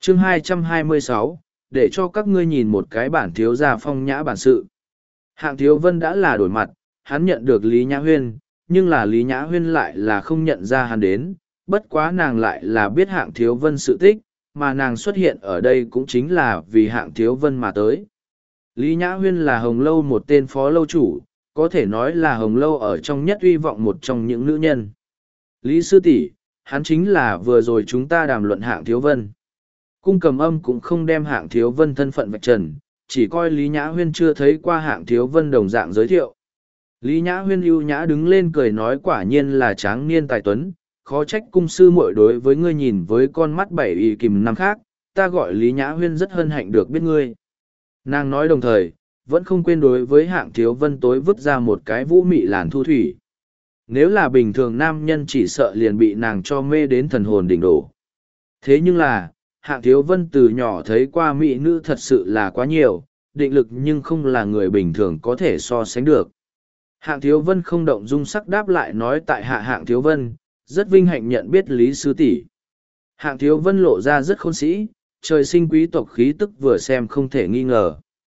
chương 226, để cho các ngươi nhìn một cái bản thiếu gia phong nhã bản sự. Hạng Thiếu Vân đã là đổi mặt, hắn nhận được Lý Nhã Huyên, nhưng là Lý Nhã Huyên lại là không nhận ra hắn đến, bất quá nàng lại là biết Hạng Thiếu Vân sự tích, mà nàng xuất hiện ở đây cũng chính là vì Hạng Thiếu Vân mà tới. Lý Nhã Huyên là Hồng Lâu một tên phó lâu chủ, có thể nói là Hồng Lâu ở trong nhất uy vọng một trong những nữ nhân. Lý sư tỷ, hắn chính là vừa rồi chúng ta đàm luận Hạng Thiếu Vân. Cung Cầm Âm cũng không đem Hạng Thiếu Vân thân phận vạch trần, chỉ coi Lý Nhã Huyên chưa thấy qua Hạng Thiếu Vân đồng dạng giới thiệu. Lý Nhã Huyên ưu nhã đứng lên cười nói quả nhiên là tráng niên tài tuấn, khó trách cung sư muội đối với ngươi nhìn với con mắt bảy y kìm năm khác, ta gọi Lý Nhã Huyên rất hân hạnh được biết ngươi. Nàng nói đồng thời, vẫn không quên đối với Hạng Thiếu Vân tối vứt ra một cái vũ mị làn thu thủy. Nếu là bình thường nam nhân chỉ sợ liền bị nàng cho mê đến thần hồn đỉnh đổ. Thế nhưng là, Hạng Thiếu Vân từ nhỏ thấy qua mỹ nữ thật sự là quá nhiều, định lực nhưng không là người bình thường có thể so sánh được. Hạng Thiếu Vân không động dung sắc đáp lại nói tại hạ Hạng Thiếu Vân, rất vinh hạnh nhận biết Lý sư tỷ. Hạng Thiếu Vân lộ ra rất khôn sĩ, trời sinh quý tộc khí tức vừa xem không thể nghi ngờ.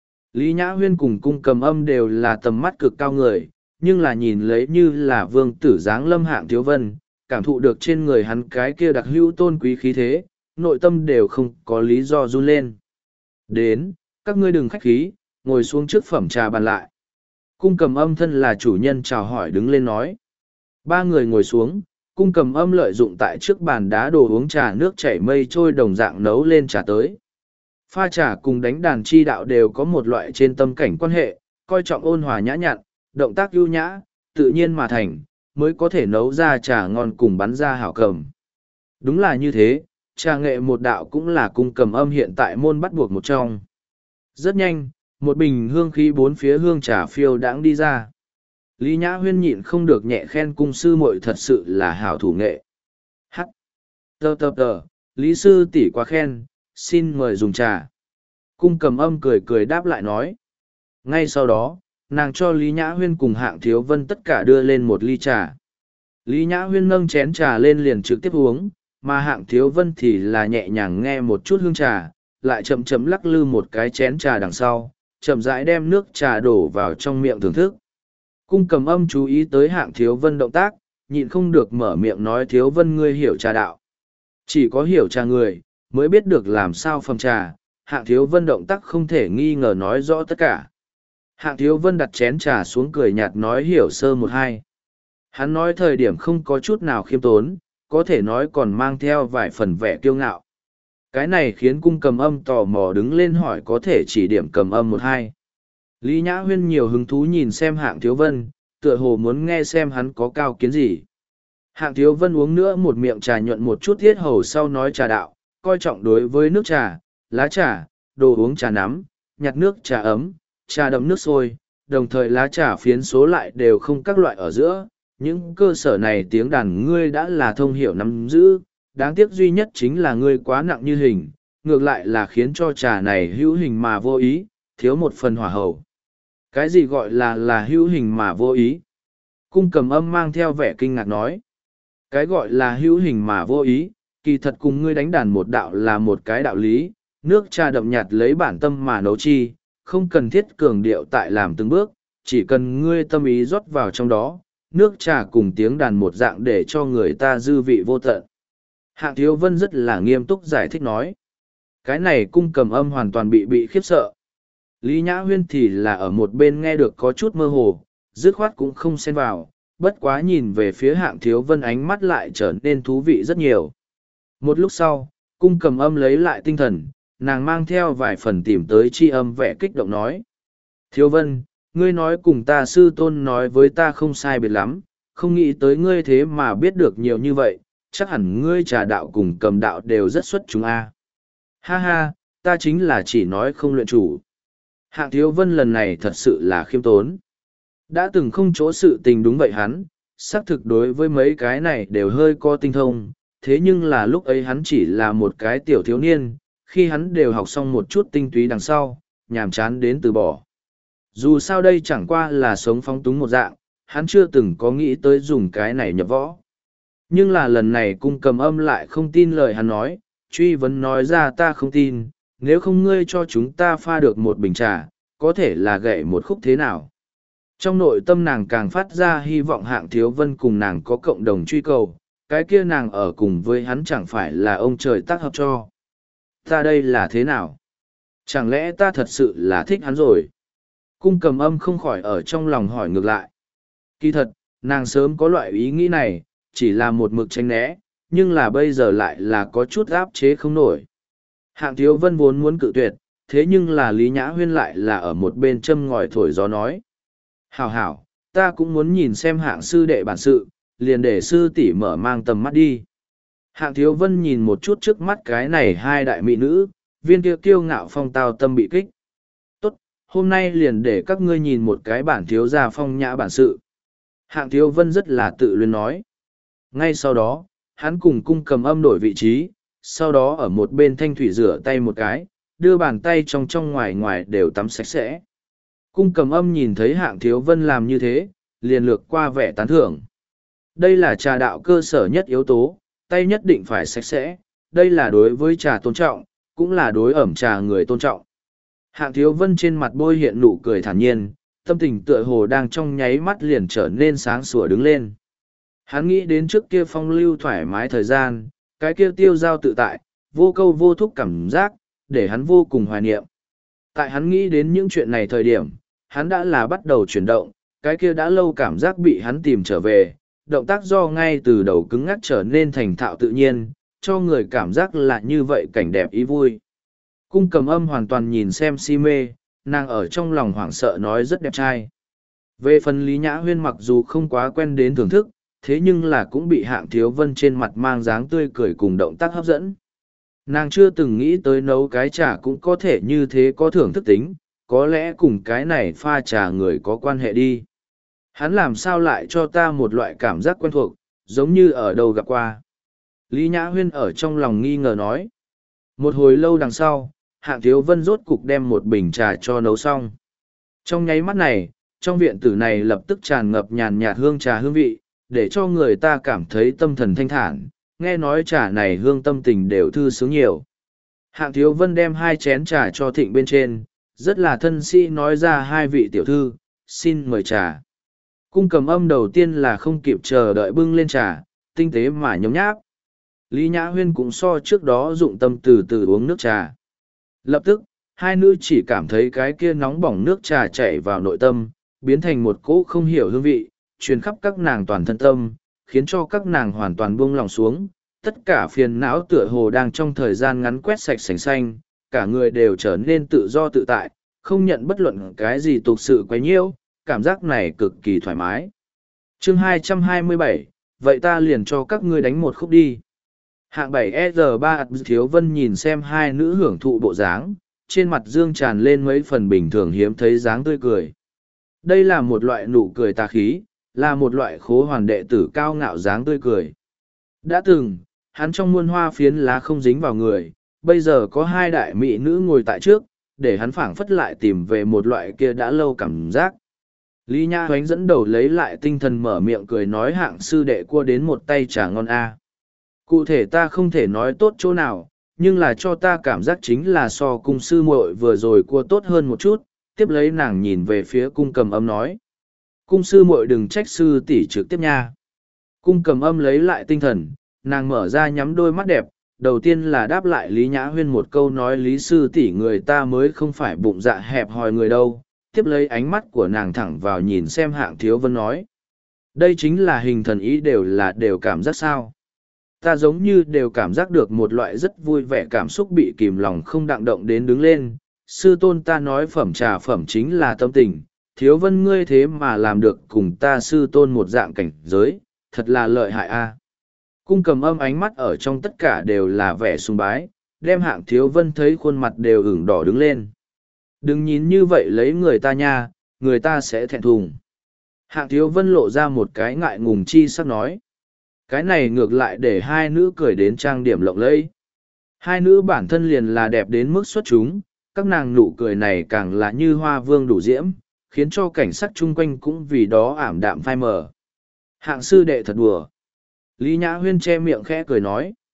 Lý Nhã Huyên cùng Cung Cầm Âm đều là tầm mắt cực cao người, nhưng là nhìn lấy như là vương tử dáng lâm Hạng Thiếu Vân, cảm thụ được trên người hắn cái kia đặc hữu tôn quý khí thế, nội tâm đều không có lý do run lên. Đến, các ngươi đừng khách khí, ngồi xuống trước phẩm trà bàn lại. Cung Cầm Âm thân là chủ nhân chào hỏi đứng lên nói. Ba người ngồi xuống, Cung Cầm Âm lợi dụng tại trước bàn đá đồ uống trà nước chảy mây trôi đồng dạng nấu lên trà tới. Pha trà cùng đánh đàn chi đạo đều có một loại trên tâm cảnh quan hệ, coi trọng ôn hòa nhã nhặn, động tác ưu nhã, tự nhiên mà thành, mới có thể nấu ra trà ngon cùng bắn ra hảo cầm. Đúng là như thế, trà nghệ một đạo cũng là Cung Cầm Âm hiện tại môn bắt buộc một trong. Rất nhanh, một bình hương khí bốn phía hương trà phiêu đãng đi ra. Lý Nhã Huyên nhịn không được nhẹ khen cung sư muội thật sự là hảo thủ nghệ. Hắc! Tờ, Lý sư tỷ quá khen, xin mời dùng trà. Cung Cầm Âm cười cười đáp lại nói. Ngay sau đó, nàng cho Lý Nhã Huyên cùng Hạng Thiếu Vân tất cả đưa lên một ly trà. Lý Nhã Huyên nâng chén trà lên liền trực tiếp uống, mà Hạng Thiếu Vân thì là nhẹ nhàng nghe một chút hương trà, lại chậm chậm lắc lư một cái chén trà đằng sau, chậm rãi đem nước trà đổ vào trong miệng thưởng thức. Cung Cầm Âm chú ý tới Hạng Thiếu Vân động tác, nhịn không được mở miệng nói Thiếu Vân ngươi hiểu trà đạo. Chỉ có hiểu trà người, mới biết được làm sao phẩm trà, Hạng Thiếu Vân động tác không thể nghi ngờ nói rõ tất cả. Hạng Thiếu Vân đặt chén trà xuống cười nhạt nói hiểu sơ một hai. Hắn nói thời điểm không có chút nào khiêm tốn, có thể nói còn mang theo vài phần vẻ kiêu ngạo. Cái này khiến Cung Cầm Âm tò mò đứng lên hỏi có thể chỉ điểm cầm âm một hai. Lý Nhã Huyên nhiều hứng thú nhìn xem Hạng Thiếu Vân, tựa hồ muốn nghe xem hắn có cao kiến gì. Hạng Thiếu Vân uống nữa một miệng trà nhuận một chút thiết hầu sau nói trà đạo, coi trọng đối với nước trà, lá trà, đồ uống trà nắm, nhặt nước trà ấm, trà đậm nước sôi, đồng thời lá trà phiến số lại đều không các loại ở giữa. Những cơ sở này tiếng đàn ngươi đã là thông hiểu nắm giữ, đáng tiếc duy nhất chính là ngươi quá nặng như hình, ngược lại là khiến cho trà này hữu hình mà vô ý, thiếu một phần hỏa hầu. Cái gì gọi là hữu hình mà vô ý? Cung Cầm Âm mang theo vẻ kinh ngạc nói. Cái gọi là hữu hình mà vô ý, kỳ thật cùng ngươi đánh đàn một đạo là một cái đạo lý, nước trà đậm nhạt lấy bản tâm mà nấu chi, không cần thiết cường điệu tại làm từng bước, chỉ cần ngươi tâm ý rót vào trong đó, nước trà cùng tiếng đàn một dạng để cho người ta dư vị vô tận. Hạng Thiếu Vân rất là nghiêm túc giải thích nói. Cái này Cung Cầm Âm hoàn toàn bị khiếp sợ. Lý Nhã Huyên thì là ở một bên nghe được có chút mơ hồ, dứt khoát cũng không xen vào, bất quá nhìn về phía Hạng Thiếu Vân ánh mắt lại trở nên thú vị rất nhiều. Một lúc sau, Cung Cầm Âm lấy lại tinh thần, nàng mang theo vài phần tìm tới chi âm vẻ kích động nói. Thiếu Vân, ngươi nói cùng ta sư tôn nói với ta không sai biệt lắm, không nghĩ tới ngươi thế mà biết được nhiều như vậy, chắc hẳn ngươi trà đạo cùng cầm đạo đều rất xuất chúng a. Ha ha, ta chính là chỉ nói không luyện chủ. Hạng Thiếu Vân lần này thật sự là khiêm tốn. Đã từng không chỗ sự tình đúng vậy hắn, xác thực đối với mấy cái này đều hơi có tinh thông, thế nhưng là lúc ấy hắn chỉ là một cái tiểu thiếu niên, khi hắn đều học xong một chút tinh túy đằng sau, nhàm chán đến từ bỏ. Dù sao đây chẳng qua là sống phóng túng một dạng, hắn chưa từng có nghĩ tới dùng cái này nhập võ. Nhưng là lần này Cung Cầm Âm lại không tin lời hắn nói, truy vấn nói ra ta không tin, nếu không ngươi cho chúng ta pha được một bình trà, có thể là gậy một khúc thế nào. Trong nội tâm nàng càng phát ra hy vọng Hạng Thiếu Vân cùng nàng có cộng đồng truy cầu, cái kia nàng ở cùng với hắn chẳng phải là ông trời tác hợp cho. Ta đây là thế nào? Chẳng lẽ ta thật sự là thích hắn rồi? Cung Cầm Âm không khỏi ở trong lòng hỏi ngược lại. Kỳ thật, nàng sớm có loại ý nghĩ này, chỉ là một mực tránh né, nhưng là bây giờ lại là có chút áp chế không nổi. Hạng Thiếu Vân vốn muốn cự tuyệt, thế nhưng là Lý Nhã Huyên lại là ở một bên châm ngòi thổi gió nói. Hảo hảo, ta cũng muốn nhìn xem Hạng sư đệ bản sự, liền để sư tỷ mở mang tầm mắt đi. Hạng Thiếu Vân nhìn một chút trước mắt cái này hai đại mỹ nữ, viên kia kiêu ngạo phong tao tâm bị kích. Tốt, hôm nay liền để các ngươi nhìn một cái bản thiếu gia phong nhã bản sự. Hạng Thiếu Vân rất là tự luyến nói. Ngay sau đó, hắn cùng Cung Cầm Âm đổi vị trí, sau đó ở một bên thanh thủy rửa tay một cái, đưa bàn tay trong trong ngoài ngoài đều tắm sạch sẽ. Cung Cầm Âm nhìn thấy Hạng Thiếu Vân làm như thế, liền lược qua vẻ tán thưởng. Đây là trà đạo cơ sở nhất yếu tố, tay nhất định phải sạch sẽ, đây là đối với trà tôn trọng, cũng là đối ẩm trà người tôn trọng. Hạng Thiếu Vân trên mặt bôi hiện nụ cười thản nhiên, tâm tình tựa hồ đang trong nháy mắt liền trở nên sáng sủa đứng lên. Hắn nghĩ đến trước kia phong lưu thoải mái thời gian, cái kia tiêu giao tự tại, vô câu vô thúc cảm giác, để hắn vô cùng hoài niệm. Tại hắn nghĩ đến những chuyện này thời điểm, hắn đã là bắt đầu chuyển động, cái kia đã lâu cảm giác bị hắn tìm trở về, động tác do ngay từ đầu cứng ngắc trở nên thành thạo tự nhiên, cho người cảm giác là như vậy cảnh đẹp ý vui. Cung Cầm Âm hoàn toàn nhìn xem si mê, nàng ở trong lòng hoảng sợ nói rất đẹp trai. Về phần Lý Nhã Huyên mặc dù không quá quen đến thưởng thức, thế nhưng là cũng bị Hạng Thiếu Vân trên mặt mang dáng tươi cười cùng động tác hấp dẫn. Nàng chưa từng nghĩ tới nấu cái trà cũng có thể như thế có thưởng thức tính, có lẽ cùng cái này pha trà người có quan hệ đi. Hắn làm sao lại cho ta một loại cảm giác quen thuộc, giống như ở đâu gặp qua. Lý Nhã Huyên ở trong lòng nghi ngờ nói. Một hồi lâu đằng sau, Hạng Thiếu Vân rốt cục đem một bình trà cho nấu xong. Trong nháy mắt này, trong viện tử này lập tức tràn ngập nhàn nhạt hương trà hương vị, để cho người ta cảm thấy tâm thần thanh thản, nghe nói trà này hương tâm tình đều thư sướng nhiều. Hạng Thiếu Vân đem hai chén trà cho thịnh bên trên, rất là thân sĩ nói ra hai vị tiểu thư, xin mời trà. Cung Cầm Âm đầu tiên là không kịp chờ đợi bưng lên trà, tinh tế mà nhấm nháp. Lý Nhã Huyên cũng so trước đó dụng tâm từ từ uống nước trà. Lập tức, hai nữ chỉ cảm thấy cái kia nóng bỏng nước trà chảy vào nội tâm, biến thành một cỗ không hiểu hương vị, truyền khắp các nàng toàn thân tâm, khiến cho các nàng hoàn toàn buông lòng xuống. Tất cả phiền não tựa hồ đang trong thời gian ngắn quét sạch sành xanh, cả người đều trở nên tự do tự tại, không nhận bất luận cái gì tục sự quấy nhiễu, cảm giác này cực kỳ thoải mái. Chương 227, vậy ta liền cho các ngươi đánh một khúc đi. Hạng 7E3 Thiếu Vân nhìn xem hai nữ hưởng thụ bộ dáng, trên mặt dương tràn lên mấy phần bình thường hiếm thấy dáng tươi cười. Đây là một loại nụ cười tà khí, là một loại khố hoàn đệ tử cao ngạo dáng tươi cười. Đã từng, hắn trong muôn hoa phiến lá không dính vào người, bây giờ có hai đại mỹ nữ ngồi tại trước, để hắn phảng phất lại tìm về một loại kia đã lâu cảm giác. Lý Nhã Hoánh dẫn đầu lấy lại tinh thần mở miệng cười nói Hạng sư đệ cua đến một tay trà ngon a. Cụ thể ta không thể nói tốt chỗ nào, nhưng là cho ta cảm giác chính là so cung sư muội vừa rồi cua tốt hơn một chút, tiếp lấy nàng nhìn về phía Cung Cầm Âm nói. Cung sư muội đừng trách sư tỷ trực tiếp nha. Cung Cầm Âm lấy lại tinh thần, nàng mở ra nhắm đôi mắt đẹp, đầu tiên là đáp lại Lý Nhã Huyên một câu nói Lý sư tỷ người ta mới không phải bụng dạ hẹp hòi người đâu, tiếp lấy ánh mắt của nàng thẳng vào nhìn xem Hạng Thiếu Vân nói. Đây chính là hình thần ý đều cảm giác sao. Ta giống như đều cảm giác được một loại rất vui vẻ cảm xúc bị kìm lòng không đặng động đến đứng lên. Sư tôn ta nói phẩm trà phẩm chính là tâm tình, Thiếu Vân ngươi thế mà làm được cùng ta sư tôn một dạng cảnh giới, thật là lợi hại a. Cung Cầm Âm ánh mắt ở trong tất cả đều là vẻ sùng bái, đem Hạng Thiếu Vân thấy khuôn mặt đều ửng đỏ đứng lên. Đừng nhìn như vậy lấy người ta nha, người ta sẽ thẹn thùng. Hạng Thiếu Vân lộ ra một cái ngại ngùng chi sắc nói. Cái này ngược lại để hai nữ cười đến trang điểm lộng lẫy. Hai nữ bản thân liền là đẹp đến mức xuất chúng, các nàng nụ cười này càng là như hoa vương đủ diễm, khiến cho cảnh sắc chung quanh cũng vì đó ảm đạm phai mờ. Hạng sư đệ thật đùa. Lý Nhã Huyên che miệng khẽ cười nói.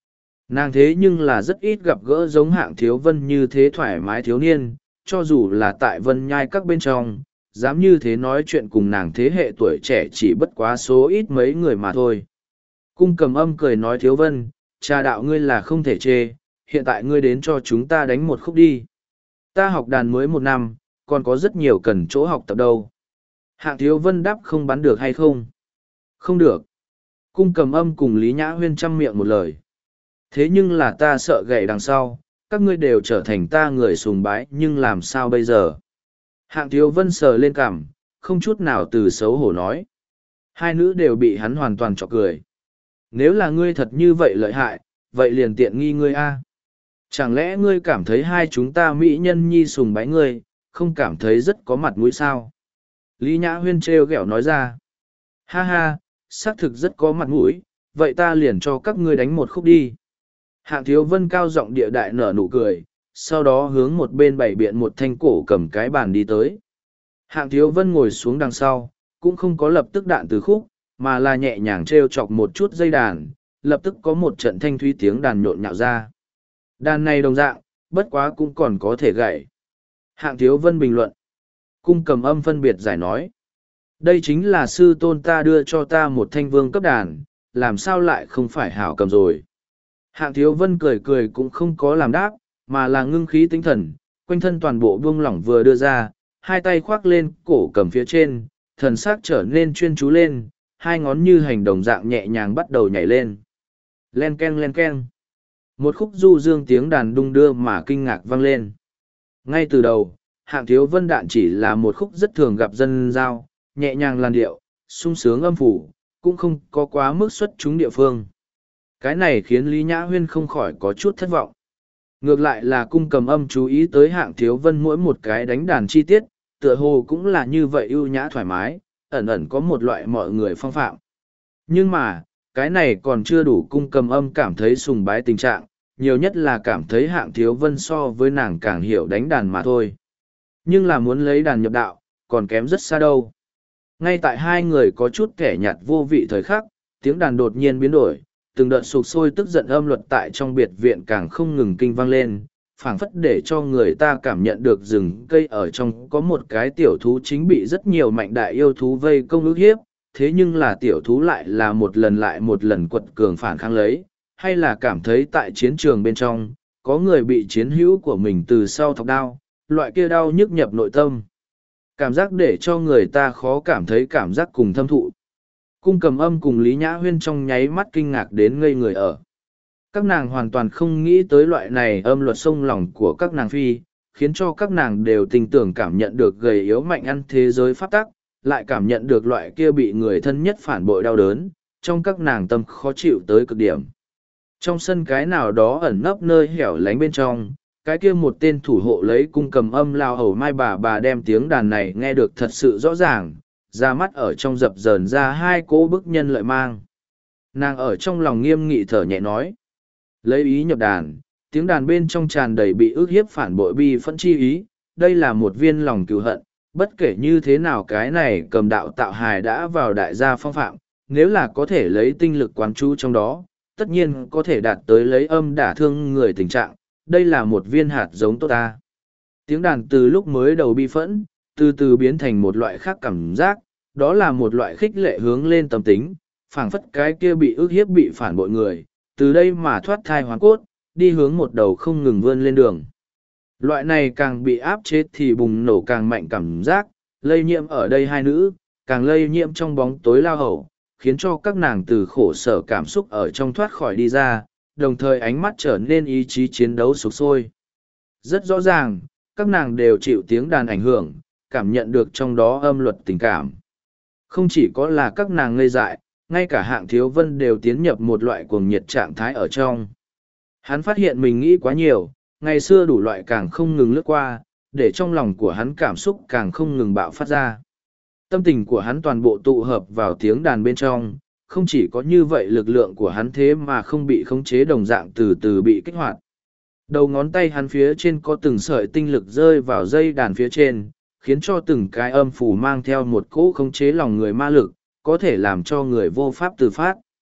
Nàng thế nhưng là rất ít gặp gỡ giống Hạng Thiếu Vân như thế thoải mái thiếu niên, cho dù là tại Vân Nhai các bên trong, dám như thế nói chuyện cùng nàng thế hệ tuổi trẻ chỉ bất quá số ít mấy người mà thôi. Cung Cầm Âm cười nói Thiếu Vân, trà đạo ngươi là không thể chê, hiện tại ngươi đến cho chúng ta đánh một khúc đi. Ta học đàn mới 1 năm, còn có rất nhiều cần chỗ học tập đâu. Hạng Thiếu Vân đáp không bắn được hay không? Không được. Cung Cầm Âm cùng Lý Nhã Huyên chăm miệng một lời. Thế nhưng là ta sợ gậy đằng sau, các ngươi đều trở thành ta người sùng bái, nhưng làm sao bây giờ? Hạng Thiếu Vân sờ lên cằm, không chút nào từ xấu hổ nói. Hai nữ đều bị hắn hoàn toàn chọc cười. Nếu là ngươi thật như vậy lợi hại, vậy liền tiện nghi ngươi a. Chẳng lẽ ngươi cảm thấy hai chúng ta mỹ nhân nhi sùng bái ngươi, không cảm thấy rất có mặt mũi sao? Lý Nhã Huyên trêu ghẹo nói ra. Ha ha, xác thực rất có mặt mũi, vậy ta liền cho các ngươi đánh một khúc đi. Hạng Thiếu Vân cao giọng địa đại nở nụ cười, sau đó hướng một bên bày biện một thanh cổ cầm cái bàn đi tới. Hạng Thiếu Vân ngồi xuống đằng sau, cũng không có lập tức đạn từ khúc, mà là nhẹ nhàng trêu chọc một chút dây đàn, lập tức có một trận thanh thúy tiếng đàn nhộn nhạo ra. Đàn này đồng dạng, bất quá cũng còn có thể gảy. Hạng Thiếu Vân bình luận. Cung Cầm Âm phân biệt giải nói. Đây chính là sư tôn ta đưa cho ta một thanh vương cấp đàn, làm sao lại không phải hảo cầm rồi. Hạng Thiếu Vân cười cười cũng không có làm đáp, mà là ngưng khí tinh thần, quanh thân toàn bộ buông lỏng vừa đưa ra, hai tay khoác lên cổ cầm phía trên, thần sắc trở nên chuyên chú lên, hai ngón như hành đồng dạng nhẹ nhàng bắt đầu nhảy lên. Len ken len ken. Một khúc du dương tiếng đàn đung đưa mà kinh ngạc vang lên. Ngay từ đầu, Hạng Thiếu Vân đạn chỉ là một khúc rất thường gặp dân giao, nhẹ nhàng làn điệu, sung sướng âm phủ, cũng không có quá mức xuất chúng địa phương. Cái này khiến Lý Nhã Huyên không khỏi có chút thất vọng. Ngược lại là Cung Cầm Âm chú ý tới Hạng Thiếu Vân mỗi một cái đánh đàn chi tiết, tựa hồ cũng là như vậy ưu nhã thoải mái, ẩn ẩn có một loại mọi người phong phạm. Nhưng mà, cái này còn chưa đủ Cung Cầm Âm cảm thấy sùng bái tình trạng, nhiều nhất là cảm thấy Hạng Thiếu Vân so với nàng càng hiểu đánh đàn mà thôi. Nhưng là muốn lấy đàn nhập đạo, còn kém rất xa đâu. Ngay tại hai người có chút kẻ nhạt vô vị thời khắc, tiếng đàn đột nhiên biến đổi, từng đợt sục sôi tức giận âm luật tại trong biệt viện càng không ngừng kinh vang lên, phảng phất để cho người ta cảm nhận được rừng cây ở trong có một cái tiểu thú chính bị rất nhiều mạnh đại yêu thú vây công ức hiếp, thế nhưng là tiểu thú lại là một lần lại một lần quật cường phản kháng lấy, hay là cảm thấy tại chiến trường bên trong, có người bị chiến hữu của mình từ sau thọc đao, loại kia đau nhức nhập nội tâm. Cảm giác để cho người ta khó cảm thấy cảm giác cùng thâm thụ. Cung Cầm Âm cùng Lý Nhã Huyên trong nháy mắt kinh ngạc đến ngây người ở. Các nàng hoàn toàn không nghĩ tới loại này âm luật sông lòng của các nàng phi, khiến cho các nàng đều tình tưởng cảm nhận được gầy yếu mạnh ăn thế giới pháp tắc, lại cảm nhận được loại kia bị người thân nhất phản bội đau đớn, trong các nàng tâm khó chịu tới cực điểm. Trong sân cái nào đó ẩn nấp nơi hẻo lánh bên trong, cái kia một tên thủ hộ lấy Cung Cầm Âm lao hầu mai bà đem tiếng đàn này nghe được thật sự rõ ràng, ra mắt ở trong dập dờn ra hai cỗ bức nhân lợi mang. Nàng ở trong lòng nghiêm nghị thở nhẹ nói. Lấy ý nhập đàn, tiếng đàn bên trong tràn đầy bị ức hiếp phản bội bi phẫn chi ý, đây là một viên lòng cừu hận, bất kể như thế nào cái này cầm đạo tạo hài đã vào đại gia phong phạm, nếu là có thể lấy tinh lực quán chú trong đó, tất nhiên có thể đạt tới lấy âm đả thương người tình trạng, đây là một viên hạt giống tốt ta. Tiếng đàn từ lúc mới đầu bi phẫn, từ từ biến thành một loại khác cảm giác, đó là một loại khích lệ hướng lên tâm tính, phảng phất cái kia bị ức hiếp bị phản bội người, từ đây mà thoát thai hoàn cốt, đi hướng một đầu không ngừng vươn lên đường. Loại này càng bị áp chế thì bùng nổ càng mạnh cảm giác, lây nhiễm ở đây hai nữ, càng lây nhiễm trong bóng tối lao hầu, khiến cho các nàng từ khổ sở cảm xúc ở trong thoát khỏi đi ra, đồng thời ánh mắt trở nên ý chí chiến đấu sục sôi. Rất rõ ràng, các nàng đều chịu tiếng đàn ảnh hưởng, cảm nhận được trong đó âm luật tình cảm. Không chỉ có là các nàng ngây dại, ngay cả Hạng Thiếu Vân đều tiến nhập một loại cuồng nhiệt trạng thái ở trong. Hắn phát hiện mình nghĩ quá nhiều, ngày xưa đủ loại càng không ngừng lướt qua, để trong lòng của hắn cảm xúc càng không ngừng bạo phát ra. Tâm tình của hắn toàn bộ tụ hợp vào tiếng đàn bên trong, không chỉ có như vậy lực lượng của hắn thế mà không bị khống chế đồng dạng từ từ bị kích hoạt. Đầu ngón tay hắn phía trên có từng sợi tinh lực rơi vào dây đàn phía trên, khiến cho từng cái âm phủ mang theo một cỗ khống chế lòng người ma lực, có thể làm cho người vô pháp tự phát.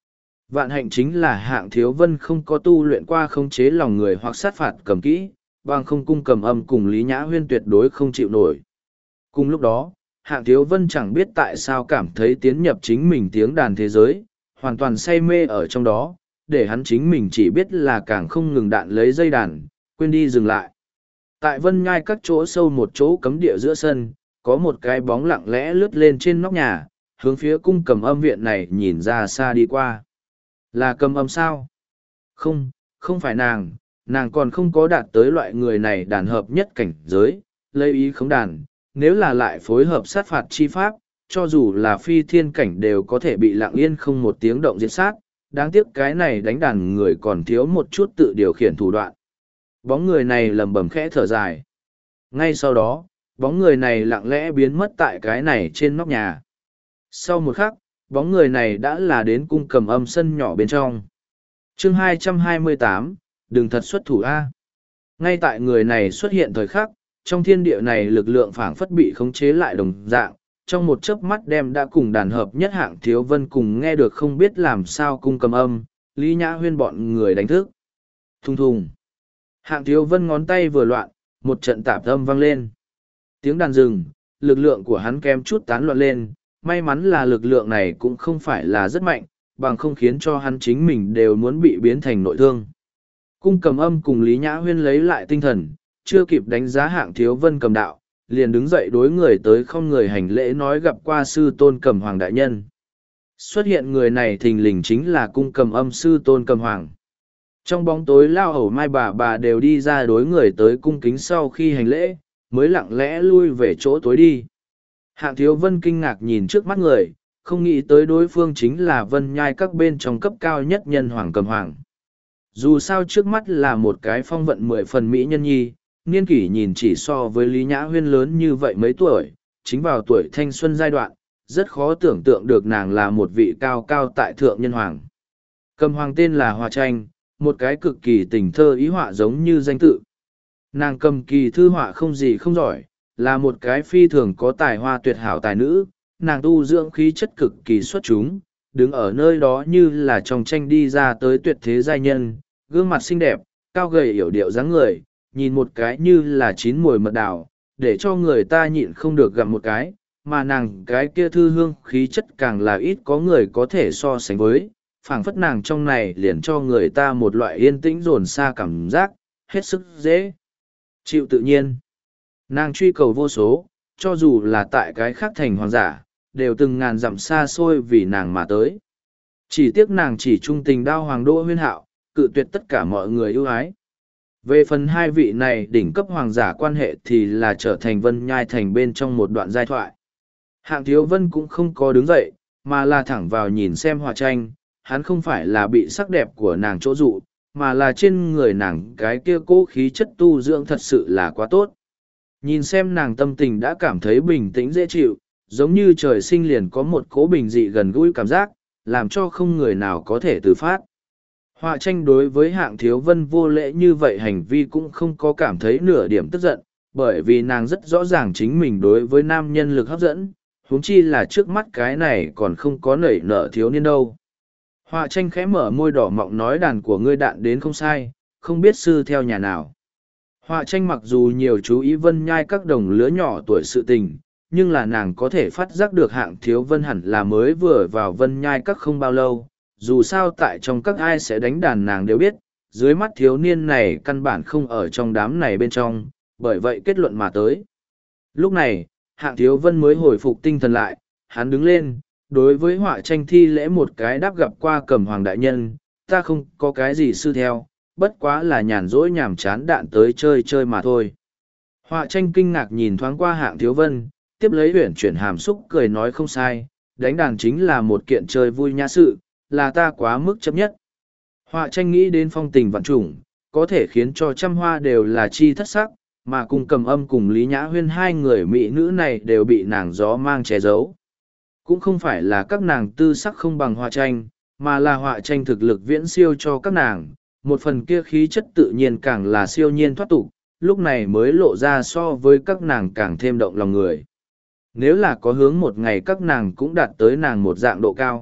Vạn hạnh chính là Hạng Thiếu Vân không có tu luyện qua khống chế lòng người hoặc sát phạt cầm kỹ, bằng không cung cầm âm cùng Lý Nhã Huyên tuyệt đối không chịu nổi. Cùng lúc đó, Hạng Thiếu Vân chẳng biết tại sao cảm thấy tiến nhập chính mình tiếng đàn thế giới, hoàn toàn say mê ở trong đó, để hắn chính mình chỉ biết là càng không ngừng đạn lấy dây đàn, quên đi dừng lại. Tại vân nhai các chỗ sâu một chỗ cấm địa giữa sân, có một cái bóng lặng lẽ lướt lên trên nóc nhà, hướng phía cung cầm âm viện này nhìn ra xa đi qua. Là cầm âm sao? Không, không phải nàng còn không có đạt tới loại người này đàn hợp nhất cảnh giới, lấy ý khống đàn, nếu là lại phối hợp sát phạt chi pháp, cho dù là phi thiên cảnh đều có thể bị lặng yên không một tiếng động diệt sát, đáng tiếc cái này đánh đàn người còn thiếu một chút tự điều khiển thủ đoạn. Bóng người này lầm bầm khẽ thở dài. Ngay sau đó, bóng người này lặng lẽ biến mất tại cái này trên nóc nhà. Sau một khắc, bóng người này đã là đến cung cầm âm sân nhỏ bên trong. Chương 228, đừng thật xuất thủ A. Ngay tại người này xuất hiện thời khắc, trong thiên địa này lực lượng phảng phất bị khống chế lại đồng dạng, trong một chớp mắt đem đã cùng đàn hợp nhất Hạng Thiếu Vân cùng nghe được không biết làm sao cung cầm âm, Lý Nhã Huyên bọn người đánh thức. Thùng thùng. Hạng Thiếu Vân ngón tay vừa loạn, một trận tạp âm vang lên. Tiếng đàn dừng, lực lượng của hắn kém chút tán loạn lên, may mắn là lực lượng này cũng không phải là rất mạnh, bằng không khiến cho hắn chính mình đều muốn bị biến thành nội thương. Cung cầm âm cùng Lý Nhã Huyên lấy lại tinh thần, chưa kịp đánh giá Hạng Thiếu Vân cầm đạo, liền đứng dậy đối người tới không người hành lễ nói gặp qua sư tôn cầm hoàng đại nhân. Xuất hiện người này thình lình chính là cung cầm âm sư tôn cầm hoàng. Trong bóng tối lao hầu mai bà đều đi ra đối người tới cung kính sau khi hành lễ, mới lặng lẽ lui về chỗ tối đi. Hạng Thiếu Vân kinh ngạc nhìn trước mắt người, không nghĩ tới đối phương chính là vân nhai các bên trong cấp cao nhất nhân hoàng cầm hoàng. Dù sao trước mắt là một cái phong vận 10 phần mỹ nhân nhi, niên kỷ nhìn chỉ so với Lý Nhã Huyên lớn như vậy mấy tuổi, chính vào tuổi thanh xuân giai đoạn, rất khó tưởng tượng được nàng là một vị cao cao tại thượng nhân hoàng. Cầm hoàng tên là Hoa Tranh, một cái cực kỳ tình thơ ý họa giống như danh tự. Nàng cầm kỳ thư họa không gì không giỏi, là một cái phi thường có tài hoa tuyệt hảo tài nữ, nàng tu dưỡng khí chất cực kỳ xuất chúng, đứng ở nơi đó như là trong tranh đi ra tới tuyệt thế giai nhân, gương mặt xinh đẹp, cao gầy yểu điệu dáng người, nhìn một cái như là chín mùi mật đào, để cho người ta nhịn không được gặm một cái, mà nàng cái kia thư hương khí chất càng là ít có người có thể so sánh với, phảng phất nàng trong này liền cho người ta một loại yên tĩnh dồn xa cảm giác, hết sức dễ chịu tự nhiên. Nàng truy cầu vô số, cho dù là tại cái khác thành hoàng giả, đều từng ngàn dặm xa xôi vì nàng mà tới. Chỉ tiếc nàng chỉ trung tình đao hoàng đô huyên hạo, cự tuyệt tất cả mọi người ưu ái. Về phần hai vị này đỉnh cấp hoàng giả quan hệ thì là trở thành vân nhai thành bên trong một đoạn giai thoại. Hạng Thiếu Vân cũng không có đứng dậy, mà là thẳng vào nhìn xem Hoa Tranh, hắn không phải là bị sắc đẹp của nàng chỗ dụ, mà là trên người nàng cái kia cố khí chất tu dưỡng thật sự là quá tốt. Nhìn xem nàng tâm tình đã cảm thấy bình tĩnh dễ chịu, giống như trời sinh liền có một cố bình dị gần gũi cảm giác, làm cho không người nào có thể từ phát. Họa Tranh đối với Hạng Thiếu Vân vô lễ như vậy hành vi cũng không có cảm thấy nửa điểm tức giận, bởi vì nàng rất rõ ràng chính mình đối với nam nhân lực hấp dẫn, huống chi là trước mắt cái này còn không có nảy nở thiếu niên đâu. Họa Tranh khẽ mở môi đỏ mọng nói đàn của ngươi đạn đến không sai, không biết sư theo nhà nào. Họa Tranh mặc dù nhiều chú ý vân nhai các đồng lứa nhỏ tuổi sự tình, nhưng là nàng có thể phát giác được Hạng Thiếu Vân hẳn là mới vừa vào vân nhai các không bao lâu. Dù sao tại trong các ai sẽ đánh đàn nàng đều biết, dưới mắt thiếu niên này căn bản không ở trong đám này bên trong, bởi vậy kết luận mà tới. Lúc này, Hạng Thiếu Vân mới hồi phục tinh thần lại, hắn đứng lên, đối với Họa Tranh thi lễ một cái đáp gặp qua Cầm Hoàng đại nhân, ta không có cái gì sư theo, bất quá là nhàn rỗi nhàm chán đạn tới chơi chơi mà thôi. Họa Tranh kinh ngạc nhìn thoáng qua Hạng Thiếu Vân, tiếp lấy huyển chuyển hàm xúc cười nói không sai, đánh đàn chính là một kiện chơi vui nhã sự, là ta quá mức chấp nhất. Họa Tranh nghĩ đến phong tình vạn trùng, có thể khiến cho trăm hoa đều là chi thất sắc, mà cùng Cầm Âm cùng Lý Nhã Huyên hai người mỹ nữ này đều bị nàng gió mang che giấu. Cũng không phải là các nàng tư sắc không bằng Họa Tranh, mà là Họa Tranh thực lực viễn siêu cho các nàng, một phần kia khí chất tự nhiên càng là siêu nhiên thoát tục, lúc này mới lộ ra so với các nàng càng thêm động lòng người. Nếu là có hướng một ngày các nàng cũng đạt tới nàng một dạng độ cao,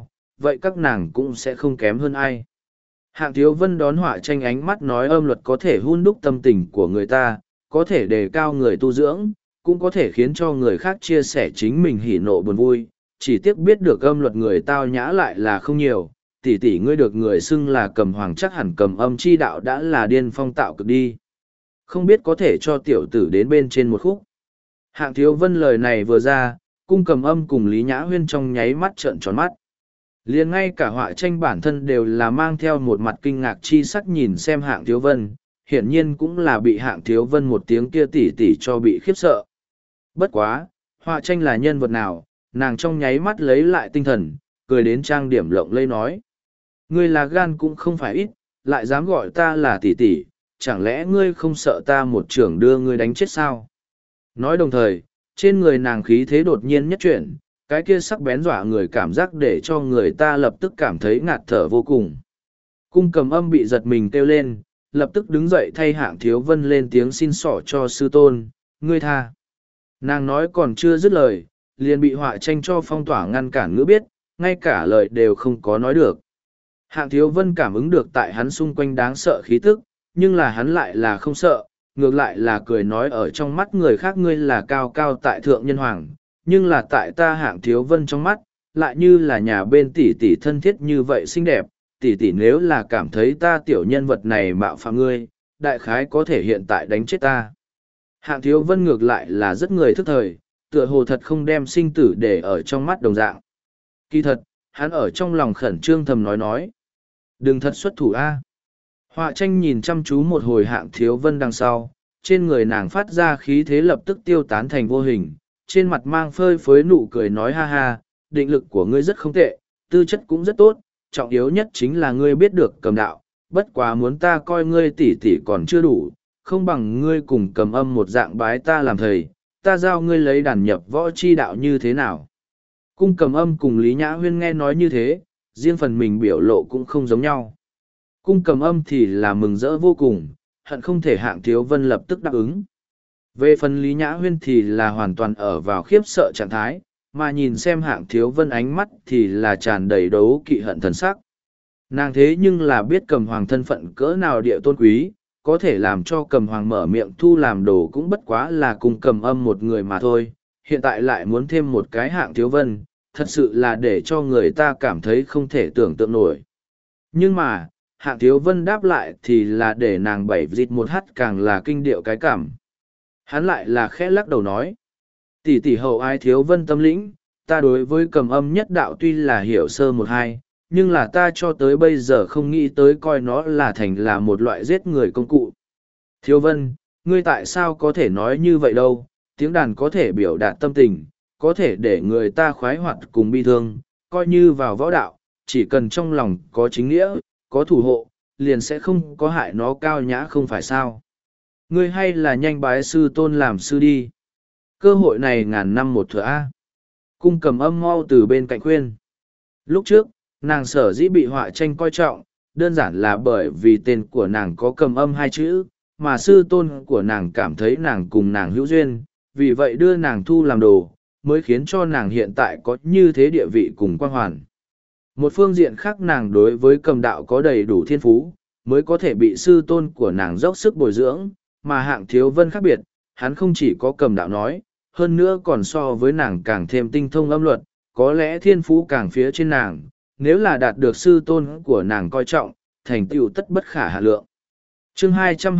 vậy các nàng cũng sẽ không kém hơn ai. Hạng Thiếu Vân đón Họa Tranh ánh mắt nói âm luật có thể hun đúc tâm tình của người ta, có thể đề cao người tu dưỡng, cũng có thể khiến cho người khác chia sẻ chính mình hỉ nộ buồn vui. Chỉ tiếc biết được âm luật người tao nhã lại là không nhiều, tỷ tỷ ngươi được người xưng là cầm hoàng chắc hẳn cầm âm chi đạo đã là điên phong tạo cực đi. Không biết có thể cho tiểu tử đến bên trên một khúc. Hạng Thiếu Vân lời này vừa ra, cung cầm âm cùng Lý Nhã Huyên trong nháy mắt trợn tròn mắt. Liền ngay cả Họa Tranh bản thân đều là mang theo một mặt kinh ngạc chi sắc nhìn xem Hạng Thiếu Vân, hiển nhiên cũng là bị Hạng Thiếu Vân một tiếng kia tỉ tỉ cho bị khiếp sợ. Bất quá, Họa Tranh là nhân vật nào, nàng trong nháy mắt lấy lại tinh thần, cười đến trang điểm lộng lẫy nói. Ngươi là gan cũng không phải ít, lại dám gọi ta là tỷ tỷ, chẳng lẽ ngươi không sợ ta một trưởng đưa ngươi đánh chết sao? Nói đồng thời, trên người nàng khí thế đột nhiên nhất chuyển, cái kia sắc bén dọa người cảm giác để cho người ta lập tức cảm thấy ngạt thở vô cùng. Cung cầm âm bị giật mình kêu lên, lập tức đứng dậy thay Hạng Thiếu Vân lên tiếng xin xỏ cho sư tôn, ngươi tha. Nàng nói còn chưa dứt lời, liền bị Họa Tranh cho phong tỏa ngăn cản ngữ biết, ngay cả lời đều không có nói được. Hạng Thiếu Vân cảm ứng được tại hắn xung quanh đáng sợ khí tức, nhưng là hắn lại là không sợ, ngược lại là cười nói ở trong mắt người khác ngươi là cao cao tại thượng nhân hoàng, nhưng là tại ta Hạng Thiếu Vân trong mắt, lại như là nhà bên tỷ tỷ thân thiết như vậy xinh đẹp, tỷ tỷ nếu là cảm thấy ta tiểu nhân vật này mạo phạm ngươi, đại khái có thể hiện tại đánh chết ta. Hạng Thiếu Vân ngược lại là rất người thức thời, tựa hồ thật không đem sinh tử để ở trong mắt đồng dạng. Kỳ thật, hắn ở trong lòng khẩn trương thầm nói. Đừng thật xuất thủ a. Họa Tranh nhìn chăm chú một hồi Hạng Thiếu Vân đằng sau, trên người nàng phát ra khí thế lập tức tiêu tán thành vô hình, trên mặt mang phơi phới nụ cười nói ha ha, định lực của ngươi rất không tệ, tư chất cũng rất tốt, trọng yếu nhất chính là ngươi biết được cầm đạo, bất quá muốn ta coi ngươi tỉ tỉ còn chưa đủ, không bằng ngươi cùng cầm âm một dạng bái ta làm thầy, ta giao ngươi lấy đàn nhập võ chi đạo như thế nào. Cung cầm âm cùng Lý Nhã Huyên nghe nói như thế, riêng phần mình biểu lộ cũng không giống nhau. Cung cầm âm thì là mừng rỡ vô cùng, hận không thể Hạng Thiếu Vân lập tức đáp ứng. Về phần Lý Nhã Huyên thì là hoàn toàn ở vào khiếp sợ trạng thái, mà nhìn xem Hạng Thiếu Vân ánh mắt thì là tràn đầy đấu kỵ hận thần sắc. Nàng thế nhưng là biết cầm hoàng thân phận cỡ nào địa tôn quý, có thể làm cho cầm hoàng mở miệng thu làm đồ cũng bất quá là cùng cầm âm một người mà thôi, hiện tại lại muốn thêm một cái Hạng Thiếu Vân, thật sự là để cho người ta cảm thấy không thể tưởng tượng nổi. Nhưng mà, Hạng Thiếu Vân đáp lại thì là để nàng bảy dịt một hắt càng là kinh điệu cái cảm. Hắn lại là khẽ lắc đầu nói. Tỷ tỷ hậu ai Thiếu Vân tâm lĩnh, ta đối với cầm âm nhất đạo tuy là hiểu sơ một hai, nhưng là ta cho tới bây giờ không nghĩ tới coi nó là thành là một loại giết người công cụ. Thiếu Vân, ngươi tại sao có thể nói như vậy đâu, tiếng đàn có thể biểu đạt tâm tình, có thể để người ta khoái hoạt cùng bi thương, coi như vào võ đạo, chỉ cần trong lòng có chính nghĩa, có thủ hộ, liền sẽ không có hại nó cao nhã không phải sao. Ngươi hay là nhanh bái sư tôn làm sư đi. Cơ hội này ngàn năm một thừa A. Cung cầm âm mau từ bên cạnh khuyên. Lúc trước, nàng sở dĩ bị Họa Tranh coi trọng, đơn giản là bởi vì tên của nàng có cầm âm hai chữ, mà sư tôn của nàng cảm thấy nàng cùng nàng hữu duyên, vì vậy đưa nàng thu làm đồ, mới khiến cho nàng hiện tại có như thế địa vị cùng quang hoàn. Một phương diện khác nàng đối với cầm đạo có đầy đủ thiên phú, mới có thể bị sư tôn của nàng dốc sức bồi dưỡng, mà Hạng Thiếu Vân khác biệt, hắn không chỉ có cầm đạo nói, hơn nữa còn so với nàng càng thêm tinh thông âm luật, có lẽ thiên phú càng phía trên nàng, nếu là đạt được sư tôn của nàng coi trọng, thành tựu tất bất khả hạ lượng. Chương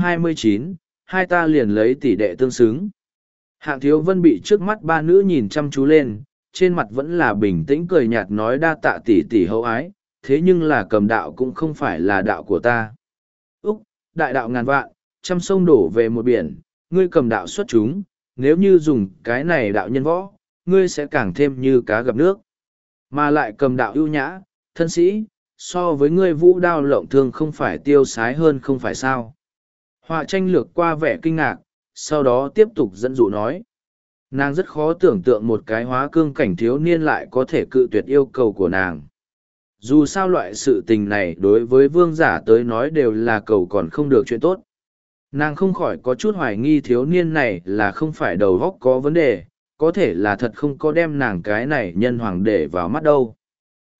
229, hai ta liền lấy tỷ đệ tương xứng. Hạng Thiếu Vân bị trước mắt ba nữ nhìn chăm chú lên, trên mặt vẫn là bình tĩnh cười nhạt nói đa tạ tỷ tỷ hậu ái, thế nhưng là cầm đạo cũng không phải là đạo của ta. Úc, đại đạo ngàn vạn, trăm sông đổ về một biển, ngươi cầm đạo xuất chúng, nếu như dùng cái này đạo nhân võ, ngươi sẽ càng thêm như cá gặp nước. Mà lại cầm đạo ưu nhã, thân sĩ, so với ngươi vũ đao lộng thương không phải tiêu sái hơn không phải sao. Họa Tranh lược qua vẻ kinh ngạc, sau đó tiếp tục dẫn dụ nói. Nàng rất khó tưởng tượng một cái hóa cương cảnh thiếu niên lại có thể cự tuyệt yêu cầu của nàng. Dù sao loại sự tình này đối với vương giả tới nói đều là cầu còn không được chuyện tốt. Nàng không khỏi có chút hoài nghi thiếu niên này là không phải đầu óc có vấn đề, có thể là thật không có đem nàng cái này nhân hoàng để vào mắt đâu.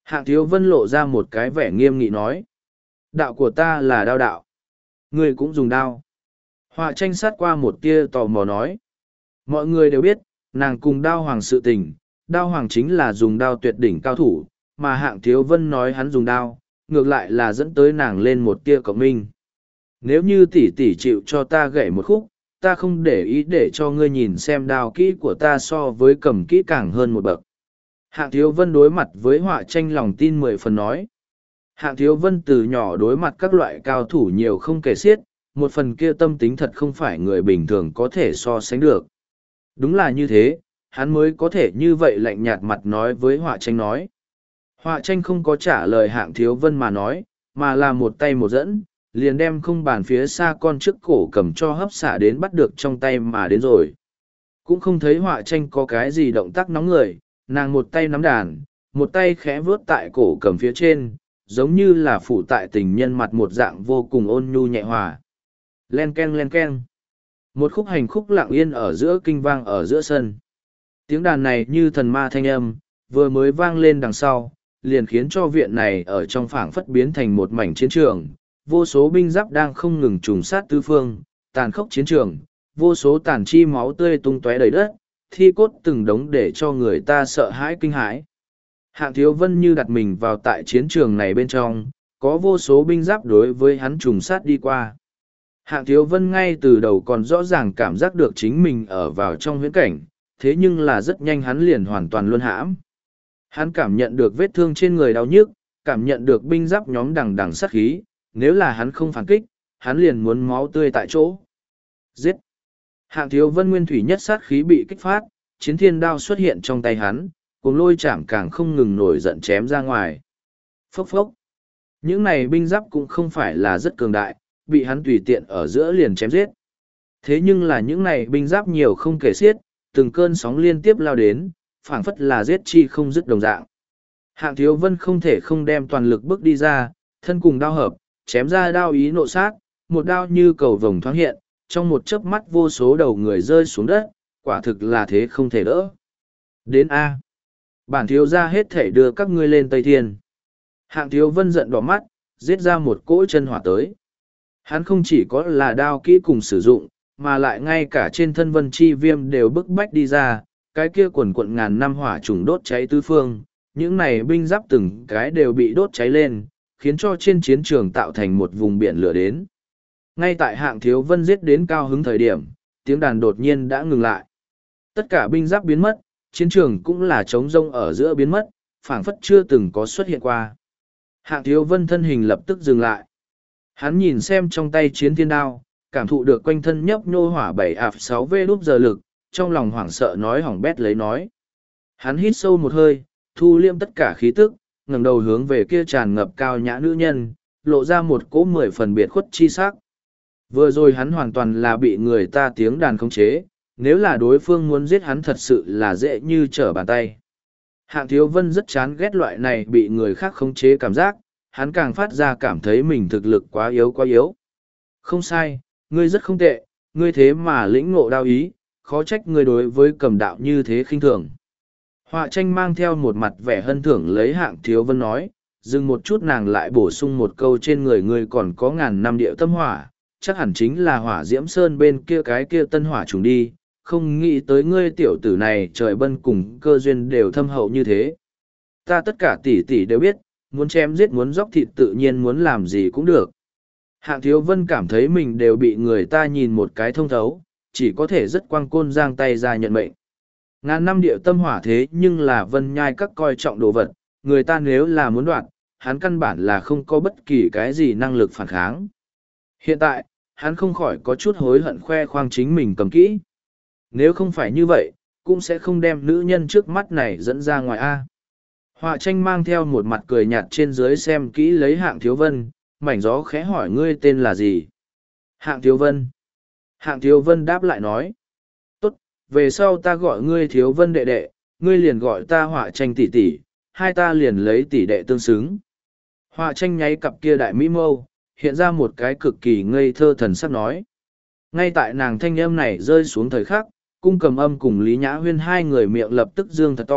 Hạng Thiếu Vân lộ ra một cái vẻ nghiêm nghị nói. Đạo của ta là đao đạo. Ngươi cũng dùng đao. Họa tranh sát qua một tia tò mò nói. Mọi người đều biết, nàng cùng đao hoàng sự tình, đao hoàng chính là dùng đao tuyệt đỉnh cao thủ, mà Hạng Thiếu Vân nói hắn dùng đao, ngược lại là dẫn tới nàng lên một tia cộng minh. Nếu như tỷ tỷ chịu cho ta gãy một khúc, ta không để ý để cho ngươi nhìn xem đao kỹ của ta so với cầm kỹ càng hơn một bậc. Hạng Thiếu Vân đối mặt với họa tranh lòng tin 10 phần nói. Hạng Thiếu Vân từ nhỏ đối mặt các loại cao thủ nhiều không kể xiết, một phần kia tâm tính thật không phải người bình thường có thể so sánh được. Đúng là như thế, hắn mới có thể như vậy lạnh nhạt mặt nói với họa tranh nói. Họa tranh không có trả lời Hạng Thiếu Vân mà nói, mà là một tay một dẫn, liền đem không bàn phía xa con trước cổ cầm cho hấp xả đến bắt được trong tay mà đến rồi. Cũng không thấy họa tranh có cái gì động tác nóng người, nàng một tay nắm đàn, một tay khẽ vướt tại cổ cầm phía trên, giống như là phụ tại tình nhân mặt một dạng vô cùng ôn nhu nhẹ hòa. Len ken len ken. Một khúc hành khúc lặng yên ở giữa kinh vang ở giữa sân. Tiếng đàn này như thần ma thanh âm, vừa mới vang lên đằng sau, liền khiến cho viện này ở trong phảng phất biến thành một mảnh chiến trường. Vô số binh giáp đang không ngừng trùng sát tứ phương, tàn khốc chiến trường, vô số tàn chi máu tươi tung tóe đầy đất, thi cốt từng đống để cho người ta sợ hãi kinh hãi. Hạng Thiếu Vân như đặt mình vào tại chiến trường này bên trong, có vô số binh giáp đối với hắn trùng sát đi qua. Hạng Thiếu Vân ngay từ đầu còn rõ ràng cảm giác được chính mình ở vào trong huyễn cảnh, thế nhưng là rất nhanh hắn liền hoàn toàn luân hãm. Hắn cảm nhận được vết thương trên người đau nhức, cảm nhận được binh giáp nhóm đằng đằng sát khí, nếu là hắn không phản kích, hắn liền muốn máu tươi tại chỗ. Giết! Hạng Thiếu Vân nguyên thủy nhất sát khí bị kích phát, chiến thiên đao xuất hiện trong tay hắn, cùng lôi chạm càng không ngừng nổi giận chém ra ngoài. Phốc phốc! Những này binh giáp cũng không phải là rất cường đại, bị hắn tùy tiện ở giữa liền chém giết. Thế nhưng là những này binh giáp nhiều không kể xiết, từng cơn sóng liên tiếp lao đến, phảng phất là giết chi không dứt đồng dạng. Hạng Thiếu Vân không thể không đem toàn lực bước đi ra, thân cùng đao hợp, chém ra đao ý nộ sát, một đao như cầu vồng thoáng hiện, trong một chớp mắt vô số đầu người rơi xuống đất, quả thực là thế không thể đỡ. Đến A. Bản thiếu gia hết thể đưa các ngươi lên Tây Thiên. Hạng Thiếu Vân giận đỏ mắt, giết ra một cỗ chân hỏa tới. Hắn không chỉ có là đao kỹ cùng sử dụng, mà lại ngay cả trên thân vân chi viêm đều bức bách đi ra, cái kia quần quận ngàn năm hỏa trùng đốt cháy tứ phương, những này binh giáp từng cái đều bị đốt cháy lên, khiến cho trên chiến trường tạo thành một vùng biển lửa đến. Ngay tại Hạng Thiếu Vân giết đến cao hứng thời điểm, tiếng đàn đột nhiên đã ngừng lại. Tất cả binh giáp biến mất, chiến trường cũng là trống rông ở giữa biến mất, phảng phất chưa từng có xuất hiện qua. Hạng Thiếu Vân thân hình lập tức dừng lại. Hắn nhìn xem trong tay chiến thiên đao, cảm thụ được quanh thân nhấp nhô hỏa 7-6 v đúp giờ lực, trong lòng hoảng sợ nói hỏng bét lấy nói. Hắn hít sâu một hơi, thu liêm tất cả khí tức, ngẩng đầu hướng về kia tràn ngập cao nhã nữ nhân, lộ ra một cỗ 10 phần biệt khuất chi sắc. Vừa rồi hắn hoàn toàn là bị người ta tiếng đàn khống chế, nếu là đối phương muốn giết hắn thật sự là dễ như trở bàn tay. Hạng Thiếu Vân rất chán ghét loại này bị người khác khống chế cảm giác, hắn càng phát ra cảm thấy mình thực lực quá yếu quá yếu. Không sai, ngươi rất không tệ, ngươi thế mà lĩnh ngộ đao ý, khó trách ngươi đối với cầm đạo như thế khinh thường. Họa tranh mang theo một mặt vẻ hân thưởng lấy Hạng Thiếu Vân nói, dừng một chút nàng lại bổ sung một câu trên người ngươi còn có ngàn năm địa tâm hỏa, chắc hẳn chính là hỏa diễm sơn bên kia cái kia tân hỏa trùng đi, không nghĩ tới ngươi tiểu tử này trời bân cùng cơ duyên đều thâm hậu như thế. Ta tất cả tỷ tỷ đều biết, muốn chém giết muốn dóc thịt tự nhiên muốn làm gì cũng được. Hạng Thiếu Vân cảm thấy mình đều bị người ta nhìn một cái thông thấu, chỉ có thể rất quang côn giang tay ra nhận mệnh. Ngàn năm địa tâm hỏa thế nhưng là Vân Nhai các coi trọng đồ vật, người ta nếu là muốn đoạt, hắn căn bản là không có bất kỳ cái gì năng lực phản kháng. Hiện tại, hắn không khỏi có chút hối hận khoe khoang chính mình cầm kỹ. Nếu không phải như vậy, cũng sẽ không đem nữ nhân trước mắt này dẫn ra ngoài A. Họa tranh mang theo một mặt cười nhạt trên dưới xem kỹ lấy Hạng Thiếu Vân, mảnh gió khẽ hỏi ngươi tên là gì? Hạng Thiếu Vân. Hạng Thiếu Vân đáp lại nói. Tốt, về sau ta gọi ngươi Thiếu Vân đệ đệ, ngươi liền gọi ta họa tranh tỷ tỷ, hai ta liền lấy tỷ đệ tương xứng. Họa tranh nháy cặp kia đại mỹ mâu, hiện ra một cái cực kỳ ngây thơ thần sắc nói. Ngay tại nàng thanh âm này rơi xuống thời khắc, cung cầm âm cùng Lý Nhã Huyên hai người miệng lập tức dương thật to,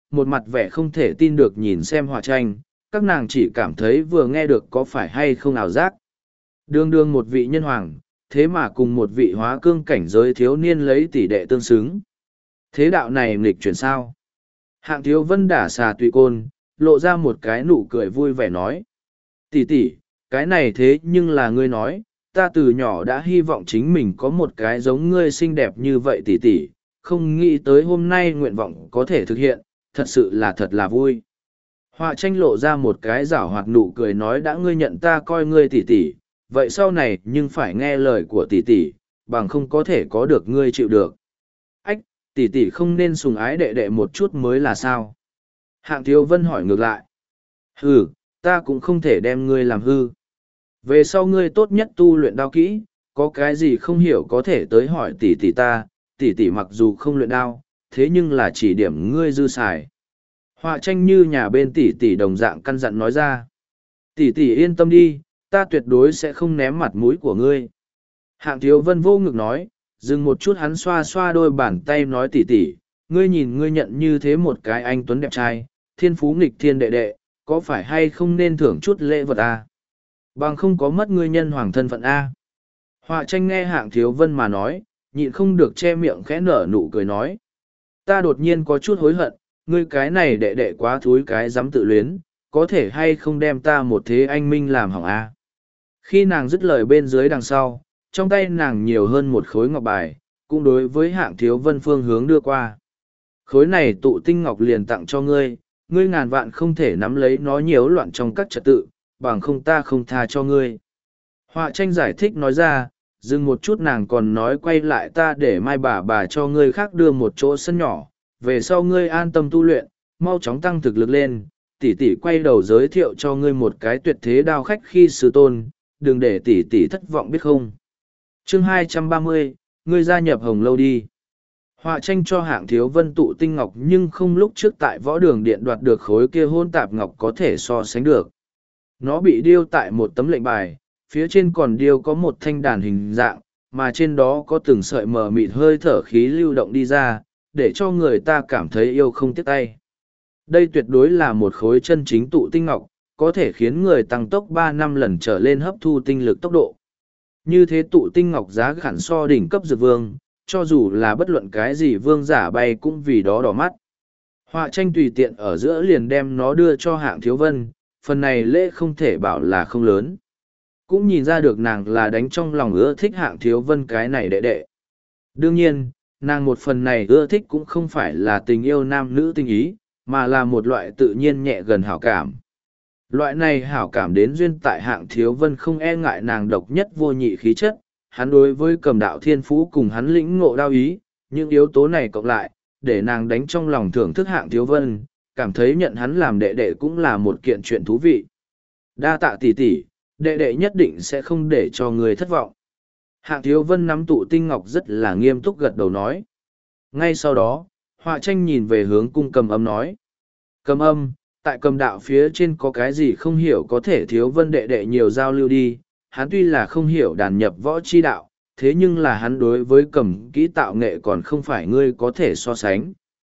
một mặt vẻ không thể tin được nhìn xem họa tranh, các nàng chỉ cảm thấy vừa nghe được có phải hay không ảo giác. Đương đương một vị nhân hoàng, thế mà cùng một vị hóa cương cảnh giới thiếu niên lấy tỷ đệ tương xứng. Thế đạo này nghịch chuyển sao? Hạng Thiếu Vân đả xà tùy côn, lộ ra một cái nụ cười vui vẻ nói. Tỷ tỷ, cái này thế nhưng là ngươi nói, ta từ nhỏ đã hy vọng chính mình có một cái giống ngươi xinh đẹp như vậy tỷ tỷ, không nghĩ tới hôm nay nguyện vọng có thể thực hiện, thật là vui. Họa tranh lộ ra một cái giảo hoạt nụ cười nói đã ngươi nhận ta coi ngươi tỷ tỷ, vậy sau này nhưng phải nghe lời của tỷ tỷ, bằng không có thể có được ngươi chịu được. Ách, tỷ tỷ không nên sùng ái đệ đệ một chút mới là sao? Hạng Thiếu Vân hỏi ngược lại. Hừ, ta cũng không thể đem ngươi làm hư. Về sau ngươi tốt nhất tu luyện đao kỹ, có cái gì không hiểu có thể tới hỏi tỷ tỷ ta, tỷ tỷ mặc dù không luyện đao, thế nhưng là chỉ điểm ngươi dư xài. Họa tranh như nhà bên tỷ tỷ đồng dạng căn dặn nói ra. Tỷ tỷ yên tâm đi, ta tuyệt đối sẽ không ném mặt mũi của ngươi. Hạng Thiếu Vân vô ngực nói, dừng một chút hắn xoa xoa đôi bàn tay nói tỷ tỷ, ngươi nhìn ngươi nhận như thế một cái anh tuấn đẹp trai, thiên phú nghịch thiên đệ đệ, có phải hay không nên thưởng chút lễ vật à? Bằng không có mất ngươi nhân hoàng thân phận A. Họa tranh nghe Hạng Thiếu Vân mà nói, nhịn không được che miệng khẽ nở nụ cười nói. Ta đột nhiên có chút hối hận, ngươi cái này đệ đệ quá thúi cái dám tự luyến, có thể hay không đem ta một thế anh minh làm hỏng A. Khi nàng dứt lời bên dưới đằng sau, trong tay nàng nhiều hơn một khối ngọc bài, cũng đối với Hạng Thiếu Vân phương hướng đưa qua. Khối này tụ tinh ngọc liền tặng cho ngươi, ngươi ngàn vạn không thể nắm lấy nó nhiễu loạn trong các trật tự, bằng không ta không tha cho ngươi. Họa tranh giải thích nói ra, dừng một chút nàng còn nói quay lại ta để mai bà cho ngươi khác đưa một chỗ sân nhỏ, về sau ngươi an tâm tu luyện, mau chóng tăng thực lực lên, tỷ tỷ quay đầu giới thiệu cho ngươi một cái tuyệt thế đao khách khi sư tôn, đừng để tỷ tỷ thất vọng biết không. Chương 230, ngươi gia nhập Hồng Lâu đi. Họa tranh cho Hạng Thiếu Vân tụ tinh ngọc nhưng không lúc trước tại võ đường điện đoạt được khối kia hôn tạp ngọc có thể so sánh được. Nó bị điêu tại một tấm lệnh bài, phía trên còn điêu có một thanh đàn hình dạng, mà trên đó có từng sợi mờ mịt hơi thở khí lưu động đi ra, để cho người ta cảm thấy yêu không tiếc tay. Đây tuyệt đối là một khối chân chính tụ tinh ngọc, có thể khiến người tăng tốc 3-5 lần trở lên hấp thu tinh lực tốc độ. Như thế tụ tinh ngọc giá hẳn so đỉnh cấp dược vương, cho dù là bất luận cái gì vương giả bay cũng vì đó đỏ mắt. Họa tranh tùy tiện ở giữa liền đem nó đưa cho Hạng Thiếu Vân, phần này lễ không thể bảo là không lớn. Cũng nhìn ra được nàng là đánh trong lòng ưa thích Hạng Thiếu Vân cái này đệ đệ. Đương nhiên, nàng một phần này ưa thích cũng không phải là tình yêu nam nữ tình ý, mà là một loại tự nhiên nhẹ gần hảo cảm. Loại này hảo cảm đến duyên tại Hạng Thiếu Vân không e ngại nàng độc nhất vô nhị khí chất, hắn đối với cầm đạo thiên phú cùng hắn lĩnh ngộ đao ý, những yếu tố này cộng lại, để nàng đánh trong lòng thưởng thức Hạng Thiếu Vân, cảm thấy nhận hắn làm đệ đệ cũng là một kiện chuyện thú vị. Đa tạ tỷ tỷ, đệ đệ nhất định sẽ không để cho người thất vọng. Hạng Thiếu Vân nắm tụ tinh ngọc rất là nghiêm túc gật đầu nói. Ngay sau đó, họa tranh nhìn về hướng cung cầm âm nói. Cầm âm, tại cầm đạo phía trên có cái gì không hiểu có thể Thiếu Vân đệ đệ nhiều giao lưu đi. Hắn tuy là không hiểu đàn nhập võ chi đạo, thế nhưng là hắn đối với cầm kỹ tạo nghệ còn không phải ngươi có thể so sánh.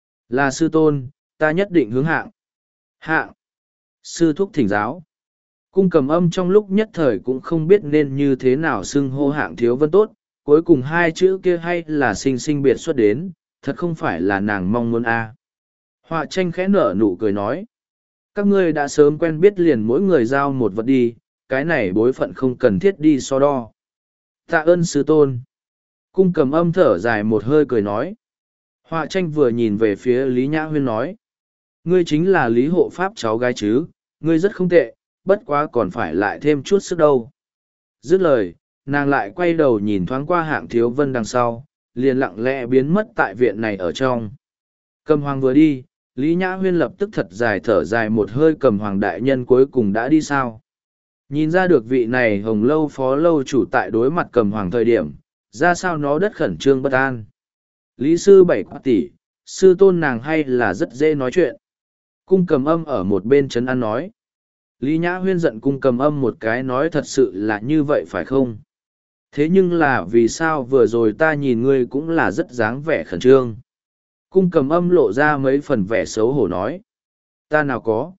Là sư tôn, ta nhất định hướng hạng. Hạng. Sư thúc thỉnh giáo. Cung cầm âm trong lúc nhất thời cũng không biết nên như thế nào xưng hô Hạng Thiếu Vân tốt, cuối cùng hai chữ kia hay là sinh sinh biệt xuất đến, thật không phải là nàng mong muốn a. Họa tranh khẽ nở nụ cười nói. Các ngươi đã sớm quen biết liền mỗi người giao một vật đi, cái này bối phận không cần thiết đi so đo. Tạ ơn sư tôn. Cung cầm âm thở dài một hơi cười nói. Họa tranh vừa nhìn về phía Lý Nhã Huyên nói. Ngươi chính là Lý Hộ Pháp cháu gái chứ, ngươi rất không tệ, bất quá còn phải lại thêm chút sức đâu. Dứt lời, nàng lại quay đầu nhìn thoáng qua Hạng Thiếu Vân đằng sau, liền lặng lẽ biến mất tại viện này ở trong. Cầm hoàng vừa đi, Lý Nhã Huyên lập tức thật dài thở dài một hơi cầm hoàng đại nhân cuối cùng đã đi sao. Nhìn ra được vị này Hồng Lâu phó lâu chủ tại đối mặt cầm hoàng thời điểm, ra sao nó đất khẩn trương bất an. Lý sư bảy tỷ, sư tôn nàng hay là rất dễ nói chuyện. Cung cầm âm ở một bên trấn an nói. Lý Nhã Huyên giận cung cầm âm một cái nói thật sự là như vậy phải không? Thế nhưng là vì sao vừa rồi ta nhìn ngươi cũng là rất dáng vẻ khẩn trương. Cung Cầm Âm lộ ra mấy phần vẻ xấu hổ nói. Ta nào có,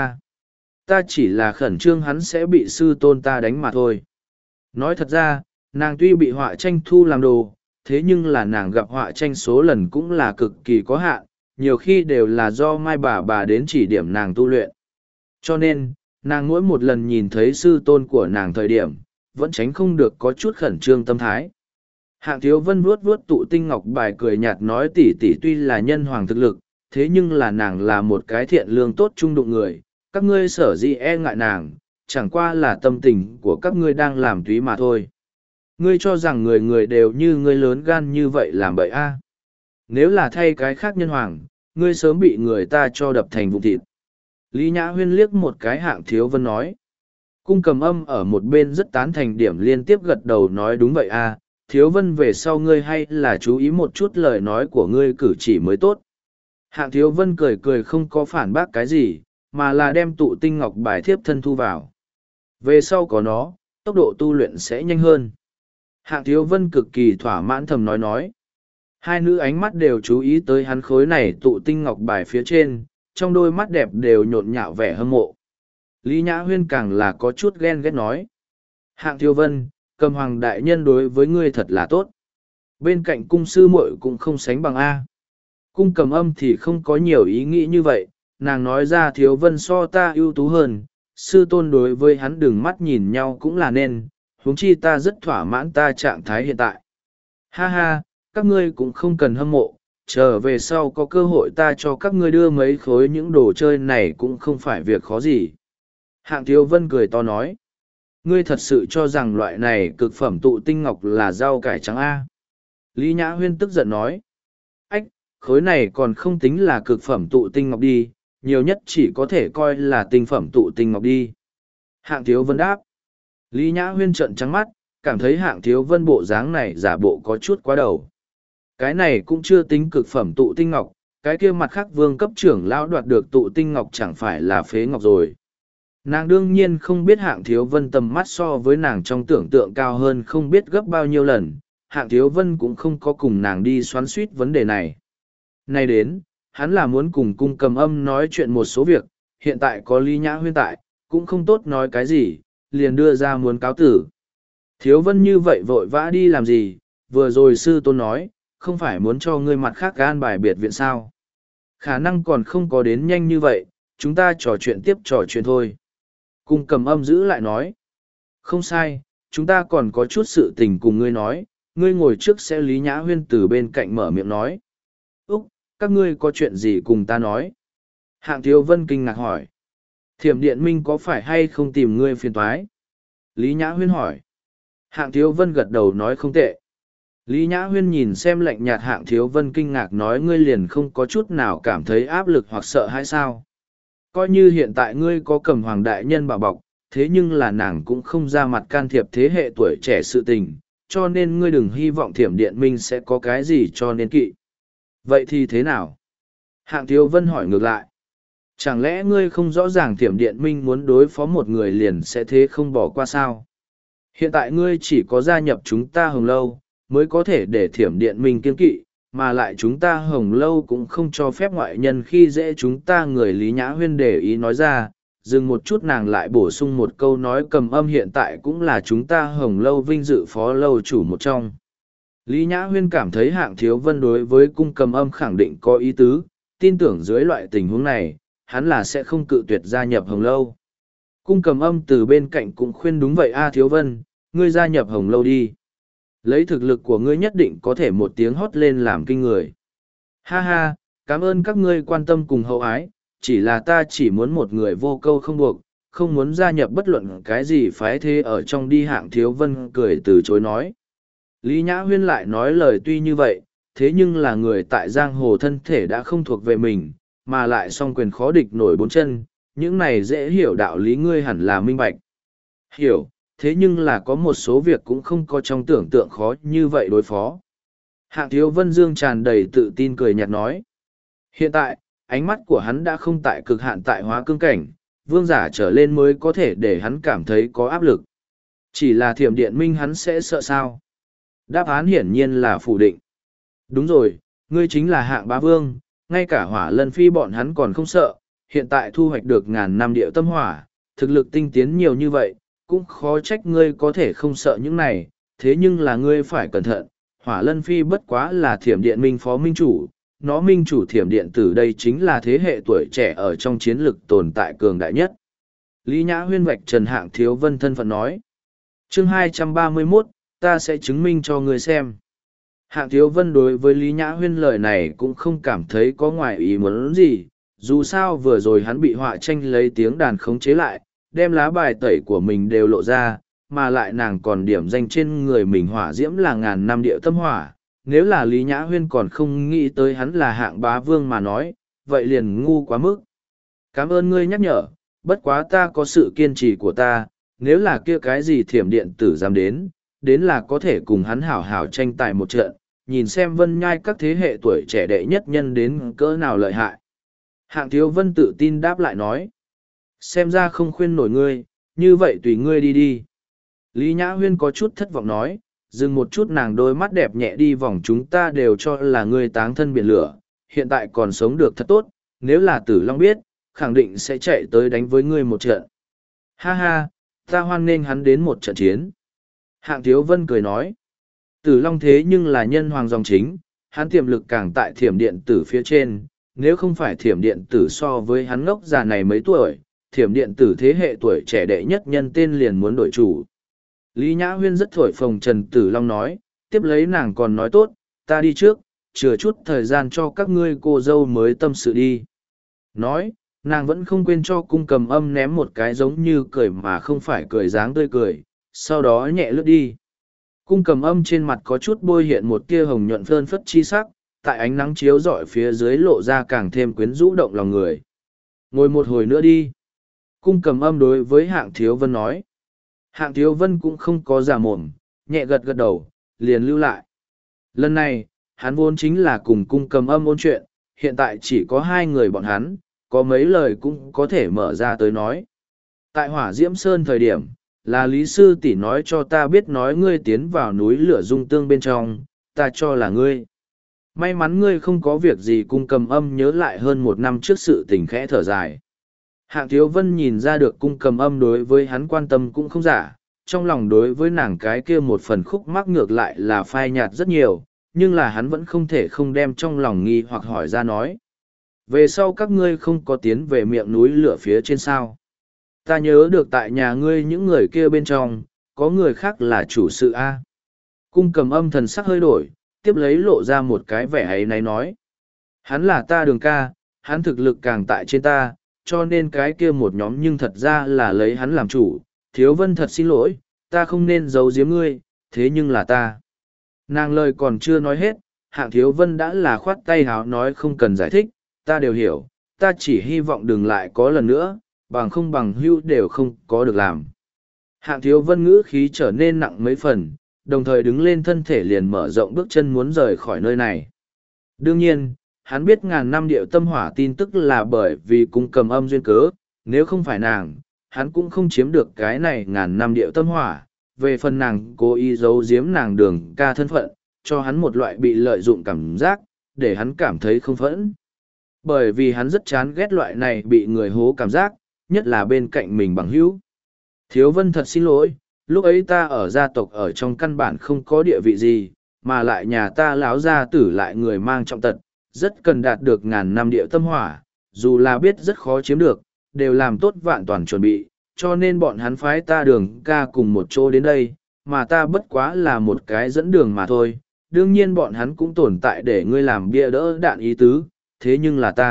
ta chỉ là khẩn trương hắn sẽ bị sư tôn ta đánh mà thôi. Nói thật ra, nàng tuy bị họa tranh thu làm đồ, thế nhưng là nàng gặp họa tranh số lần cũng là cực kỳ có hạn, nhiều khi đều là do mai bà đến chỉ điểm nàng tu luyện. Cho nên, nàng mỗi một lần nhìn thấy sư tôn của nàng thời điểm, vẫn tránh không được có chút khẩn trương tâm thái. Hạng Thiếu Vân vuốt vuốt tụ tinh ngọc bài cười nhạt nói tỷ tỷ tuy là nhân hoàng thực lực, thế nhưng là nàng là một cái thiện lương tốt trung đụng người, các ngươi sở dĩ e ngại nàng, chẳng qua là tâm tình của các ngươi đang làm túy mà thôi. Ngươi cho rằng người người đều như ngươi lớn gan như vậy làm bậy a? Nếu là thay cái khác nhân hoàng, ngươi sớm bị người ta cho đập thành vụn thịt. Lý Nhã Huyên liếc một cái Hạng Thiếu Vân nói. Cung Cầm Âm ở một bên rất tán thành điểm liên tiếp gật đầu nói đúng vậy a, Thiếu Vân về sau ngươi hay là chú ý một chút lời nói của ngươi cử chỉ mới tốt. Hạng Thiếu Vân cười cười không có phản bác cái gì, mà là đem tụ tinh ngọc bài thiếp thân thu vào. Về sau có nó, tốc độ tu luyện sẽ nhanh hơn. Hạng Thiếu Vân cực kỳ thỏa mãn thầm nói. Hai nữ ánh mắt đều chú ý tới hắn khối này tụ tinh ngọc bài phía trên, trong đôi mắt đẹp đều nhộn nhạo vẻ hâm mộ. Lý Nhã Huyên càng là có chút ghen ghét nói. Hạng Thiếu Vân, Cầm Hoàng đại nhân đối với ngươi thật là tốt. Bên cạnh cung sư muội cũng không sánh bằng A. Cung Cầm Âm thì không có nhiều ý nghĩ như vậy, nàng nói ra Thiếu Vân so ta ưu tú hơn, sư tôn đối với hắn đừng mắt nhìn nhau cũng là nên, huống chi ta rất thỏa mãn ta trạng thái hiện tại. Ha ha, các ngươi cũng không cần hâm mộ, trở về sau có cơ hội ta cho các ngươi đưa mấy khối những đồ chơi này cũng không phải việc khó gì. Hạng Thiếu Vân cười to nói. Ngươi thật sự cho rằng loại này cực phẩm tụ tinh ngọc là rau cải trắng A. Lý Nhã Huyên tức giận nói. Ách, khối này còn không tính là cực phẩm tụ tinh ngọc đi, nhiều nhất chỉ có thể coi là tinh phẩm tụ tinh ngọc đi. Hạng Thiếu Vân đáp. Lý Nhã Huyên trợn trắng mắt, cảm thấy Hạng Thiếu Vân bộ dáng này giả bộ có chút quá đầu. Cái này cũng chưa tính cực phẩm tụ tinh ngọc, cái kia mặt khác vương cấp trưởng lão đoạt được tụ tinh ngọc chẳng phải là phế ngọc rồi. Nàng đương nhiên không biết Hạng Thiếu Vân tầm mắt so với nàng trong tưởng tượng cao hơn không biết gấp bao nhiêu lần, Hạng Thiếu Vân cũng không có cùng nàng đi xoắn suýt vấn đề này. Nay đến, hắn là muốn cùng Cung Cầm Âm nói chuyện một số việc, hiện tại có Lý Nhã Huyên tại, cũng không tốt nói cái gì, liền đưa ra muốn cáo tử. Thiếu Vân như vậy vội vã đi làm gì, vừa rồi sư tôn nói, không phải muốn cho ngươi mặt khác gan bài biệt viện sao. Khả năng còn không có đến nhanh như vậy, chúng ta trò chuyện tiếp trò chuyện thôi. Cung Cầm Âm giữ lại nói. Không sai, chúng ta còn có chút sự tình cùng ngươi nói, ngươi ngồi trước sẽ Lý Nhã Huyên từ bên cạnh mở miệng nói. Úc, các ngươi có chuyện gì cùng ta nói? Hạng Thiếu Vân kinh ngạc hỏi. Thiểm Điện Minh có phải hay không tìm ngươi phiền toái? Lý Nhã Huyên hỏi. Hạng Thiếu Vân gật đầu nói không tệ. Lý Nhã Huyên nhìn xem lạnh nhạt Hạng Thiếu Vân kinh ngạc nói ngươi liền không có chút nào cảm thấy áp lực hoặc sợ hãi sao. Coi như hiện tại ngươi có Cầm Hoàng đại nhân bảo bọc, thế nhưng là nàng cũng không ra mặt can thiệp thế hệ tuổi trẻ sự tình, cho nên ngươi đừng hy vọng Thiểm Điện Minh sẽ có cái gì cho nên kỵ. Vậy thì thế nào? Hạng Thiếu Vân hỏi ngược lại. Chẳng lẽ ngươi không rõ ràng Thiểm Điện Minh muốn đối phó một người liền sẽ thế không bỏ qua sao? Hiện tại ngươi chỉ có gia nhập chúng ta Hồng Lâu, mới có thể để Thiểm Điện Minh kiên kỵ, mà lại chúng ta Hồng Lâu cũng không cho phép ngoại nhân khi dễ chúng ta người. Lý Nhã Huyên để ý nói ra, dừng một chút nàng lại bổ sung một câu nói Cầm Âm hiện tại cũng là chúng ta Hồng Lâu vinh dự phó lâu chủ một trong. Lý Nhã Huyên cảm thấy Hạng Thiếu Vân đối với Cung Cầm Âm khẳng định có ý tứ, tin tưởng dưới loại tình huống này, hắn là sẽ không cự tuyệt gia nhập Hồng Lâu. Cung Cầm Âm từ bên cạnh cũng khuyên đúng vậy a Thiếu Vân, ngươi gia nhập Hồng Lâu đi. Lấy thực lực của ngươi nhất định có thể một tiếng hót lên làm kinh người. Ha ha, cảm ơn các ngươi quan tâm cùng hậu ái, chỉ là ta chỉ muốn một người vô câu không buộc, không muốn gia nhập bất luận cái gì phái thế ở trong đi. Hạng Thiếu Vân cười từ chối nói. Lý Nhã Huyên lại nói lời tuy như vậy, thế nhưng là người tại giang hồ thân thể đã không thuộc về mình, mà lại song quyền khó địch nổi bốn chân, những này dễ hiểu đạo lý ngươi hẳn là minh bạch. Hiểu, thế nhưng là có một số việc cũng không có trong tưởng tượng khó như vậy đối phó. Hạng Thiếu Vân Dương tràn đầy tự tin cười nhạt nói. Hiện tại, ánh mắt của hắn đã không tại cực hạn tại hóa cương cảnh, vương giả trở lên mới có thể để hắn cảm thấy có áp lực. Chỉ là Thiểm Điện Minh hắn sẽ sợ sao? Đáp án hiển nhiên là phủ định. Đúng rồi, Ngươi chính là hạng bá vương, ngay cả hỏa lân phi bọn hắn còn không sợ, hiện tại thu hoạch được ngàn năm địa tâm hỏa, thực lực tinh tiến nhiều như vậy, cũng khó trách ngươi có thể không sợ những này, thế nhưng là ngươi phải cẩn thận, hỏa lân phi bất quá là thiểm điện minh phó minh chủ, nó minh chủ thiểm điện tử đây chính là thế hệ tuổi trẻ ở trong chiến lực tồn tại cường đại nhất. Lý Nhã Huyên vạch trần Hạng Thiếu Vân thân phận nói. Chương 231, ta sẽ chứng minh cho ngươi xem. Hạng Thiếu Vân đối với Lý Nhã Huyên lời này cũng không cảm thấy có ngoài ý muốn gì, dù sao vừa rồi hắn bị họa tranh lấy tiếng đàn khống chế lại, đem lá bài tẩy của mình đều lộ ra, mà lại nàng còn điểm danh trên người mình hỏa diễm là ngàn năm địa tâm hỏa. Nếu là Lý Nhã Huyên còn không nghĩ tới hắn là hạng bá vương mà nói, vậy liền ngu quá mức. Cảm ơn ngươi nhắc nhở, bất quá ta có sự kiên trì của ta, nếu là kia cái gì thiểm điện tử dám đến là có thể cùng hắn hảo hảo tranh tài một trận, nhìn xem Vân Nhai các thế hệ tuổi trẻ đệ nhất nhân đến cỡ nào lợi hại. Hạng Thiếu Vân tự tin đáp lại nói, xem ra không khuyên nổi ngươi, như vậy tùy ngươi đi đi. Lý Nhã Huyên có chút thất vọng nói, dừng một chút nàng đôi mắt đẹp nhẹ đi vòng chúng ta đều cho là ngươi táng thân biển lửa, hiện tại còn sống được thật tốt, nếu là Tử Long biết, khẳng định sẽ chạy tới đánh với ngươi một trận. Ha ha, ta hoan nghênh hắn đến một trận chiến. Hạng Thiếu Vân cười nói, Tử Long thế nhưng là nhân hoàng dòng chính, hắn tiềm lực càng tại thiểm điện tử phía trên, nếu không phải thiểm điện tử so với hắn ngốc già này mấy tuổi, thiểm điện tử thế hệ tuổi trẻ đệ nhất nhân tên liền muốn đổi chủ. Lý Nhã Huyên rất thổi phồng Trần Tử Long nói, tiếp lấy nàng còn nói tốt, ta đi trước, chừa chút thời gian cho các ngươi cô dâu mới tâm sự đi. Nói, nàng vẫn không quên cho cung cầm âm ném một cái giống như cười mà không phải cười dáng tươi cười, sau đó nhẹ lướt đi. Cung cầm âm trên mặt có chút bôi hiện một tia hồng nhuận phơn phất chi sắc, tại ánh nắng chiếu rọi phía dưới lộ ra càng thêm quyến rũ động lòng người. Ngồi một hồi nữa đi. Cung cầm âm đối với Hạng Thiếu Vân nói. Hạng Thiếu Vân cũng không có giả mồm, nhẹ gật gật đầu, liền lưu lại. Lần này, hắn vốn chính là cùng cung cầm âm ôn chuyện, hiện tại chỉ có hai người bọn hắn, có mấy lời cũng có thể mở ra tới nói. Tại Hỏa Diễm Sơn thời điểm, là Lý Sư tỷ nói cho ta biết nói ngươi tiến vào núi lửa dung tương bên trong, ta cho là ngươi. May mắn ngươi không có việc gì cung cầm âm nhớ lại hơn một năm trước sự tình khẽ thở dài. Hạng Thiếu Vân nhìn ra được cung cầm âm đối với hắn quan tâm cũng không giả, trong lòng đối với nàng cái kia một phần khúc mắc ngược lại là phai nhạt rất nhiều, nhưng là hắn vẫn không thể không đem trong lòng nghi hoặc hỏi ra nói. Về sau các ngươi không có tiến về miệng núi lửa phía trên sao. Ta nhớ được tại nhà ngươi những người kia bên trong, có người khác là chủ sự A. Cung cầm âm thần sắc hơi đổi, tiếp lấy lộ ra một cái vẻ ấy náy nói. Hắn là ta Đường ca, hắn thực lực càng tại trên ta, cho nên cái kia một nhóm nhưng thật ra là lấy hắn làm chủ. Thiếu Vân thật xin lỗi, ta không nên giấu giếm ngươi, thế nhưng là ta. Nàng lời còn chưa nói hết, Hạng Thiếu Vân đã là khoát tay háo nói không cần giải thích, ta đều hiểu, ta chỉ hy vọng đừng lại có lần nữa, bằng không bằng hưu đều không có được làm. Hạng Thiếu Vân ngữ khí trở nên nặng mấy phần, đồng thời đứng lên thân thể liền mở rộng bước chân muốn rời khỏi nơi này. Đương nhiên, hắn biết ngàn năm điệu tâm hỏa tin tức là bởi vì cung cầm âm duyên cớ, nếu không phải nàng, hắn cũng không chiếm được cái này ngàn năm điệu tâm hỏa. Về phần nàng cố ý giấu giếm nàng Đường ca thân phận, cho hắn một loại bị lợi dụng cảm giác, để hắn cảm thấy không phẫn. Bởi vì hắn rất chán ghét loại này bị người hố cảm giác, nhất là bên cạnh mình bằng hữu. Thiếu Vân thật xin lỗi, lúc ấy ta ở gia tộc ở trong căn bản không có địa vị gì, mà lại nhà ta láo gia tử lại người mang trọng tật, rất cần đạt được ngàn năm địa tâm hỏa, dù là biết rất khó chiếm được, đều làm tốt vạn toàn chuẩn bị, cho nên bọn hắn phái ta Đường ca cùng một chỗ đến đây, mà ta bất quá là một cái dẫn đường mà thôi. Đương nhiên bọn hắn cũng tồn tại để ngươi làm bia đỡ đạn ý tứ, thế nhưng là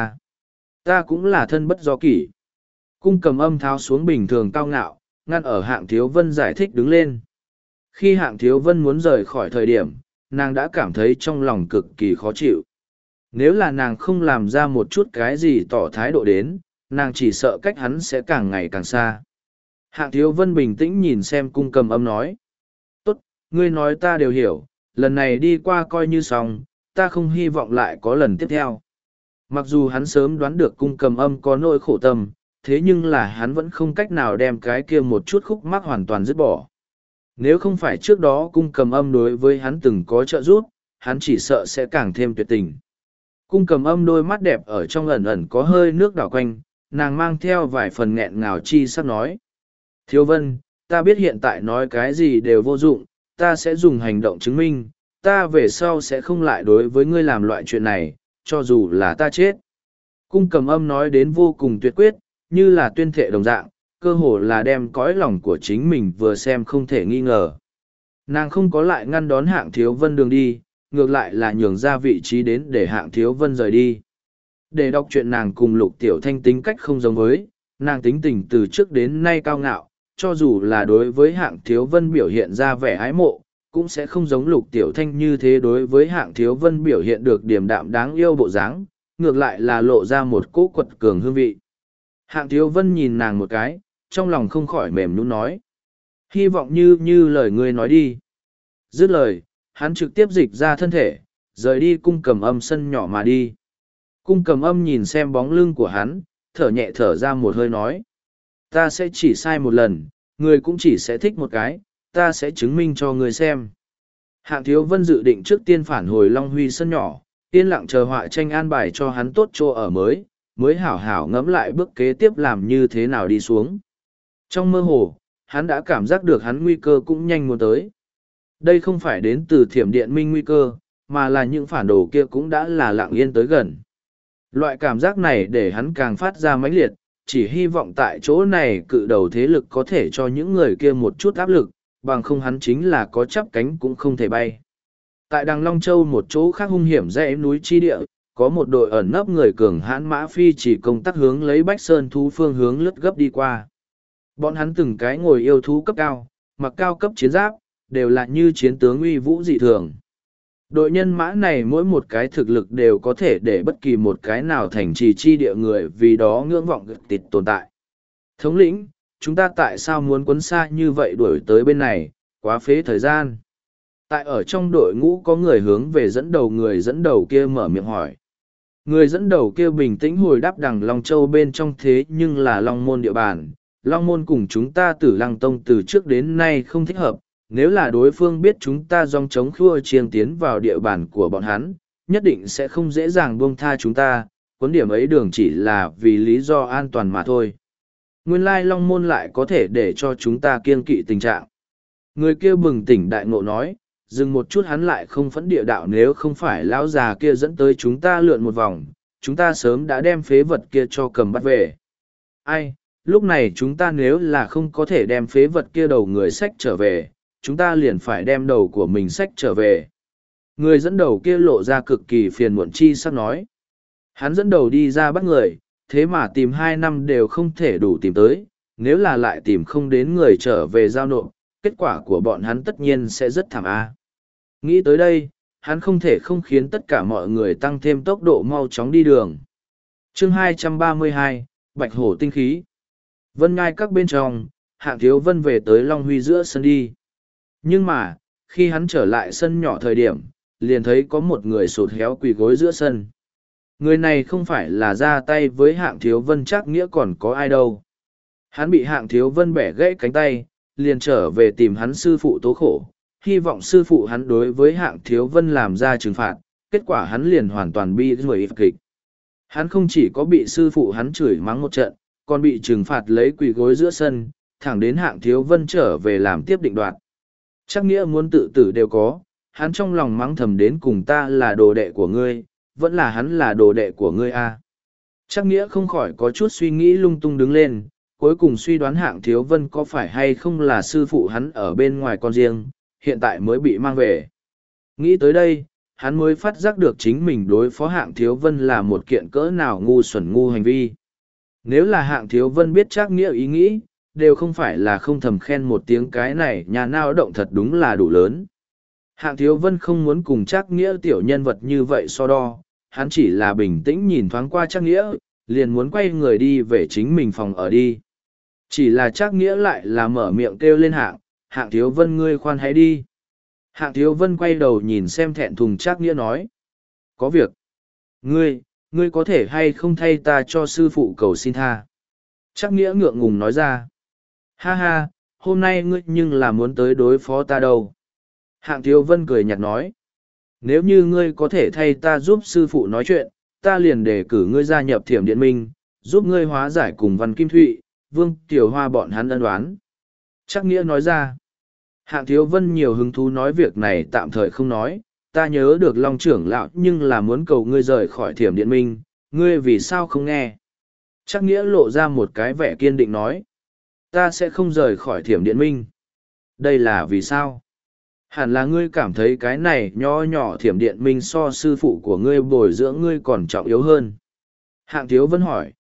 ta cũng là thân bất do kỷ. Cung cầm âm tháo xuống bình thường cao ngạo, ngăn ở Hạng Thiếu Vân giải thích đứng lên. Khi Hạng Thiếu Vân muốn rời khỏi thời điểm, nàng đã cảm thấy trong lòng cực kỳ khó chịu. Nếu là nàng không làm ra một chút cái gì tỏ thái độ đến, nàng chỉ sợ cách hắn sẽ càng ngày càng xa. Hạng Thiếu Vân bình tĩnh nhìn xem cung cầm âm nói. Tốt, ngươi nói ta đều hiểu, lần này đi qua coi như xong, ta không hy vọng lại có lần tiếp theo. Mặc dù hắn sớm đoán được cung cầm âm có nỗi khổ tâm, thế nhưng là hắn vẫn không cách nào đem cái kia một chút khúc mắc hoàn toàn dứt bỏ. Nếu không phải trước đó cung cầm âm đối với hắn từng có trợ giúp, hắn chỉ sợ sẽ càng thêm tuyệt tình. Cung Cầm Âm đôi mắt đẹp ở trong ẩn ẩn có hơi nước đảo quanh, nàng mang theo vài phần nghẹn ngào chi sắp nói. Thiếu Vân, ta biết hiện tại nói cái gì đều vô dụng, ta sẽ dùng hành động chứng minh, ta về sau sẽ không lại đối với ngươi làm loại chuyện này, cho dù là ta chết. Cung Cầm Âm nói đến vô cùng tuyệt quyết, như là tuyên thệ đồng dạng, cơ hồ là đem cõi lòng của chính mình vừa xem không thể nghi ngờ. Nàng không có lại ngăn đón Hạng Thiếu Vân đường đi, ngược lại là nhường ra vị trí đến để Hạng Thiếu Vân rời đi. Để đọc chuyện nàng cùng Lục Tiểu Thanh tính cách không giống với, nàng tính tình từ trước đến nay cao ngạo, cho dù là đối với Hạng Thiếu Vân biểu hiện ra vẻ ái mộ, cũng sẽ không giống Lục Tiểu Thanh như thế đối với Hạng Thiếu Vân biểu hiện được điềm đạm đáng yêu bộ dáng, ngược lại là lộ ra một cỗ quật cường hương vị. Hạng Thiếu Vân nhìn nàng một cái, trong lòng không khỏi mềm nhũn nói. Hy vọng như lời ngươi nói đi. Dứt lời, hắn trực tiếp dịch ra thân thể, rời đi Cung Cầm Âm sân nhỏ mà đi. Cung Cầm Âm nhìn xem bóng lưng của hắn, thở nhẹ thở ra một hơi nói. Ta sẽ chỉ sai một lần, ngươi cũng chỉ sẽ thích một cái, ta sẽ chứng minh cho ngươi xem. Hạng Thiếu Vân dự định trước tiên phản hồi Long Huy sân nhỏ, yên lặng chờ họa tranh an bài cho hắn tốt chỗ ở mới hảo hảo ngẫm lại bước kế tiếp làm như thế nào đi xuống. Trong mơ hồ, hắn đã cảm giác được hắn nguy cơ cũng nhanh muốn tới. Đây không phải đến từ thiểm điện minh nguy cơ, mà là những phản đồ kia cũng đã là lặng yên tới gần. Loại cảm giác này để hắn càng phát ra mãnh liệt, chỉ hy vọng tại chỗ này cự đầu thế lực có thể cho những người kia một chút áp lực, bằng không hắn chính là có chắp cánh cũng không thể bay. Tại Đằng Long Châu một chỗ khác hung hiểm dãy núi chi địa, có một đội ẩn nấp người cường hãn mã phi chỉ công tác hướng lấy Bách Sơn thú phương hướng lướt gấp đi qua. Bọn hắn từng cái ngồi yêu thú cấp cao, mặc cao cấp chiến giáp, đều là như chiến tướng uy vũ dị thường. Đội nhân mã này mỗi một cái thực lực đều có thể để bất kỳ một cái nào thành trì chi địa người vì đó ngưỡng vọng tịt tồn tại. Thống lĩnh, chúng ta tại sao muốn quấn xa như vậy đuổi tới bên này, quá phế thời gian. Tại ở trong đội ngũ có người hướng về người dẫn đầu kia mở miệng hỏi. Người dẫn đầu kia bình tĩnh hồi đáp Đằng Long Châu bên trong thế nhưng là Long Môn địa bàn. Long Môn cùng chúng ta Tử Lăng Tông từ trước đến nay không thích hợp. Nếu là đối phương biết chúng ta dòng chống khua chiêng tiến vào địa bàn của bọn hắn, nhất định sẽ không dễ dàng buông tha chúng ta, vấn điểm ấy đường chỉ là vì lý do an toàn mà thôi. Nguyên lai Long Môn lại có thể để cho chúng ta kiêng kỵ tình trạng. Người kia bừng tỉnh đại ngộ nói, dừng một chút hắn lại không phẫn địa đạo nếu không phải lão già kia dẫn tới chúng ta lượn một vòng, chúng ta sớm đã đem phế vật kia cho cầm bắt về. Ai, lúc này chúng ta nếu là không có thể đem phế vật kia đầu người sách trở về, chúng ta liền phải đem đầu của mình sách trở về. Người dẫn đầu kia lộ ra cực kỳ phiền muộn chi sắc nói. Hắn dẫn đầu đi ra bắt người, thế mà tìm 2 năm đều không thể đủ tìm tới, nếu là lại tìm không đến người trở về giao nộp, kết quả của bọn hắn tất nhiên sẽ rất thảm a. Nghĩ tới đây, hắn không thể không khiến tất cả mọi người tăng thêm tốc độ mau chóng đi đường. Chương 232, Bạch Hổ tinh khí. Vân Ngai các bên trong, Hạng Thiếu Vân về tới Long Huy giữa sân đi. Nhưng mà, khi hắn trở lại sân nhỏ thời điểm, liền thấy có một người sụt héo quỳ gối giữa sân. Người này không phải là ra tay với Hạng Thiếu Vân chắc nghĩa còn có ai đâu. Hắn bị Hạng Thiếu Vân bẻ gãy cánh tay, liền trở về tìm hắn sư phụ tố khổ, hy vọng sư phụ hắn đối với Hạng Thiếu Vân làm ra trừng phạt, kết quả hắn liền hoàn toàn bi người kịch. Hắn không chỉ có bị sư phụ hắn chửi mắng một trận, còn bị trừng phạt lấy quỳ gối giữa sân, thẳng đến Hạng Thiếu Vân trở về làm tiếp định đoạt. Chắc nghĩa muốn tự tử đều có, hắn trong lòng mắng thầm đến cùng ta là đồ đệ của ngươi, vẫn là hắn là đồ đệ của ngươi a. Chắc nghĩa không khỏi có chút suy nghĩ lung tung đứng lên, cuối cùng suy đoán Hạng Thiếu Vân có phải hay không là sư phụ hắn ở bên ngoài con riêng, hiện tại mới bị mang về. Nghĩ tới đây, hắn mới phát giác được chính mình đối phó Hạng Thiếu Vân là một kiện cỡ nào ngu xuẩn ngu hành vi. Nếu là Hạng Thiếu Vân biết Trác Nghĩa ý nghĩ, đều không phải là không thầm khen một tiếng cái này nhà nao động thật đúng là đủ lớn. Hạng Thiếu Vân không muốn cùng Trác Nghĩa tiểu nhân vật như vậy so đo, hắn chỉ là bình tĩnh nhìn thoáng qua Trác Nghĩa, liền muốn quay người đi về chính mình phòng ở đi. Chỉ là Trác Nghĩa lại là mở miệng kêu lên Hạng Thiếu Vân ngươi khoan hãy đi. Hạng Thiếu Vân quay đầu nhìn xem thẹn thùng Trác Nghĩa nói. Có việc. Ngươi có thể hay không thay ta cho sư phụ cầu xin tha. Trác Nghĩa ngượng ngùng nói ra. Ha ha, hôm nay ngươi nhưng là muốn tới đối phó ta đâu. Hạng Thiếu Vân cười nhạt nói. Nếu như ngươi có thể thay ta giúp sư phụ nói chuyện, ta liền đề cử ngươi gia nhập Thiểm Điện Minh, giúp ngươi hóa giải cùng Văn Kim Thụy, Vương Tiểu Hoa bọn hắn ân đoán. Trác Nghĩa nói ra. Hạng Thiếu Vân nhiều hứng thú nói việc này tạm thời không nói, ta nhớ được Long trưởng lão nhưng là muốn cầu ngươi rời khỏi Thiểm Điện Minh, ngươi vì sao không nghe? Trác Nghĩa lộ ra một cái vẻ kiên định nói. Ta sẽ không rời khỏi Thiểm Điện Minh. Đây là vì sao? Hẳn là ngươi cảm thấy cái này nho nhỏ Thiểm Điện Minh so sư phụ của ngươi bồi dưỡng ngươi còn trọng yếu hơn. Hạng Thiếu Vân hỏi.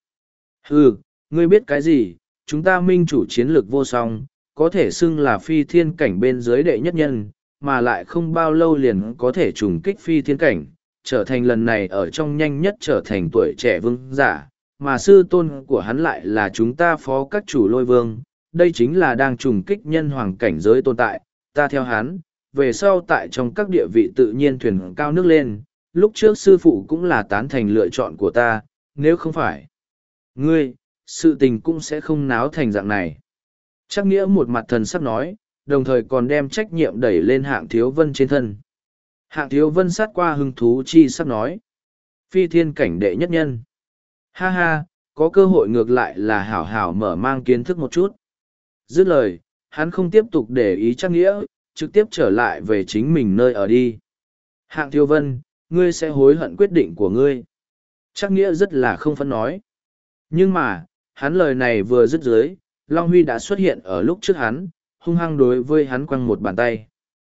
Ngươi biết cái gì? Chúng ta minh chủ chiến lược vô song, có thể xưng là phi thiên cảnh bên dưới đệ nhất nhân, mà lại không bao lâu liền có thể trùng kích phi thiên cảnh, trở thành lần này ở trong nhanh nhất trở thành tuổi trẻ vương giả, mà sư tôn của hắn lại là chúng ta phó các chủ lôi vương, đây chính là đang trùng kích nhân hoàng cảnh giới tồn tại, ta theo hắn, về sau tại trong các địa vị tự nhiên thuyền cao nước lên, lúc trước sư phụ cũng là tán thành lựa chọn của ta, nếu không phải ngươi, sự tình cũng sẽ không náo thành dạng này. Trác Nghĩa một mặt thần sắc nói, đồng thời còn đem trách nhiệm đẩy lên Hạng Thiếu Vân trên thân. Hạng Thiếu Vân sát qua hứng thú chi sắc nói. Phi thiên cảnh đệ nhất nhân. Ha ha, có cơ hội ngược lại là hảo hảo mở mang kiến thức một chút. Dứt lời, hắn không tiếp tục để ý Trác Nghĩa, trực tiếp trở lại về chính mình nơi ở đi. Hạng Thiếu Vân, ngươi sẽ hối hận quyết định của ngươi. Trác Nghĩa rất là không phẫn nói. Nhưng mà, hắn lời này vừa dứt dưới, Long Huy đã xuất hiện ở lúc trước hắn, hung hăng đối với hắn quăng một bàn tay.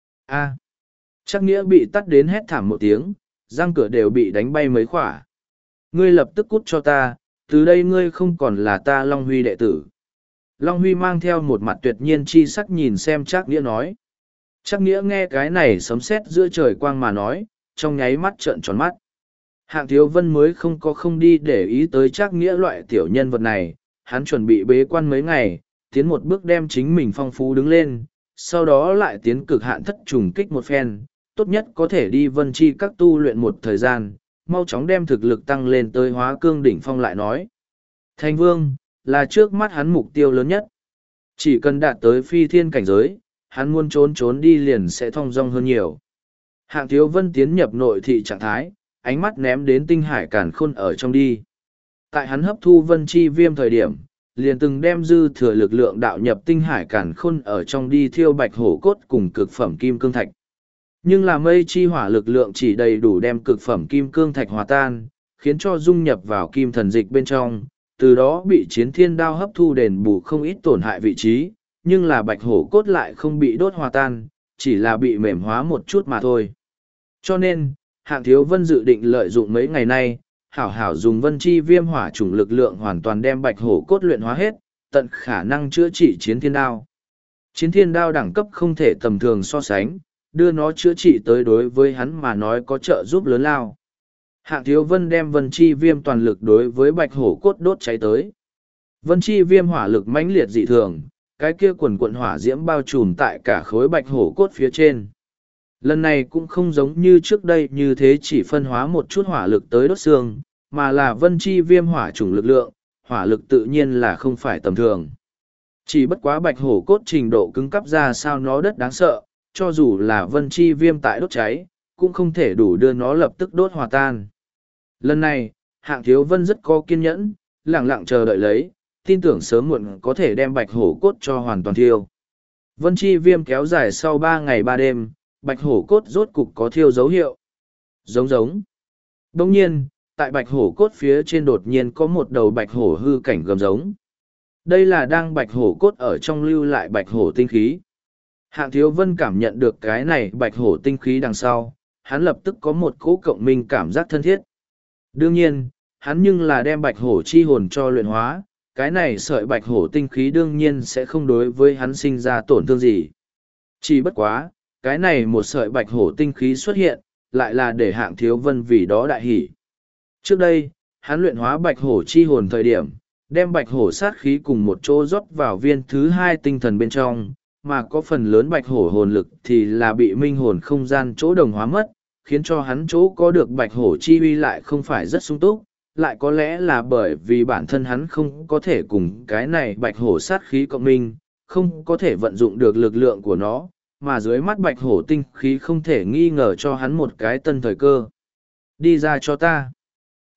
A. Trác Nghĩa bị tắt đến hét thảm một tiếng, răng cửa đều bị đánh bay mấy khỏa. Ngươi lập tức cút cho ta, từ đây ngươi không còn là ta Long Huy đệ tử. Long Huy mang theo một mặt tuyệt nhiên chi sắc nhìn xem Trác Nghĩa nói. Trác Nghĩa nghe cái này sấm sét giữa trời quang mà nói, trong nháy mắt trợn tròn mắt. Hạng Thiếu Vân mới không đi để ý tới Trác Nghĩa loại tiểu nhân vật này, hắn chuẩn bị bế quan mấy ngày, tiến một bước đem chính mình phong phú đứng lên, sau đó lại tiến cực hạn thất trùng kích một phen, tốt nhất có thể đi vân chi các tu luyện một thời gian, mau chóng đem thực lực tăng lên tới hóa cương đỉnh phong lại nói. Thành vương, là trước mắt hắn mục tiêu lớn nhất. Chỉ cần đạt tới phi thiên cảnh giới, hắn muốn trốn đi liền sẽ thong dong hơn nhiều. Hạng Thiếu Vân tiến nhập nội thị trạng thái, ánh mắt ném đến tinh hải càn khôn ở trong đi. Tại hắn hấp thu vân chi viêm thời điểm, liền từng đem dư thừa lực lượng đạo nhập tinh hải càn khôn ở trong đi thiêu bạch hổ cốt cùng cực phẩm kim cương thạch. Nhưng là mây chi hỏa lực lượng chỉ đầy đủ đem cực phẩm kim cương thạch hòa tan, khiến cho dung nhập vào kim thần dịch bên trong, từ đó bị chiến thiên đao hấp thu đền bù không ít tổn hại vị trí, nhưng là bạch hổ cốt lại không bị đốt hòa tan, chỉ là bị mềm hóa một chút mà thôi. Cho nên, Hạng Thiếu Vân dự định lợi dụng mấy ngày nay, hảo dùng vân chi viêm hỏa chủng lực lượng hoàn toàn đem bạch hổ cốt luyện hóa hết, tận khả năng chữa trị chiến thiên đao. Chiến thiên đao đẳng cấp không thể tầm thường so sánh, đưa nó chữa trị tới đối với hắn mà nói có trợ giúp lớn lao. Hạng Thiếu Vân đem vân chi viêm toàn lực đối với bạch hổ cốt đốt cháy tới. Vân chi viêm hỏa lực mãnh liệt dị thường, cái kia quần quận hỏa diễm bao trùm tại cả khối bạch hổ cốt phía trên. Lần này cũng không giống như trước đây như thế chỉ phân hóa một chút hỏa lực tới đốt xương, mà là vân chi viêm hỏa chủng lực lượng, hỏa lực tự nhiên là không phải tầm thường. Chỉ bất quá bạch hổ cốt trình độ cứng cắp ra sao nó đất đáng sợ, cho dù là vân chi viêm tại đốt cháy, cũng không thể đủ đưa nó lập tức đốt hòa tan. Lần này, Hạng Thiếu Vân rất có kiên nhẫn, lặng lặng chờ đợi lấy, tin tưởng sớm muộn có thể đem bạch hổ cốt cho hoàn toàn thiêu. Vân chi viêm kéo dài sau 3 ngày 3 đêm, bạch hổ cốt rốt cục có thiêu dấu hiệu. Giống. Đồng nhiên, tại bạch hổ cốt phía trên đột nhiên có một đầu bạch hổ hư cảnh gầm giống. Đây là đang bạch hổ cốt ở trong lưu lại bạch hổ tinh khí. Hạng Thiếu Vân cảm nhận được cái này bạch hổ tinh khí đằng sau, hắn lập tức có một cỗ cộng minh cảm giác thân thiết. Đương nhiên, hắn nhưng là đem bạch hổ chi hồn cho luyện hóa, cái này sợi bạch hổ tinh khí đương nhiên sẽ không đối với hắn sinh ra tổn thương gì. Chỉ bất quá, cái này một sợi bạch hổ tinh khí xuất hiện, lại là để Hạng Thiếu Vân vì đó đại hỉ. Trước đây, hắn luyện hóa bạch hổ chi hồn thời điểm, đem bạch hổ sát khí cùng một chỗ rót vào viên thứ 2 tinh thần bên trong, mà có phần lớn bạch hổ hồn lực thì là bị minh hồn không gian chỗ đồng hóa mất, khiến cho hắn chỗ có được bạch hổ chi uy lại không phải rất sung túc, lại có lẽ là bởi vì bản thân hắn không có thể cùng cái này bạch hổ sát khí cộng minh, không có thể vận dụng được lực lượng của nó, mà dưới mắt bạch hổ tinh khí không thể nghi ngờ cho hắn một cái tân thời cơ. Đi ra cho ta.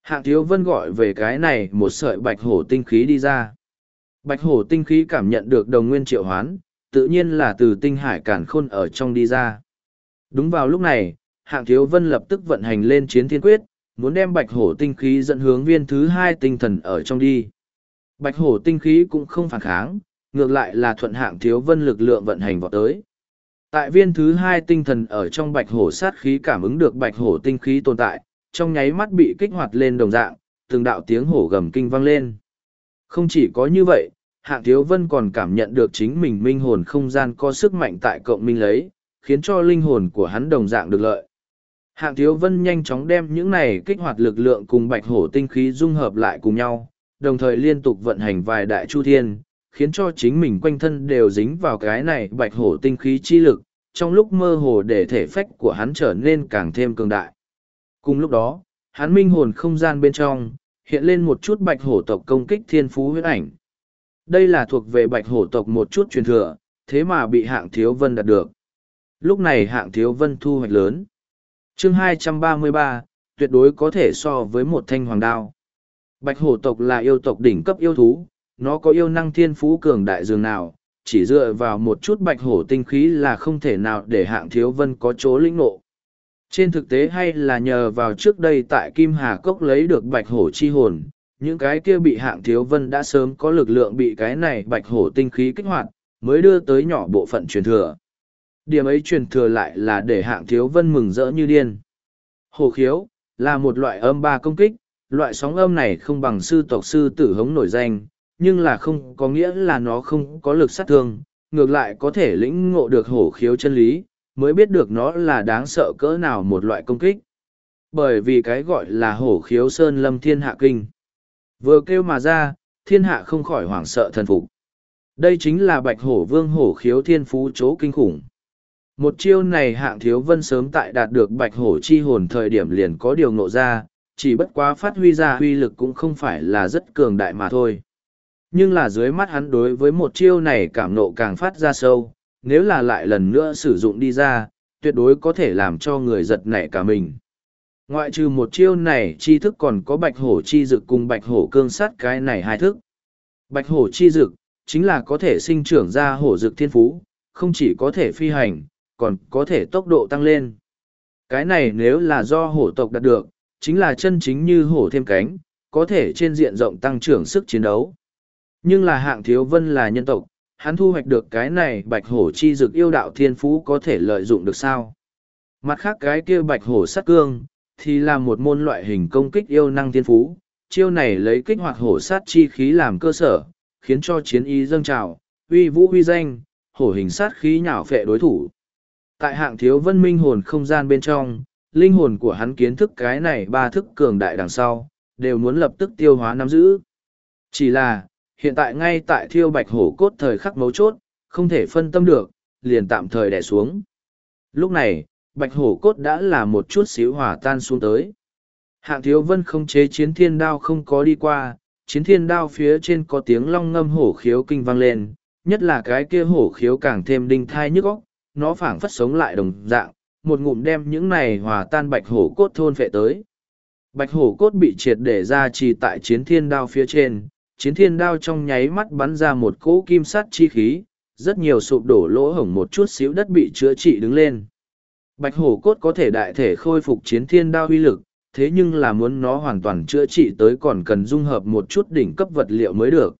Hạng Thiếu Vân gọi về cái này một sợi bạch hổ tinh khí đi ra. Bạch hổ tinh khí cảm nhận được đồng nguyên triệu hoán, tự nhiên là từ tinh hải cản khôn ở trong đi ra. Đúng vào lúc này, Hạng Thiếu Vân lập tức vận hành lên chiến thiên quyết, muốn đem bạch hổ tinh khí dẫn hướng viên thứ hai tinh thần ở trong đi. Bạch hổ tinh khí cũng không phản kháng, ngược lại là thuận Hạng Thiếu Vân lực lượng vận hành vọt tới. Tại viên thứ hai tinh thần ở trong bạch hổ sát khí cảm ứng được bạch hổ tinh khí tồn tại, trong nháy mắt bị kích hoạt lên đồng dạng, từng đạo tiếng hổ gầm kinh vang lên. Không chỉ có như vậy, Hạng Thiếu Vân còn cảm nhận được chính mình minh hồn không gian có sức mạnh tại cộng minh lấy, khiến cho linh hồn của hắn đồng dạng được lợi. Hạng Thiếu Vân nhanh chóng đem những này kích hoạt lực lượng cùng bạch hổ tinh khí dung hợp lại cùng nhau, đồng thời liên tục vận hành vài đại chu thiên, khiến cho chính mình quanh thân đều dính vào cái này bạch hổ tinh khí chi lực, trong lúc mơ hồ để thể phách của hắn trở nên càng thêm cường đại. Cùng lúc đó, hắn minh hồn không gian bên trong, hiện lên một chút bạch hổ tộc công kích thiên phú huyết ảnh. Đây là thuộc về bạch hổ tộc một chút truyền thừa, thế mà bị Hạng Thiếu Vân đạt được. Lúc này Hạng Thiếu Vân thu hoạch lớn. Chương 233, tuyệt đối có thể so với một thanh hoàng đao. Bạch hổ tộc là yêu tộc đỉnh cấp yêu thú, nó có yêu năng thiên phú cường đại dường nào, chỉ dựa vào một chút bạch hổ tinh khí là không thể nào để Hạng Thiếu Vân có chỗ lĩnh ngộ. Trên thực tế hay là nhờ vào trước đây tại Kim Hà Cốc lấy được bạch hổ chi hồn, những cái kia bị Hạng Thiếu Vân đã sớm có lực lượng bị cái này bạch hổ tinh khí kích hoạt, mới đưa tới nhỏ bộ phận truyền thừa. Điểm ấy truyền thừa lại là để Hạng Thiếu Vân mừng rỡ như điên. Hổ khiếu là một loại âm ba công kích, loại sóng âm này không bằng sư tộc sư tử hống nổi danh, nhưng là không có nghĩa là nó không có lực sát thương, ngược lại có thể lĩnh ngộ được hổ khiếu chân lý, mới biết được nó là đáng sợ cỡ nào một loại công kích. Bởi vì cái gọi là hổ khiếu sơn lâm thiên hạ kinh. Vừa kêu mà ra, thiên hạ không khỏi hoảng sợ thần phục. Đây chính là bạch hổ vương hổ khiếu thiên phú chỗ kinh khủng. Một chiêu này Hạng Thiếu Vân sớm tại đạt được bạch hổ chi hồn thời điểm liền có điều ngộ ra, chỉ bất quá phát huy ra huy lực cũng không phải là rất cường đại mà thôi. Nhưng là dưới mắt hắn đối với một chiêu này cảm nộ càng phát ra sâu, nếu là lại lần nữa sử dụng đi ra, tuyệt đối có thể làm cho người giật nảy cả mình. Ngoại trừ một chiêu này chi thức còn có bạch hổ chi dực cùng bạch hổ cương sát cái này hai thức. Bạch hổ chi dực chính là có thể sinh trưởng ra hổ dực thiên phú, không chỉ có thể phi hành, còn có thể tốc độ tăng lên. Cái này nếu là do hổ tộc đạt được, chính là chân chính như hổ thêm cánh, có thể trên diện rộng tăng trưởng sức chiến đấu. Nhưng là Hạng Thiếu Vân là nhân tộc, hắn thu hoạch được cái này bạch hổ chi dực yêu đạo thiên phú có thể lợi dụng được sao? Mặt khác cái kia bạch hổ sát cương, thì là một môn loại hình công kích yêu năng thiên phú, chiêu này lấy kích hoạt hổ sát chi khí làm cơ sở, khiến cho chiến ý dâng trào, uy vũ uy danh, hổ hình sát khí nhào phệ đối thủ. Tại Hạng Thiếu Vân minh hồn không gian bên trong, linh hồn của hắn kiến thức cái này ba thức cường đại đằng sau, đều muốn lập tức tiêu hóa nắm giữ. Chỉ là, hiện tại ngay tại thiêu bạch hổ cốt thời khắc mấu chốt, không thể phân tâm được, liền tạm thời đè xuống. Lúc này, bạch hổ cốt đã là một chút xíu hỏa tan xuống tới. Hạng Thiếu Vân không chế chiến thiên đao không có đi qua, chiến thiên đao phía trên có tiếng long ngâm hổ khiếu kinh vang lên, nhất là cái kia hổ khiếu càng thêm đinh thai nhức óc, nó phảng phất sống lại đồng dạng, một ngụm đem những này hòa tan bạch hổ cốt thôn phệ tới. Bạch hổ cốt bị triệt để ra trì tại chiến thiên đao phía trên, chiến thiên đao trong nháy mắt bắn ra một cỗ kim sắt chi khí, rất nhiều sụp đổ lỗ hổng một chút xíu đất bị chữa trị đứng lên. Bạch hổ cốt có thể đại thể khôi phục chiến thiên đao uy lực, thế nhưng là muốn nó hoàn toàn chữa trị tới còn cần dung hợp một chút đỉnh cấp vật liệu mới được.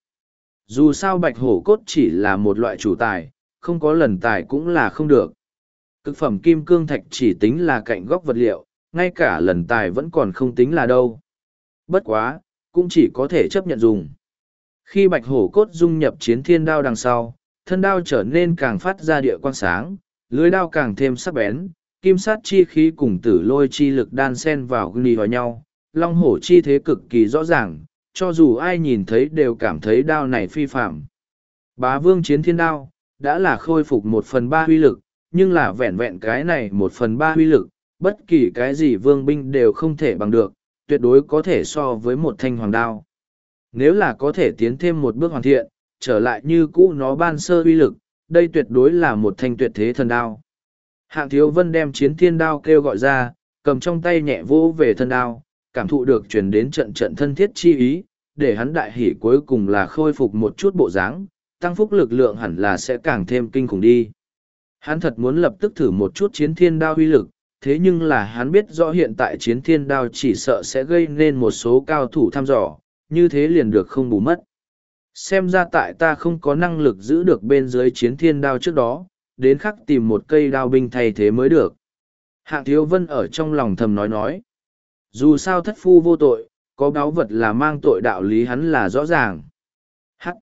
Dù sao bạch hổ cốt chỉ là một loại chủ tài, không có lần tài cũng là không được. Cực phẩm kim cương thạch chỉ tính là cạnh góc vật liệu, ngay cả lần tài vẫn còn không tính là đâu. Bất quá, cũng chỉ có thể chấp nhận dùng. Khi bạch hổ cốt dung nhập chiến thiên đao đằng sau, thân đao trở nên càng phát ra địa quang sáng, lưới đao càng thêm sắc bén, kim sát chi khí cùng tử lôi chi lực đan xen vào ghi vào nhau, long hổ chi thế cực kỳ rõ ràng, cho dù ai nhìn thấy đều cảm thấy đao này phi phạm. Bá vương chiến thiên đao, đã là khôi phục 1/3 uy lực, nhưng là vẹn vẹn cái này 1/3 uy lực, bất kỳ cái gì vương binh đều không thể bằng được, tuyệt đối có thể so với một thanh hoàng đao. Nếu là có thể tiến thêm một bước hoàn thiện, trở lại như cũ nó ban sơ uy lực, đây tuyệt đối là một thanh tuyệt thế thần đao. Hạng Thiếu Vân đem chiến thiên đao kêu gọi ra, cầm trong tay nhẹ vỗ về thân đao, cảm thụ được truyền đến trận trận thân thiết chi ý, để hắn đại hỉ cuối cùng là khôi phục một chút bộ dáng, tăng phúc lực lượng hẳn là sẽ càng thêm kinh khủng đi. Hắn thật muốn lập tức thử một chút chiến thiên đao uy lực, thế nhưng là hắn biết rõ hiện tại chiến thiên đao chỉ sợ sẽ gây nên một số cao thủ thăm dò, như thế liền được không bù mất. Xem ra tại ta không có năng lực giữ được bên dưới chiến thiên đao trước đó, đến khắc tìm một cây đao binh thay thế mới được. Hạng Thiếu Vân ở trong lòng thầm nói. Dù sao thất phu vô tội, có báu vật là mang tội đạo lý hắn là rõ ràng. Hắc.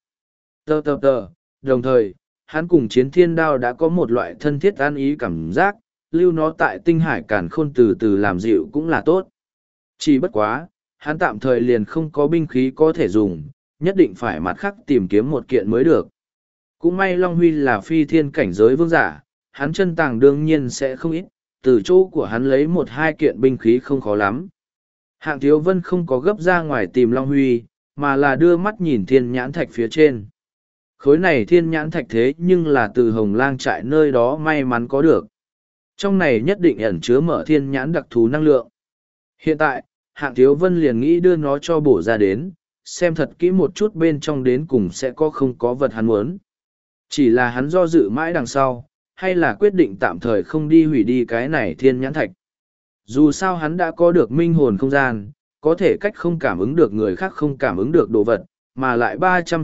Đồng thời, hắn cùng chiến thiên đao đã có một loại thân thiết an ý cảm giác, lưu nó tại tinh hải càn khôn từ từ làm dịu cũng là tốt. Chỉ bất quá, hắn tạm thời liền không có binh khí có thể dùng, nhất định phải mặt khác tìm kiếm một kiện mới được. Cũng may Long Huy là phi thiên cảnh giới vương giả, hắn chân tàng đương nhiên sẽ không ít, từ chỗ của hắn lấy một hai kiện binh khí không khó lắm. Hạng Thiếu Vân không có gấp ra ngoài tìm Long Huy, mà là đưa mắt nhìn thiên nhãn thạch phía trên. Khối này thiên nhãn thạch thế nhưng là từ Hồng Lang trại nơi đó may mắn có được. Trong này nhất định ẩn chứa mở thiên nhãn đặc thù năng lượng. Hiện tại, Hạng Thiếu Vân liền nghĩ đưa nó cho bổ ra đến, xem thật kỹ một chút bên trong đến cùng sẽ có không có vật hắn muốn. Chỉ là hắn do dự mãi đằng sau, hay là quyết định tạm thời không đi hủy đi cái này thiên nhãn thạch. Dù sao hắn đã có được minh hồn không gian, có thể cách không cảm ứng được người khác không cảm ứng được đồ vật, mà lại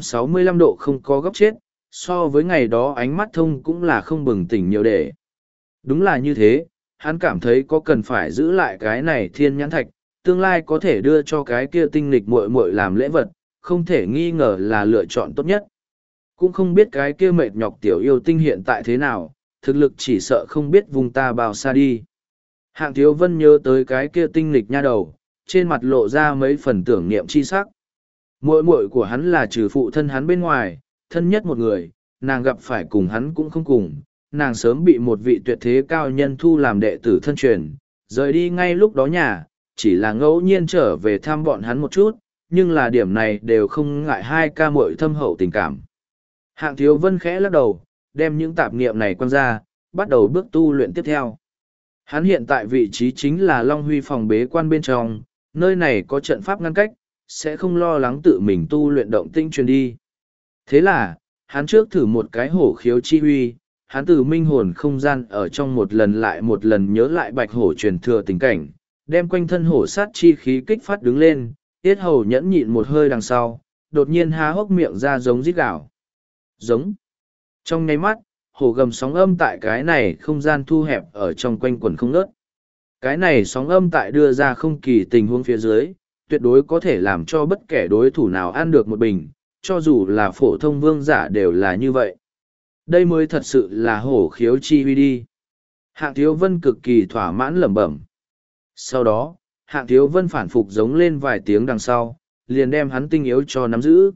365 độ không có góc chết, so với ngày đó ánh mắt thông cũng là không bừng tỉnh nhiều để. Đúng là như thế, hắn cảm thấy có cần phải giữ lại cái này thiên nhãn thạch, tương lai có thể đưa cho cái kia tinh nghịch muội muội làm lễ vật, không thể nghi ngờ là lựa chọn tốt nhất. Cũng không biết cái kia mệt nhọc tiểu yêu tinh hiện tại thế nào, thực lực chỉ sợ không biết vùng ta bao xa đi. Hạng Thiếu Vân nhớ tới cái kia tinh nghịch nha đầu, trên mặt lộ ra mấy phần tưởng niệm chi sắc. Muội muội của hắn là trừ phụ thân hắn bên ngoài, thân nhất một người, nàng gặp phải cùng hắn cũng không cùng, nàng sớm bị một vị tuyệt thế cao nhân thu làm đệ tử thân truyền, rời đi ngay lúc đó nhà, chỉ là ngẫu nhiên trở về thăm bọn hắn một chút, nhưng là điểm này đều không ngại hai ca muội thâm hậu tình cảm. Hạng Thiếu Vân khẽ lắc đầu, đem những tạp niệm này quăng ra, bắt đầu bước tu luyện tiếp theo. Hắn hiện tại vị trí chính là Long Huy phòng bế quan bên trong, nơi này có trận pháp ngăn cách, sẽ không lo lắng tự mình tu luyện động tinh truyền đi. Thế là, hắn trước thử một cái hổ khiếu chi huy, hắn từ minh hồn không gian ở trong một lần lại một lần nhớ lại bạch hổ truyền thừa tình cảnh, đem quanh thân hổ sát chi khí kích phát đứng lên, tiết hầu nhẫn nhịn một hơi đằng sau, đột nhiên há hốc miệng ra giống rít gào. Giống. Trong nháy mắt, hổ gầm sóng âm tại cái này không gian thu hẹp ở trong quanh quần không ngớt. Cái này sóng âm tại đưa ra không kỳ tình huống phía dưới, tuyệt đối có thể làm cho bất kể đối thủ nào ăn được một bình, cho dù là phổ thông vương giả đều là như vậy. Đây mới thật sự là hổ khiếu chi huy đi. Hạng Thiếu Vân cực kỳ thỏa mãn lẩm bẩm. Sau đó, Hạng Thiếu Vân phản phục giống lên vài tiếng đằng sau, liền đem hắn tinh yếu cho nắm giữ.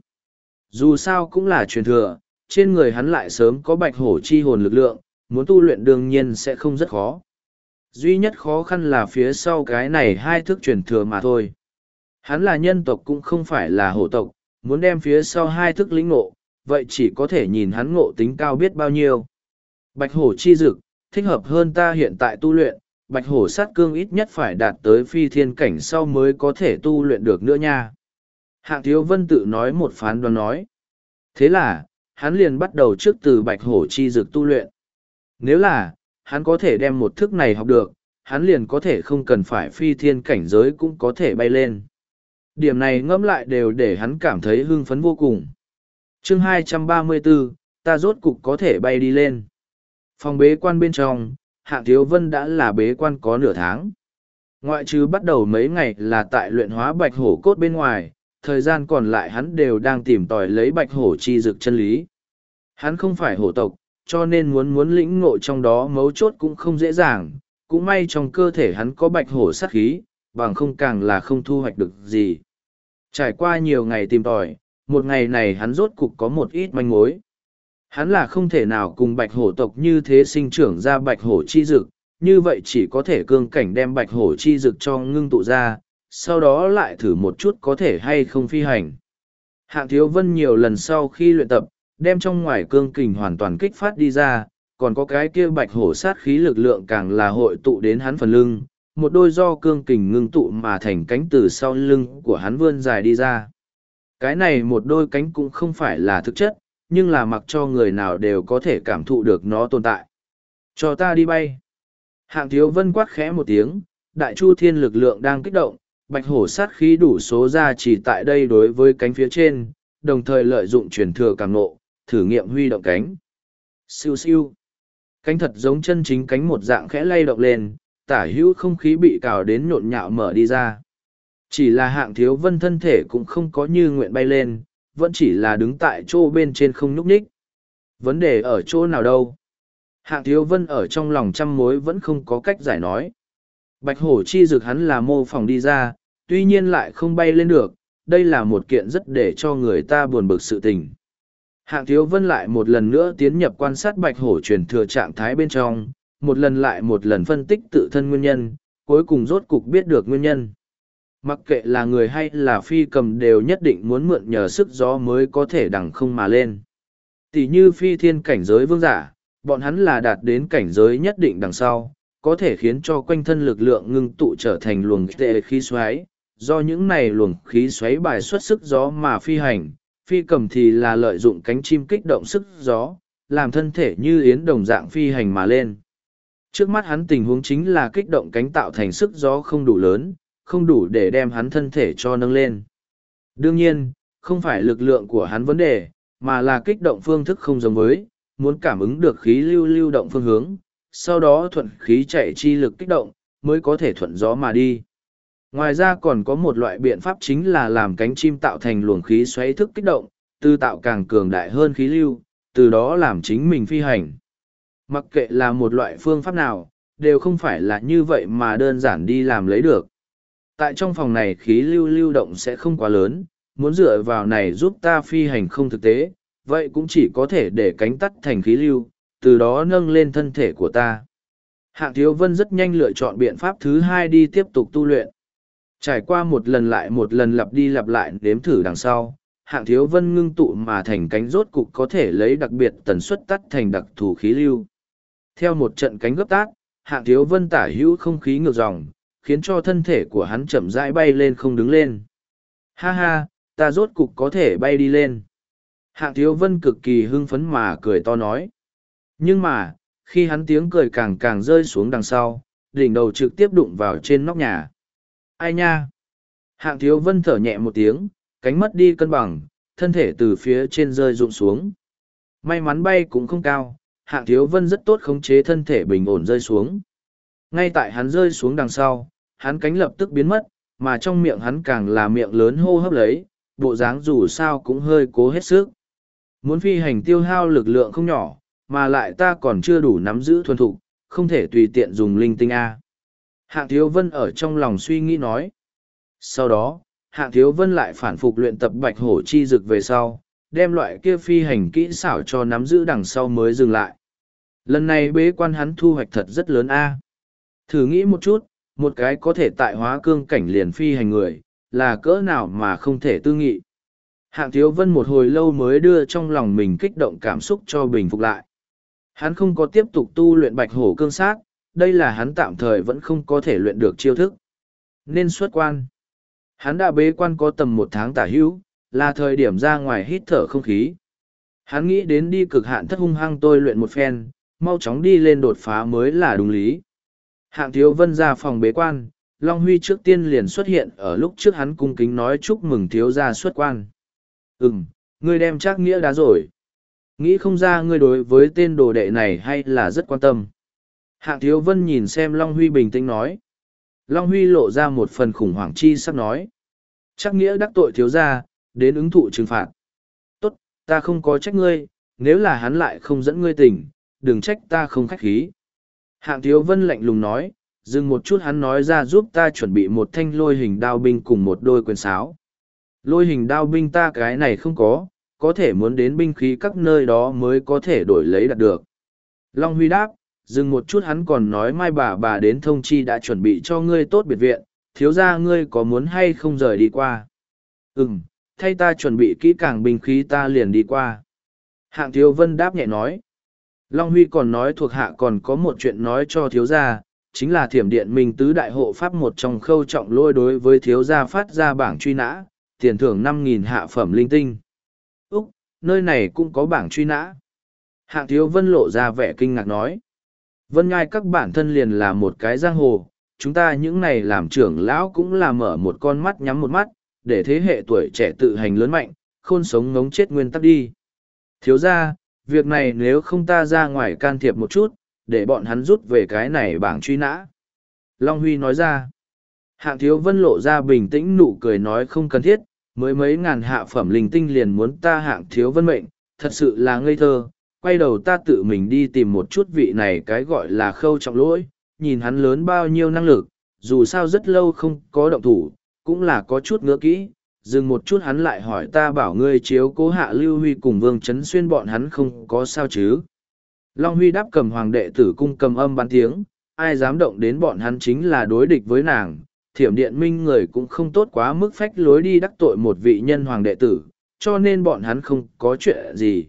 Dù sao cũng là truyền thừa, trên người hắn lại sớm có bạch hổ chi hồn lực lượng, muốn tu luyện đương nhiên sẽ không rất khó. Duy nhất khó khăn là phía sau cái này hai thức truyền thừa mà thôi. Hắn là nhân tộc cũng không phải là hổ tộc, muốn đem phía sau hai thức lĩnh ngộ, vậy chỉ có thể nhìn hắn ngộ tính cao biết bao nhiêu. Bạch hổ chi dực, thích hợp hơn ta hiện tại tu luyện, bạch hổ sát cương ít nhất phải đạt tới phi thiên cảnh sau mới có thể tu luyện được nữa nha. Hạng Thiếu Vân tự nói một phán đoán nói. Thế là, hắn liền bắt đầu trước từ bạch hổ chi dực tu luyện. Nếu là, hắn có thể đem một thức này học được, hắn liền có thể không cần phải phi thiên cảnh giới cũng có thể bay lên. Điểm này ngẫm lại đều để hắn cảm thấy hưng phấn vô cùng. Chương 234, ta rốt cục có thể bay đi lên. Phòng bế quan bên trong, Hạng Thiếu Vân đã là bế quan có nửa tháng. Ngoại trừ bắt đầu mấy ngày là tại luyện hóa bạch hổ cốt bên ngoài, thời gian còn lại hắn đều đang tìm tòi lấy bạch hổ chi dực chân lý. Hắn không phải hổ tộc, cho nên muốn lĩnh ngộ trong đó mấu chốt cũng không dễ dàng, cũng may trong cơ thể hắn có bạch hổ sát khí, bằng không càng là không thu hoạch được gì. Trải qua nhiều ngày tìm tòi, một ngày này hắn rốt cục có một ít manh mối. Hắn là không thể nào cùng bạch hổ tộc như thế sinh trưởng ra bạch hổ chi dực, như vậy chỉ có thể cương cảnh đem bạch hổ chi dực cho ngưng tụ ra, sau đó lại thử một chút có thể hay không phi hành. Hạng Thiếu Vân nhiều lần sau khi luyện tập, đem trong ngoài cương kình hoàn toàn kích phát đi ra, còn có cái kia bạch hổ sát khí lực lượng càng là hội tụ đến hắn phần lưng, một đôi do cương kình ngưng tụ mà thành cánh từ sau lưng của hắn vươn dài đi ra. Cái này một đôi cánh cũng không phải là thực chất, nhưng là mặc cho người nào đều có thể cảm thụ được nó tồn tại. Cho ta đi bay. Hạng Thiếu Vân quát khẽ một tiếng, đại chu thiên lực lượng đang kích động, bạch hổ sát khí đủ số ra chỉ tại đây đối với cánh phía trên, đồng thời lợi dụng truyền thừa cảm nộ, thử nghiệm huy động cánh. Siêu siêu. Cánh thật giống chân chính cánh một dạng khẽ lay động lên, tả hữu không khí bị cào đến nhộn nhạo mở đi ra. Chỉ là Hạng Thiếu Vân thân thể cũng không có như nguyện bay lên, vẫn chỉ là đứng tại chỗ bên trên không nhúc nhích. Vấn đề ở chỗ nào đâu? Hạng Thiếu Vân ở trong lòng trăm mối vẫn không có cách giải nói. Bạch hổ chi dược hắn là mô phỏng đi ra, tuy nhiên lại không bay lên được, đây là một kiện rất để cho người ta buồn bực sự tình. Hạng Thiếu Vân lại một lần nữa tiến nhập quan sát bạch hổ truyền thừa trạng thái bên trong, một lần lại một lần phân tích tự thân nguyên nhân, cuối cùng rốt cục biết được nguyên nhân. Mặc kệ là người hay là phi cầm đều nhất định muốn mượn nhờ sức gió mới có thể đằng không mà lên. Tỷ như phi thiên cảnh giới vương giả, bọn hắn là đạt đến cảnh giới nhất định đằng sau, có thể khiến cho quanh thân lực lượng ngưng tụ trở thành luồng tệ khí xoáy, do những này luồng khí xoáy bài xuất sức gió mà phi hành, phi cầm thì là lợi dụng cánh chim kích động sức gió, làm thân thể như yến đồng dạng phi hành mà lên. Trước mắt hắn tình huống chính là kích động cánh tạo thành sức gió không đủ lớn, không đủ để đem hắn thân thể cho nâng lên. Đương nhiên, không phải lực lượng của hắn vấn đề, mà là kích động phương thức không giống với, muốn cảm ứng được khí lưu động phương hướng, sau đó thuận khí chạy chi lực kích động, mới có thể thuận gió mà đi. Ngoài ra còn có một loại biện pháp chính là làm cánh chim tạo thành luồng khí xoáy thức kích động, từ tạo càng cường đại hơn khí lưu, từ đó làm chính mình phi hành. Mặc kệ là một loại phương pháp nào, đều không phải là như vậy mà đơn giản đi làm lấy được. Tại trong phòng này khí lưu động sẽ không quá lớn, muốn dựa vào này giúp ta phi hành không thực tế, vậy cũng chỉ có thể để cánh tắt thành khí lưu, từ đó nâng lên thân thể của ta. Hạng Thiếu Vân rất nhanh lựa chọn biện pháp thứ hai đi tiếp tục tu luyện. Trải qua một lần lại một lần lặp đi lặp lại đếm thử đằng sau, Hạng Thiếu Vân ngưng tụ mà thành cánh rốt cục có thể lấy đặc biệt tần suất tắt thành đặc thù khí lưu. Theo một trận cánh gấp tát, Hạng Thiếu Vân tả hữu không khí ngược dòng, khiến cho thân thể của hắn chậm rãi bay lên không đứng lên. Ha ha, ta rốt cục có thể bay đi lên. Hạng Thiếu Vân cực kỳ hưng phấn mà cười to nói. Nhưng mà, khi hắn tiếng cười càng càng rơi xuống đằng sau, đỉnh đầu trực tiếp đụng vào trên nóc nhà. Ai nha? Hạng Thiếu Vân thở nhẹ một tiếng, cánh mất đi cân bằng, thân thể từ phía trên rơi rụng xuống. May mắn bay cũng không cao, Hạng Thiếu Vân rất tốt khống chế thân thể bình ổn rơi xuống. Ngay tại hắn rơi xuống đằng sau, hắn cánh lập tức biến mất, mà trong miệng hắn càng là miệng lớn hô hấp lấy, bộ dáng dù sao cũng hơi cố hết sức. Muốn phi hành tiêu hao lực lượng không nhỏ, mà lại ta còn chưa đủ nắm giữ thuần thục, không thể tùy tiện dùng linh tinh A. Hạng Thiếu Vân ở trong lòng suy nghĩ nói. Sau đó, Hạng Thiếu Vân lại phản phục luyện tập bạch hổ chi dực về sau, đem loại kia phi hành kỹ xảo cho nắm giữ đằng sau mới dừng lại. Lần này bế quan hắn thu hoạch thật rất lớn A. Thử nghĩ một chút, một cái có thể tại hóa cương cảnh liền phi hành người, là cỡ nào mà không thể tư nghị. Hạng Thiếu Vân một hồi lâu mới đưa trong lòng mình kích động cảm xúc cho bình phục lại. Hắn không có tiếp tục tu luyện bạch hổ cương sát, đây là hắn tạm thời vẫn không có thể luyện được chiêu thức. Nên xuất quan. Hắn đã bế quan có tầm 1 tháng tả hữu, là thời điểm ra ngoài hít thở không khí. Hắn nghĩ đến đi cực hạn thất hung hăng tôi luyện một phen, mau chóng đi lên đột phá mới là đúng lý. Hạng Thiếu Vân ra phòng bế quan, Long Huy trước tiên liền xuất hiện ở lúc trước hắn cung kính nói chúc mừng thiếu gia xuất quan. Ngươi đem Trác Nghĩa đá rồi. Nghĩ không ra ngươi đối với tên đồ đệ này hay là rất quan tâm. Hạng Thiếu Vân nhìn xem Long Huy bình tĩnh nói. Long Huy lộ ra một phần khủng hoảng chi sắp nói. Trác Nghĩa đắc tội thiếu gia, đến ứng thụ trừng phạt. Tốt, ta không có trách ngươi, nếu là hắn lại không dẫn ngươi tỉnh, đừng trách ta không khách khí. Hạng Thiếu Vân lạnh lùng nói, dừng một chút hắn nói ra giúp ta chuẩn bị một thanh lôi hình đao binh cùng một đôi quyền sáo. Lôi hình đao binh ta cái này không có thể muốn đến binh khí các nơi đó mới có thể đổi lấy đạt được. Long Huy đáp, dừng một chút hắn còn nói mai bà đến thông chi đã chuẩn bị cho ngươi tốt biệt viện, thiếu gia ngươi có muốn hay không rời đi qua. Thay ta chuẩn bị kỹ càng binh khí ta liền đi qua. Hạng Thiếu Vân đáp nhẹ nói. Long Huy còn nói thuộc hạ còn có một chuyện nói cho thiếu gia, chính là thiểm điện minh tứ đại hộ pháp một trong Khâu Trọng Lôi đối với thiếu gia phát ra bảng truy nã, tiền thưởng 5.000 hạ phẩm linh tinh. Úc, nơi này cũng có bảng truy nã. Hạng Thiếu Vân lộ ra vẻ kinh ngạc nói. Vân Ngai các bản thân liền là một cái giang hồ, chúng ta những này làm trưởng lão cũng là mở một con mắt nhắm một mắt, để thế hệ tuổi trẻ tự hành lớn mạnh, khôn sống ngống chết nguyên tắc đi. Thiếu ra, việc này nếu không ta ra ngoài can thiệp một chút, để bọn hắn rút về cái này bảng truy nã. Long Huy nói ra. Hạng Thiếu Vân lộ ra bình tĩnh nụ cười nói không cần thiết, mới mấy ngàn hạ phẩm linh tinh liền muốn ta Hạng Thiếu Vân mệnh, thật sự là ngây thơ. Quay đầu ta tự mình đi tìm một chút vị này cái gọi là Khâu Trọng Lỗi, nhìn hắn lớn bao nhiêu năng lực, dù sao rất lâu không có động thủ, cũng là có chút ngứa kỹ. Dừng một chút hắn lại hỏi ta bảo ngươi chiếu cố Hạ Lưu Huy cùng Vương Trấn Xuyên bọn hắn không có sao chứ. Long Huy đáp cầm hoàng đệ tử cung cầm âm bắn tiếng, ai dám động đến bọn hắn chính là đối địch với nàng. Thiểm điện minh người cũng không tốt quá mức phách lối đi đắc tội một vị nhân hoàng đệ tử, cho nên bọn hắn không có chuyện gì.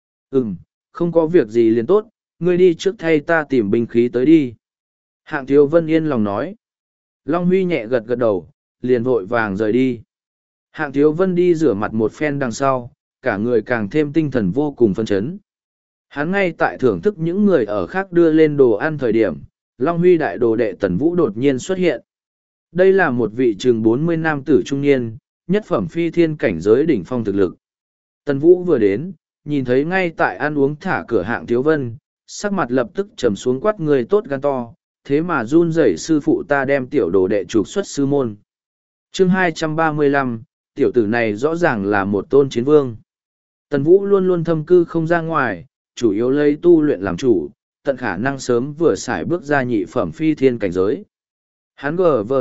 Không có việc gì liền tốt, ngươi đi trước thay ta tìm binh khí tới đi. Hạng Thiếu Vân yên lòng nói. Long Huy nhẹ gật gật đầu, liền vội vàng rời đi. Hạng Thiếu Vân đi rửa mặt một phen đằng sau, cả người càng thêm tinh thần vô cùng phấn chấn. Hắn ngay tại thưởng thức những người ở khác đưa lên đồ ăn thời điểm, Long Huy đại đồ đệ Tần Vũ đột nhiên xuất hiện. Đây là một vị chừng 40 nam tử trung niên, nhất phẩm phi thiên cảnh giới đỉnh phong thực lực. Tần Vũ vừa đến, nhìn thấy ngay tại ăn uống thả cửa Hạng Thiếu Vân, sắc mặt lập tức trầm xuống quát người tốt gan to, thế mà run rẩy sư phụ ta đem tiểu đồ đệ trục xuất sư môn. Chương 235, tiểu tử này rõ ràng là một tôn chiến vương. Tần Vũ luôn luôn thâm cư không ra ngoài, chủ yếu lấy tu luyện làm chủ, tận khả năng sớm vừa xài bước ra nhị phẩm phi thiên cảnh giới. Hắn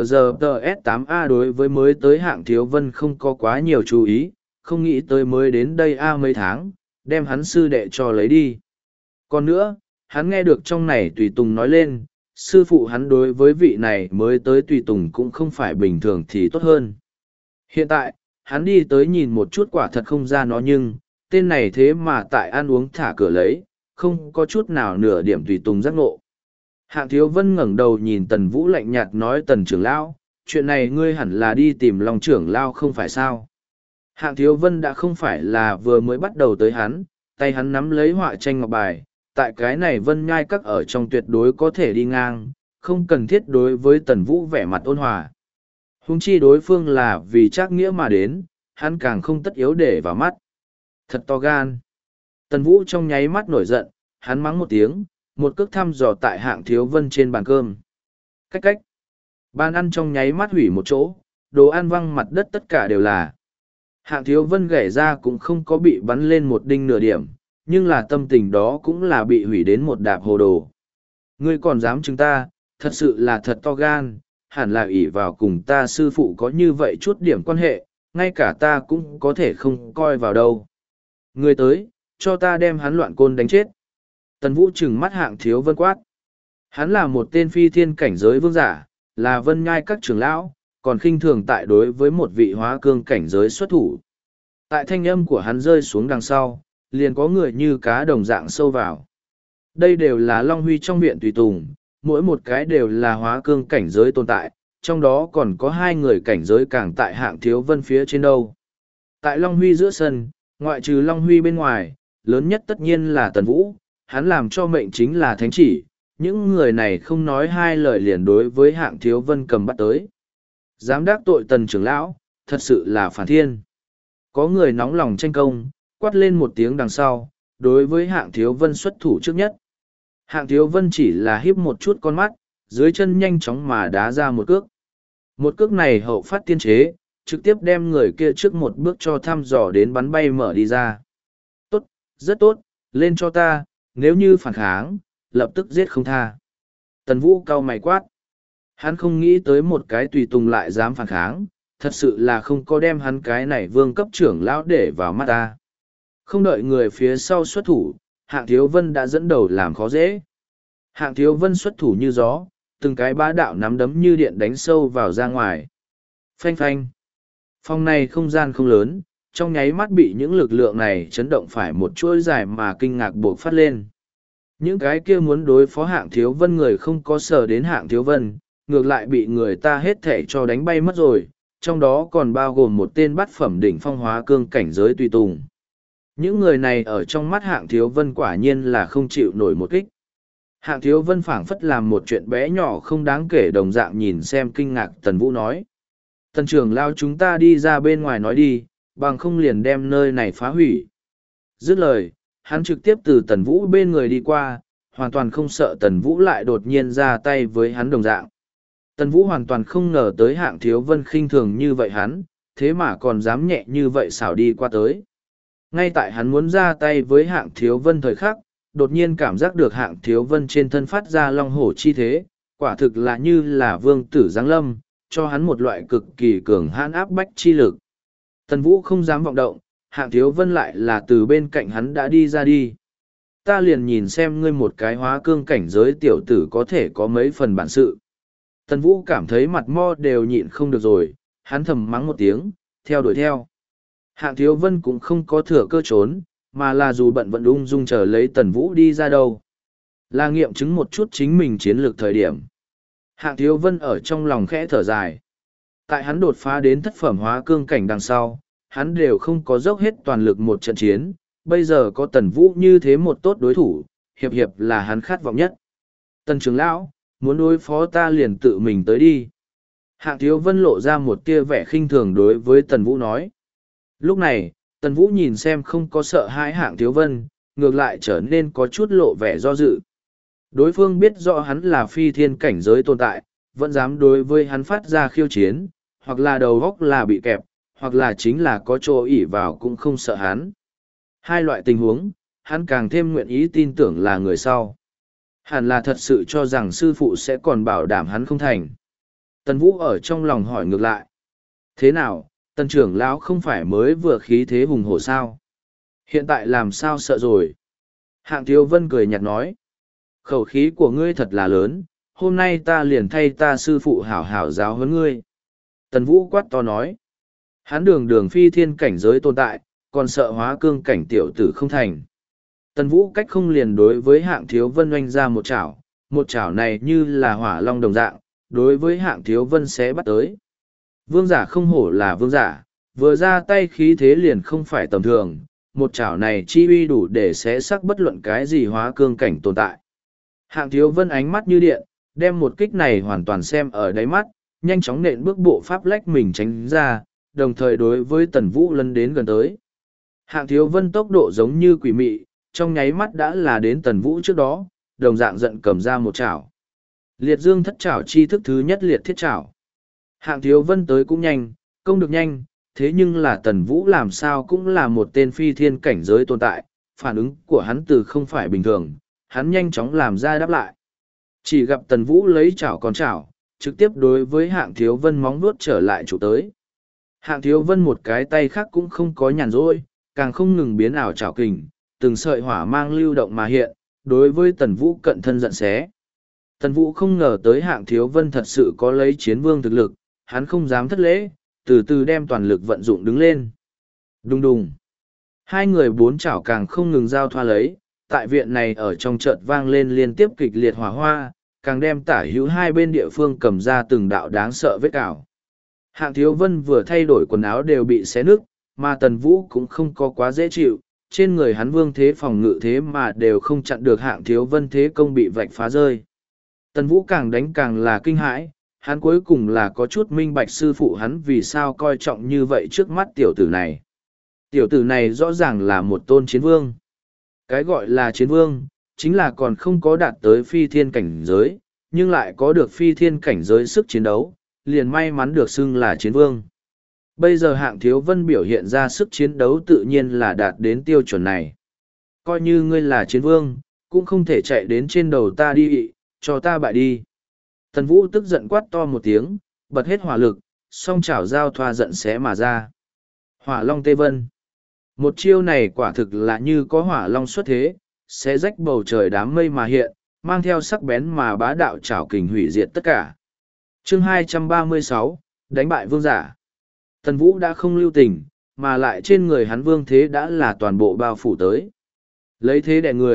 GVGTS8A đối với mới tới Hạng Thiếu Vân không có quá nhiều chú ý, không nghĩ tới mới đến đây A mấy tháng, đem hắn sư đệ cho lấy đi. Còn nữa, hắn nghe được trong này tùy tùng nói lên, sư phụ hắn đối với vị này mới tới tùy tùng cũng không phải bình thường thì tốt hơn. Hiện tại, hắn đi tới nhìn một chút quả thật không ra nó nhưng, tên này thế mà tại ăn uống thả cửa lấy, không có chút nào nửa điểm tùy tùng giác ngộ. Hạng Thiếu Vân ngẩng đầu nhìn Tần Vũ lạnh nhạt nói Tần trưởng lão, chuyện này ngươi hẳn là đi tìm Long trưởng lão không phải sao. Hạng Thiếu Vân đã không phải là vừa mới bắt đầu tới hắn, tay hắn nắm lấy họa tranh ngọc bài, tại cái này Vân Nhai Các ở trong tuyệt đối có thể đi ngang, không cần thiết đối với Tần Vũ vẻ mặt ôn hòa. Huống chi đối phương là vì trác nghĩa mà đến, hắn càng không tất yếu để vào mắt. Thật to gan. Tần Vũ trong nháy mắt nổi giận, hắn mắng một tiếng, một cước thăm dò tại Hạng Thiếu Vân trên bàn cơm. Cách cách. Bàn ăn trong nháy mắt hủy một chỗ, đồ ăn văng mặt đất tất cả đều là. Hạng Thiếu Vân gảy ra cũng không có bị bắn lên một đinh nửa điểm, nhưng là tâm tình đó cũng là bị hủy đến một đạp hồ đồ. Ngươi còn dám chứng ta, thật sự là thật to gan, hẳn là ỷ vào cùng ta sư phụ có như vậy chút điểm quan hệ, ngay cả ta cũng có thể không coi vào đâu. Ngươi tới, cho ta đem hắn loạn côn đánh chết. Tần Vũ trừng mắt Hạng Thiếu Vân quát. Hắn là một tên phi thiên cảnh giới vương giả, là Vân Nhai các trưởng lão, còn khinh thường tại đối với một vị hóa cương cảnh giới xuất thủ. Tại thanh âm của hắn rơi xuống đằng sau, liền có người như cá đồng dạng sâu vào. Đây đều là Long Huy trong viện tùy tùng, mỗi một cái đều là hóa cương cảnh giới tồn tại, trong đó còn có hai người cảnh giới càng tại Hạng Thiếu Vân phía trên đâu. Tại Long Huy giữa sân, ngoại trừ Long Huy bên ngoài, lớn nhất tất nhiên là Tần Vũ, hắn làm cho mệnh chính là thánh chỉ, những người này không nói hai lời liền đối với Hạng Thiếu Vân cầm bắt tới. Dám đắc tội Tần trưởng lão, thật sự là phản thiên. Có người nóng lòng tranh công, quát lên một tiếng đằng sau, đối với Hạng Thiếu Vân xuất thủ trước nhất. Hạng Thiếu Vân chỉ là híp một chút con mắt, dưới chân nhanh chóng mà đá ra một cước. Một cước này hậu phát tiên chế, trực tiếp đem người kia trước một bước cho thăm dò đến bắn bay mở đi ra. Tốt, rất tốt, lên cho ta, nếu như phản kháng, lập tức giết không tha. Tần Vũ cau mày quát. Hắn không nghĩ tới một cái tùy tùng lại dám phản kháng, thật sự là không có đem hắn cái này vương cấp trưởng lão để vào mắt ta. Không đợi người phía sau xuất thủ, Hạng Thiếu Vân đã dẫn đầu làm khó dễ. Hạng Thiếu Vân xuất thủ như gió, từng cái bá đạo nắm đấm như điện đánh sâu vào ra ngoài. Phanh phanh. Phòng này không gian không lớn, trong nháy mắt bị những lực lượng này chấn động phải một chuỗi dài mà kinh ngạc buộc phát lên. Những cái kia muốn đối phó Hạng Thiếu Vân người không có sở đến Hạng Thiếu Vân, ngược lại bị người ta hết thể cho đánh bay mất rồi, trong đó còn bao gồm một tên bát phẩm đỉnh phong hóa cương cảnh giới tùy tùng. Những người này ở trong mắt Hạng Thiếu Vân quả nhiên là không chịu nổi một kích. Hạng Thiếu Vân phảng phất làm một chuyện bé nhỏ không đáng kể đồng dạng nhìn xem kinh ngạc Tần Vũ nói. Tần trưởng lao chúng ta đi ra bên ngoài nói đi, bằng không liền đem nơi này phá hủy. Dứt lời, hắn trực tiếp từ Tần Vũ bên người đi qua, hoàn toàn không sợ Tần Vũ lại đột nhiên ra tay với hắn đồng dạng. Tần Vũ hoàn toàn không ngờ tới Hạng Thiếu Vân khinh thường như vậy hắn, thế mà còn dám nhẹ như vậy xảo đi qua tới. Ngay tại hắn muốn ra tay với Hạng Thiếu Vân thời khắc, đột nhiên cảm giác được Hạng Thiếu Vân trên thân phát ra long hổ chi thế, quả thực là như là vương tử giáng lâm, cho hắn một loại cực kỳ cường hãn áp bách chi lực. Tần Vũ không dám vọng động, Hạng Thiếu Vân lại là từ bên cạnh hắn đã đi ra đi. Ta liền nhìn xem ngươi một cái hóa cương cảnh giới tiểu tử có thể có mấy phần bản sự. Tần Vũ cảm thấy mặt mo đều nhịn không được rồi, hắn thầm mắng một tiếng, theo đuổi theo. Hạng Thiếu Vân cũng không có thừa cơ trốn, mà là dù bận vẫn ung dung chờ lấy Tần Vũ đi ra đâu. Là nghiệm chứng một chút chính mình chiến lược thời điểm. Hạng Thiếu Vân ở trong lòng khẽ thở dài. Tại hắn đột phá đến thất phẩm hóa cương cảnh đằng sau, hắn đều không có dốc hết toàn lực một trận chiến, bây giờ có Tần Vũ như thế một tốt đối thủ, hiệp hiệp là hắn khát vọng nhất. Tần trưởng lão, muốn đối phó ta liền tự mình tới đi. Hạng Thiếu Vân lộ ra một tia vẻ khinh thường đối với Tần Vũ nói. Lúc này, Tần Vũ nhìn xem không có sợ hãi Hạng Thiếu Vân, ngược lại trở nên có chút lộ vẻ do dự. Đối phương biết rõ hắn là phi thiên cảnh giới tồn tại, vẫn dám đối với hắn phát ra khiêu chiến, hoặc là đầu góc là bị kẹp, hoặc là chính là có chỗ ỉ vào cũng không sợ hắn. Hai loại tình huống, hắn càng thêm nguyện ý tin tưởng là người sau. Hẳn là thật sự cho rằng sư phụ sẽ còn bảo đảm hắn không thành. Tần Vũ ở trong lòng hỏi ngược lại. Thế nào, Tần trưởng lão không phải mới vừa khí thế hùng hổ sao? Hiện tại làm sao sợ rồi? Hạng Thiếu Vân cười nhạt nói. Khẩu khí của ngươi thật là lớn, hôm nay ta liền thay ta sư phụ hảo hảo giáo huấn ngươi. Tần Vũ quát to nói. Hắn đường phi thiên cảnh giới tồn tại, còn sợ hóa cương cảnh tiểu tử không thành. Tần Vũ cách không liền đối với Hạng Thiếu Vân oanh ra một chảo này như là hỏa long đồng dạng, đối với Hạng Thiếu Vân sẽ bắt tới. Vương giả không hổ là vương giả, vừa ra tay khí thế liền không phải tầm thường, một chảo này chi uy đủ để xé xác bất luận cái gì hóa cương cảnh tồn tại. Hạng Thiếu Vân ánh mắt như điện, đem một kích này hoàn toàn xem ở đáy mắt, nhanh chóng nện bước bộ pháp lách mình tránh ra, đồng thời đối với Tần Vũ lấn đến gần tới. Hạng Thiếu Vân tốc độ giống như quỷ mị, trong nháy mắt đã là đến Tần Vũ trước đó, đồng dạng giận cầm ra một chảo. Liệt dương thất chảo chi thức thứ nhất liệt thiết chảo. Hạng Thiếu Vân tới cũng nhanh, công được nhanh, thế nhưng là Tần Vũ làm sao cũng là một tên phi thiên cảnh giới tồn tại, phản ứng của hắn từ không phải bình thường, hắn nhanh chóng làm ra đáp lại. Chỉ gặp Tần Vũ lấy chảo còn chảo, trực tiếp đối với Hạng Thiếu Vân móng vuốt trở lại chủ tới. Hạng Thiếu Vân một cái tay khác cũng không có nhàn rỗi, càng không ngừng biến ảo chảo kình, từng sợi hỏa mang lưu động mà hiện, đối với Tần Vũ cận thân giận xé. Tần Vũ không ngờ tới Hạng Thiếu Vân thật sự có lấy chiến vương thực lực, hắn không dám thất lễ, từ từ đem toàn lực vận dụng đứng lên. Đùng đùng. Hai người bốn chảo càng không ngừng giao thoa lấy, tại viện này ở trong chợt vang lên liên tiếp kịch liệt hỏa hoa, càng đem tả hữu hai bên địa phương cầm ra từng đạo đáng sợ vết cào. Hạng Thiếu Vân vừa thay đổi quần áo đều bị xé nứt, mà Tần Vũ cũng không có quá dễ chịu, trên người hắn vương thế phòng ngự thế mà đều không chặn được Hạng Thiếu Vân thế công bị vạch phá rơi. Tần Vũ càng đánh càng là kinh hãi, hắn cuối cùng là có chút minh bạch sư phụ hắn vì sao coi trọng như vậy trước mắt tiểu tử này. Tiểu tử này rõ ràng là một tôn chiến vương. Cái gọi là chiến vương, chính là còn không có đạt tới phi thiên cảnh giới, nhưng lại có được phi thiên cảnh giới sức chiến đấu, liền may mắn được xưng là chiến vương. Bây giờ Hạng Thiếu Vân biểu hiện ra sức chiến đấu tự nhiên là đạt đến tiêu chuẩn này. Coi như ngươi là chiến vương, cũng không thể chạy đến trên đầu ta đi, cho ta bại đi. Tần Vũ tức giận quát to một tiếng, bật hết hỏa lực, song chảo giao thoa giận xé mà ra. Hỏa Long Tê Vân. Một chiêu này quả thực là như có hỏa long xuất thế, xé rách bầu trời đám mây mà hiện, mang theo sắc bén mà bá đạo chảo kình hủy diệt tất cả. Chương 236, đánh bại vương giả. Tần Vũ đã không lưu tình, mà lại trên người hắn vương thế đã là toàn bộ bao phủ tới. Lấy thế đè người,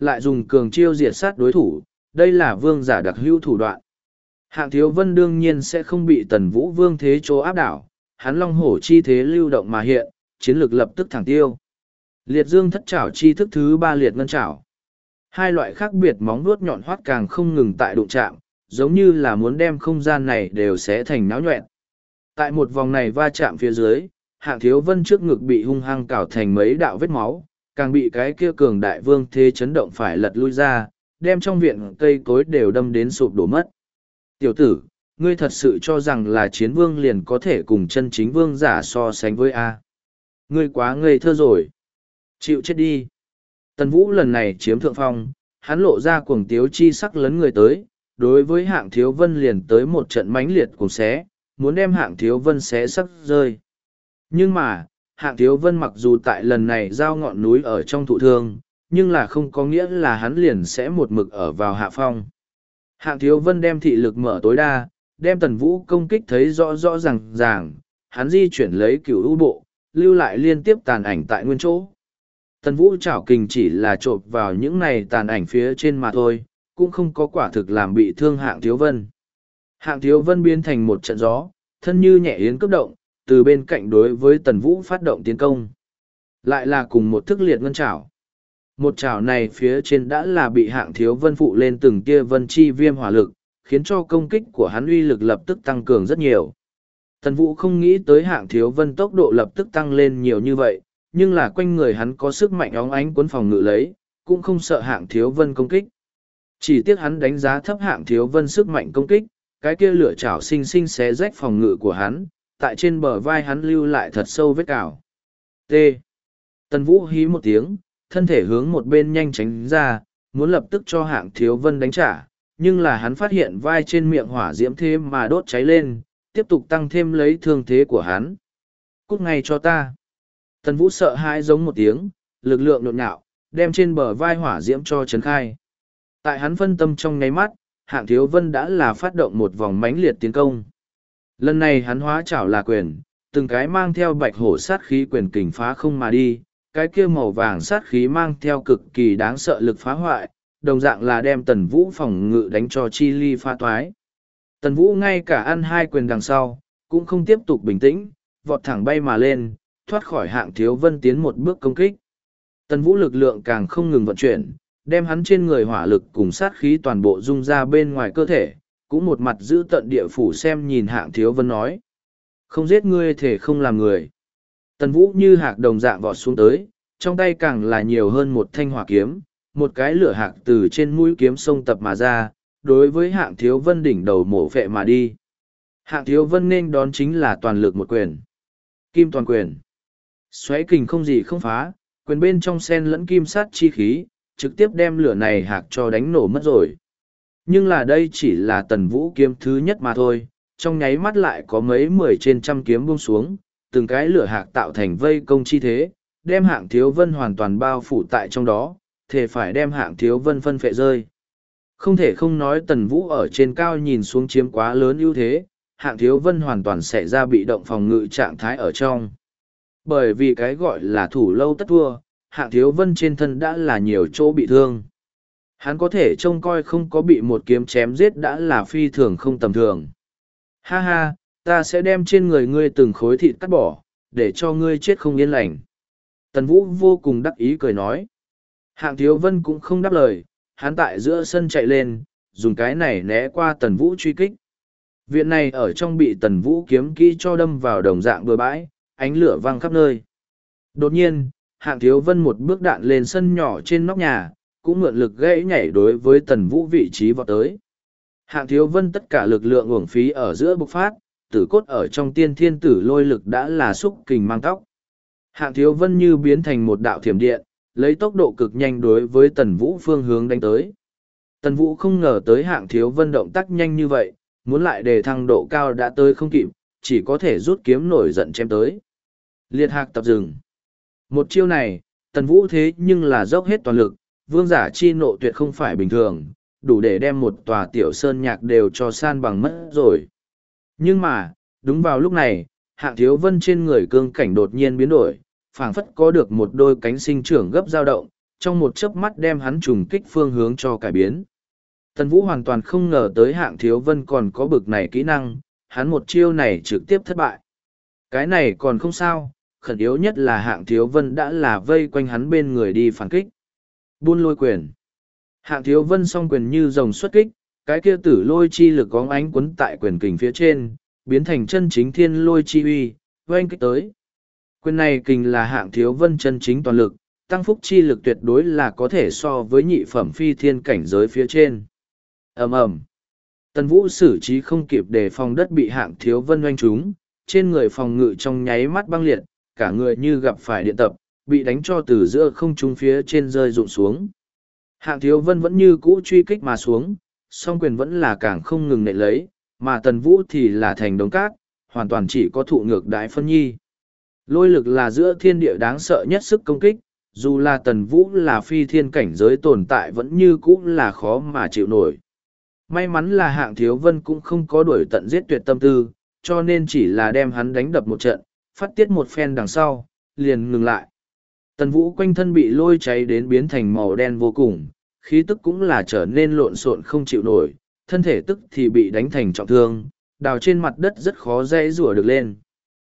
lại dùng cường chiêu diệt sát đối thủ, đây là vương giả đặc hữu thủ đoạn. Hạng Thiếu Vân đương nhiên sẽ không bị Tần Vũ vương thế chỗ áp đảo, hắn long hổ chi thế lưu động mà hiện, chiến lược lập tức thẳng tiêu. Liệt dương thất trảo chi thức thứ 3 liệt ngân trảo. Hai loại khác biệt móng vuốt nhọn hoắt càng không ngừng tại đụng chạm, giống như là muốn đem không gian này đều xé thành náo nhoẹn. Tại một vòng này va chạm phía dưới, Hạng Thiếu Vân trước ngực bị hung hăng cào thành mấy đạo vết máu, càng bị cái kia cường đại vương thế chấn động phải lật lui ra, đem trong viện cây cối đều đâm đến sụp đổ mất. Tiểu tử, ngươi thật sự cho rằng là chiến vương liền có thể cùng chân chính vương giả so sánh với A. Ngươi quá ngây thơ rồi. Chịu chết đi. Tần Vũ lần này chiếm thượng phong, hắn lộ ra cuồng tiếu chi sắc lấn người tới, đối với Hạng Thiếu Vân liền tới một trận mãnh liệt cùng xé, muốn đem Hạng Thiếu Vân xé sắc rơi. Nhưng mà, Hạng Thiếu Vân mặc dù tại lần này giao ngọn núi ở trong thụ thương, nhưng là không có nghĩa là hắn liền sẽ một mực ở vào hạ phong. Hạng Thiếu Vân đem thị lực mở tối đa, đem Tần Vũ công kích thấy rõ rõ ràng, hắn di chuyển lấy cửu u bộ, lưu lại liên tiếp tàn ảnh tại nguyên chỗ. Tần Vũ chảo kình chỉ là chộp vào những này tàn ảnh phía trên mà thôi, cũng không có quả thực làm bị thương Hạng Thiếu Vân. Hạng Thiếu Vân biến thành một trận gió, thân như nhẹ yến cấp động, từ bên cạnh đối với Tần Vũ phát động tiến công. Lại là cùng một thức liệt ngân chảo. Một chảo này phía trên đã là bị Hạng Thiếu Vân phụ lên từng tia vân chi viêm hỏa lực, khiến cho công kích của hắn uy lực lập tức tăng cường rất nhiều. Tần Vũ không nghĩ tới Hạng Thiếu Vân tốc độ lập tức tăng lên nhiều như vậy, nhưng là quanh người hắn có sức mạnh óng ánh cuốn phòng ngự lấy, cũng không sợ Hạng Thiếu Vân công kích. Chỉ tiếc hắn đánh giá thấp Hạng Thiếu Vân sức mạnh công kích, cái kia lửa chảo xinh xinh xé rách phòng ngự của hắn, tại trên bờ vai hắn lưu lại thật sâu vết cào. T. Tần Vũ hí một tiếng, thân thể hướng một bên nhanh tránh ra, muốn lập tức cho Hạng Thiếu Vân đánh trả, nhưng là hắn phát hiện vai trên miệng hỏa diễm thế mà đốt cháy lên, tiếp tục tăng thêm lấy thương thế của hắn. Cút ngay cho ta. Tần Vũ sợ hãi giống một tiếng, lực lượng nhộn nhạo, đem trên bờ vai hỏa diễm cho trấn khai. Tại hắn phân tâm trong nháy mắt, Hạng Thiếu Vân đã là phát động một vòng mãnh liệt tiến công. Lần này hắn hóa chảo là quyền, từng cái mang theo bạch hổ sát khí quyền kình phá không mà đi, cái kia màu vàng sát khí mang theo cực kỳ đáng sợ lực phá hoại, đồng dạng là đem Tần Vũ phòng ngự đánh cho chi ly pha toái. Tần Vũ ngay cả ăn hai quyền đằng sau, cũng không tiếp tục bình tĩnh, vọt thẳng bay mà lên, thoát khỏi Hạng Thiếu Vân tiến một bước công kích. Tần Vũ lực lượng càng không ngừng vận chuyển, đem hắn trên người hỏa lực cùng sát khí toàn bộ dung ra bên ngoài cơ thể, cũng một mặt giữ tận địa phủ xem nhìn Hạng Thiếu Vân nói. Không giết ngươi thể không làm người. Tần Vũ như hạc đồng dạng vọt xuống tới, trong tay càng là nhiều hơn một thanh hỏa kiếm, một cái lửa hạc từ trên mũi kiếm sông tập mà ra, đối với Hạng Thiếu Vân đỉnh đầu mổ phệ mà đi. Hạng Thiếu Vân nên đón chính là toàn lực một quyền. Kim toàn quyền. Xoáy kình không gì không phá, quyền bên trong sen lẫn kim sát chi khí, trực tiếp đem lửa này hạc cho đánh nổ mất rồi. Nhưng là đây chỉ là Tần Vũ kiếm thứ nhất mà thôi, trong nháy mắt lại có mấy 10 trên trăm kiếm buông xuống, từng cái lửa hạc tạo thành vây công chi thế, đem Hạng Thiếu Vân hoàn toàn bao phủ tại trong đó, thể phải đem Hạng Thiếu Vân phân phệ rơi. Không thể không nói Tần Vũ ở trên cao nhìn xuống chiếm quá lớn ưu thế, Hạng Thiếu Vân hoàn toàn sẽ ra bị động phòng ngự trạng thái ở trong. Bởi vì cái gọi là thủ lâu tất thua, Hạng Thiếu Vân trên thân đã là nhiều chỗ bị thương. Hắn có thể trông coi không có bị một kiếm chém giết đã là phi thường không tầm thường. Ha ha, ta sẽ đem trên người ngươi từng khối thịt cắt bỏ, để cho ngươi chết không yên lành. Tần Vũ vô cùng đắc ý cười nói. Hạng Thiếu Vân cũng không đáp lời, hắn tại giữa sân chạy lên, dùng cái này né qua Tần Vũ truy kích. Viện này ở trong bị Tần Vũ kiếm kỹ cho đâm vào đồng dạng bừa bãi, ánh lửa văng khắp nơi. Đột nhiên, Hạng Thiếu Vân một bước đạn lên sân nhỏ trên nóc nhà, cũng mượn lực gãy nhảy đối với Tần Vũ vị trí vọt tới. Hạng Thiếu Vân tất cả lực lượng uổng phí ở giữa bộc phát, tử cốt ở trong tiên thiên tử lôi lực đã là xúc kình mang tóc. Hạng Thiếu Vân như biến thành một đạo thiểm điện, lấy tốc độ cực nhanh đối với Tần Vũ phương hướng đánh tới. Tần Vũ không ngờ tới Hạng Thiếu Vân động tác nhanh như vậy, muốn lại đề thăng độ cao đã tới không kịp, chỉ có thể rút kiếm nổi giận chém tới. Liệt hạc tập rừng. Một chiêu này, Tần Vũ thế nhưng là dốc hết toàn lực, vương giả chi nộ tuyệt không phải bình thường, đủ để đem một tòa tiểu sơn nhạc đều cho san bằng mất rồi. Nhưng mà, đúng vào lúc này, Hạng Thiếu Vân trên người cương cảnh đột nhiên biến đổi, phảng phất có được một đôi cánh sinh trưởng gấp dao động, trong một chớp mắt đem hắn trùng kích phương hướng cho cải biến. Tần Vũ hoàn toàn không ngờ tới Hạng Thiếu Vân còn có bực này kỹ năng, hắn một chiêu này trực tiếp thất bại. Cái này còn không sao, khẩn yếu nhất là Hạng Thiếu Vân đã là vây quanh hắn bên người đi phản kích. Buôn lôi quyền. Hạng Thiếu Vân song quyền như rồng xuất kích, cái kia tử lôi chi lực có ánh quấn tại quyền kình phía trên, biến thành chân chính thiên lôi chi uy, oanh kích tới. Quyền này kình là Hạng Thiếu Vân chân chính toàn lực, tăng phúc chi lực tuyệt đối là có thể so với nhị phẩm phi thiên cảnh giới phía trên. Ầm ầm. Tần Vũ xử trí không kịp để phòng đất bị Hạng Thiếu Vân oanh trúng, trên người phòng ngự trong nháy mắt băng liệt, cả người như gặp phải điện tập, bị đánh cho từ giữa không trung phía trên rơi rụng xuống. Hạng Thiếu Vân vẫn như cũ truy kích mà xuống, song quyền vẫn là càng không ngừng nện lấy, mà Tần Vũ thì là thành đống cát, hoàn toàn chỉ có thụ ngược đại phân nhi. Lôi lực là giữa thiên địa đáng sợ nhất sức công kích, dù là Tần Vũ là phi thiên cảnh giới tồn tại vẫn như cũ là khó mà chịu nổi. May mắn là Hạng Thiếu Vân cũng không có đuổi tận giết tuyệt tâm tư, cho nên chỉ là đem hắn đánh đập một trận, phát tiết một phen đằng sau, liền ngừng lại. Tần Vũ quanh thân bị lôi cháy đến biến thành màu đen vô cùng, khí tức cũng là trở nên lộn xộn không chịu nổi, thân thể tức thì bị đánh thành trọng thương, đào trên mặt đất rất khó dãy rủa được lên.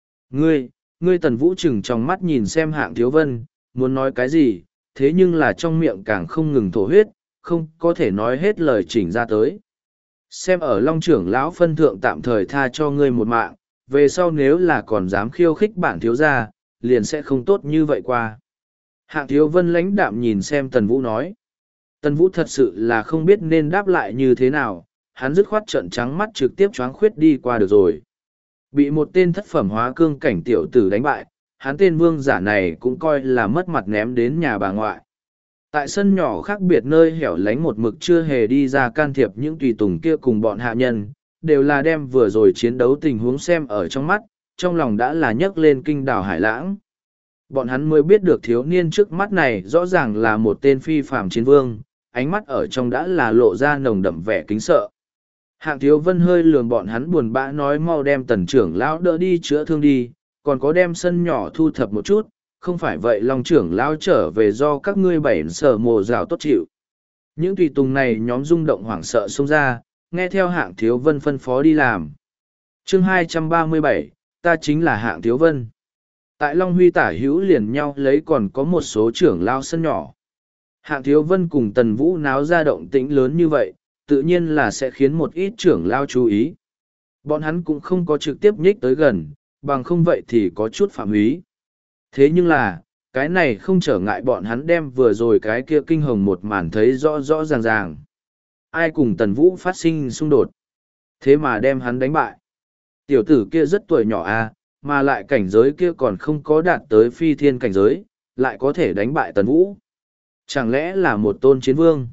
Ngươi Tần Vũ chừng trong mắt nhìn xem Hạng Thiếu Vân, muốn nói cái gì, thế nhưng là trong miệng càng không ngừng thổ huyết, không có thể nói hết lời chỉnh ra tới. Xem ở Long trưởng lão phân thượng tạm thời tha cho ngươi một mạng, về sau nếu là còn dám khiêu khích bản thiếu gia, liền sẽ không tốt như vậy qua. Hạng Thiếu Vân lãnh đạm nhìn xem Tần Vũ nói. Tần Vũ thật sự là không biết nên đáp lại như thế nào, hắn dứt khoát trợn trắng mắt trực tiếp choáng khuyết đi qua được rồi. Bị một tên thất phẩm hóa cương cảnh tiểu tử đánh bại, hắn tên vương giả này cũng coi là mất mặt ném đến nhà bà ngoại. Tại sân nhỏ khác biệt nơi hẻo lánh một mực chưa hề đi ra can thiệp những tùy tùng kia cùng bọn hạ nhân, đều là đem vừa rồi chiến đấu tình huống xem ở trong mắt, trong lòng đã là nhấc lên kinh đảo hải lãng. Bọn hắn mới biết được thiếu niên trước mắt này rõ ràng là một tên phi phàm chiến vương, ánh mắt ở trong đã là lộ ra nồng đậm vẻ kính sợ. Hạng Thiếu Vân hơi lườm bọn hắn buồn bã nói mau đem Tần trưởng lão đỡ đi chữa thương đi, còn có đem sân nhỏ thu thập một chút, không phải vậy Long trưởng lão trở về do các ngươi bảy sở mồ rào tốt chịu. Những tùy tùng này nhóm rung động hoảng sợ xông ra, nghe theo Hạng Thiếu Vân phân phó đi làm. Chương 237, ta chính là Hạng Thiếu Vân. Tại Long Huy tả hữu liền nhau lấy còn có một số trưởng lao sân nhỏ. Hạng Thiếu Vân cùng Tần Vũ náo ra động tĩnh lớn như vậy, tự nhiên là sẽ khiến một ít trưởng lao chú ý. Bọn hắn cũng không có trực tiếp nhích tới gần, bằng không vậy thì có chút phạm húy. Thế nhưng là, cái này không trở ngại bọn hắn đem vừa rồi cái kia kinh hồng một màn thấy rõ rõ ràng ràng. Ai cùng Tần Vũ phát sinh xung đột. Thế mà đem hắn đánh bại. Tiểu tử kia rất tuổi nhỏ à, mà lại cảnh giới kia còn không có đạt tới phi thiên cảnh giới, lại có thể đánh bại Tần Vũ. Chẳng lẽ là một tôn chiến vương?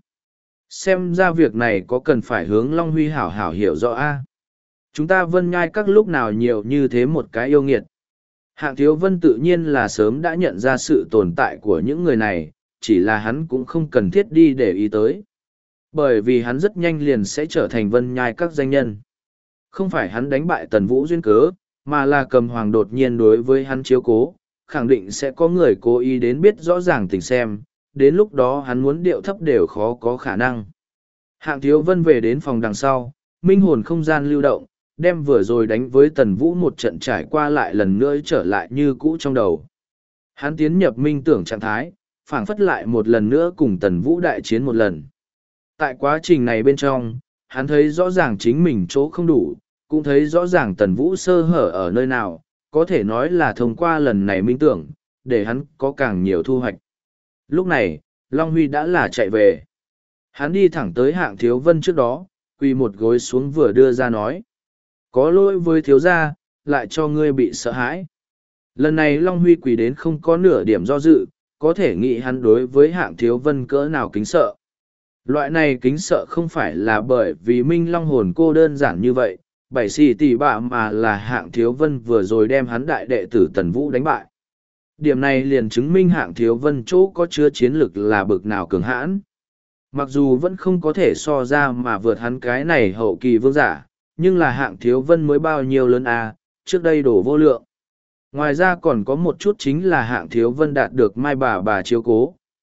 Xem ra việc này có cần phải hướng Long Huy hảo hảo hiểu rõ a. Chúng ta Vân Nhai các lúc nào nhiều như thế một cái yêu nghiệt. Hạng Thiếu Vân tự nhiên là sớm đã nhận ra sự tồn tại của những người này, chỉ là hắn cũng không cần thiết đi để ý tới. Bởi vì hắn rất nhanh liền sẽ trở thành Vân Nhai các danh nhân. Không phải hắn đánh bại Tần Vũ duyên cớ, mà là Cầm Hoàng đột nhiên đối với hắn chiếu cố, khẳng định sẽ có người cố ý đến biết rõ ràng tình xem, đến lúc đó hắn muốn điệu thấp đều khó có khả năng. Hạng Thiếu Vân về đến phòng đằng sau, minh hồn không gian lưu động, đem vừa rồi đánh với Tần Vũ một trận trải qua lại lần nữa trở lại như cũ trong đầu. Hắn tiến nhập minh tưởng trạng thái, phảng phất lại một lần nữa cùng Tần Vũ đại chiến một lần. Tại quá trình này bên trong, hắn thấy rõ ràng chính mình chỗ không đủ, cũng thấy rõ ràng Tần Vũ sơ hở ở nơi nào, có thể nói là thông qua lần này minh tưởng, để hắn có càng nhiều thu hoạch. Lúc này, Long Huy đã là chạy về. Hắn đi thẳng tới Hạng Thiếu Vân trước đó, quỳ một gối xuống vừa đưa ra nói. Có lỗi với thiếu gia, lại cho ngươi bị sợ hãi. Lần này Long Huy quỳ đến không có nửa điểm do dự, có thể nghĩ hắn đối với Hạng Thiếu Vân cỡ nào kính sợ. Loại này kính sợ không phải là bởi vì Minh Long hồn cô đơn giản như vậy, bảy xì tỷ bạ mà là Hạng Thiếu Vân vừa rồi đem hắn đại đệ tử Tần Vũ đánh bại. Điểm này liền chứng minh Hạng Thiếu Vân chỗ có chứa chiến lực là bực nào cường hãn. Mặc dù vẫn không có thể so ra mà vượt hắn cái này hậu kỳ vương giả, nhưng là Hạng Thiếu Vân mới bao nhiêu lớn à, trước đây đổ vô lượng. Ngoài ra còn có một chút chính là Hạng Thiếu Vân đạt được Mai bà chiếu cố,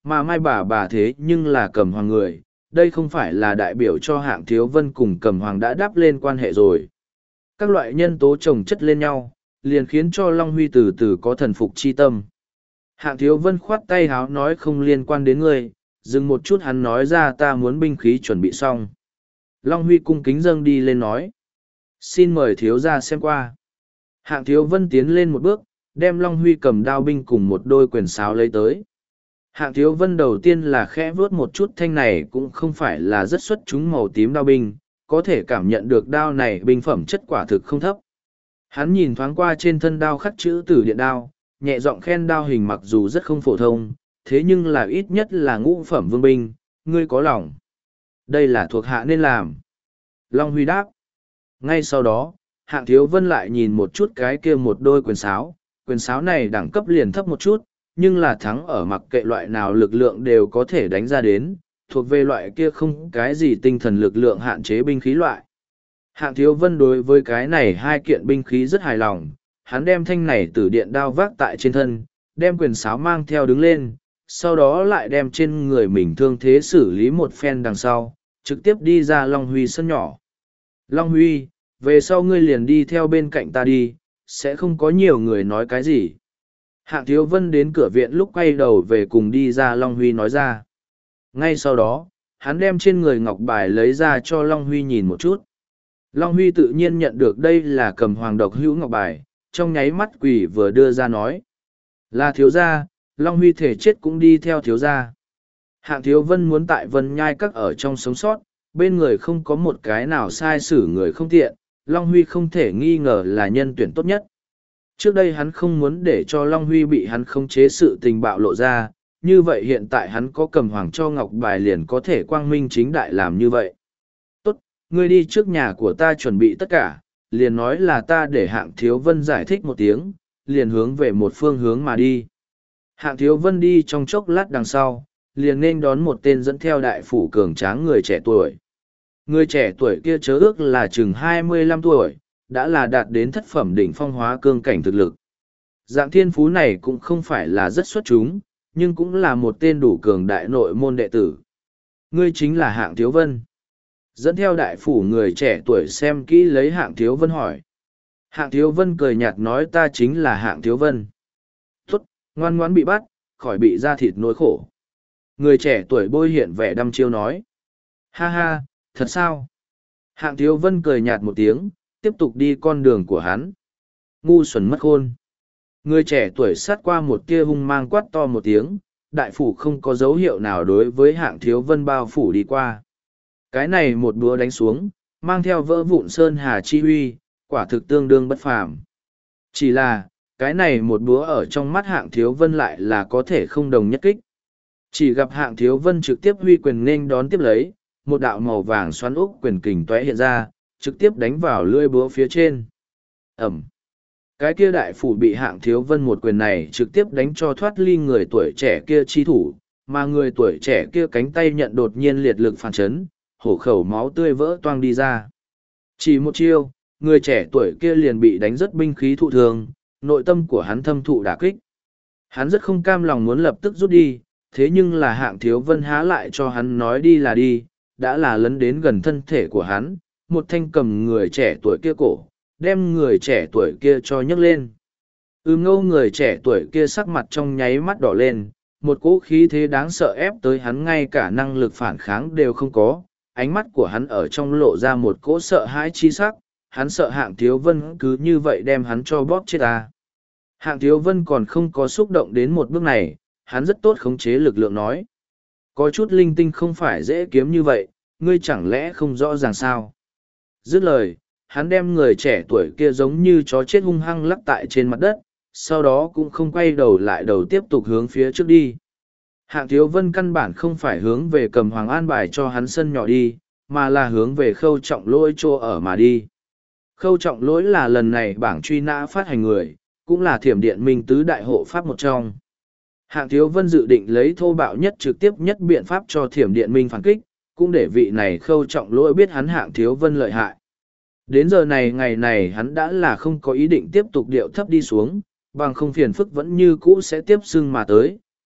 Mà Mai bà thế nhưng là Cầm Hoàng người, đây không phải là đại biểu cho Hạng Thiếu Vân cùng Cầm Hoàng đã đáp lên quan hệ rồi. Các loại nhân tố chồng chất lên nhau, liền khiến cho Long Huy từ từ có thần phục chi tâm. Hạng Thiếu Vân khoát tay háo nói không liên quan đến ngươi, dừng một chút hắn nói ra ta muốn binh khí chuẩn bị xong. Long Huy cung kính dâng đi lên nói. Xin mời thiếu gia xem qua. Hạng Thiếu Vân tiến lên một bước, đem Long Huy cầm đao binh cùng một đôi quyền sáo lấy tới. Hạng Thiếu Vân đầu tiên là khẽ vuốt một chút thanh này cũng không phải là rất xuất chúng màu tím đao binh, có thể cảm nhận được đao này binh phẩm chất quả thực không thấp. Hắn nhìn thoáng qua trên thân đao khắc chữ Tử Điện đao, nhẹ giọng khen đao hình mặc dù rất không phổ thông, thế nhưng là ít nhất là ngũ phẩm vương binh, ngươi có lòng. Đây là thuộc hạ nên làm. Long Huy đáp. Ngay sau đó, Hạng Thiếu Vân lại nhìn một chút cái kia một đôi quyền sáo này đẳng cấp liền thấp một chút, nhưng là thắng ở mặc kệ loại nào lực lượng đều có thể đánh ra đến, thuộc về loại kia không cái gì tinh thần lực lượng hạn chế binh khí loại. Hạng Thiếu Vân đối với cái này hai kiện binh khí rất hài lòng, hắn đem thanh này Tử Điện đao vác tại trên thân, đem quyền sáo mang theo đứng lên, sau đó lại đem trên người mình thương thế xử lý một phen đằng sau, trực tiếp đi ra Long Huy sân nhỏ. Long Huy, về sau ngươi liền đi theo bên cạnh ta đi, sẽ không có nhiều người nói cái gì. Hạng Thiếu Vân đến cửa viện lúc quay đầu về cùng đi ra Long Huy nói ra. Ngay sau đó, hắn đem trên người ngọc bài lấy ra cho Long Huy nhìn một chút. Long Huy tự nhiên nhận được đây là Cầm Hoàng độc hữu ngọc bài, trong nháy mắt quỷ vừa đưa ra nói. Là thiếu gia, Long Huy thể chết cũng đi theo thiếu gia. Hạng Thiếu Vân muốn tại Vân Nhai Các ở trong sống sót, bên người không có một cái nào sai xử người không tiện, Long Huy không thể nghi ngờ là nhân tuyển tốt nhất. Trước đây hắn không muốn để cho Long Huy bị hắn khống chế sự tình bạo lộ ra, như vậy hiện tại hắn có Cầm Hoàng cho ngọc bài liền có thể quang minh chính đại làm như vậy. Tốt, ngươi đi trước nhà của ta chuẩn bị tất cả, liền nói là ta để Hạng Thiếu Vân giải thích một tiếng, liền hướng về một phương hướng mà đi. Hạng Thiếu Vân đi trong chốc lát đằng sau, liền nên đón một tên dẫn theo đại phủ cường tráng người trẻ tuổi. Người trẻ tuổi kia chớ ước là chừng 25 tuổi, đã là đạt đến thất phẩm đỉnh phong hóa cương cảnh thực lực. Dạng thiên phú này cũng không phải là rất xuất chúng, nhưng cũng là một tên đủ cường đại nội môn đệ tử. Ngươi chính là Hạng Thiếu Vân. Dẫn theo đại phủ người trẻ tuổi xem kỹ lấy Hạng Thiếu Vân hỏi. Hạng Thiếu Vân cười nhạt nói ta chính là Hạng Thiếu Vân. Tốt, ngoan ngoãn bị bắt, khỏi bị ra thịt nỗi khổ. Người trẻ tuổi bôi hiện vẻ đăm chiêu nói. Ha ha, thật sao? Hạng Thiếu Vân cười nhạt một tiếng, tiếp tục đi con đường của hắn. Ngu xuẩn mất khôn. Người trẻ tuổi sát qua một tia hung mang quát to một tiếng, đại phủ không có dấu hiệu nào đối với Hạng Thiếu Vân bao phủ đi qua. Cái này một búa đánh xuống, mang theo vỡ vụn sơn hà chi huy, quả thực tương đương bất phàm. Chỉ là, cái này một búa ở trong mắt Hạng Thiếu Vân lại là có thể không đồng nhất kích. Chỉ gặp Hạng Thiếu Vân trực tiếp huy quyền nên đón tiếp lấy, một đạo màu vàng xoắn úc quyền kình tóe hiện ra, trực tiếp đánh vào lưỡi búa phía trên. Ẩm. Cái kia đại phủ bị Hạng Thiếu Vân một quyền này trực tiếp đánh cho thoát ly người tuổi trẻ kia chi thủ, mà người tuổi trẻ kia cánh tay nhận đột nhiên liệt lực phản chấn, hổ khẩu máu tươi vỡ toang đi ra. Chỉ một chiêu, người trẻ tuổi kia liền bị đánh rất binh khí thụ thương, nội tâm của hắn thâm thụ đả kích. Hắn rất không cam lòng muốn lập tức rút đi, thế nhưng là Hạng Thiếu Vân há lại cho hắn nói đi là đi, đã là lấn đến gần thân thể của hắn, một thanh cầm người trẻ tuổi kia cổ, đem người trẻ tuổi kia cho nhấc lên. Ngâu người trẻ tuổi kia sắc mặt trong nháy mắt đỏ lên, một cỗ khí thế đáng sợ ép tới hắn ngay cả năng lực phản kháng đều không có, ánh mắt của hắn ở trong lộ ra một cỗ sợ hãi chi sắc, hắn sợ Hạng Thiếu Vân cứ như vậy đem hắn cho bóp chết à. Hạng Thiếu Vân còn không có xúc động đến một bước này, hắn rất tốt khống chế lực lượng nói. Có chút linh tinh không phải dễ kiếm như vậy, ngươi chẳng lẽ không rõ ràng sao? Dứt lời, hắn đem người trẻ tuổi kia giống như chó chết hung hăng lắc tại trên mặt đất, sau đó cũng không quay đầu lại đầu tiếp tục hướng phía trước đi. Hạng Thiếu Vân căn bản không phải hướng về Cầm Hoàng an bài cho hắn sân nhỏ đi, mà là hướng về Khâu Trọng Lỗi chỗ ở mà đi. Khâu Trọng Lỗi là lần này bảng truy nã phát hành người, cũng là Thiểm Điện Minh tứ đại hộ pháp một trong. Hạng Thiếu Vân dự định lấy thô bạo nhất trực tiếp nhất biện pháp cho Thiểm Điện Minh phản kích, cũng để vị này Khâu Trọng Lỗi biết hắn Hạng Thiếu Vân lợi hại. Đến giờ này ngày này hắn đã là không có ý định tiếp tục điệu thấp đi xuống, bằng không phiền phức vẫn như cũ sẽ tiếp xưng mà tới,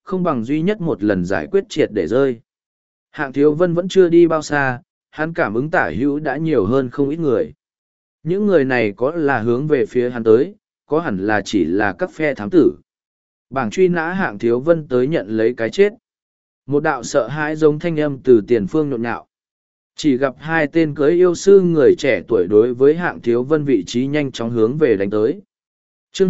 không bằng duy nhất một lần giải quyết triệt để rơi. Hạng Thiếu Vân vẫn chưa đi bao xa, hắn cảm ứng tả hữu đã nhiều hơn không ít người. Những người này có là hướng về phía hắn tới, có hẳn là chỉ là các phe thám tử. Bảng truy nã Hạng Thiếu Vân tới nhận lấy cái chết. Một đạo sợ hãi giống thanh âm từ tiền phương nhộn nhạo. Chỉ gặp hai tên cưới yêu sư người trẻ tuổi đối với Hạng Thiếu Vân vị trí nhanh chóng hướng về đánh tới. Chương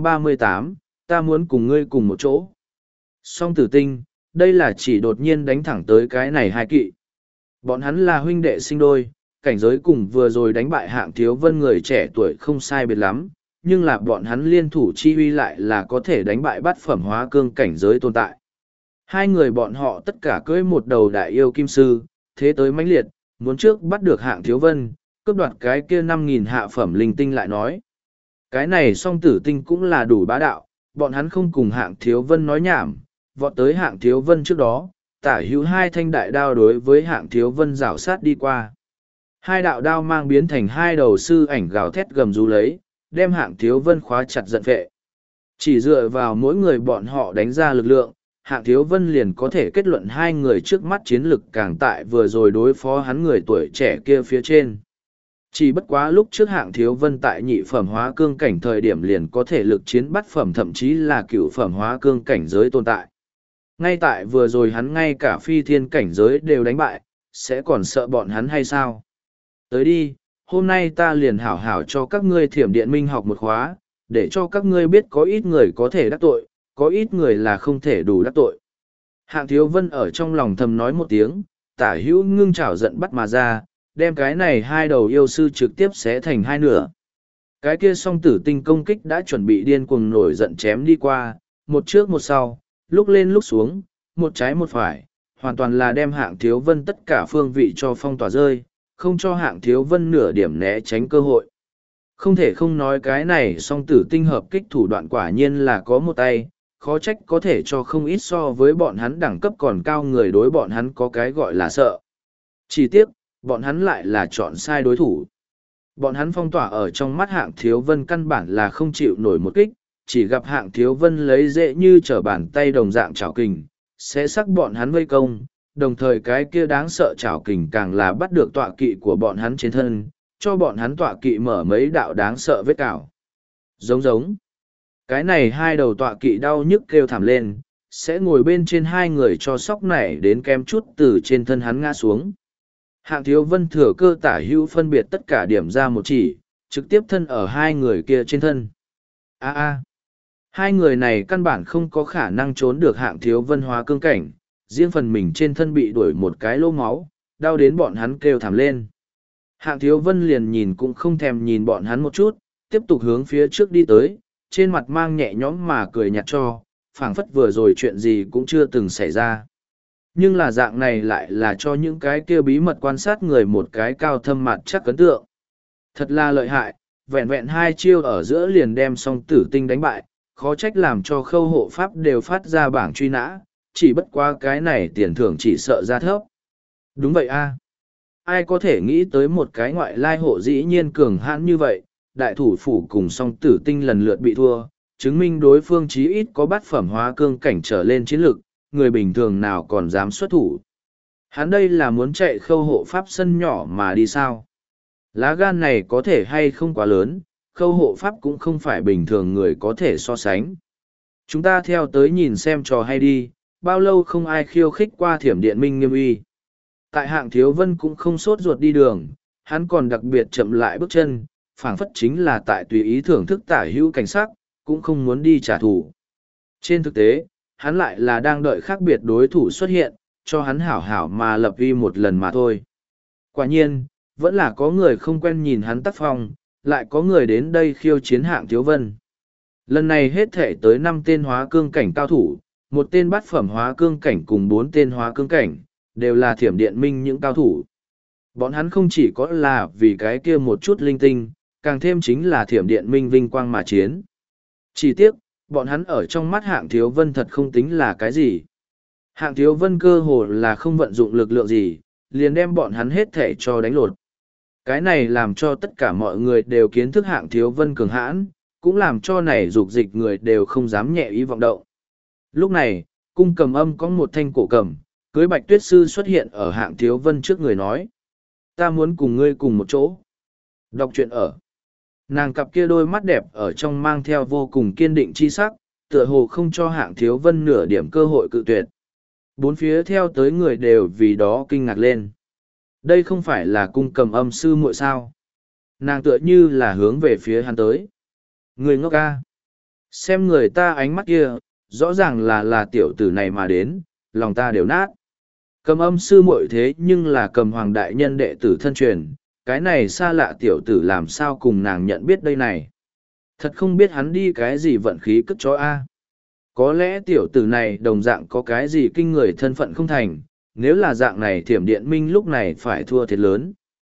238, ta muốn cùng ngươi cùng một chỗ. Song tử tinh, đây là chỉ đột nhiên đánh thẳng tới cái này hai kỵ. Bọn hắn là huynh đệ sinh đôi, cảnh giới cùng vừa rồi đánh bại Hạng Thiếu Vân người trẻ tuổi không sai biệt lắm, nhưng là bọn hắn liên thủ chi uy lại là có thể đánh bại bát phẩm hóa cương cảnh giới tồn tại. Hai người bọn họ tất cả cưỡi một đầu đại yêu kim sư, thế tới mãnh liệt, muốn trước bắt được Hạng Thiếu Vân, cướp đoạt cái kia 5.000 hạ phẩm linh tinh lại nói. Cái này song tử tinh cũng là đủ bá đạo, bọn hắn không cùng Hạng Thiếu Vân nói nhảm, vọt tới Hạng Thiếu Vân trước đó, tả hữu hai thanh đại đao đối với Hạng Thiếu Vân rảo sát đi qua. Hai đạo đao mang biến thành hai đầu sư ảnh gào thét gầm rú lấy, đem Hạng Thiếu Vân khóa chặt giận vệ. Chỉ dựa vào mỗi người bọn họ đánh ra lực lượng, Hạng Thiếu Vân liền có thể kết luận hai người trước mắt chiến lực càng tại vừa rồi đối phó hắn người tuổi trẻ kia phía trên. Chỉ bất quá lúc trước Hạng Thiếu Vân tại nhị phẩm hóa cương cảnh thời điểm liền có thể lực chiến bắt phẩm thậm chí là cửu phẩm hóa cương cảnh giới tồn tại. Ngay tại vừa rồi hắn ngay cả phi thiên cảnh giới đều đánh bại, sẽ còn sợ bọn hắn hay sao? Tới đi, hôm nay ta liền hảo hảo cho các ngươi Thiểm Điện Minh học một khóa, để cho các ngươi biết có ít người có thể đắc tội, có ít người là không thể đủ đắc tội. Hạng Thiếu Vân ở trong lòng thầm nói một tiếng, tả hữu ngưng trảo giận bắt mà ra, đem cái này hai đầu yêu sư trực tiếp xé thành hai nửa. Cái kia song tử tinh công kích đã chuẩn bị điên cuồng nổi giận chém đi qua, một trước một sau, lúc lên lúc xuống, một trái một phải, hoàn toàn là đem Hạng Thiếu Vân tất cả phương vị cho phong tỏa rơi, không cho Hạng Thiếu Vân nửa điểm né tránh cơ hội. Không thể không nói cái này song tử tinh hợp kích thủ đoạn quả nhiên là có một tay, khó trách có thể cho không ít so với bọn hắn đẳng cấp còn cao người đối bọn hắn có cái gọi là sợ. Chỉ tiếc, bọn hắn lại là chọn sai đối thủ. Bọn hắn phong tỏa ở trong mắt Hạng Thiếu Vân căn bản là không chịu nổi một kích, chỉ gặp Hạng Thiếu Vân lấy dễ như trở bàn tay đồng dạng chảo kình, sẽ sắc bọn hắn vây công, đồng thời cái kia đáng sợ chảo kình càng là bắt được tọa kỵ của bọn hắn trên thân, cho bọn hắn tọa kỵ mở mấy đạo đáng sợ vết cào. Giống giống. Cái này hai đầu tọa kỵ đau nhức kêu thảm lên, sẽ ngồi bên trên hai người cho sóc nảy đến kem chút từ trên thân hắn ngã xuống. Hạng Thiếu Vân thừa cơ tả hữu phân biệt tất cả điểm ra một chỉ, trực tiếp thân ở hai người kia trên thân. Hai người này căn bản không có khả năng trốn được Hạng Thiếu Vân hóa cương cảnh, riêng phần mình trên thân bị đuổi một cái lỗ máu, đau đến bọn hắn kêu thảm lên. Hạng Thiếu Vân liền nhìn cũng không thèm nhìn bọn hắn một chút, tiếp tục hướng phía trước đi tới, trên mặt mang nhẹ nhõm mà cười nhạt cho, phảng phất vừa rồi chuyện gì cũng chưa từng xảy ra. Nhưng là dạng này lại là cho những cái kia bí mật quan sát người một cái cao thâm mặt chắc ấn tượng. Thật là lợi hại, vẹn vẹn hai chiêu ở giữa liền đem song tử tinh đánh bại, khó trách làm cho khâu hộ pháp đều phát ra bảng truy nã, chỉ bất qua cái này tiền thưởng chỉ sợ ra thấp. Đúng vậy a, ai có thể nghĩ tới một cái ngoại lai hộ dĩ nhiên cường hãn như vậy, đại thủ phủ cùng song tử tinh lần lượt bị thua, chứng minh đối phương chí ít có bát phẩm hóa cương cảnh trở lên chiến lực, người bình thường nào còn dám xuất thủ. Hắn đây là muốn chạy khâu hộ pháp sân nhỏ mà đi sao? Lá gan này có thể hay không quá lớn, khâu hộ pháp cũng không phải bình thường người có thể so sánh. Chúng ta theo tới nhìn xem trò hay đi, bao lâu không ai khiêu khích qua Thiểm Điện Minh Nghiêm uy. Tại Hạng Thiếu Vân cũng không sốt ruột đi đường, hắn còn đặc biệt chậm lại bước chân, phảng phất chính là tại tùy ý thưởng thức tả hữu cảnh sắc, cũng không muốn đi trả thù. Trên thực tế, hắn lại là đang đợi khác biệt đối thủ xuất hiện, cho hắn hảo hảo mà lập uy một lần mà thôi. Quả nhiên, vẫn là có người không quen nhìn hắn tác phong, lại có người đến đây khiêu chiến Hạng Thiếu Vân. Lần này hết thể tới 5 tên hóa cương cảnh cao thủ, một tên bát phẩm hóa cương cảnh cùng 4 tên hóa cương cảnh, đều là Thiểm Điện Minh những cao thủ. Bọn hắn không chỉ có là vì cái kia một chút linh tinh, càng thêm chính là Thiểm Điện Minh vinh quang mà chiến. Chỉ tiếc, bọn hắn ở trong mắt Hạng Thiếu Vân thật không tính là cái gì. Hạng Thiếu Vân cơ hồ là không vận dụng lực lượng gì, liền đem bọn hắn hết thể cho đánh lột. Cái này làm cho tất cả mọi người đều kiến thức Hạng Thiếu Vân cường hãn, cũng làm cho này dục dịch người đều không dám nhẹ ý vọng động. Lúc này, Cung Cầm Âm có một thanh cổ cầm, cưới Bạch Tuyết Sư xuất hiện ở Hạng Thiếu Vân trước người nói. Ta muốn cùng ngươi cùng một chỗ. Đọc truyện ở. Nàng cặp kia đôi mắt đẹp ở trong mang theo vô cùng kiên định chi sắc, tựa hồ không cho Hạng Thiếu Vân nửa điểm cơ hội cự tuyệt. Bốn phía theo tới người đều vì đó kinh ngạc lên. Đây không phải là Cung Cầm Âm sư muội sao? Nàng tựa như là hướng về phía hắn tới. Người ngốc ca. Xem người ta ánh mắt kia, rõ ràng là tiểu tử này mà đến, lòng ta đều nát. Cầm Âm sư muội thế nhưng là Cầm Hoàng đại nhân đệ tử thân truyền, cái này xa lạ tiểu tử làm sao cùng nàng nhận biết đây này. Thật không biết hắn đi cái gì vận khí cất chó a. Có lẽ tiểu tử này đồng dạng có cái gì kinh người thân phận không thành, nếu là dạng này Thiểm Điện Minh lúc này phải thua thiệt lớn.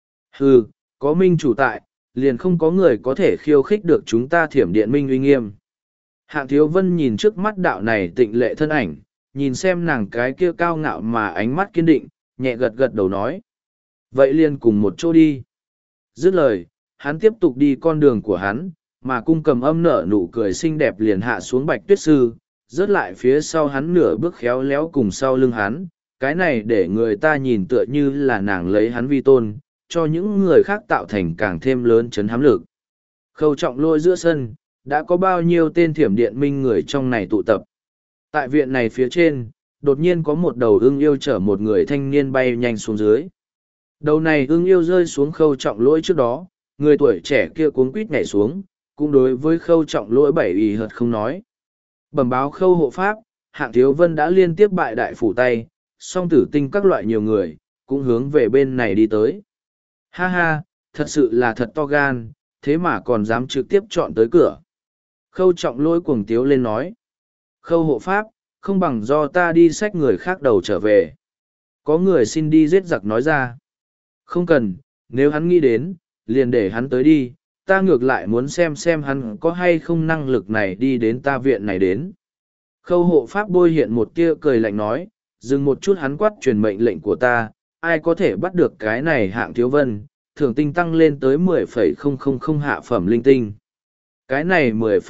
Hừ, có Minh chủ tại, liền không có người có thể khiêu khích được chúng ta Thiểm Điện Minh uy nghiêm. Hạng Thiếu Vân nhìn trước mắt đạo này tịnh lệ thân ảnh, nhìn xem nàng cái kia cao ngạo mà ánh mắt kiên định, nhẹ gật gật đầu nói. Vậy liền cùng một chỗ đi. Dứt lời, hắn tiếp tục đi con đường của hắn, mà Cung Cầm Âm nở nụ cười xinh đẹp liền hạ xuống Bạch Tuyết Sư, rớt lại phía sau hắn nửa bước khéo léo cùng sau lưng hắn, cái này để người ta nhìn tựa như là nàng lấy hắn vi tôn, cho những người khác tạo thành càng thêm lớn chấn hám lực. Khâu Trọng Lôi giữa sân, đã có bao nhiêu tên Thiểm Điện Minh người trong này tụ tập. Tại viện này phía trên, đột nhiên có một đầu ưng yêu chở một người thanh niên bay nhanh xuống dưới. Đầu này ưng yêu rơi xuống Khâu Trọng Lỗi trước đó, người tuổi trẻ kia cuống quýt nhảy xuống, cũng đối với Khâu Trọng Lỗi bảy ý hợt không nói. Bẩm báo Khâu hộ pháp, Hạng Thiếu Vân đã liên tiếp bại đại phủ tay, song tử tinh các loại nhiều người, cũng hướng về bên này đi tới. Ha ha, thật sự là thật to gan, thế mà còn dám trực tiếp chọn tới cửa. Khâu Trọng Lỗi cuồng tiếu lên nói. Khâu hộ pháp, không bằng do ta đi xách người khác đầu trở về. Có người xin đi giết giặc nói ra. Không cần, nếu hắn nghĩ đến, liền để hắn tới đi, ta ngược lại muốn xem hắn có hay không năng lực này đi đến ta viện này đến. Khâu hộ pháp bôi hiện một tia cười lạnh nói, dừng một chút hắn quát truyền mệnh lệnh của ta, ai có thể bắt được cái này Hạng Thiếu Vân, thưởng tinh tăng lên tới 10,000 hạ phẩm linh tinh. Cái này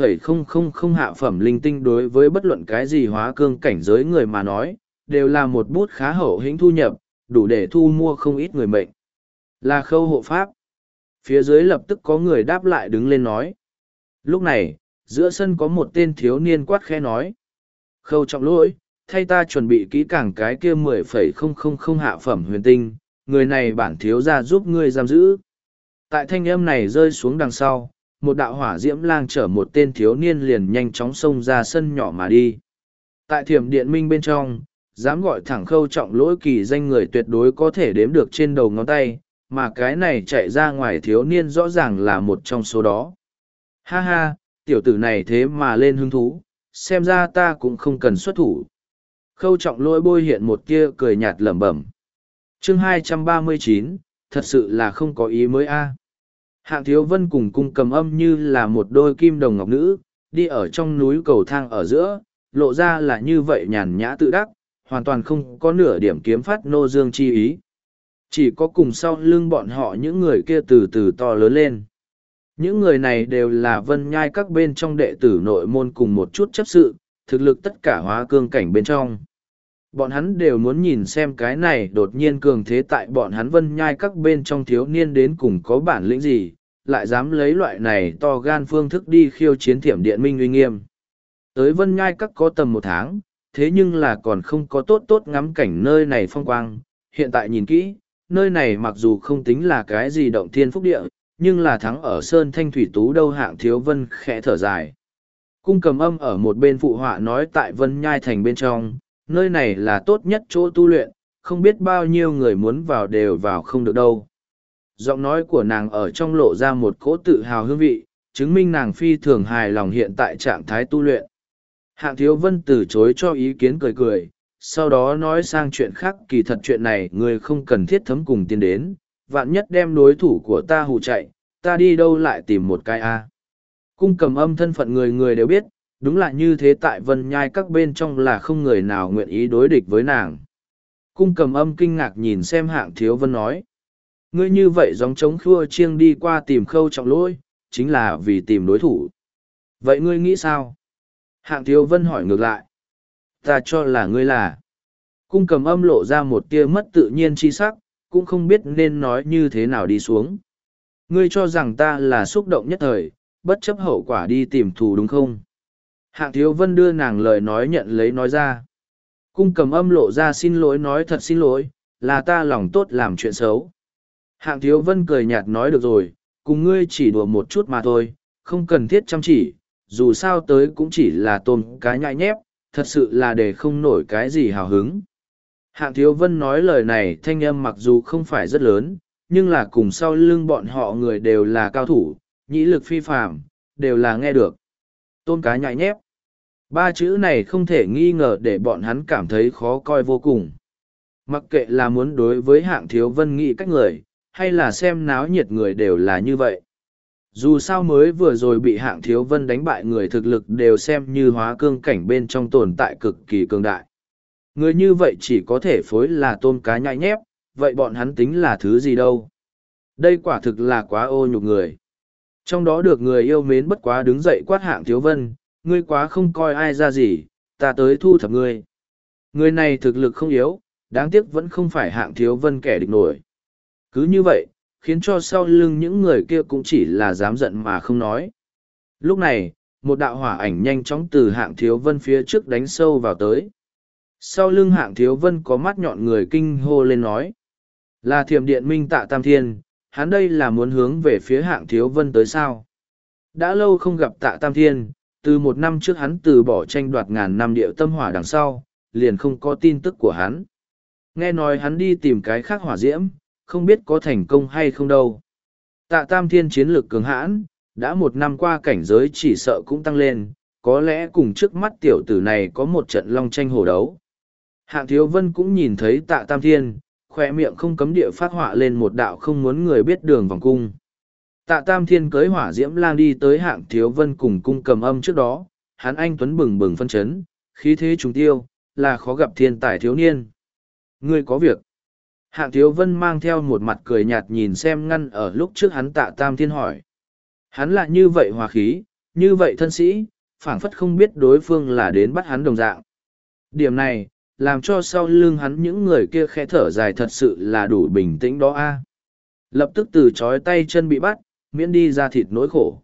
10,000 hạ phẩm linh tinh đối với bất luận cái gì hóa cương cảnh giới người mà nói, đều là một bút khá hậu hĩnh thu nhập, đủ để thu mua không ít người mệnh. Là Khâu hộ pháp. Phía dưới lập tức có người đáp lại đứng lên nói. Lúc này, giữa sân có một tên thiếu niên quát khẽ nói. Khâu Trọng Lỗi, thay ta chuẩn bị kỹ càng cái kia 10,000 hạ phẩm huyền tinh, người này bản thiếu ra giúp ngươi giam giữ. Tại thanh âm này rơi xuống đằng sau, một đạo hỏa diễm lang chở một tên thiếu niên liền nhanh chóng xông ra sân nhỏ mà đi. Tại Thiểm Điện Minh bên trong, dám gọi thẳng Khâu Trọng Lỗi kỳ danh người tuyệt đối có thể đếm được trên đầu ngón tay, mà cái này chạy ra ngoài thiếu niên rõ ràng là một trong số đó. Ha ha, tiểu tử này thế mà lên hứng thú, xem ra ta cũng không cần xuất thủ. Khâu Trọng Lỗi bôi hiện một tia cười nhạt lẩm bẩm. Chương 239, thật sự là không có ý mới a. Hạng Thiếu Vân cùng Cung Cầm Âm như là một đôi kim đồng ngọc nữ, đi ở trong núi cầu thang ở giữa, lộ ra là như vậy nhàn nhã tự đắc, hoàn toàn không có nửa điểm kiếm phát nô dương chi ý. Chỉ có cùng sau lưng bọn họ những người kia từ từ to lớn lên. Những người này đều là Vân Nhai các bên trong đệ tử nội môn cùng một chút chấp sự, thực lực tất cả hóa cương cảnh bên trong. Bọn hắn đều muốn nhìn xem cái này đột nhiên cường thế tại bọn hắn Vân Nhai các bên trong thiếu niên đến cùng có bản lĩnh gì, lại dám lấy loại này to gan phương thức đi khiêu chiến Thiểm Điện Minh uy nghiêm. Tới Vân Nhai các có tầm 1 tháng, thế nhưng là còn không có tốt ngắm cảnh nơi này phong quang. Hiện tại nhìn kỹ, nơi này mặc dù không tính là cái gì động thiên phúc địa, nhưng là thắng ở Sơn Thanh Thủy Tú đâu. Hạng Thiếu Vân khẽ thở dài. Cung Cầm Âm ở một bên phụ họa nói tại Vân Nhai thành bên trong, nơi này là tốt nhất chỗ tu luyện, không biết bao nhiêu người muốn vào đều vào không được đâu. Giọng nói của nàng ở trong lộ ra một cỗ tự hào hương vị, chứng minh nàng phi thường hài lòng hiện tại trạng thái tu luyện. Hạng Thiếu Vân từ chối cho ý kiến cười cười, sau đó nói sang chuyện khác, kỳ thật chuyện này người không cần thiết thấm cùng tiến đến, vạn nhất đem đối thủ của ta hù chạy, ta đi đâu lại tìm một cái a. Cung Cầm Âm thân phận người người đều biết, đúng là như thế, tại Vân Nhai các bên trong là không người nào nguyện ý đối địch với nàng. Cung Cầm Âm kinh ngạc nhìn xem Hạng Thiếu Vân nói. Ngươi như vậy giống trống khua chiêng đi qua tìm Khâu Trọng Lỗi, chính là vì tìm đối thủ. Vậy ngươi nghĩ sao? Hạng Thiếu Vân hỏi ngược lại. Ta cho là ngươi là. Cung cầm âm lộ ra một tia mất tự nhiên chi sắc, cũng không biết nên nói như thế nào đi xuống. Ngươi cho rằng ta là xúc động nhất thời, bất chấp hậu quả đi tìm thù đúng không? Hạng Thiếu Vân đưa nàng lời nói nhận lấy nói ra. Cung cầm âm lộ ra xin lỗi nói thật xin lỗi, là ta lòng tốt làm chuyện xấu. Hạng Thiếu Vân cười nhạt nói được rồi, cùng ngươi chỉ đùa một chút mà thôi, không cần thiết chăm chỉ, dù sao tới cũng chỉ là tôm cá nhại nhép, thật sự là để không nổi cái gì hào hứng. Hạng Thiếu Vân nói lời này thanh âm mặc dù không phải rất lớn, nhưng là cùng sau lưng bọn họ người đều là cao thủ, nhĩ lực phi phàm, đều là nghe được. Tôm cá nhại nhép. Ba chữ này không thể nghi ngờ để bọn hắn cảm thấy khó coi vô cùng. Mặc kệ là muốn đối với Hạng Thiếu Vân nghĩ cách người, hay là xem náo nhiệt người đều là như vậy. Dù sao mới vừa rồi bị Hạng Thiếu Vân đánh bại người thực lực đều xem như hóa cương cảnh bên trong tồn tại cực kỳ cường đại. Người như vậy chỉ có thể phối là tôm cá nhại nhép, vậy bọn hắn tính là thứ gì đâu. Đây quả thực là quá ô nhục người. Trong đó được người yêu mến bất quá đứng dậy quát Hạng Thiếu Vân, ngươi quá không coi ai ra gì, ta tới thu thập ngươi. Người này thực lực không yếu, đáng tiếc vẫn không phải Hạng Thiếu Vân kẻ địch nổi. Cứ như vậy, khiến cho sau lưng những người kia cũng chỉ là dám giận mà không nói. Lúc này, một đạo hỏa ảnh nhanh chóng từ Hạng Thiếu Vân phía trước đánh sâu vào tới. Sau lưng Hạng Thiếu Vân có mắt nhọn người kinh hô lên nói. Là Thiểm Điện Minh Tạ Tam Thiên, hắn đây là muốn hướng về phía Hạng Thiếu Vân tới sao. Đã lâu không gặp Tạ Tam Thiên, từ một năm trước hắn từ bỏ tranh đoạt ngàn năm địa tâm hỏa đằng sau, liền không có tin tức của hắn. Nghe nói hắn đi tìm cái khác hỏa diễm, không biết có thành công hay không đâu. Tạ Tam Thiên chiến lược cường hãn, đã một năm qua cảnh giới chỉ sợ cũng tăng lên, có lẽ cùng trước mắt tiểu tử này có một trận long tranh hổ đấu. Hạng Thiếu Vân cũng nhìn thấy Tạ Tam Thiên, khoe miệng không cấm địa phát họa lên một đạo không muốn người biết đường vòng cung. Tạ Tam Thiên cưới hỏa diễm lang đi tới Hạng Thiếu Vân cùng cung cầm âm trước đó, hắn anh tuấn bừng bừng phân chấn, khí thế trùng tiêu, là khó gặp thiên tài thiếu niên. Ngươi có việc. Hạng Thiếu Vân mang theo một mặt cười nhạt nhìn xem ngăn ở lúc trước hắn Tạ Tam Thiên hỏi. Hắn là như vậy hòa khí, như vậy thân sĩ, phảng phất không biết đối phương là đến bắt hắn đồng dạng. Điểm này, làm cho sau lưng hắn những người kia khẽ thở dài thật sự là đủ bình tĩnh đó a. Lập tức từ chói tay chân bị bắt, miễn đi ra thịt nỗi khổ.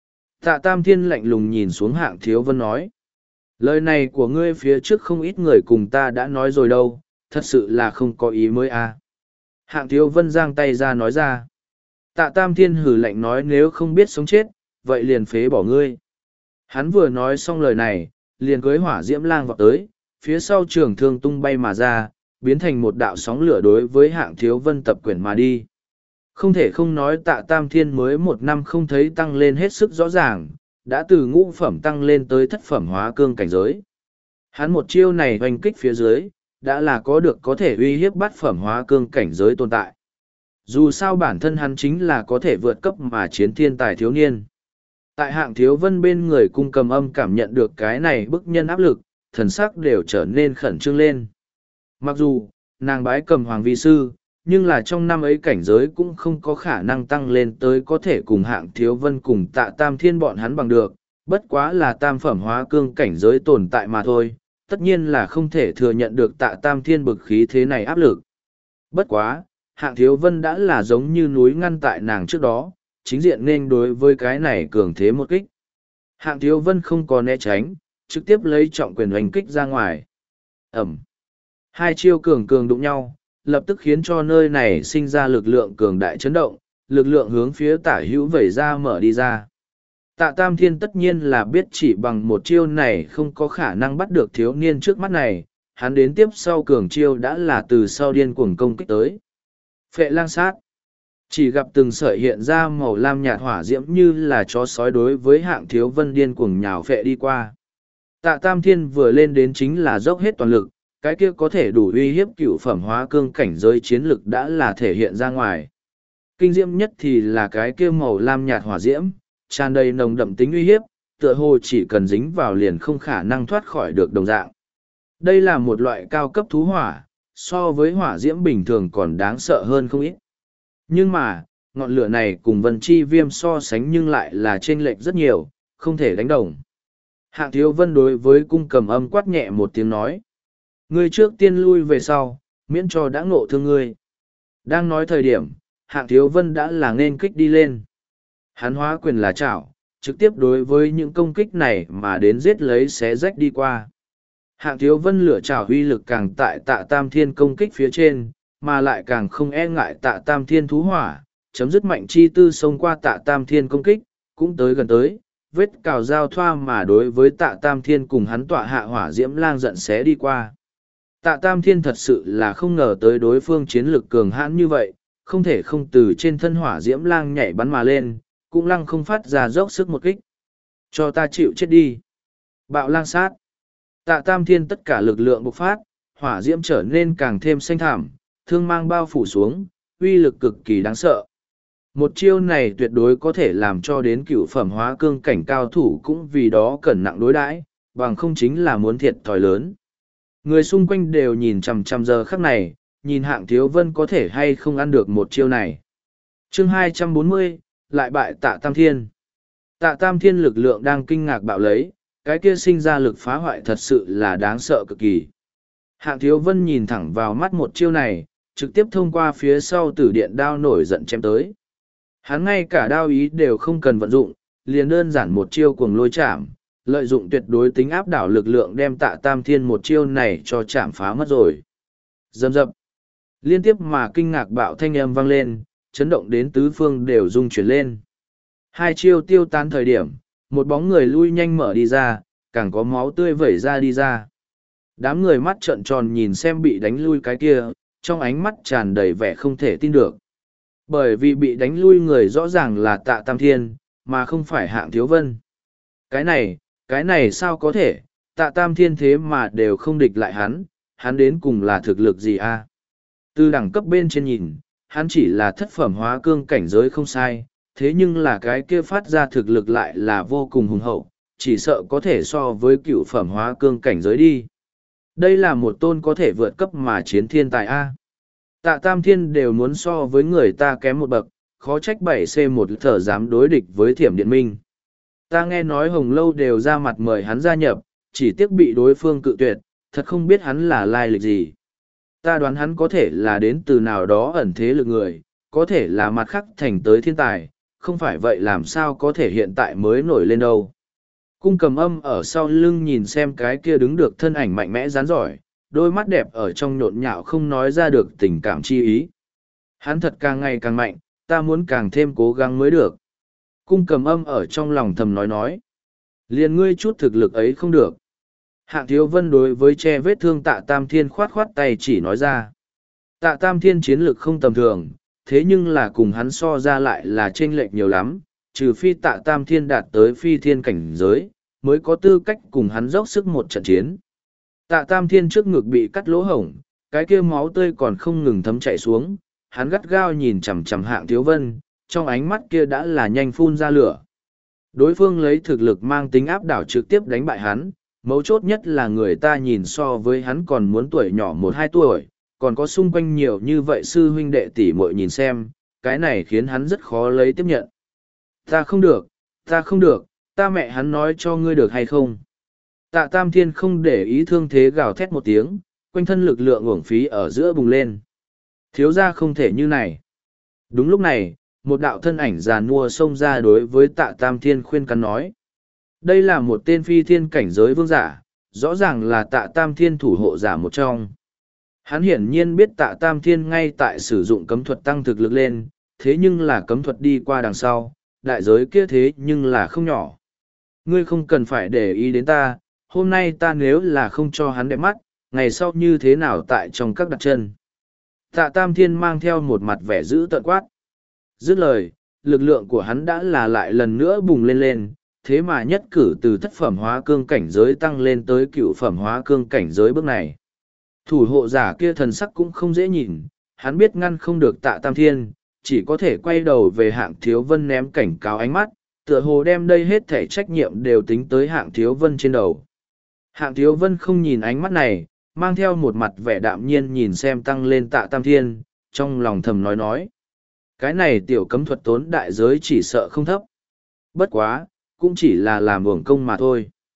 Tạ Tam Thiên lạnh lùng nhìn xuống Hạng Thiếu Vân nói. Lời này của ngươi phía trước không ít người cùng ta đã nói rồi đâu, thật sự là không có ý mới a. Hạng Thiếu Vân giang tay ra nói ra. Tạ Tam Thiên hử lạnh nói nếu không biết sống chết, vậy liền phế bỏ ngươi. Hắn vừa nói xong lời này, liền cưới hỏa diễm lang vọt tới, phía sau trường thương tung bay mà ra, biến thành một đạo sóng lửa đối với Hạng Thiếu Vân tập quyển mà đi. Không thể không nói Tạ Tam Thiên mới một năm không thấy tăng lên hết sức rõ ràng, đã từ ngũ phẩm tăng lên tới thất phẩm hóa cương cảnh giới. Hắn một chiêu này hoành kích phía dưới, đã là có được có thể uy hiếp bát phẩm hóa cương cảnh giới tồn tại. Dù sao bản thân hắn chính là có thể vượt cấp mà chiến thiên tài thiếu niên. Tại Hạng Thiếu Vân bên người cung cầm âm cảm nhận được cái này bức nhân áp lực, thần sắc đều trở nên khẩn trương lên. Mặc dù, nàng bái cầm hoàng vi sư, nhưng là trong năm ấy cảnh giới cũng không có khả năng tăng lên tới có thể cùng Hạng Thiếu Vân cùng Tạ Tam Thiên bọn hắn bằng được, bất quá là tam phẩm hóa cương cảnh giới tồn tại mà thôi, tất nhiên là không thể thừa nhận được Tạ Tam Thiên bực khí thế này áp lực. Bất quá, Hạng Thiếu Vân đã là giống như núi ngăn tại nàng trước đó, chính diện nên đối với cái này cường thế một kích. Hạng Thiếu Vân không có né tránh, trực tiếp lấy trọng quyền hoành kích ra ngoài. Ẩm. Hai chiêu cường cường đụng nhau, lập tức khiến cho nơi này sinh ra lực lượng cường đại chấn động, lực lượng hướng phía tả hữu vẩy ra mở đi ra. Tạ Tam Thiên tất nhiên là biết chỉ bằng một chiêu này không có khả năng bắt được thiếu niên trước mắt này, hắn đến tiếp sau cường chiêu đã là từ sau điên cuồng công kích tới. Phệ lang sát. Chỉ gặp từng sợi hiện ra màu lam nhạt hỏa diễm như là chó sói đối với Hạng Thiếu Vân điên cuồng nhào phệ đi qua. Tạ Tam Thiên vừa lên đến chính là dốc hết toàn lực, cái kia có thể đủ uy hiếp cựu phẩm hóa cương cảnh giới chiến lực đã là thể hiện ra ngoài. Kinh diễm nhất thì là cái kia màu lam nhạt hỏa diễm, tràn đầy nồng đậm tính uy hiếp, tựa hồ chỉ cần dính vào liền không khả năng thoát khỏi được đồng dạng. Đây là một loại cao cấp thú hỏa, so với hỏa diễm bình thường còn đáng sợ hơn không ít. Nhưng mà, ngọn lửa này cùng vân chi viêm so sánh nhưng lại là chênh lệch rất nhiều, không thể đánh đồng. Hạng Thiếu Vân đối với cung cầm âm quát nhẹ một tiếng nói. Ngươi trước tiên lui về sau, miễn cho đã ngộ thương ngươi. Đang nói thời điểm, Hạng Thiếu Vân đã là nên kích đi lên. Hắn hóa quyền là chảo, trực tiếp đối với những công kích này mà đến giết lấy xé rách đi qua. Hạng Thiếu Vân lửa chảo huy lực càng tại Tạ Tam Thiên công kích phía trên, mà lại càng không e ngại Tạ Tam Thiên thú hỏa, chấm dứt mạnh chi tư xông qua Tạ Tam Thiên công kích, cũng tới gần tới, vết cào giao thoa mà đối với Tạ Tam Thiên cùng hắn tọa hạ hỏa diễm lang giận xé đi qua. Tạ Tam Thiên thật sự là không ngờ tới đối phương chiến lực cường hãn như vậy, không thể không từ trên thân hỏa diễm lang nhảy bắn mà lên, cũng lăng không phát ra dốc sức một kích. Cho ta chịu chết đi. Bạo lang sát. Tạ Tam Thiên tất cả lực lượng bộc phát, hỏa diễm trở nên càng thêm xanh thảm, thương mang bao phủ xuống, uy lực cực kỳ đáng sợ. Một chiêu này tuyệt đối có thể làm cho đến cựu phẩm hóa cương cảnh cao thủ cũng vì đó cẩn nặng đối đãi, bằng không chính là muốn thiệt thòi lớn. Người xung quanh đều nhìn chằm chằm giờ khắc này, nhìn Hạng Thiếu Vân có thể hay không ăn được một chiêu này. Chương 240, lại bại Tạ Tam Thiên. Tạ Tam Thiên lực lượng đang kinh ngạc bạo lấy, cái kia sinh ra lực phá hoại thật sự là đáng sợ cực kỳ. Hạng Thiếu Vân nhìn thẳng vào mắt một chiêu này, trực tiếp thông qua phía sau tử điện đao nổi giận chém tới. Hắn ngay cả đao ý đều không cần vận dụng, liền đơn giản một chiêu cuồng lôi chạm, lợi dụng tuyệt đối tính áp đảo lực lượng đem Tạ Tam Thiên một chiêu này cho chạm phá mất rồi. Dầm dập. Liên tiếp mà kinh ngạc bạo thanh âm vang lên, chấn động đến tứ phương đều rung chuyển lên. Hai chiêu tiêu tán thời điểm, một bóng người lui nhanh mở đi ra, càng có máu tươi vẩy ra đi ra. Đám người mắt trợn tròn nhìn xem bị đánh lui cái kia, trong ánh mắt tràn đầy vẻ không thể tin được. Bởi vì bị đánh lui người rõ ràng là Tạ Tam Thiên, mà không phải Hạng Thiếu Vân. Cái này sao có thể, Tạ Tam Thiên thế mà đều không địch lại hắn đến cùng là thực lực gì a? Từ đẳng cấp bên trên nhìn, hắn chỉ là thất phẩm hóa cương cảnh giới không sai, thế nhưng là cái kia phát ra thực lực lại là vô cùng hùng hậu, chỉ sợ có thể so với cựu phẩm hóa cương cảnh giới đi. Đây là một tôn có thể vượt cấp mà chiến thiên tài A. Tạ Tam Thiên đều muốn so với người ta kém một bậc, khó trách 7C1 thở dám đối địch với Thiểm Điện Minh. Ta nghe nói Hồng Lâu đều ra mặt mời hắn gia nhập, chỉ tiếc bị đối phương cự tuyệt, thật không biết hắn là lai lịch gì. Ta đoán hắn có thể là đến từ nào đó ẩn thế lực người, có thể là mặt khắc thành tới thiên tài, không phải vậy làm sao có thể hiện tại mới nổi lên đâu. Cung cầm âm ở sau lưng nhìn xem cái kia đứng được thân ảnh mạnh mẽ rắn giỏi, đôi mắt đẹp ở trong nhộn nhạo không nói ra được tình cảm chi ý. Hắn thật càng ngày càng mạnh, ta muốn càng thêm cố gắng mới được. Cung cầm âm ở trong lòng thầm nói. Liền ngươi chút thực lực ấy không được. Hạng Thiếu Vân đối với che vết thương Tạ Tam Thiên khoát khoát tay chỉ nói ra. Tạ Tam Thiên chiến lực không tầm thường, thế nhưng là cùng hắn so ra lại là chênh lệch nhiều lắm, trừ phi Tạ Tam Thiên đạt tới phi thiên cảnh giới, mới có tư cách cùng hắn dốc sức một trận chiến. Tạ Tam Thiên trước ngực bị cắt lỗ hổng, cái kia máu tươi còn không ngừng thấm chảy xuống, hắn gắt gao nhìn chằm chằm Hạng Thiếu Vân, trong ánh mắt kia đã là nhanh phun ra lửa. Đối phương lấy thực lực mang tính áp đảo trực tiếp đánh bại hắn, mấu chốt nhất là người ta nhìn so với hắn còn muốn tuổi nhỏ 1-2 tuổi, còn có xung quanh nhiều như vậy sư huynh đệ tỷ muội nhìn xem, cái này khiến hắn rất khó lấy tiếp nhận. Ta không được, ta mẹ hắn nói cho ngươi được hay không? Tạ Tam Thiên không để ý thương thế gào thét một tiếng, quanh thân lực lượng uổng phí ở giữa bùng lên. Thiếu gia không thể như này. Đúng lúc này, một đạo thân ảnh già nua xông ra đối với Tạ Tam Thiên khuyên can nói. Đây là một tên phi thiên cảnh giới vương giả, rõ ràng là Tạ Tam Thiên thủ hộ giả một trong. Hắn hiển nhiên biết Tạ Tam Thiên ngay tại sử dụng cấm thuật tăng thực lực lên, thế nhưng là cấm thuật đi qua đằng sau, đại giới kia thế nhưng là không nhỏ. Ngươi không cần phải để ý đến ta, hôm nay ta nếu là không cho hắn đẹp mắt, ngày sau như thế nào tại trong các đặt chân. Tạ Tam Thiên mang theo một mặt vẻ dữ tợn quát. Dứt lời, lực lượng của hắn đã là lại lần nữa bùng lên, thế mà nhất cử từ thất phẩm hóa cương cảnh giới tăng lên tới cựu phẩm hóa cương cảnh giới bước này. Thủ hộ giả kia thần sắc cũng không dễ nhìn, hắn biết ngăn không được Tạ Tam Thiên, chỉ có thể quay đầu về Hạng Thiếu Vân ném cảnh cáo ánh mắt, tựa hồ đem đây hết thể trách nhiệm đều tính tới Hạng Thiếu Vân trên đầu. Hạng Thiếu Vân không nhìn ánh mắt này, mang theo một mặt vẻ đạm nhiên nhìn xem tăng lên Tạ Tam Thiên, trong lòng thầm nói. Cái này tiểu cấm thuật tốn đại giới chỉ sợ không thấp. Bất quá, cũng chỉ là làm uổng công mà thôi.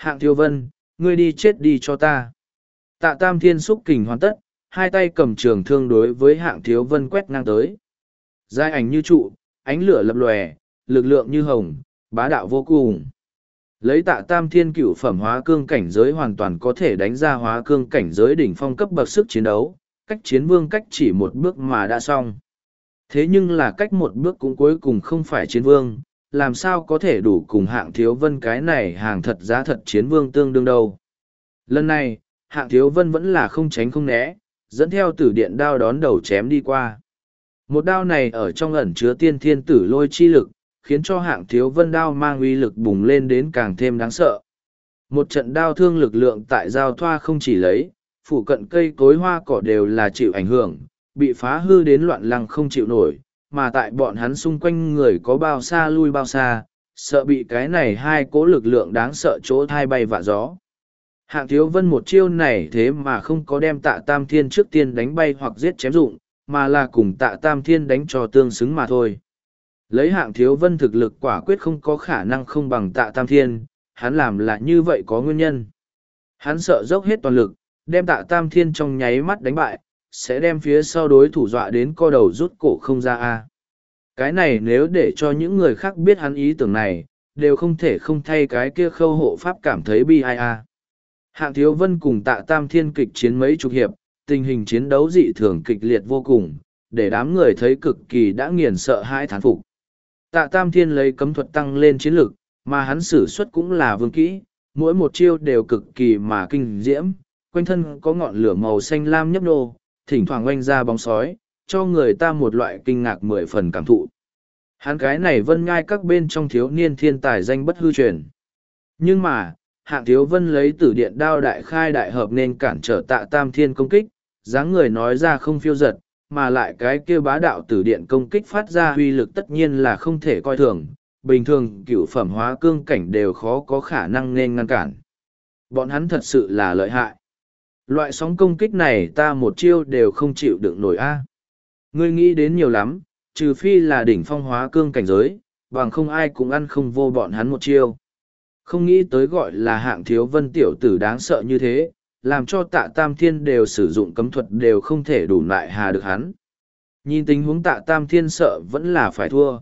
Hạng Thiếu Vân, ngươi đi chết đi cho ta. Tạ Tam Thiên xúc kình hoàn tất, hai tay cầm trường thương đối với Hạng Thiếu Vân quét ngang tới. Giai ảnh như trụ, ánh lửa lập lòe, lực lượng như hồng, bá đạo vô cùng. Lấy Tạ Tam Thiên cửu phẩm hóa cương cảnh giới hoàn toàn có thể đánh ra hóa cương cảnh giới đỉnh phong cấp bậc sức chiến đấu, cách chiến vương cách chỉ một bước mà đã xong. Thế nhưng là cách một bước cũng cuối cùng không phải chiến vương, làm sao có thể đủ cùng Hạng Thiếu Vân cái này hàng thật giá thật chiến vương tương đương đâu. Lần này, Hạng Thiếu Vân vẫn là không tránh không né, dẫn theo tử điện đao đón đầu chém đi qua. Một đao này ở trong ẩn chứa tiên thiên tử lôi chi lực, khiến cho Hạng Thiếu Vân đao mang uy lực bùng lên đến càng thêm đáng sợ. Một trận đao thương lực lượng tại giao thoa không chỉ lấy, phủ cận cây cối hoa cỏ đều là chịu ảnh hưởng, bị phá hư đến loạn lăng không chịu nổi, mà tại bọn hắn xung quanh người có bao xa lui bao xa, sợ bị cái này hai cỗ lực lượng đáng sợ chỗ thai bay vạ gió. Hạng Thiếu Vân một chiêu này thế mà không có đem Tạ Tam Thiên trước tiên đánh bay hoặc giết chém dụng, mà là cùng Tạ Tam Thiên đánh cho tương xứng mà thôi. Lấy Hạng Thiếu Vân thực lực quả quyết không có khả năng không bằng Tạ Tam Thiên, hắn làm là như vậy có nguyên nhân. Hắn sợ dốc hết toàn lực, đem Tạ Tam Thiên trong nháy mắt đánh bại, sẽ đem phía sau đối thủ dọa đến co đầu rút cổ không ra a. Cái này nếu để cho những người khác biết hắn ý tưởng này, đều không thể không thay cái kia khâu hộ pháp cảm thấy bi ai a. Hạng Thiếu Vân cùng Tạ Tam Thiên kịch chiến mấy chục hiệp, tình hình chiến đấu dị thường kịch liệt vô cùng, để đám người thấy cực kỳ đã nghiền sợ hãi thán phục. Tạ Tam Thiên lấy cấm thuật tăng lên chiến lực, mà hắn sử xuất cũng là vương kỹ, mỗi một chiêu đều cực kỳ mà kinh diễm, quanh thân có ngọn lửa màu xanh lam nhấp nô, thỉnh thoảng oanh ra bóng sói, cho người ta một loại kinh ngạc 10 phần cảm thụ. Hắn cái này Vân Ngai các bên trong thiếu niên thiên tài danh bất hư truyền. Nhưng mà, Hạng Thiếu Vân lấy tử điện đao đại khai đại hợp nên cản trở Tạ Tam Thiên công kích, dáng người nói ra không phiêu giật, mà lại cái kia bá đạo tử điện công kích phát ra uy lực tất nhiên là không thể coi thường, bình thường cửu phẩm hóa cương cảnh đều khó có khả năng nên ngăn cản. Bọn hắn thật sự là lợi hại. Loại sóng công kích này ta một chiêu đều không chịu đựng nổi a. Ngươi nghĩ đến nhiều lắm, trừ phi là đỉnh phong hóa cương cảnh giới, bằng không ai cũng ăn không vô bọn hắn một chiêu. Không nghĩ tới gọi là Hạng Thiếu Vân tiểu tử đáng sợ như thế, làm cho Tạ Tam Thiên đều sử dụng cấm thuật đều không thể đủ lại hà được hắn. Nhìn tình huống Tạ Tam Thiên sợ vẫn là phải thua.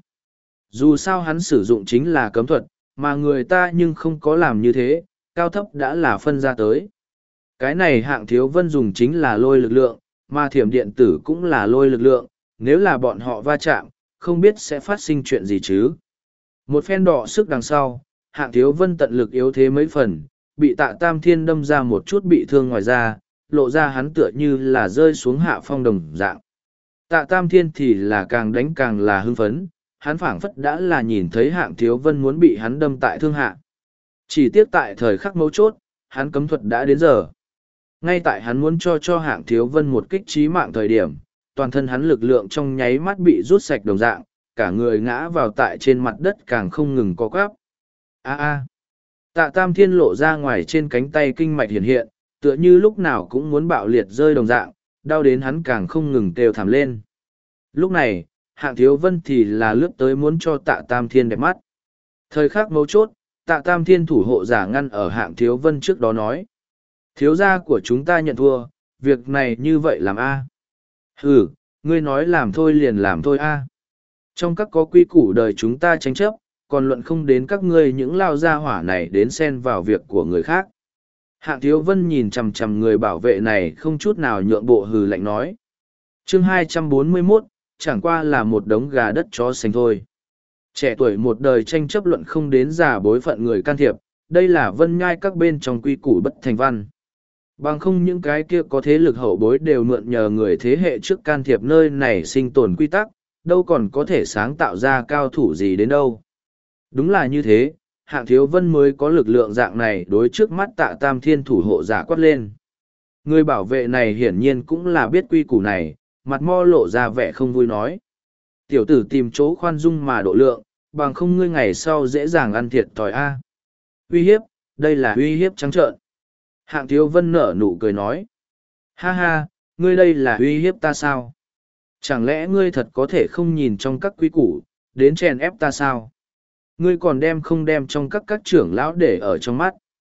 Dù sao hắn sử dụng chính là cấm thuật, mà người ta nhưng không có làm như thế, cao thấp đã là phân ra tới. Cái này Hạng Thiếu Vân dùng chính là lôi lực lượng, mà thiểm điện tử cũng là lôi lực lượng, nếu là bọn họ va chạm, không biết sẽ phát sinh chuyện gì chứ. Một phen đỏ sức đằng sau, Hạng Thiếu Vân tận lực yếu thế mấy phần, bị Tạ Tam Thiên đâm ra một chút bị thương ngoài da, lộ ra hắn tựa như là rơi xuống hạ phong đồng dạng. Tạ Tam Thiên thì là càng đánh càng là hưng phấn, hắn phảng phất đã là nhìn thấy Hạng Thiếu Vân muốn bị hắn đâm tại thương hạ. Chỉ tiếc tại thời khắc mấu chốt, hắn cấm thuật đã đến giờ. Ngay tại hắn muốn cho Hạng Thiếu Vân một kích trí mạng thời điểm, toàn thân hắn lực lượng trong nháy mắt bị rút sạch đồng dạng, cả người ngã vào tại trên mặt đất càng không ngừng co quắp. Tạ Tam Thiên lộ ra ngoài trên cánh tay kinh mạch hiện hiện, tựa như lúc nào cũng muốn bạo liệt rơi đồng dạng, đau đến hắn càng không ngừng kêu thảm lên. Lúc này, Hạng Thiếu Vân thì là lướt tới muốn cho Tạ Tam Thiên đẹp mắt. Thời khắc mấu chốt, Tạ Tam Thiên thủ hộ giả ngăn ở Hạng Thiếu Vân trước đó nói. Thiếu gia của chúng ta nhận thua, việc này như vậy làm a? Ừ, ngươi nói làm thôi liền làm thôi a. Trong các có quy củ đời chúng ta tranh chấp, còn luận không đến các ngươi những lao gia hỏa này đến xen vào việc của người khác. Hạng Thiếu Vân nhìn chằm chằm người bảo vệ này không chút nào nhượng bộ hừ lạnh nói. Chương 241, chẳng qua là một đống gà đất chó sành thôi. Trẻ tuổi một đời tranh chấp luận không đến già bối phận người can thiệp, đây là Vân Nhai các bên trong quy củ bất thành văn. Bằng không những cái kia có thế lực hậu bối đều mượn nhờ người thế hệ trước can thiệp nơi này sinh tồn quy tắc, đâu còn có thể sáng tạo ra cao thủ gì đến đâu. Đúng là như thế, Hạng Thiếu Vân mới có lực lượng dạng này đối trước mắt Tạ Tam Thiên thủ hộ giả quát lên. Người bảo vệ này hiển nhiên cũng là biết quy củ này, mặt mo lộ ra vẻ không vui nói. Tiểu tử tìm chỗ khoan dung mà độ lượng, bằng không ngươi ngày sau dễ dàng ăn thiệt thòi a. Uy hiếp, đây là uy hiếp trắng trợn. Hạng Thiếu Vân nở nụ cười nói. Ha ha, ngươi đây là uy hiếp ta sao? Chẳng lẽ ngươi thật có thể không nhìn trong các quy củ, đến chèn ép ta sao? Ngươi còn đem không đem trong các trưởng lão để ở trong mắt.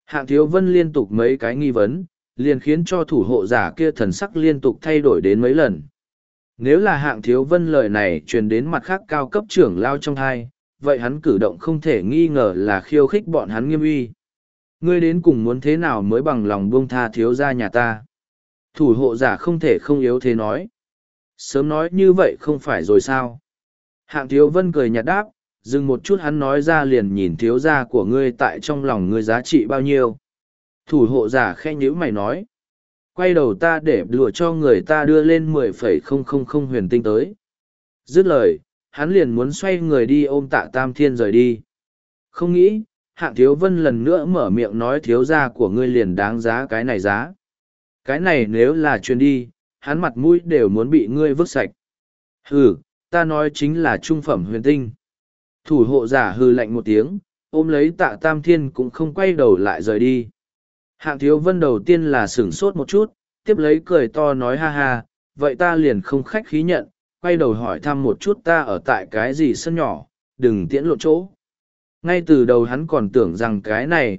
Hạng Thiếu Vân liên tục mấy cái nghi vấn, liền khiến cho thủ hộ giả kia thần sắc liên tục thay đổi đến mấy lần. Nếu là Hạng Thiếu Vân lời này truyền đến mặt khác cao cấp trưởng lao trong hai, vậy hắn cử động không thể nghi ngờ là khiêu khích bọn hắn nghiêm uy. Ngươi đến cùng muốn thế nào mới bằng lòng buông tha thiếu gia nhà ta? Thủ hộ giả không thể không yếu thế nói. Sớm nói như vậy không phải rồi sao? Hạng Thiếu Vân cười nhạt đáp, dừng một chút hắn nói ra liền nhìn thiếu gia của ngươi tại trong lòng ngươi giá trị bao nhiêu. Thủ hộ giả khe nhíu mày nói. Quay đầu ta để đùa cho người ta đưa lên 10,000 huyền tinh tới. Dứt lời, hắn liền muốn xoay người đi ôm Tạ Tam Thiên rời đi. Không nghĩ, Hạng Thiếu Vân lần nữa mở miệng nói thiếu gia của ngươi liền đáng giá cái này giá. Cái này nếu là truyền đi, hắn mặt mũi đều muốn bị ngươi vứt sạch. Hừ, ta nói chính là trung phẩm huyền tinh. Thủ hộ giả hừ lạnh một tiếng, ôm lấy Tạ Tam Thiên cũng không quay đầu lại rời đi. Hạng Thiếu Vân đầu tiên là sửng sốt một chút, tiếp lấy cười to nói ha ha, vậy ta liền không khách khí nhận, quay đầu hỏi thăm một chút ta ở tại cái gì sân nhỏ, đừng tiễn lộ chỗ. Ngay từ đầu hắn còn tưởng rằng cái này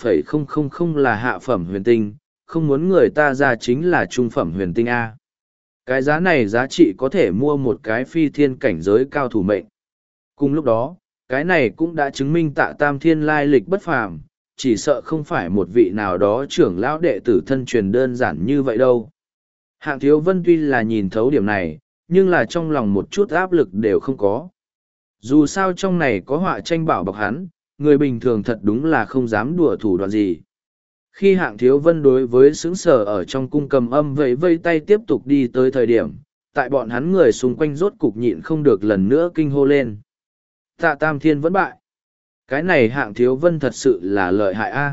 10,000 là hạ phẩm huyền tinh, không muốn người ta ra chính là trung phẩm huyền tinh A. Cái giá này giá trị có thể mua một cái phi thiên cảnh giới cao thủ mệnh. Cùng lúc đó, cái này cũng đã chứng minh Tạ Tam Thiên lai lịch bất phàm, chỉ sợ không phải một vị nào đó trưởng lão đệ tử thân truyền đơn giản như vậy đâu. Hạng Thiếu Vân tuy là nhìn thấu điểm này, nhưng là trong lòng một chút áp lực đều không có. Dù sao trong này có họa tranh bảo bọc hắn, người bình thường thật đúng là không dám đùa thủ đoạn gì. Khi Hạng Thiếu Vân đối với xứng sở ở trong cung cầm âm vẫy vây tay tiếp tục đi tới thời điểm, tại bọn hắn người xung quanh rốt cục nhịn không được lần nữa kinh hô lên. Tạ Tam Thiên vẫn bại. Cái này Hạng Thiếu Vân thật sự là lợi hại a.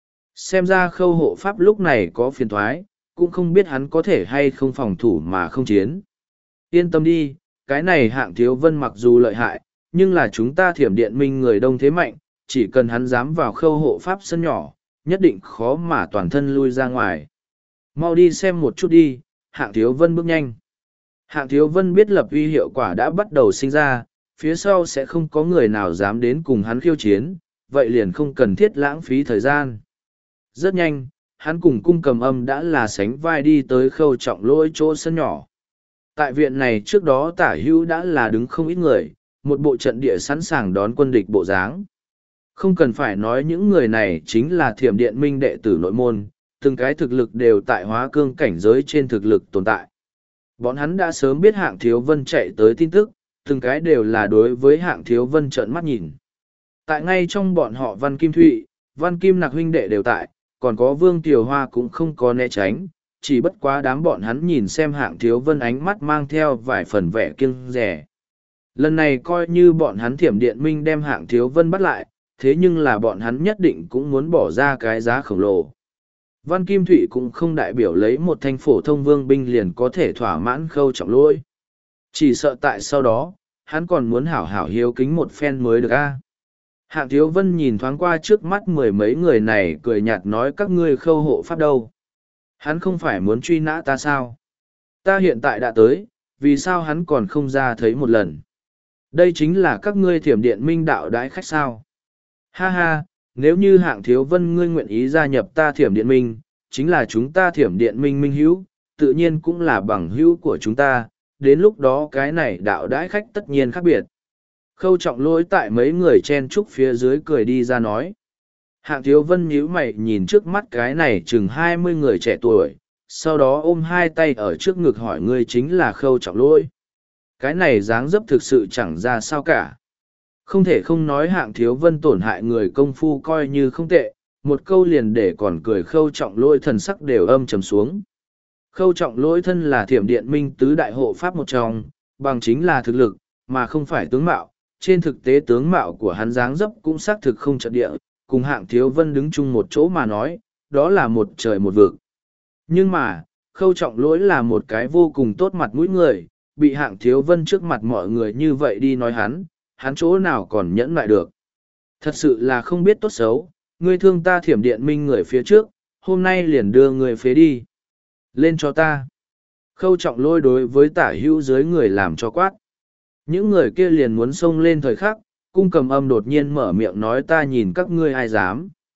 Xem ra khâu hộ pháp lúc này có phiền thoái, cũng không biết hắn có thể hay không phòng thủ mà không chiến. Yên tâm đi, cái này Hạng Thiếu Vân mặc dù lợi hại, nhưng là chúng ta Thiểm Điện Minh người đông thế mạnh, chỉ cần hắn dám vào khâu hộ pháp sân nhỏ, nhất định khó mà toàn thân lui ra ngoài. Mau đi xem một chút đi, Hạng Thiếu Vân bước nhanh. Hạng Thiếu Vân biết lập uy hiệu quả đã bắt đầu sinh ra, phía sau sẽ không có người nào dám đến cùng hắn khiêu chiến, vậy liền không cần thiết lãng phí thời gian. Rất nhanh, hắn cùng cung cầm âm đã là sánh vai đi tới khâu trọng lỗi chỗ sân nhỏ. Tại viện này trước đó tả hữu đã là đứng không ít người, một bộ trận địa sẵn sàng đón quân địch bộ dáng. Không cần phải nói những người này chính là Thiểm Điện Minh đệ tử nội môn, từng cái thực lực đều tại hóa cương cảnh giới trên thực lực tồn tại. Bọn hắn đã sớm biết Hạng Thiếu Vân chạy tới tin tức, từng cái đều là đối với Hạng Thiếu Vân trợn mắt nhìn. Tại ngay trong bọn họ Văn Kim Thụy, Văn Kim Nặc huynh đệ đều tại, còn có Vương Tiểu Hoa cũng không có né tránh, chỉ bất quá đám bọn hắn nhìn xem Hạng Thiếu Vân ánh mắt mang theo vài phần vẻ kiêng dè. Lần này coi như bọn hắn Thiểm Điện Minh đem Hạng Thiếu Vân bắt lại, thế nhưng là bọn hắn nhất định cũng muốn bỏ ra cái giá khổng lồ. Văn Kim Thụy cũng không đại biểu lấy một thanh phổ thông vương binh liền có thể thỏa mãn khâu trọng lỗi. Chỉ sợ tại sau đó, hắn còn muốn hảo hảo hiếu kính một phen mới được a. Hạng Thiếu Vân nhìn thoáng qua trước mắt mười mấy người này cười nhạt nói các ngươi khâu hộ pháp đâu. Hắn không phải muốn truy nã ta sao? Ta hiện tại đã tới, vì sao hắn còn không ra thấy một lần? Đây chính là các ngươi Thiểm Điện Minh đạo đãi khách sao? Ha ha, nếu như Hạng Thiếu Vân ngươi nguyện ý gia nhập ta Thiểm Điện Minh, chính là chúng ta Thiểm Điện Minh minh hữu, tự nhiên cũng là bằng hữu của chúng ta, đến lúc đó cái này đạo đãi khách tất nhiên khác biệt. Khâu trọng lỗi tại mấy người chen trúc phía dưới cười đi ra nói. Hạng Thiếu Vân nhíu mày nhìn trước mắt cái này chừng 20 người trẻ tuổi, sau đó ôm hai tay ở trước ngực hỏi ngươi chính là khâu trọng lỗi. Cái này dáng dấp thực sự chẳng ra sao cả. Không thể không nói Hạng Thiếu Vân tổn hại người công phu coi như không tệ, một câu liền để còn cười khâu trọng lỗi thần sắc đều âm trầm xuống. Khâu trọng lỗi thân là Thiểm Điện Minh tứ đại hộ pháp một trong, bằng chính là thực lực, mà không phải tướng mạo. Trên thực tế tướng mạo của hắn dáng dấp cũng xác thực không trận địa, cùng Hạng Thiếu Vân đứng chung một chỗ mà nói, đó là một trời một vực. Nhưng mà, khâu trọng lỗi là một cái vô cùng tốt mặt mũi người, bị Hạng Thiếu Vân trước mặt mọi người như vậy đi nói hắn chỗ nào còn nhẫn lại được. Thật sự là không biết tốt xấu, ngươi thương ta Thiểm Điện Minh người phía trước, hôm nay liền đưa người phế đi. Lên cho ta. Khâu trọng lôi đối với tả hữu dưới người làm cho quát. Những người kia liền muốn xông lên thời khắc, cung cầm âm đột nhiên mở miệng nói ta nhìn các ngươi ai dám.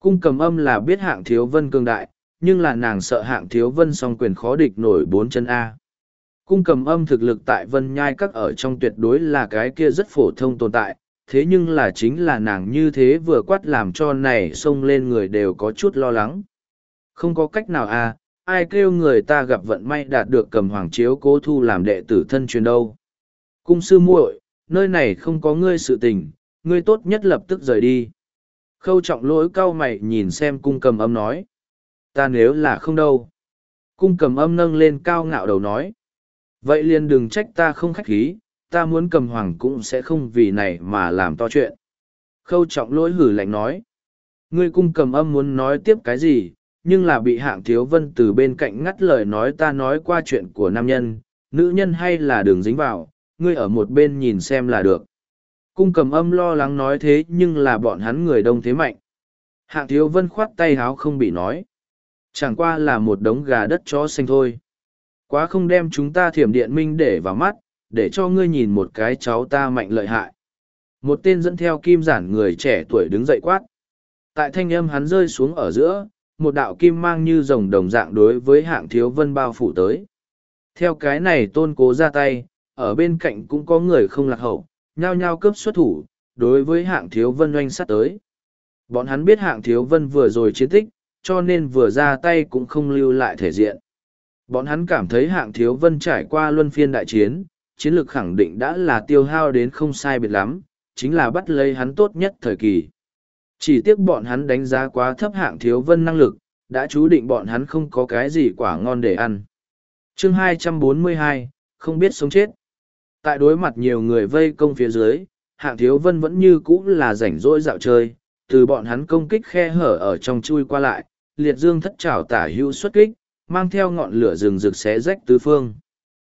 Cung Cầm Âm là biết Hạng Thiếu Vân cường đại, nhưng là nàng sợ Hạng Thiếu Vân song quyền khó địch nổi bốn chân A. Cung Cầm Âm thực lực tại Vân Nhai Các ở trong tuyệt đối là cái kia rất phổ thông tồn tại, thế nhưng là chính là nàng như thế vừa quát làm cho này xông lên người đều có chút lo lắng. Không có cách nào à, ai kêu người ta gặp vận may đạt được Cầm Hoàng chiếu cố thu làm đệ tử thân truyền đâu. Cung sư muội, nơi này không có ngươi sự tình, ngươi tốt nhất lập tức rời đi. Khâu Trọng Lỗi cau mày nhìn xem Cung Cầm Âm nói. Ta nếu là không đâu. Cung Cầm Âm nâng lên cao ngạo đầu nói. Vậy liền đừng trách ta không khách khí, ta muốn Cầm Hoàng cũng sẽ không vì này mà làm to chuyện. Khâu Trọng Lỗi hử lạnh nói. Ngươi Cung Cầm Âm muốn nói tiếp cái gì, nhưng là bị Hạng Thiếu Vân từ bên cạnh ngắt lời nói ta nói qua chuyện của nam nhân, nữ nhân hay là đường dính vào, ngươi ở một bên nhìn xem là được. Cung Cầm Âm lo lắng nói thế nhưng là bọn hắn người đông thế mạnh. Hạng Thiếu Vân khoát tay háo không bị nói. Chẳng qua là một đống gà đất chó xanh thôi. Quá không đem chúng ta Thiểm Điện Minh để vào mắt, để cho ngươi nhìn một cái cháu ta mạnh lợi hại. Một tên dẫn theo kim giản người trẻ tuổi đứng dậy quát. Tại thanh âm hắn rơi xuống ở giữa, một đạo kim mang như rồng đồng dạng đối với Hạng Thiếu Vân bao phủ tới. Theo cái này Tôn Cố ra tay, ở bên cạnh cũng có người không lạc hậu, nhao nhao cướp xuất thủ, đối với Hạng Thiếu Vân oanh sát tới. Bọn hắn biết Hạng Thiếu Vân vừa rồi chiến tích, cho nên vừa ra tay cũng không lưu lại thể diện. Bọn hắn cảm thấy Hạng Thiếu Vân trải qua luân phiên đại chiến, chiến lược khẳng định đã là tiêu hao đến không sai biệt lắm, chính là bắt lấy hắn tốt nhất thời kỳ. Chỉ tiếc bọn hắn đánh giá quá thấp Hạng Thiếu Vân năng lực, đã chú định bọn hắn không có cái gì quả ngon để ăn. Chương 242, không biết sống chết. Tại đối mặt nhiều người vây công phía dưới, Hạng Thiếu Vân vẫn như cũ là rảnh rỗi dạo chơi, từ bọn hắn công kích khe hở ở trong chui qua lại, liệt dương thất trảo tả hữu xuất kích, mang theo ngọn lửa rừng rực xé rách tứ phương.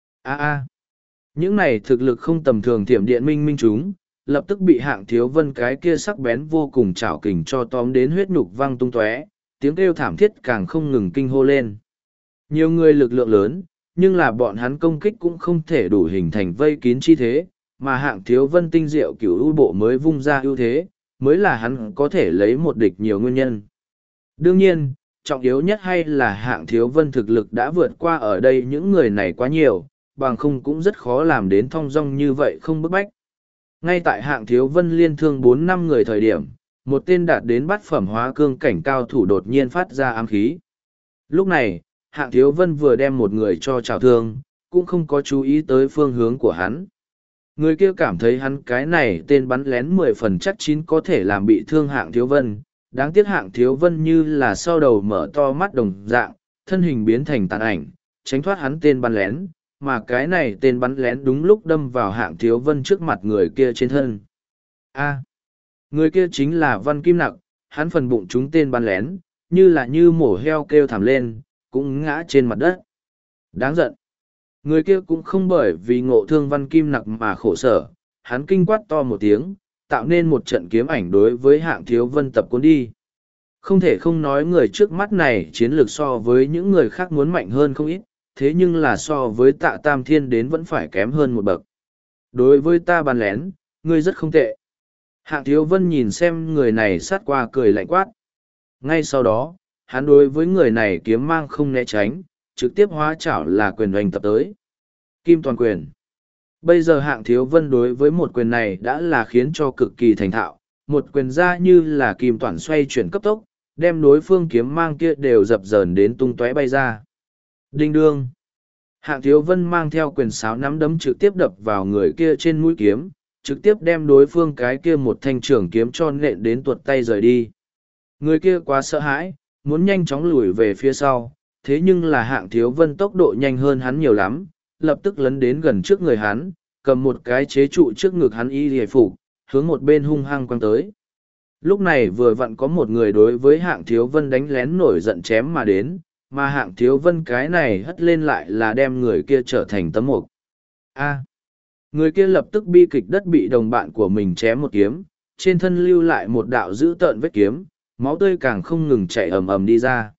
Những này thực lực không tầm thường Thiểm Điện Minh minh chúng, lập tức bị Hạng Thiếu Vân cái kia sắc bén vô cùng chảo kình cho tóm đến huyết nhục văng tung tóe, tiếng kêu thảm thiết càng không ngừng kinh hô lên. Nhiều người lực lượng lớn, nhưng là bọn hắn công kích cũng không thể đủ hình thành vây kín chi thế, mà Hạng Thiếu Vân tinh diệu cửu ưu bộ mới vung ra ưu thế, mới là hắn có thể lấy một địch nhiều nguyên nhân. Đương nhiên, trọng yếu nhất hay là Hạng Thiếu Vân thực lực đã vượt qua ở đây những người này quá nhiều, bằng không cũng rất khó làm đến thong dong như vậy không bức bách. Ngay tại Hạng Thiếu Vân liên thương 4-5 người thời điểm, một tên đạt đến bát phẩm hóa cương cảnh cao thủ đột nhiên phát ra ám khí. Lúc này, Hạng Thiếu Vân vừa đem một người cho trào thương, cũng không có chú ý tới phương hướng của hắn. Người kia cảm thấy hắn cái này tên bắn lén 10 phần chắc chín có thể làm bị thương Hạng Thiếu Vân. Đáng tiếc Hạng Thiếu Vân như là sau đầu mở to mắt đồng dạng, thân hình biến thành tàn ảnh, tránh thoát hắn tên bắn lén, mà cái này tên bắn lén đúng lúc đâm vào Hạng Thiếu Vân trước mặt người kia trên thân. Người kia chính là Văn Kim Nặc, hắn phần bụng trúng tên bắn lén, như mổ heo kêu thảm lên, cũng ngã trên mặt đất. Đáng giận. Người kia cũng không bởi vì ngộ thương Văn Kim Nặc mà khổ sở, hắn kinh quát to một tiếng, tạo nên một trận kiếm ảnh đối với Hạng Thiếu Vân tập cuốn đi. Không thể không nói người trước mắt này chiến lược so với những người khác muốn mạnh hơn không ít, thế nhưng là so với Tạ Tam Thiên đến vẫn phải kém hơn một bậc. Đối với ta bắn lén, ngươi rất không tệ. Hạng Thiếu Vân nhìn xem người này sát qua cười lạnh quát. Ngay sau đó, hắn đối với người này kiếm mang không né tránh, trực tiếp hóa chảo là quyền hoành tập tới. Kim toàn quyền. Bây giờ Hạng Thiếu Vân đối với một quyền này đã là khiến cho cực kỳ thành thạo, một quyền ra như là kim toàn xoay chuyển cấp tốc, đem đối phương kiếm mang kia đều dập dờn đến tung tóe bay ra. Đinh đương. Hạng Thiếu Vân mang theo quyền sáo nắm đấm trực tiếp đập vào người kia trên mũi kiếm, trực tiếp đem đối phương cái kia một thanh trường kiếm cho nện đến tuột tay rời đi. Người kia quá sợ hãi, muốn nhanh chóng lùi về phía sau, thế nhưng là Hạng Thiếu Vân tốc độ nhanh hơn hắn nhiều lắm, lập tức lấn đến gần trước người hắn, cầm một cái chế trụ trước ngực hắn y hề phục, hướng một bên hung hăng quăng tới. Lúc này vừa vặn có một người đối với Hạng Thiếu Vân đánh lén nổi giận chém mà đến, mà Hạng Thiếu Vân cái này hất lên lại là đem người kia trở thành tấm mục. Người kia lập tức bi kịch đất bị đồng bạn của mình chém một kiếm, trên thân lưu lại một đạo dữ tợn vết kiếm, máu tươi càng không ngừng chảy ầm ầm đi ra.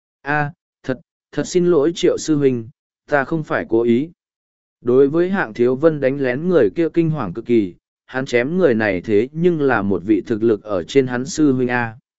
Thật xin lỗi Triệu sư huynh, ta không phải cố ý. Đối với Hạng Thiếu Vân đánh lén người kia kinh hoàng cực kỳ, hắn chém người này thế nhưng là một vị thực lực ở trên hắn sư huynh A.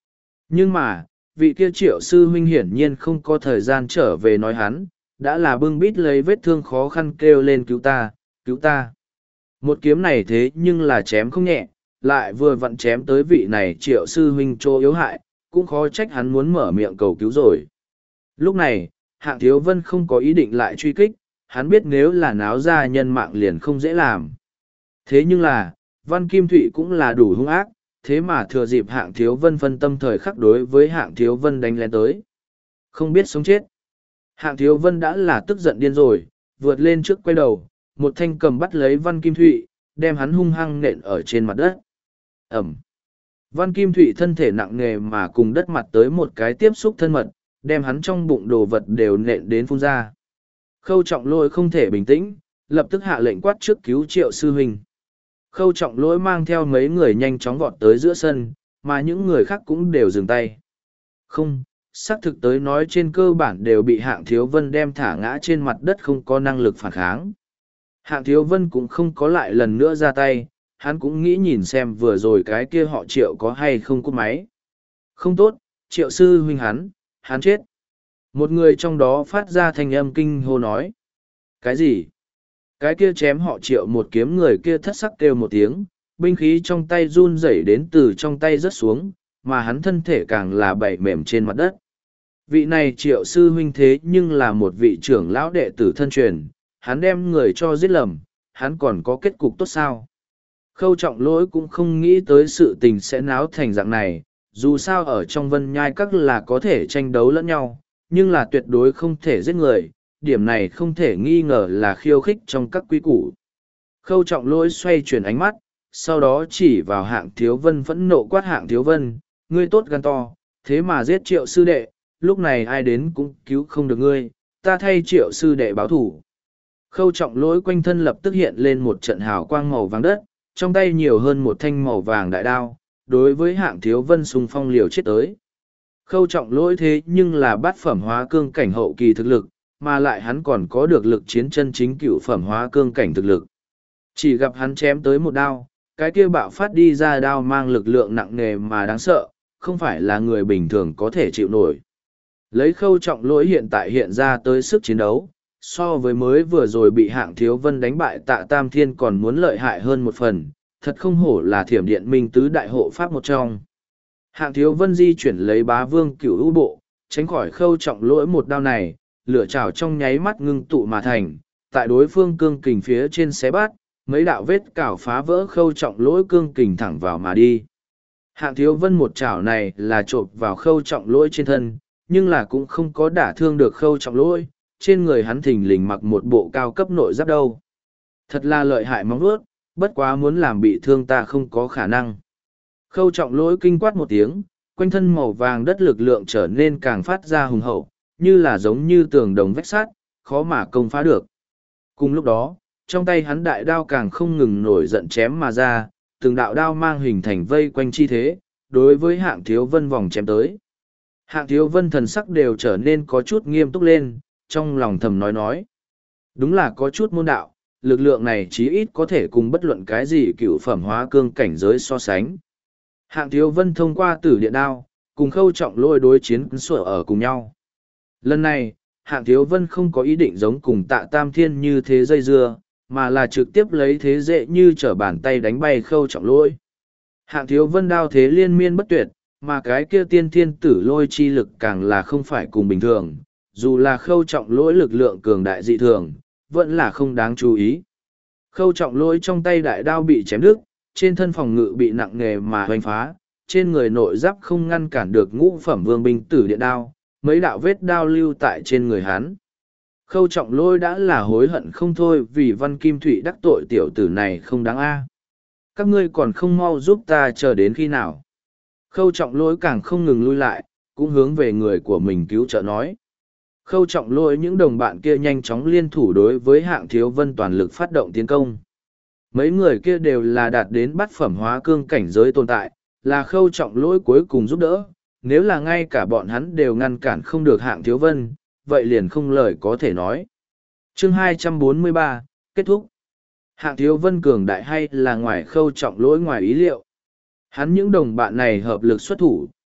Nhưng mà, vị kia Triệu sư huynh hiển nhiên không có thời gian trở về nói hắn, đã là bưng bít lấy vết thương khó khăn kêu lên cứu ta, cứu ta. Một kiếm này thế nhưng là chém không nhẹ, lại vừa vặn chém tới vị này Triệu sư huynh chỗ yếu hại, cũng khó trách hắn muốn mở miệng cầu cứu rồi. Lúc này, Hạng Thiếu Vân không có ý định lại truy kích, hắn biết nếu là náo ra nhân mạng liền không dễ làm. Thế nhưng là, Văn Kim Thụy cũng là đủ hung ác, thế mà thừa dịp Hạng Thiếu Vân phân tâm thời khắc đối với Hạng Thiếu Vân đánh lén tới. Không biết sống chết. Hạng Thiếu Vân đã là tức giận điên rồi, vượt lên trước quay đầu, một thanh cầm bắt lấy Văn Kim Thụy, đem hắn hung hăng nện ở trên mặt đất. Ẩm. Văn Kim Thụy thân thể nặng nề mà cùng đất mặt tới một cái tiếp xúc thân mật, đem hắn trong bụng đồ vật đều nện đến phun ra. Khâu Trọng Lỗi không thể bình tĩnh, lập tức hạ lệnh quát trước cứu Triệu sư huynh. Khâu Trọng Lỗi mang theo mấy người nhanh chóng vọt tới giữa sân, mà những người khác cũng đều dừng tay. Không, xác thực tới nói trên cơ bản đều bị Hạng Thiếu Vân đem thả ngã trên mặt đất không có năng lực phản kháng. Hạng Thiếu Vân cũng không có lại lần nữa ra tay, hắn cũng nghĩ nhìn xem vừa rồi cái kia họ Triệu có hay không cúp máy. Không tốt, Triệu sư huynh hắn chết. Một người trong đó phát ra thanh âm kinh hô nói. Cái gì? Cái kia chém họ Triệu một kiếm người kia thất sắc kêu một tiếng, binh khí trong tay run rẩy đến từ trong tay rớt xuống, mà hắn thân thể càng là bậy mềm trên mặt đất. Vị này Triệu sư huynh thế nhưng là một vị trưởng lão đệ tử thân truyền, hắn đem người cho giết lầm, hắn còn có kết cục tốt sao? Khâu Trọng Lỗi cũng không nghĩ tới sự tình sẽ náo thành dạng này, dù sao ở trong Vân Nhai Các là có thể tranh đấu lẫn nhau, nhưng là tuyệt đối không thể giết người, điểm này không thể nghi ngờ là khiêu khích trong các quy củ. Khâu Trọng Lỗi xoay chuyển ánh mắt, sau đó chỉ vào Hạng Thiếu Vân phẫn nộ quát Hạng Thiếu Vân, ngươi tốt gan to, thế mà giết Triệu sư đệ, lúc này ai đến cũng cứu không được ngươi, ta thay Triệu sư đệ báo thủ. Khâu Trọng Lỗi quanh thân lập tức hiện lên một trận hào quang màu vàng đất, trong tay nhiều hơn một thanh màu vàng đại đao, đối với Hạng Thiếu Vân xung phong liều chết tới. Khâu Trọng Lỗi thế nhưng là bát phẩm hóa cương cảnh hậu kỳ thực lực, mà lại hắn còn có được lực chiến chân chính cựu phẩm hóa cương cảnh thực lực. Chỉ gặp hắn chém tới một đao, cái kia bạo phát đi ra đao mang lực lượng nặng nề mà đáng sợ, không phải là người bình thường có thể chịu nổi. Lấy Khâu Trọng Lỗi hiện tại hiện ra tới sức chiến đấu, so với mới vừa rồi bị Hạng Thiếu Vân đánh bại Tạ Tam Thiên còn muốn lợi hại hơn một phần, thật không hổ là Thiểm Điện Minh tứ đại hộ pháp một trong. Hạng Thiếu Vân di chuyển lấy Bá Vương Cửu U bộ, tránh khỏi Khâu Trọng Lỗi một đao này, lửa trào trong nháy mắt ngưng tụ mà thành, tại đối phương cương kình phía trên xé bát, mấy đạo vết cào phá vỡ Khâu Trọng Lỗi cương kình thẳng vào mà đi. Hạng Thiếu Vân một chảo này là chộp vào Khâu Trọng Lỗi trên thân, nhưng là cũng không có đả thương được Khâu Trọng Lỗi, trên người hắn thình lình mặc một bộ cao cấp nội giáp đâu. Thật là lợi hại móng vuốt, bất quá muốn làm bị thương ta không có khả năng. Khâu Trọng Lỗi kinh quát một tiếng, quanh thân màu vàng đất lực lượng trở nên càng phát ra hùng hậu, như là giống như tường đồng vách sắt, khó mà công phá được. Cùng lúc đó, trong tay hắn đại đao càng không ngừng nổi giận chém mà ra, từng đạo đao mang hình thành vây quanh chi thế, đối với Hạng Thiếu Vân vòng chém tới. Hạng Thiếu Vân thần sắc đều trở nên có chút nghiêm túc lên, trong lòng thầm nói. Đúng là có chút môn đạo, lực lượng này chí ít có thể cùng bất luận cái gì cựu phẩm hóa cương cảnh giới so sánh. Hạng Thiếu Vân thông qua tử điện đao, cùng Khâu Trọng Lỗi đối chiến sủa ở cùng nhau. Lần này, Hạng Thiếu Vân không có ý định giống cùng Tạ Tam Thiên như thế dây dưa, mà là trực tiếp lấy thế dễ như trở bàn tay đánh bay Khâu Trọng Lỗi. Hạng Thiếu Vân đao thế liên miên bất tuyệt, mà cái kia tiên thiên tử lôi chi lực càng là không phải cùng bình thường, dù là Khâu Trọng Lỗi lực lượng cường đại dị thường, vẫn là không đáng chú ý. Khâu Trọng Lỗi trong tay đại đao bị chém đứt, trên thân phòng ngự bị nặng nề mà hoành phá, trên người nội giáp không ngăn cản được ngũ phẩm vương binh tử điện đao, mấy đạo vết đao lưu tại trên người hắn. Khâu Trọng Lỗi đã là hối hận không thôi vì Văn Kim Thụy đắc tội tiểu tử này không đáng a. Các ngươi còn không mau giúp ta chờ đến khi nào. Khâu Trọng Lỗi càng không ngừng lui lại, cũng hướng về người của mình cứu trợ nói. Khâu Trọng Lỗi những đồng bạn kia nhanh chóng liên thủ đối với Hạng Thiếu Vân toàn lực phát động tiến công. Mấy người kia đều là đạt đến bát phẩm hóa cương cảnh giới tồn tại, là Khâu Trọng Lỗi cuối cùng giúp đỡ. Nếu là ngay cả bọn hắn đều ngăn cản không được Hạng Thiếu Vân, vậy liền không lời có thể nói. Chương 243, kết thúc. Hạng Thiếu Vân cường đại hay là ngoài Khâu Trọng Lỗi ngoài ý liệu. Hắn những đồng bạn này hợp lực xuất thủ,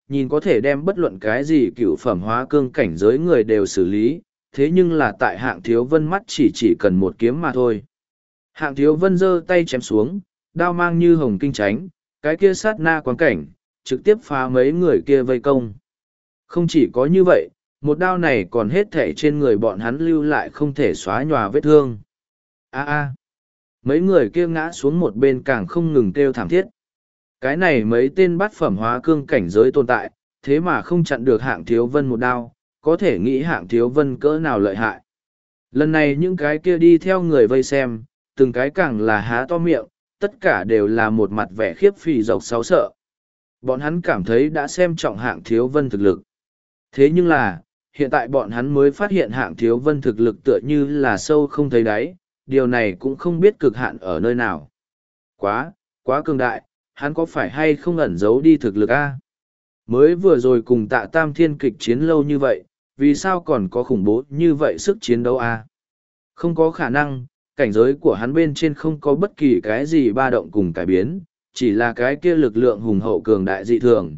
nhìn có thể đem bất luận cái gì cựu phẩm hóa cương cảnh giới người đều xử lý, thế nhưng là tại Hạng Thiếu Vân mắt chỉ cần một kiếm mà thôi. Hạng Thiếu Vân giơ tay chém xuống, đao mang như hồng kinh tránh, cái kia sát na quán cảnh, trực tiếp phá mấy người kia vây công. Không chỉ có như vậy, một đao này còn hết thảy trên người bọn hắn lưu lại không thể xóa nhòa vết thương. A. Mấy người kia ngã xuống một bên càng không ngừng kêu thảm thiết. Cái này mấy tên bát phẩm hóa cương cảnh giới tồn tại, thế mà không chặn được Hạng Thiếu Vân một đao, có thể nghĩ Hạng Thiếu Vân cỡ nào lợi hại. Lần này những cái kia đi theo người vây xem, từng cái càng là há to miệng, tất cả đều là một mặt vẻ khiếp phì dọc sáu sợ. Bọn hắn cảm thấy đã xem trọng Hạng Thiếu Vân thực lực. Thế nhưng là, hiện tại bọn hắn mới phát hiện Hạng Thiếu Vân thực lực tựa như là sâu không thấy đáy, điều này cũng không biết cực hạn ở nơi nào. Quá cường đại, hắn có phải hay không ẩn giấu đi thực lực a? Mới vừa rồi cùng Tạ Tam Thiên kịch chiến lâu như vậy, vì sao còn có khủng bố như vậy sức chiến đấu a? Không có khả năng, cảnh giới của hắn bên trên không có bất kỳ cái gì ba động cùng cải biến, chỉ là cái kia lực lượng hùng hậu cường đại dị thường,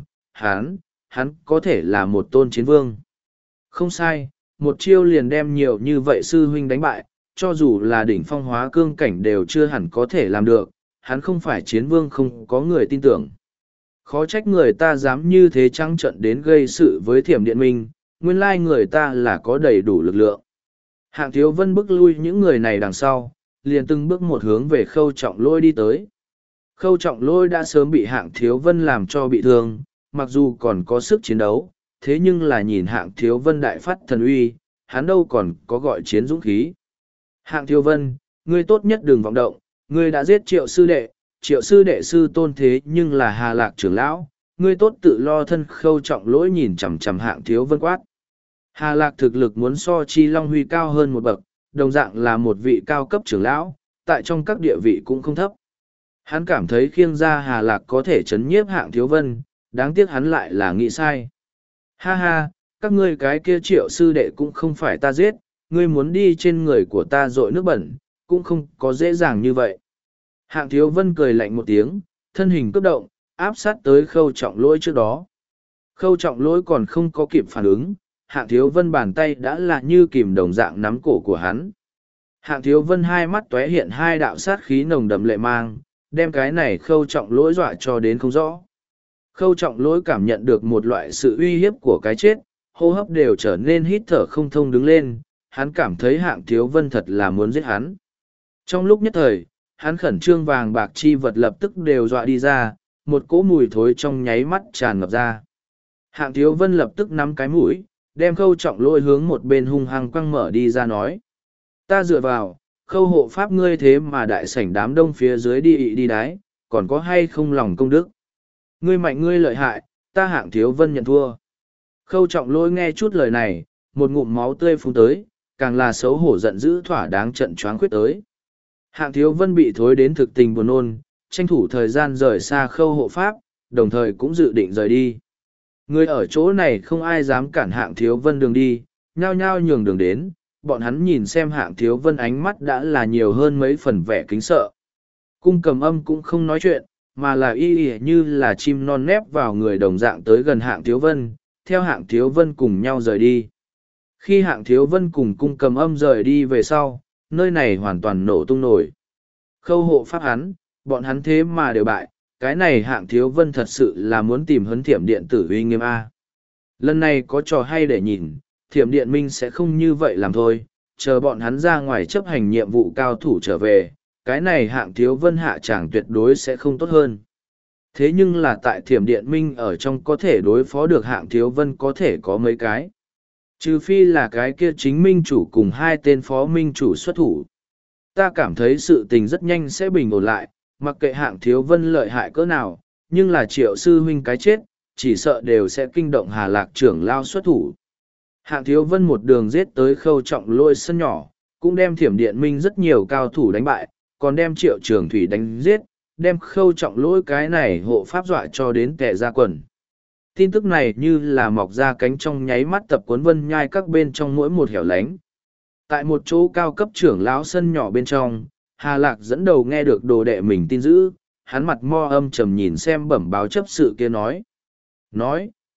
hắn có thể là một tôn chiến vương. Không sai, một chiêu liền đem nhiều như vậy sư huynh đánh bại, cho dù là đỉnh phong hóa cương cảnh đều chưa hẳn có thể làm được, hắn không phải chiến vương không có người tin tưởng. Khó trách người ta dám như thế trắng trận đến gây sự với Thiểm Điện Minh, nguyên lai người ta là có đầy đủ lực lượng. Hạng Thiếu Vân bức lui những người này đằng sau, liền từng bước một hướng về Khâu Trọng Lôi đi tới. Khâu Trọng Lôi đã sớm bị Hạng Thiếu Vân làm cho bị thương, mặc dù còn có sức chiến đấu, thế nhưng là nhìn Hạng Thiếu Vân đại phát thần uy, hắn đâu còn có gọi chiến dũng khí. Hạng Thiếu Vân, ngươi tốt nhất đừng vọng động, ngươi đã giết Triệu sư đệ sư tôn thế nhưng là Hà Lạc trưởng lão, ngươi tốt tự lo thân. Khâu Trọng Lỗi nhìn chằm chằm Hạng Thiếu Vân quát. Hà Lạc thực lực muốn so Chi Long Huy cao hơn một bậc, đồng dạng là một vị cao cấp trưởng lão, tại trong các địa vị cũng không thấp. Hắn cảm thấy khiêng ra Hà Lạc có thể chấn nhiếp Hạng Thiếu Vân, đáng tiếc hắn lại là nghĩ sai. Ha ha, các ngươi cái kia Triệu sư đệ cũng không phải ta giết, ngươi muốn đi trên người của ta dội nước bẩn, cũng không có dễ dàng như vậy. Hạng Thiếu Vân cười lạnh một tiếng, thân hình cấp động, áp sát tới Khâu Trọng Lỗi trước đó. Khâu Trọng Lỗi còn không có kịp phản ứng, Hạng Thiếu Vân bàn tay đã là như kìm đồng dạng nắm cổ của hắn. Hạng Thiếu Vân hai mắt tóe hiện hai đạo sát khí nồng đậm lệ mang, đem cái này Khâu Trọng Lỗi dọa cho đến không rõ. Khâu Trọng Lỗi cảm nhận được một loại sự uy hiếp của cái chết, hô hấp đều trở nên hít thở không thông đứng lên, hắn cảm thấy Hạng Thiếu Vân thật là muốn giết hắn. Trong lúc nhất thời, hắn khẩn trương vàng bạc chi vật lập tức đều dọa đi ra, một cỗ mùi thối trong nháy mắt tràn ngập ra. Hạng Thiếu Vân lập tức nắm cái mũi, đem Khâu Trọng Lỗi hướng một bên hung hăng quăng mở đi ra nói. Ta dựa vào, Khâu hộ pháp ngươi thế mà đại sảnh đám đông phía dưới đi ị đi đái, còn có hay không lòng công đức. Ngươi mạnh ngươi lợi hại, ta Hạng Thiếu Vân nhận thua. Khâu Trọng Lỗi nghe chút lời này, một ngụm máu tươi phun tới, càng là xấu hổ giận dữ thỏa đáng trận choáng khuyết tới. Hạng Thiếu Vân bị thối đến thực tình buồn nôn, tranh thủ thời gian rời xa Khâu hộ pháp, đồng thời cũng dự định rời đi. Người ở chỗ này không ai dám cản Hạng Thiếu Vân đường đi, nhao nhao nhường đường đến, bọn hắn nhìn xem Hạng Thiếu Vân ánh mắt đã là nhiều hơn mấy phần vẻ kính sợ. Cung Cầm Âm cũng không nói chuyện, mà là y như là chim non nép vào người đồng dạng tới gần Hạng Thiếu Vân, theo Hạng Thiếu Vân cùng nhau rời đi. Khi Hạng Thiếu Vân cùng Cung Cầm Âm rời đi về sau, nơi này hoàn toàn nổ tung nổi. Khâu hộ pháp hắn, bọn hắn thế mà đều bại, cái này Hạng Thiếu Vân thật sự là muốn tìm Huấn Thiểm Điện tử uy nghiêm A. Lần này có trò hay để nhìn, Thiểm Điện Minh sẽ không như vậy làm thôi, chờ bọn hắn ra ngoài chấp hành nhiệm vụ cao thủ trở về, cái này Hạng Thiếu Vân hạ tràng tuyệt đối sẽ không tốt hơn. Thế nhưng là tại Thiểm Điện Minh ở trong có thể đối phó được Hạng Thiếu Vân có thể có mấy cái. Trừ phi là cái kia chính minh chủ cùng hai tên phó minh chủ xuất thủ. Ta cảm thấy sự tình rất nhanh sẽ bình ổn lại, mặc kệ Hạng Thiếu Vân lợi hại cỡ nào, nhưng là Triệu sư huynh cái chết, chỉ sợ đều sẽ kinh động Hà Lạc trưởng lao xuất thủ. Hạng Thiếu Vân một đường giết tới Khâu Trọng Lôi sân nhỏ, cũng đem Thiểm Điện Minh rất nhiều cao thủ đánh bại, còn đem Triệu Trường Thủy đánh giết, đem Khâu Trọng Lôi cái này hộ pháp dọa cho đến tè ra quần. Tin tức này như là mọc ra cánh trong nháy mắt tập cuốn vân nhai các bên trong mỗi một hẻo lánh. Tại một chỗ cao cấp trưởng lão sân nhỏ bên trong, Hà Lạc dẫn đầu nghe được đồ đệ mình tin dữ, hắn mặt mo âm trầm nhìn xem bẩm báo chấp sự kia nói. Nói,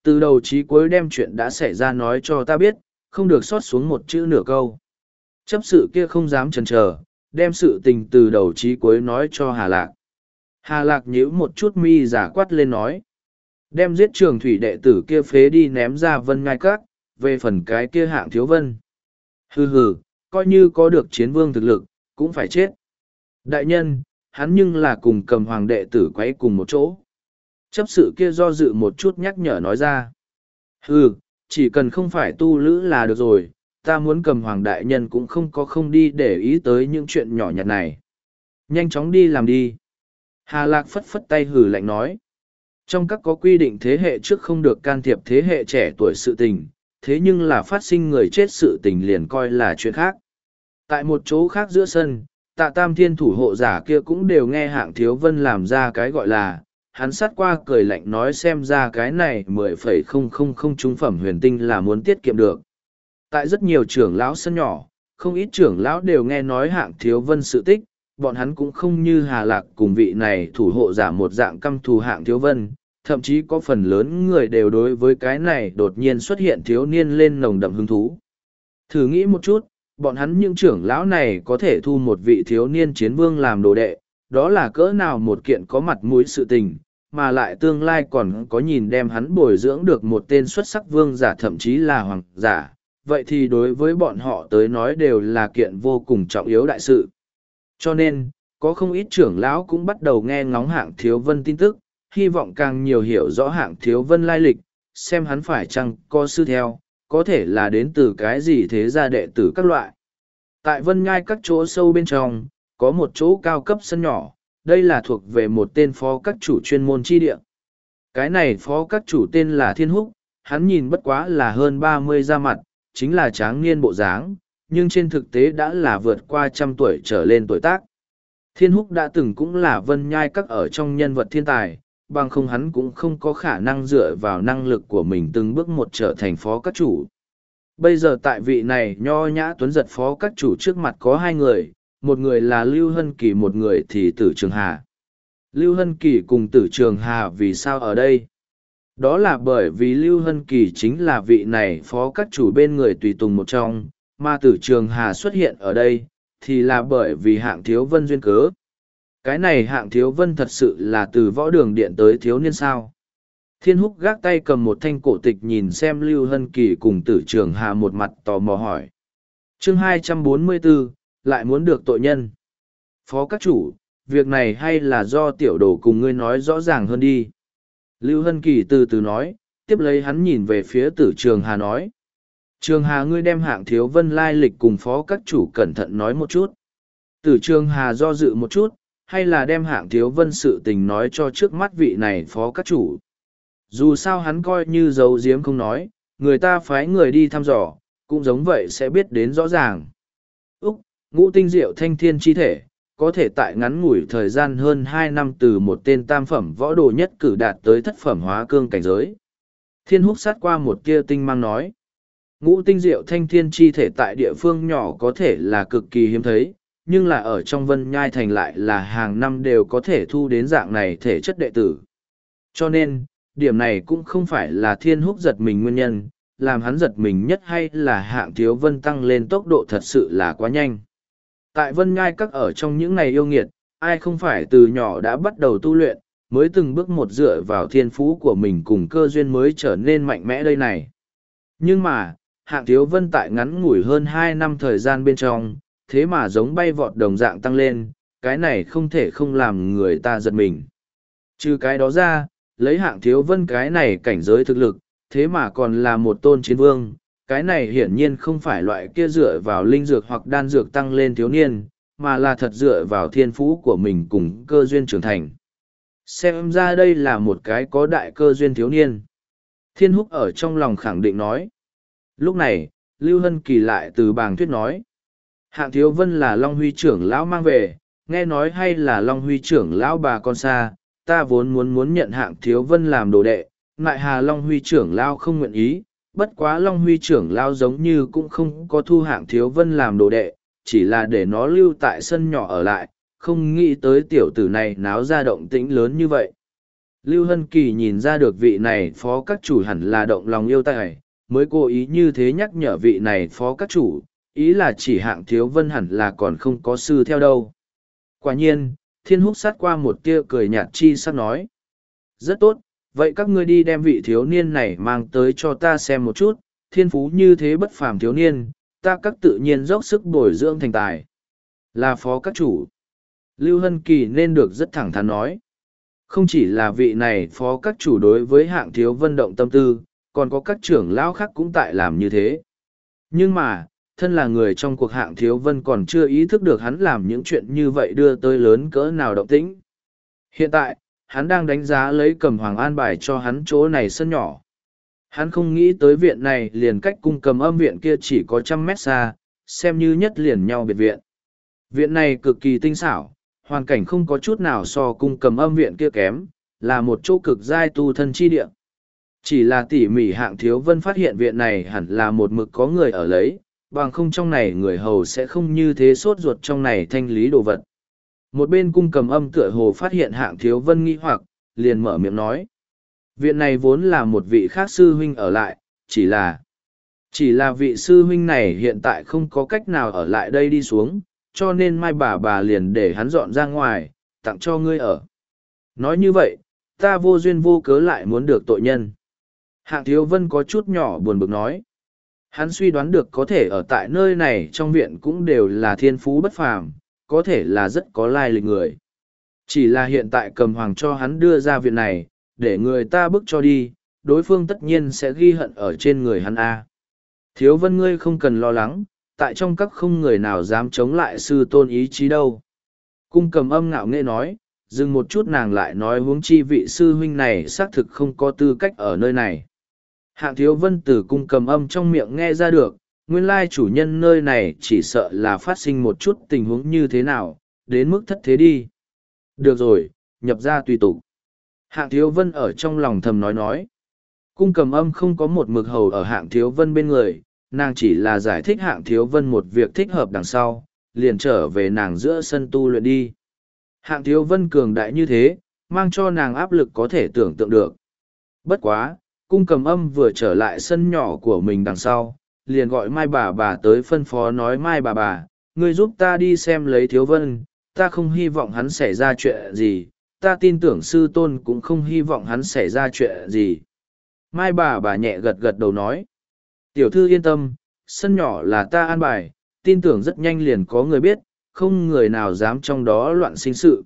Từ đầu chí cuối đem chuyện đã xảy ra nói cho ta biết, không được sót xuống một chữ nửa câu. Chấp sự kia không dám chần chờ, đem sự tình từ đầu chí cuối nói cho Hà Lạc. Hà Lạc nhíu một chút mi giả quát lên nói. Đem giết Trường Thủy đệ tử kia phế đi ném ra Vân Ngai Các, về phần cái kia Hạng Thiếu Vân. Hừ hừ, coi như có được chiến vương thực lực, cũng phải chết. Đại nhân, hắn nhưng là cùng Cầm Hoàng đệ tử quấy cùng một chỗ. Chấp sự kia do dự một chút nhắc nhở nói ra. Hừ, chỉ cần không phải tu lữ là được rồi, ta muốn Cầm Hoàng đại nhân cũng không đi để ý tới những chuyện nhỏ nhặt này. Nhanh chóng đi làm đi. Hà Lạc phất phất tay hừ lạnh nói. Trong các có quy định thế hệ trước không được can thiệp thế hệ trẻ tuổi sự tình, thế nhưng là phát sinh người chết sự tình liền coi là chuyện khác. Tại một chỗ khác giữa sân, Tạ Tam Thiên thủ hộ giả kia cũng đều nghe Hạng Thiếu Vân làm ra cái gọi là, hắn sát qua cười lạnh nói xem ra cái này 10,000 trung phẩm huyền tinh là muốn tiết kiệm được. Tại rất nhiều trưởng lão sân nhỏ, không ít trưởng lão đều nghe nói Hạng Thiếu Vân sự tích, bọn hắn cũng không như Hà Lạc cùng vị này thủ hộ giả một dạng căm thù Hạng Thiếu Vân, thậm chí có phần lớn người đều đối với cái này đột nhiên xuất hiện thiếu niên lên nồng đậm hứng thú. Thử nghĩ một chút, bọn hắn những trưởng lão này có thể thu một vị thiếu niên chiến vương làm đồ đệ, đó là cỡ nào một kiện có mặt mũi sự tình, mà lại tương lai còn có nhìn đem hắn bồi dưỡng được một tên xuất sắc vương giả thậm chí là hoàng giả, vậy thì đối với bọn họ tới nói đều là kiện vô cùng trọng yếu đại sự. Cho nên, có không ít trưởng lão cũng bắt đầu nghe ngóng Hạng Thiếu Vân tin tức, hy vọng càng nhiều hiểu rõ Hạng Thiếu Vân lai lịch, xem hắn phải chăng có sư theo, có thể là đến từ cái gì thế gia đệ tử các loại. Tại Vân Nhai các chỗ sâu bên trong, có một chỗ cao cấp sân nhỏ, đây là thuộc về một tên phó các chủ chuyên môn chi địa. Cái này phó các chủ tên là Thiên Húc, hắn nhìn bất quá là hơn 30 ra mặt, chính là tráng niên bộ dáng, nhưng trên thực tế đã là vượt qua 100 tuổi trở lên tuổi tác. Thiên Húc đã từng cũng là Vân Nhai các ở trong nhân vật thiên tài, bằng không hắn cũng không có khả năng dựa vào năng lực của mình từng bước một trở thành phó các chủ. Bây giờ tại vị này nho nhã tuấn giật phó các chủ trước mặt có hai người, một người là Lưu Hân Kỳ, một người thì Tử Trường Hà. Lưu Hân Kỳ cùng Tử Trường Hà vì sao ở đây? Đó là bởi vì Lưu Hân Kỳ chính là vị này phó các chủ bên người tùy tùng một trong, mà Tử Trường Hà xuất hiện ở đây, thì là bởi vì Hạng Thiếu Vân duyên cớ. Cái này Hạng Thiếu Vân thật sự là từ võ đường điện tới thiếu niên sao. Thiên Húc gác tay cầm một thanh cổ tịch nhìn xem Lưu Hân Kỳ cùng Tử Trường Hà một mặt tò mò hỏi. Chương 244, lại muốn được tội nhân. Phó các chủ, việc này hay là do tiểu đồ cùng ngươi nói rõ ràng hơn đi. Lưu Hân Kỳ từ từ nói, tiếp lấy hắn nhìn về phía Tử Trường Hà nói. Trường Hà ngươi đem Hạng Thiếu Vân lai lịch cùng phó các chủ cẩn thận nói một chút. Tử Trường Hà do dự một chút, hay là đem Hạng Thiếu Vân sự tình nói cho trước mắt vị này phó các chủ. Dù sao hắn coi như giấu giếm không nói, người ta phái người đi thăm dò, cũng giống vậy sẽ biết đến rõ ràng. Úc, ngũ tinh diệu thanh thiên chi thể, có thể tại ngắn ngủi thời gian hơn 2 năm từ một tên tam phẩm võ đồ nhất cử đạt tới thất phẩm hóa cương cảnh giới. Thiên Húc sát qua một tia tinh mang nói. Ngũ tinh diệu thanh thiên chi thể tại địa phương nhỏ có thể là cực kỳ hiếm thấy, nhưng là ở trong Vân Nhai thành lại là hàng năm đều có thể thu đến dạng này thể chất đệ tử. Cho nên, điểm này cũng không phải là Thiên Húc giật mình nguyên nhân, làm hắn giật mình nhất hay là Hạng Thiếu Vân tăng lên tốc độ thật sự là quá nhanh. Tại Vân Nhai các ở trong những ngày yêu nghiệt, ai không phải từ nhỏ đã bắt đầu tu luyện, mới từng bước một dựa vào thiên phú của mình cùng cơ duyên mới trở nên mạnh mẽ đây này. Nhưng mà, Hạng Thiếu Vân tại ngắn ngủi hơn 2 năm thời gian bên trong, thế mà giống bay vọt đồng dạng tăng lên, cái này không thể không làm người ta giật mình. Trừ cái đó ra, lấy Hạng Thiếu Vân cái này cảnh giới thực lực, thế mà còn là một tôn chiến vương, cái này hiển nhiên không phải loại kia dựa vào linh dược hoặc đan dược tăng lên thiếu niên, mà là thật dựa vào thiên phú của mình cùng cơ duyên trưởng thành. Xem ra đây là một cái có đại cơ duyên thiếu niên. Thiên Húc ở trong lòng khẳng định nói. Lúc này, Lưu Hân Kỳ lại từ bàng thuyết nói. Hạng Thiếu Vân là Long Huy trưởng lão mang về, nghe nói hay là Long Huy trưởng lão bà con xa, ta vốn muốn nhận Hạng Thiếu Vân làm đồ đệ, ngại Hà Long Huy trưởng lão không nguyện ý, bất quá Long Huy trưởng lão giống như cũng không có thu Hạng Thiếu Vân làm đồ đệ, chỉ là để nó lưu tại sân nhỏ ở lại, không nghĩ tới tiểu tử này náo ra động tĩnh lớn như vậy. Lưu Hân Kỳ nhìn ra được vị này phó các chủ hẳn là động lòng yêu tài, mới cố ý như thế nhắc nhở vị này phó các chủ, ý là chỉ Hạng Thiếu Vân hẳn là còn không có sư theo đâu. Quả nhiên, Thiên Húc sát qua một tia cười nhạt chi sắc nói. Rất tốt, vậy các ngươi đi đem vị thiếu niên này mang tới cho ta xem một chút, thiên phú như thế bất phàm thiếu niên, ta các tự nhiên dốc sức bồi dưỡng thành tài. Là phó các chủ. Lưu Hân Kỳ nên được rất thẳng thắn nói. Không chỉ là vị này phó các chủ đối với Hạng Thiếu Vân động tâm tư, còn có các trưởng lão khác cũng tại làm như thế. Nhưng mà, thân là người trong cuộc Hạng Thiếu Vân còn chưa ý thức được hắn làm những chuyện như vậy đưa tới lớn cỡ nào động tĩnh. Hiện tại, hắn đang đánh giá lấy Cầm Hoàng an bài cho hắn chỗ này sân nhỏ. Hắn không nghĩ tới viện này liền cách cung Cầm Âm viện kia chỉ có 100 mét xa, xem như nhất liền nhau biệt viện. Viện này cực kỳ tinh xảo, hoàn cảnh không có chút nào so cung Cầm Âm viện kia kém, là một chỗ cực giai tu thân chi địa. Chỉ là tỉ mỉ Hạng Thiếu Vân phát hiện viện này hẳn là một mực có người ở lấy, bằng không trong này người hầu sẽ không như thế sốt ruột trong này thanh lý đồ vật. Một bên cung Cầm Âm tựa hồ phát hiện Hạng Thiếu Vân nghi hoặc, liền mở miệng nói. Viện này vốn là một vị khác sư huynh ở lại, chỉ là vị sư huynh này hiện tại không có cách nào ở lại đây đi xuống, cho nên mai bà liền để hắn dọn ra ngoài, tặng cho ngươi ở. Nói như vậy, ta vô duyên vô cớ lại muốn được tội nhân. Hạng Thiếu Vân có chút nhỏ buồn bực nói. Hắn suy đoán được có thể ở tại nơi này trong viện cũng đều là thiên phú bất phàm, có thể là rất có lai lịch người. Chỉ là hiện tại Cầm Hoàng cho hắn đưa ra viện này, để người ta bức cho đi, đối phương tất nhiên sẽ ghi hận ở trên người hắn A. Thiếu Vân ngươi không cần lo lắng, tại trong các không người nào dám chống lại sư tôn ý chí đâu. Cung Cầm Âm ngạo nghễ nói, dừng một chút nàng lại nói huống chi vị sư huynh này xác thực không có tư cách ở nơi này. Hạng Thiếu Vân từ Cung Cầm Âm trong miệng nghe ra được, nguyên lai chủ nhân nơi này chỉ sợ là phát sinh một chút tình huống như thế nào, đến mức thất thế đi. Được rồi, nhập ra tùy tục. Hạng Thiếu Vân ở trong lòng thầm nói. Cung Cầm Âm không có một mực hầu ở Hạng Thiếu Vân bên người, nàng chỉ là giải thích Hạng Thiếu Vân một việc thích hợp đằng sau, liền trở về nàng giữa sân tu luyện đi. Hạng Thiếu Vân cường đại như thế, mang cho nàng áp lực có thể tưởng tượng được. Bất quá, Cung Cầm Âm vừa trở lại sân nhỏ của mình đằng sau, liền gọi Mai bà tới phân phó nói Mai bà, ngươi giúp ta đi xem lấy Thiếu Vân, ta không hy vọng hắn xảy ra chuyện gì, ta tin tưởng sư tôn cũng không hy vọng hắn xảy ra chuyện gì. Mai bà nhẹ gật gật đầu nói, tiểu thư yên tâm, sân nhỏ là ta an bài, tin tưởng rất nhanh liền có người biết, không người nào dám trong đó loạn sinh sự.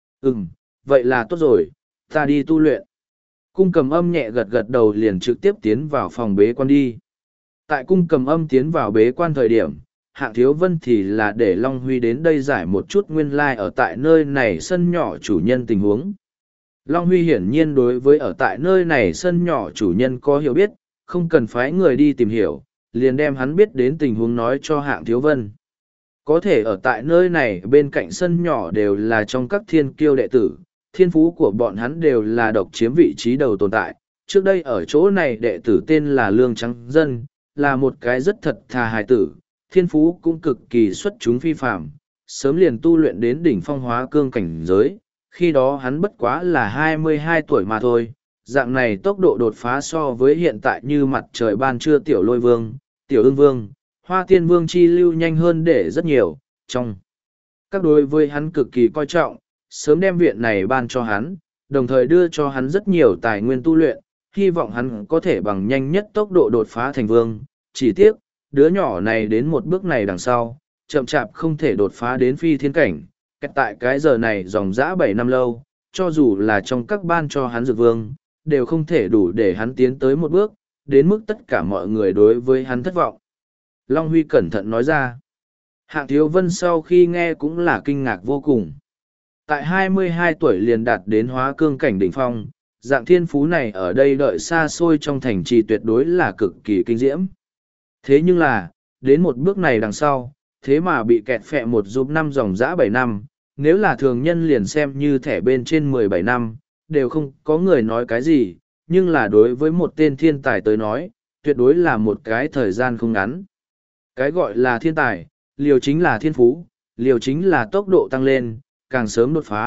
Vậy là tốt rồi, ta đi tu luyện. Cung Cầm Âm nhẹ gật gật đầu liền trực tiếp tiến vào phòng bế quan đi. Tại Cung Cầm Âm tiến vào bế quan thời điểm, Hạng Thiếu Vân thì là để Long Huy đến đây giải một chút nguyên lai ở tại nơi này sân nhỏ chủ nhân tình huống. Long Huy hiển nhiên đối với ở tại nơi này sân nhỏ chủ nhân có hiểu biết, không cần phái người đi tìm hiểu, liền đem hắn biết đến tình huống nói cho Hạng Thiếu Vân. Có thể ở tại nơi này bên cạnh sân nhỏ đều là trong các thiên kiêu đệ tử, thiên phú của bọn hắn đều là độc chiếm vị trí đầu tồn tại. Trước đây ở chỗ này đệ tử tên là Lương Trắng Dân, là một cái rất thật thà hài tử, thiên phú cũng cực kỳ xuất chúng phi phạm, sớm liền tu luyện đến đỉnh phong hóa cương cảnh giới, khi đó hắn bất quá là 22 tuổi mà thôi. Dạng này tốc độ đột phá so với hiện tại như mặt trời ban trưa tiểu lôi vương, tiểu ưng vương, hoa tiên vương chi lưu nhanh hơn để rất nhiều, trong các đối với hắn cực kỳ coi trọng, sớm đem viện này ban cho hắn, đồng thời đưa cho hắn rất nhiều tài nguyên tu luyện, hy vọng hắn có thể bằng nhanh nhất tốc độ đột phá thành vương. Chỉ tiếc, đứa nhỏ này đến một bước này đằng sau, chậm chạp không thể đột phá đến phi thiên cảnh, cách tại cái giờ này dòng dã 7 năm lâu, cho dù là trong các ban cho hắn dược vương, đều không thể đủ để hắn tiến tới một bước, đến mức tất cả mọi người đối với hắn thất vọng. Long Huy cẩn thận nói ra. Hạng Thiếu Vân sau khi nghe cũng là kinh ngạc vô cùng. Tại 22 tuổi liền đạt đến hóa cương cảnh đỉnh phong, dạng thiên phú này ở đây đợi xa xôi trong thành trì tuyệt đối là cực kỳ kinh diễm. Thế nhưng là, đến một bước này đằng sau, thế mà bị kẹt phẹ một giúp năm dòng dã 7 năm, nếu là thường nhân liền xem như thẻ bên trên 17 năm, đều không có người nói cái gì, nhưng là đối với một tên thiên tài tới nói, tuyệt đối là một cái thời gian không ngắn. Cái gọi là thiên tài, liều chính là thiên phú, liều chính là tốc độ tăng lên, càng sớm đột phá,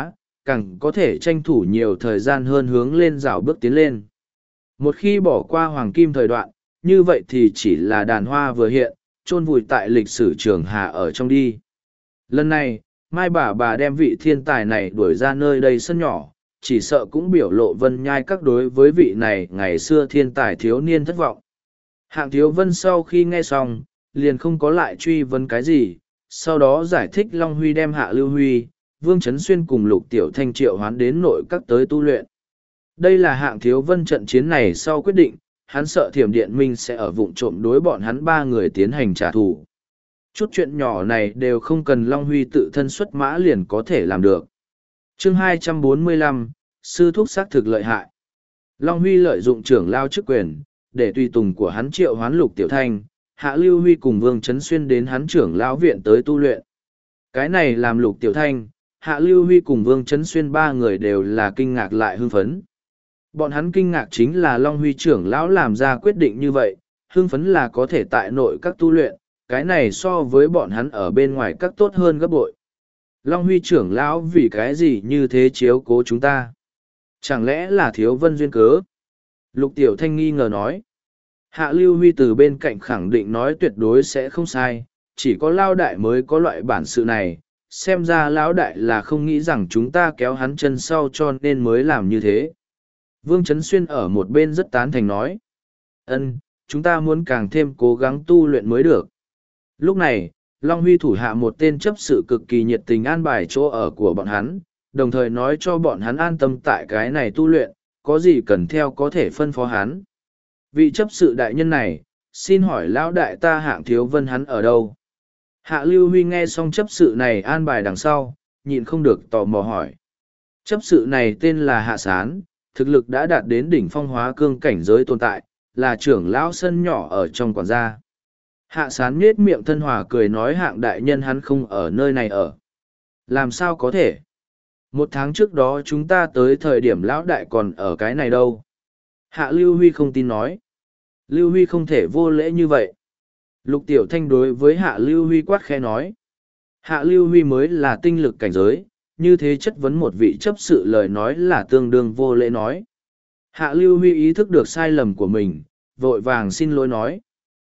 càng có thể tranh thủ nhiều thời gian hơn hướng lên rào bước tiến lên. Một khi bỏ qua hoàng kim thời đoạn, như vậy thì chỉ là đàn hoa vừa hiện, chôn vùi tại lịch sử trường hà ở trong đi. Lần này, Mai bà đem vị thiên tài này đuổi ra nơi đây sân nhỏ, chỉ sợ cũng biểu lộ Vân Nhai các đối với vị này ngày xưa thiên tài thiếu niên thất vọng. Hạng Thiếu Vân sau khi nghe xong, liền không có lại truy vấn cái gì, sau đó giải thích Long Huy đem Hạ Lưu Huy, Vương Trấn Xuyên cùng Lục Tiểu Thanh triệu hoán đến nội các tới tu luyện. Đây là Hạng Thiếu Vân trận chiến này sau quyết định, hắn sợ Thiểm Điện Minh sẽ ở vụng trộm đối bọn hắn ba người tiến hành trả thù. Chút chuyện nhỏ này đều không cần Long Huy tự thân xuất mã liền có thể làm được. Chương 245, Sư Thúc xác thực lợi hại. Long Huy lợi dụng trưởng lao chức quyền, để tùy tùng của hắn triệu hoán Lục Tiểu Thanh, Hạ Lưu Huy cùng Vương Trấn Xuyên đến hắn trưởng lão viện tới tu luyện. Cái này làm Lục Tiểu Thanh, Hạ Lưu Huy cùng Vương Trấn Xuyên ba người đều là kinh ngạc lại hưng phấn. Bọn hắn kinh ngạc chính là Long Huy trưởng lão làm ra quyết định như vậy, hưng phấn là có thể tại nội các tu luyện, cái này so với bọn hắn ở bên ngoài các tốt hơn gấp bội. Long Huy trưởng lão vì cái gì như thế chiếu cố chúng ta? Chẳng lẽ là Thiếu Vân duyên cớ? Lục Tiểu Thanh nghi ngờ nói. Hạ Lưu Huy từ bên cạnh khẳng định nói tuyệt đối sẽ không sai, chỉ có Lao Đại mới có loại bản sự này, xem ra Lão Đại là không nghĩ rằng chúng ta kéo hắn chân sau cho nên mới làm như thế. Vương Trấn Xuyên ở một bên rất tán thành nói. Chúng ta muốn càng thêm cố gắng tu luyện mới được. Lúc này, Long Huy thủ hạ một tên chấp sự cực kỳ nhiệt tình an bài chỗ ở của bọn hắn, đồng thời nói cho bọn hắn an tâm tại cái này tu luyện, có gì cần theo có thể phân phó hắn. Vị chấp sự đại nhân này, xin hỏi lão đại ta Hạng Thiếu Vân hắn ở đâu? Hạ Lưu Huy nghe xong chấp sự này an bài đằng sau, nhịn không được tò mò hỏi. Chấp sự này tên là Hạ Sán, thực lực đã đạt đến đỉnh phong hóa cương cảnh giới tồn tại, là trưởng lão sân nhỏ ở trong quản gia. Hạ Sán nhết miệng thân hòa cười nói Hạng đại nhân hắn không ở nơi này ở. Làm sao có thể? Một tháng trước đó chúng ta tới thời điểm lão đại còn ở cái này đâu. Hạ Lưu Huy không tin nói. Lưu Huy không thể vô lễ như vậy. Lục Tiểu Thanh đối với Hạ Lưu Huy quát khẽ nói. Hạ Lưu Huy mới là tinh lực cảnh giới, như thế chất vấn một vị chấp sự lời nói là tương đương vô lễ nói. Hạ Lưu Huy ý thức được sai lầm của mình, vội vàng xin lỗi nói.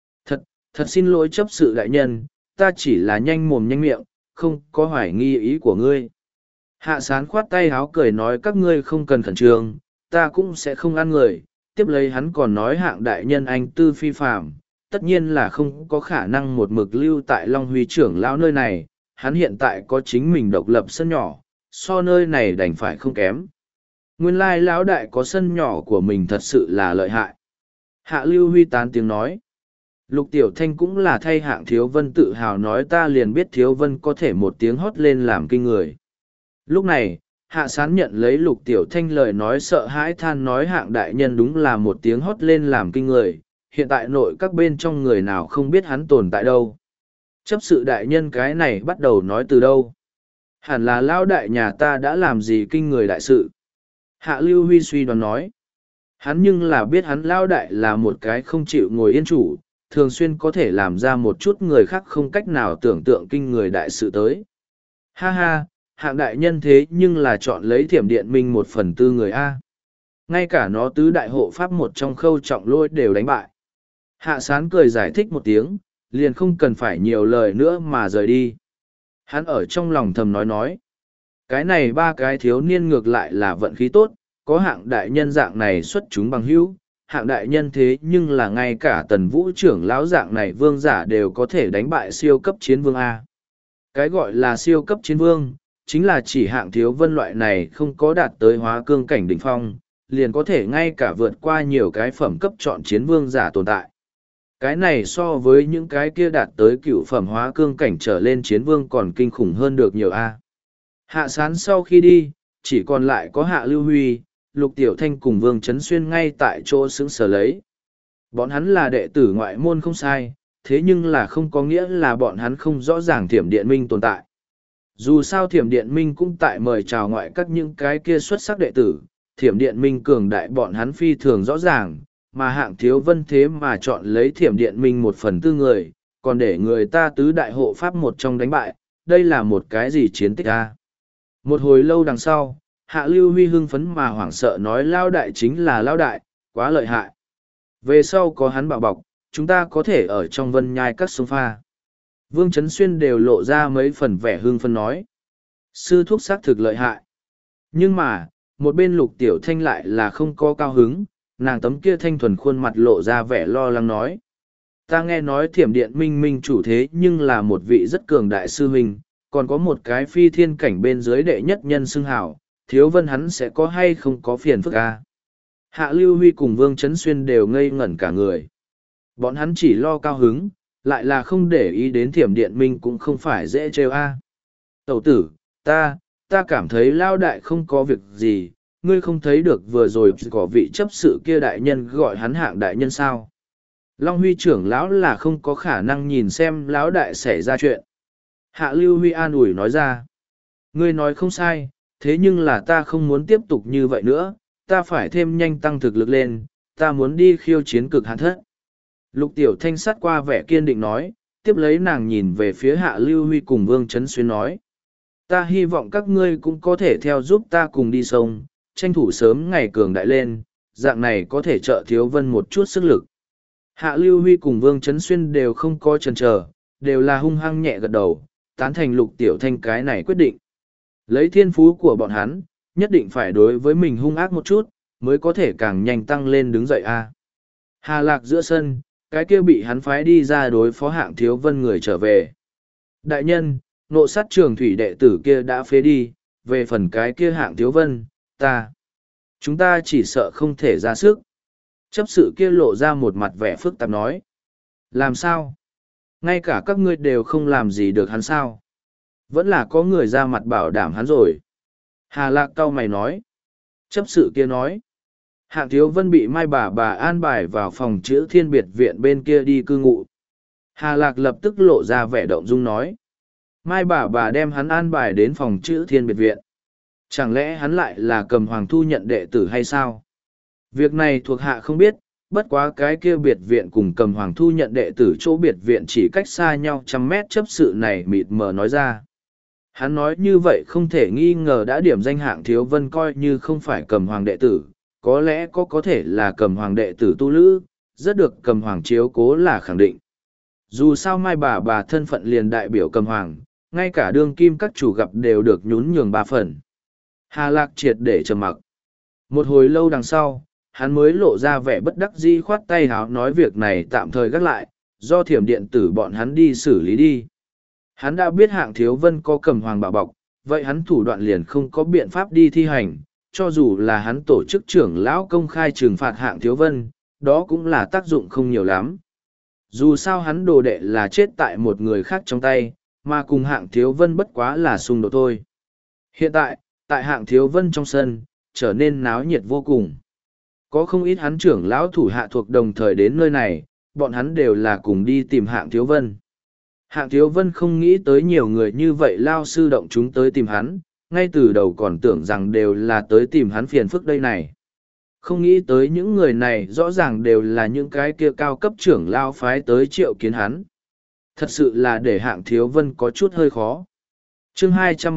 Thật xin lỗi chấp sự đại nhân, ta chỉ là nhanh mồm nhanh miệng, không có hoài nghi ý của ngươi. Hạ Sán khoát tay háo cười nói các ngươi không cần khẩn trương, ta cũng sẽ không ăn người. Tiếp lấy hắn còn nói Hạng đại nhân anh tư phi phạm, tất nhiên là không có khả năng một mực lưu tại Long Huy trưởng lão nơi này, hắn hiện tại có chính mình độc lập sân nhỏ, so nơi này đành phải không kém. Nguyên lai lão đại có sân nhỏ của mình thật sự là lợi hại. Hạ Lưu Huy tán tiếng nói. Lục Tiểu Thanh cũng là thay Hạng Thiếu Vân tự hào nói ta liền biết Thiếu Vân có thể một tiếng hót lên làm kinh người. Lúc này, Hạ Sán nhận lấy Lục Tiểu Thanh lời nói sợ hãi than nói Hạng đại nhân đúng là một tiếng hót lên làm kinh người, hiện tại nội các bên trong người nào không biết hắn tồn tại đâu. Chấp sự đại nhân cái này bắt đầu nói từ đâu? Hẳn là lão đại nhà ta đã làm gì kinh người đại sự? Hạ Lưu Huy suy đoán nói. Hắn nhưng là biết hắn lão đại là một cái không chịu ngồi yên chủ, thường xuyên có thể làm ra một chút người khác không cách nào tưởng tượng kinh người đại sự tới. Ha ha, Hạng đại nhân thế nhưng là chọn lấy Thiểm Điện Minh 1/4 người A. Ngay cả nó tứ đại hộ pháp một trong Khâu Trọng Lôi đều đánh bại. Hạ Sán cười giải thích một tiếng, liền không cần phải nhiều lời nữa mà rời đi. Hắn ở trong lòng thầm nói. Cái này ba cái thiếu niên ngược lại là vận khí tốt, có Hạng đại nhân dạng này xuất chúng bằng hữu. Hạng đại nhân thế nhưng là ngay cả Tần Vũ trưởng lão dạng này vương giả đều có thể đánh bại siêu cấp chiến vương A. Cái gọi là siêu cấp chiến vương, chính là chỉ Hạng Thiếu Vân loại này không có đạt tới hóa cương cảnh đỉnh phong, liền có thể ngay cả vượt qua nhiều cái phẩm cấp chọn chiến vương giả tồn tại. Cái này so với những cái kia đạt tới cựu phẩm hóa cương cảnh trở lên chiến vương còn kinh khủng hơn được nhiều A. Hạ Sán sau khi đi, chỉ còn lại có Hạ Lưu Huy, Lục Tiểu Thanh cùng Vương Trấn Xuyên ngay tại chỗ xứng sở lấy. Bọn hắn là đệ tử ngoại môn không sai, thế nhưng là không có nghĩa là bọn hắn không rõ ràng Thiểm Điện Minh tồn tại. Dù sao Thiểm Điện Minh cũng tại mời chào ngoại các những cái kia xuất sắc đệ tử, Thiểm Điện Minh cường đại bọn hắn phi thường rõ ràng, mà Hạng Thiếu Vân thế mà chọn lấy Thiểm Điện Minh 1/4 người, còn để người ta tứ đại hộ pháp một trong đánh bại, đây là một cái gì chiến tích a? Một hồi lâu đằng sau, Hạ Lưu Huy hưng phấn mà hoảng sợ nói Lao đại chính là Lao đại, quá lợi hại. Về sau có hắn bảo bọc, chúng ta có thể ở trong vân nhai các sông pha. Vương Trấn Xuyên đều lộ ra mấy phần vẻ hưng phấn nói. Sư thúc xác thực lợi hại. Nhưng mà, một bên Lục Tiểu Thanh lại là không có cao hứng, nàng tấm kia thanh thuần khuôn mặt lộ ra vẻ lo lắng nói. Ta nghe nói Thiểm Điện Minh Minh chủ thế nhưng là một vị rất cường đại sư huynh, còn có một cái phi thiên cảnh bên dưới đệ nhất nhân xưng hảo, Thiếu Vân hắn sẽ có hay không có phiền phức à? Hạ Lưu Huy cùng Vương Trấn Xuyên đều ngây ngẩn cả người. Bọn hắn chỉ lo cao hứng, lại là không để ý đến Thiểm Điện Minh cũng không phải dễ trêu a. Tẩu tử, ta cảm thấy Lao đại không có việc gì, ngươi không thấy được vừa rồi có vị chấp sự kia đại nhân gọi hắn hạng đại nhân sao? Long Huy trưởng lão là không có khả năng nhìn xem lão đại xảy ra chuyện. Hạ Lưu Huy an ủi nói ra. Ngươi nói không sai, thế nhưng là ta không muốn tiếp tục như vậy nữa, ta phải thêm nhanh tăng thực lực lên, ta muốn đi khiêu chiến cực hạn thất. Lục Tiểu Thanh sát qua vẻ kiên định nói, tiếp lấy nàng nhìn về phía Hạ Lưu Huy cùng Vương Trấn Xuyên nói. Ta hy vọng các ngươi cũng có thể theo giúp ta cùng đi sông, tranh thủ sớm ngày cường đại lên, dạng này có thể trợ Thiếu Vân một chút sức lực. Hạ Lưu Huy cùng Vương Trấn Xuyên đều không có chần chờ, đều là hung hăng nhẹ gật đầu, tán thành Lục Tiểu Thanh cái này quyết định. Lấy thiên phú của bọn hắn, nhất định phải đối với mình hung ác một chút, mới có thể càng nhanh tăng lên đứng dậy a. Hà Lạc giữa sân, cái kia bị hắn phái đi ra đối phó Hạng Thiếu Vân người trở về. Đại nhân, nộ sát trường thủy đệ tử kia đã phế đi, về phần cái kia Hạng Thiếu Vân, chúng ta chỉ sợ không thể ra sức. Chấp sự kia lộ ra một mặt vẻ phức tạp nói. Làm sao? Ngay cả các ngươi đều không làm gì được hắn sao? Vẫn là có người ra mặt bảo đảm hắn rồi. Hà Lạc cau mày nói. Chấp sự kia nói. Hạng Thiếu Vân bị Mai bà an bài vào phòng chữa Thiên Biệt viện bên kia đi cư ngụ. Hà Lạc lập tức lộ ra vẻ động dung nói. Mai bà đem hắn an bài đến phòng chữa Thiên Biệt viện. Chẳng lẽ hắn lại là Cầm Hoàng thu nhận đệ tử hay sao? Việc này thuộc hạ không biết, bất quá cái kia biệt viện cùng Cầm Hoàng thu nhận đệ tử chỗ biệt viện chỉ cách xa nhau 100 mét, chấp sự này mịt mờ nói ra. Hắn nói như vậy không thể nghi ngờ đã điểm danh Hạng Thiếu Vân coi như không phải Cầm Hoàng đệ tử, có lẽ có thể là Cầm Hoàng đệ tử tu lữ, rất được Cầm Hoàng chiếu cố là khẳng định. Dù sao Mai bà thân phận liền đại biểu Cầm Hoàng, ngay cả đương kim các chủ gặp đều được nhún nhường 3 phần. Hà Lạc triệt để trầm mặc. Một hồi lâu đằng sau, hắn mới lộ ra vẻ bất đắc dĩ khoát tay háo nói việc này tạm thời gác lại, do Thiểm điện tử bọn hắn đi xử lý đi. Hắn đã biết Hạng Thiếu Vân có Cầm Hoàng bảo bọc, vậy hắn thủ đoạn liền không có biện pháp đi thi hành, cho dù là hắn tổ chức trưởng lão công khai trừng phạt Hạng Thiếu Vân, đó cũng là tác dụng không nhiều lắm. Dù sao hắn đồ đệ là chết tại một người khác trong tay, mà cùng Hạng Thiếu Vân bất quá là xung đột thôi. Hiện tại Hạng Thiếu Vân trong sân, trở nên náo nhiệt vô cùng. Có không ít hắn trưởng lão thủ hạ thuộc đồng thời đến nơi này, bọn hắn đều là cùng đi tìm Hạng Thiếu Vân. Hạng Thiếu Vân không nghĩ tới nhiều người như vậy lao sư động chúng tới tìm hắn, ngay từ đầu còn tưởng rằng đều là tới tìm hắn phiền phức đây này. Không nghĩ tới những người này rõ ràng đều là những cái kia cao cấp trưởng lao phái tới triệu kiến hắn. Thật sự là để Hạng Thiếu Vân có chút hơi khó. Chương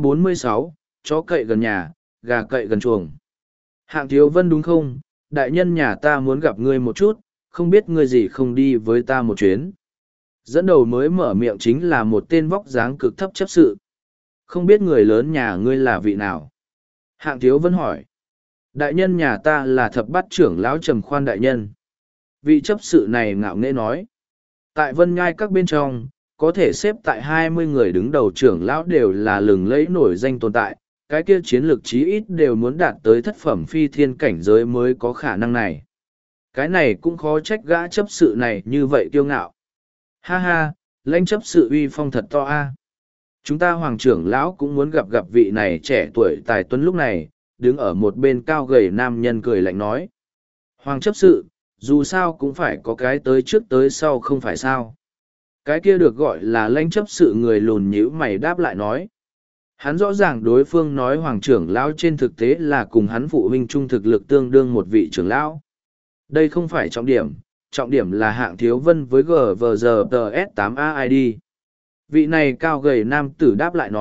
246, chó cậy gần nhà, gà cậy gần chuồng. Hạng Thiếu Vân đúng không? Đại nhân nhà ta muốn gặp ngươi một chút, không biết ngươi gì không đi với ta một chuyến. Dẫn đầu mới mở miệng chính là một tên vóc dáng cực thấp chấp sự. Không biết người lớn nhà ngươi là vị nào? Hạng Thiếu Vân hỏi. Đại nhân nhà ta là thập bát trưởng lão Trầm Khoan đại nhân. Vị chấp sự này ngạo nghễ nói. Tại Vân Nhai các bên trong, có thể xếp tại 20 người đứng đầu trưởng lão đều là lừng lẫy nổi danh tồn tại, cái kia chiến lược chí ít đều muốn đạt tới thất phẩm phi thiên cảnh giới mới có khả năng này. Cái này cũng khó trách gã chấp sự này như vậy kiêu ngạo. Ha ha, lãnh chấp sự uy phong thật to a. Chúng ta hoàng trưởng lão cũng muốn gặp gặp vị này trẻ tuổi tài tuấn lúc này, đứng ở một bên cao gầy nam nhân cười lạnh nói. Hoàng chấp sự, dù sao cũng phải có cái tới trước tới sau không phải sao. Cái kia được gọi là lãnh chấp sự người lùn nhíu mày đáp lại nói. Hắn rõ ràng đối phương nói hoàng trưởng lão trên thực tế là cùng hắn phụ huynh trung thực lực tương đương một vị trưởng lão. Đây không phải trọng điểm là Hạng Thiếu Vân với GVGTS8AID. Vị này cao gầy nam tử đáp lại nói,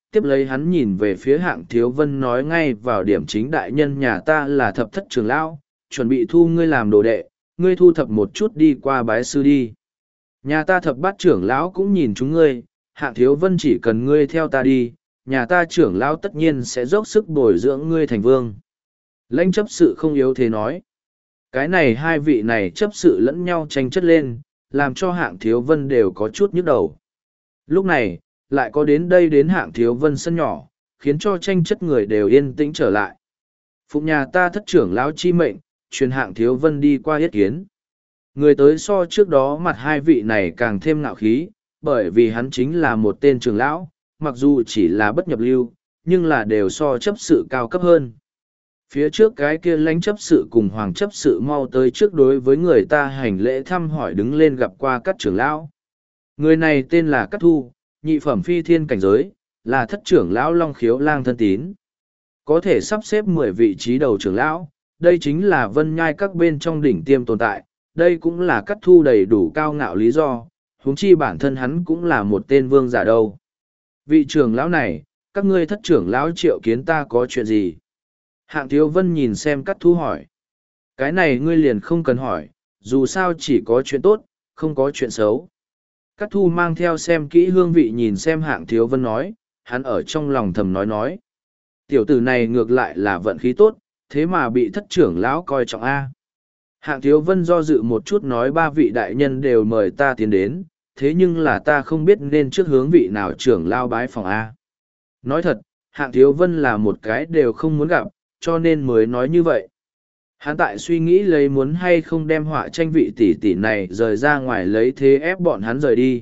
tiếp lấy hắn nhìn về phía Hạng Thiếu Vân nói ngay vào điểm chính: đại nhân nhà ta là thập thất trưởng lão, chuẩn bị thu ngươi làm đồ đệ, ngươi thu thập một chút đi qua bái sư đi. Nhà ta thập bát trưởng lão cũng nhìn chúng ngươi, Hạng Thiếu Vân chỉ cần ngươi theo ta đi, nhà ta trưởng lão tất nhiên sẽ dốc sức bồi dưỡng ngươi thành vương. Lãnh chấp sự không yếu thế nói. Cái này hai vị này chấp sự lẫn nhau tranh chất lên, làm cho Hạng Thiếu Vân đều có chút nhức đầu. Lúc này, lại có đến đây đến Hạng Thiếu Vân sân nhỏ, khiến cho tranh chất người đều yên tĩnh trở lại. Phụng nhà ta thất trưởng lão chi mệnh, truyền Hạng Thiếu Vân đi qua yết kiến. Người tới so trước đó mặt hai vị này càng thêm ngạo khí, bởi vì hắn chính là một tên trưởng lão, mặc dù chỉ là bất nhập lưu, nhưng là đều so chấp sự cao cấp hơn. Phía trước cái kia lãnh chấp sự cùng hoàng chấp sự mau tới trước đối với người ta hành lễ thăm hỏi đứng lên gặp qua các trưởng lão. Người này tên là Cát Thu, nhị phẩm phi thiên cảnh giới, là thất trưởng lão Long Khiếu Lang thân tín. Có thể sắp xếp 10 vị trí đầu trưởng lão, đây chính là vân nhai các bên trong đỉnh tiêm tồn tại, đây cũng là Cát Thu đầy đủ cao ngạo lý do, huống chi bản thân hắn cũng là một tên vương giả đâu. Vị trưởng lão này, các ngươi thất trưởng lão triệu kiến ta có chuyện gì? Hạng Thiếu Vân nhìn xem Cát Thu hỏi. Cái này ngươi liền không cần hỏi, dù sao chỉ có chuyện tốt, không có chuyện xấu. Cát Thu mang theo xem kỹ hương vị nhìn xem Hạng Thiếu Vân nói, hắn ở trong lòng thầm nói. Tiểu tử này ngược lại là vận khí tốt, thế mà bị thất trưởng lão coi trọng A. Hạng Thiếu Vân do dự một chút nói: 3 vị đại nhân đều mời ta tiến đến, thế nhưng là ta không biết nên trước hướng vị nào trưởng lão bái phòng A. Nói thật, Hạng Thiếu Vân là một cái đều không muốn gặp, cho nên mới nói như vậy. Hắn tại suy nghĩ lấy muốn hay không đem họa tranh vị tỷ tỷ này rời ra ngoài lấy thế ép bọn hắn rời đi.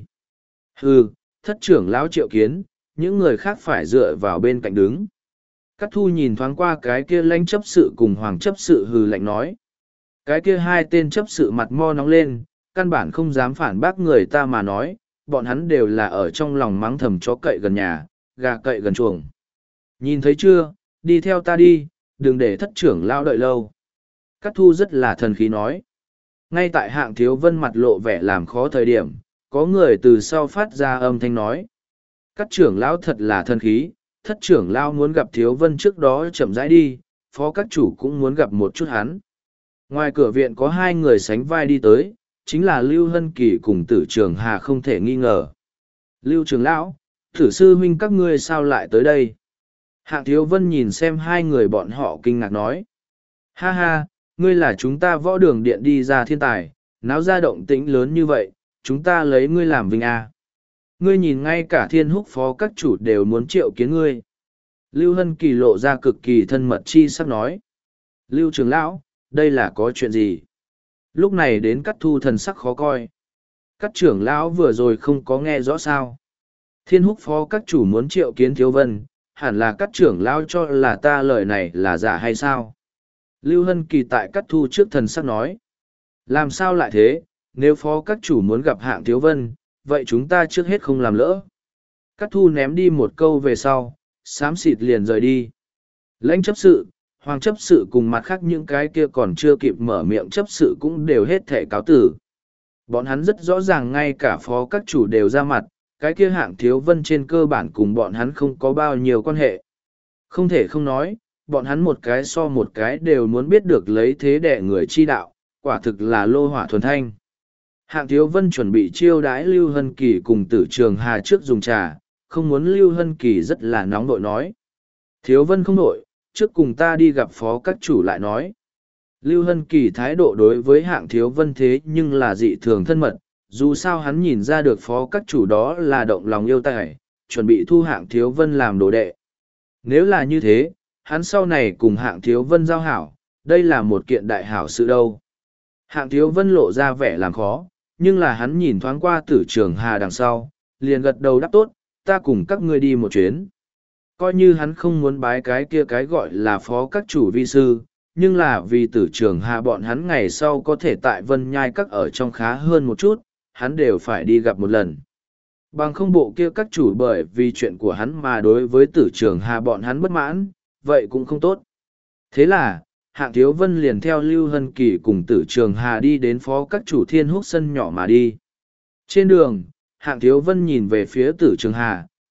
Hừ, thất trưởng lão triệu kiến, những người khác phải dựa vào bên cạnh đứng. Cát Thu nhìn thoáng qua cái kia lãnh chấp sự cùng hoàng chấp sự hừ lạnh nói. Cái kia hai tên chấp sự mặt mo nóng lên, căn bản không dám phản bác người ta mà nói, bọn hắn đều là ở trong lòng mắng thầm chó cậy gần nhà, gà cậy gần chuồng. Nhìn thấy chưa, đi theo ta đi, đừng để thất trưởng lao đợi lâu. Cát Thu rất là thần khí nói. Ngay tại Hạng Thiếu Vân mặt lộ vẻ làm khó thời điểm, có người từ sau phát ra âm thanh nói. Các trưởng lão thật là thần khí, thất trưởng lao muốn gặp Thiếu Vân trước đó chậm rãi đi, phó các chủ cũng muốn gặp một chút hắn. Ngoài cửa viện có 2 người sánh vai đi tới, chính là Lưu Hân Kỳ cùng Tử Trường Hà không thể nghi ngờ. Lưu trưởng lão, Tử sư huynh các ngươi sao lại tới đây? Hạng Thiếu Vân nhìn xem 2 người bọn họ kinh ngạc nói. Ha ha, ngươi là chúng ta võ đường điện đi ra thiên tài, náo ra động tĩnh lớn như vậy, chúng ta lấy ngươi làm vinh à. Ngươi nhìn ngay cả thiên húc phó các chủ đều muốn triệu kiến ngươi. Lưu Hân Kỳ lộ ra cực kỳ thân mật chi sắc nói. Lưu trưởng lão, đây là có chuyện gì? Lúc này đến Cát Thu thần sắc khó coi. Các trưởng lão vừa rồi không có nghe rõ sao. Thiên húc phó các chủ muốn triệu kiến Thiếu Vân, hẳn là các trưởng lão cho là ta lời này là giả hay sao? Lưu Hân Kỳ tại Cát Thu trước thần sắc nói. Làm sao lại thế, nếu phó các chủ muốn gặp Hạng Thiếu Vân, vậy chúng ta trước hết không làm lỡ. Cát Thu ném đi một câu về sau, xám xịt liền rời đi. Lãnh chấp sự, hoàng chấp sự cùng mặt khác những cái kia còn chưa kịp mở miệng chấp sự cũng đều hết thể cáo tử. Bọn hắn rất rõ ràng ngay cả phó các chủ đều ra mặt, cái kia Hạng Thiếu Vân trên cơ bản cùng bọn hắn không có bao nhiêu quan hệ. Không thể không nói, bọn hắn một cái so một cái đều muốn biết được lấy thế đẻ người chi đạo, quả thực là lô hỏa thuần thanh. Hạng Thiếu Vân chuẩn bị chiêu đãi Lưu Hân Kỳ cùng Tử Trường Hà trước dùng trà, không muốn Lưu Hân Kỳ rất là nóng nội nói. Thiếu Vân không nội, trước cùng ta đi gặp phó các chủ lại nói. Lưu Hân Kỳ thái độ đối với Hạng Thiếu Vân thế nhưng là dị thường thân mật, dù sao hắn nhìn ra được phó các chủ đó là động lòng yêu tài, chuẩn bị thu Hạng Thiếu Vân làm đồ đệ. Nếu là như thế, hắn sau này cùng Hạng Thiếu Vân giao hảo, đây là một kiện đại hảo sự đâu. Hạng Thiếu Vân lộ ra vẻ làm khó, nhưng là hắn nhìn thoáng qua Tử Trường Hà đằng sau, liền gật đầu đáp tốt, ta cùng các ngươi đi một chuyến. Coi như hắn không muốn bái cái kia cái gọi là phó các chủ vi sư, nhưng là vì Tử Trường Hà bọn hắn ngày sau có thể tại Vân Nhai các ở trong khá hơn một chút, hắn đều phải đi gặp một lần. Bằng không bộ kia các chủ bởi vì chuyện của hắn mà đối với Tử Trường Hà bọn hắn bất mãn, vậy cũng không tốt. Thế là, Hạng Thiếu Vân liền theo Lưu Hân Kỳ cùng Tử Trường Hà đi đến phó các chủ Thiên Húc sân nhỏ mà đi. Trên đường, Hạng Thiếu Vân nhìn về phía Tử Trường Hà,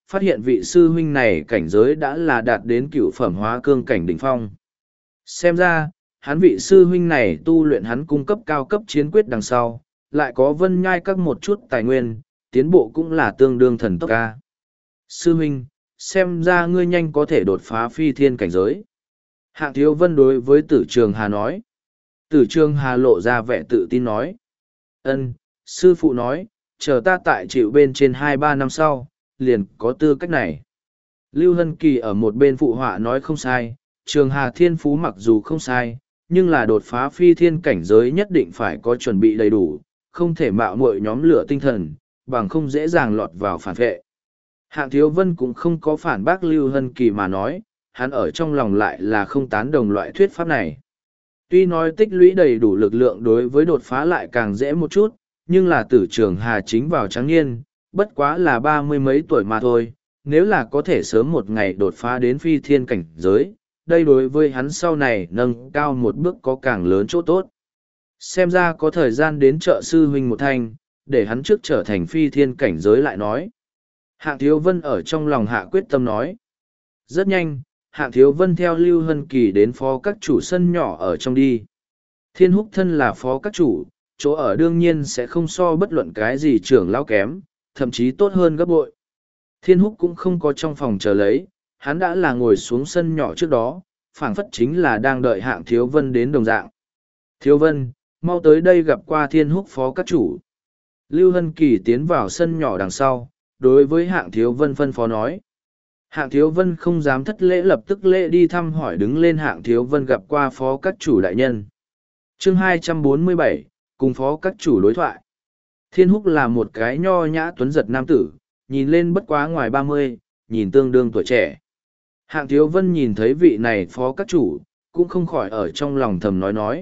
phát hiện vị sư huynh này cảnh giới đã là đạt đến cửu phẩm hóa cương cảnh đỉnh phong. Xem ra, hắn vị sư huynh này tu luyện hắn cung cấp cao cấp chiến quyết đằng sau, lại có vân nhai các một chút tài nguyên, tiến bộ cũng là tương đương thần tốc ca. Sư huynh, xem ra ngươi nhanh có thể đột phá phi thiên cảnh giới. Hạng Thiếu Vân đối với Tử Trường Hà nói. Tử Trường Hà lộ ra vẻ tự tin nói. Ân, sư phụ nói, chờ ta tại chịu bên trên 2-3 năm sau, liền có tư cách này. Lưu Hân Kỳ ở một bên phụ họa nói không sai, Trường Hà thiên phú mặc dù không sai, nhưng là đột phá phi thiên cảnh giới nhất định phải có chuẩn bị đầy đủ, không thể mạo muội nhóm lửa tinh thần, bằng không dễ dàng lọt vào phản vệ. Hạng Thiếu Vân cũng không có phản bác Lưu Hân Kỳ mà nói, hắn ở trong lòng lại là không tán đồng loại thuyết pháp này. Tuy nói tích lũy đầy đủ lực lượng đối với đột phá lại càng dễ một chút, nhưng là Tử Trường Hà chính vào trắng niên, bất quá là 30 mấy tuổi mà thôi, nếu là có thể sớm một ngày đột phá đến phi thiên cảnh giới, đây đối với hắn sau này nâng cao một bước có càng lớn chỗ tốt. Xem ra có thời gian đến trợ sư huynh một thanh, để hắn trước trở thành phi thiên cảnh giới lại nói. Hạng Thiếu Vân ở trong lòng hạ quyết tâm nói. Rất nhanh, Hạng Thiếu Vân theo Lưu Hân Kỳ đến phó các chủ sân nhỏ ở trong đi. Thiên Húc thân là phó các chủ, chỗ ở đương nhiên sẽ không so bất luận cái gì trưởng lão kém, thậm chí tốt hơn gấp bội. Thiên Húc cũng không có trong phòng chờ lấy, hắn đã là ngồi xuống sân nhỏ trước đó, phảng phất chính là đang đợi Hạng Thiếu Vân đến đồng dạng. Thiếu Vân, mau tới đây gặp qua Thiên Húc phó các chủ. Lưu Hân Kỳ tiến vào sân nhỏ đằng sau, đối với Hạng Thiếu Vân phân phó nói. Hạng Thiếu Vân không dám thất lễ, lập tức lễ đi thăm hỏi đứng lên. Hạng Thiếu Vân gặp qua phó các chủ đại nhân. Chương 247, cùng phó các chủ đối thoại. Thiên Húc là một cái nho nhã tuấn giật nam tử, nhìn lên bất quá ngoài 30, nhìn tương đương tuổi trẻ. Hạng Thiếu Vân nhìn thấy vị này phó các chủ, cũng không khỏi ở trong lòng thầm nói.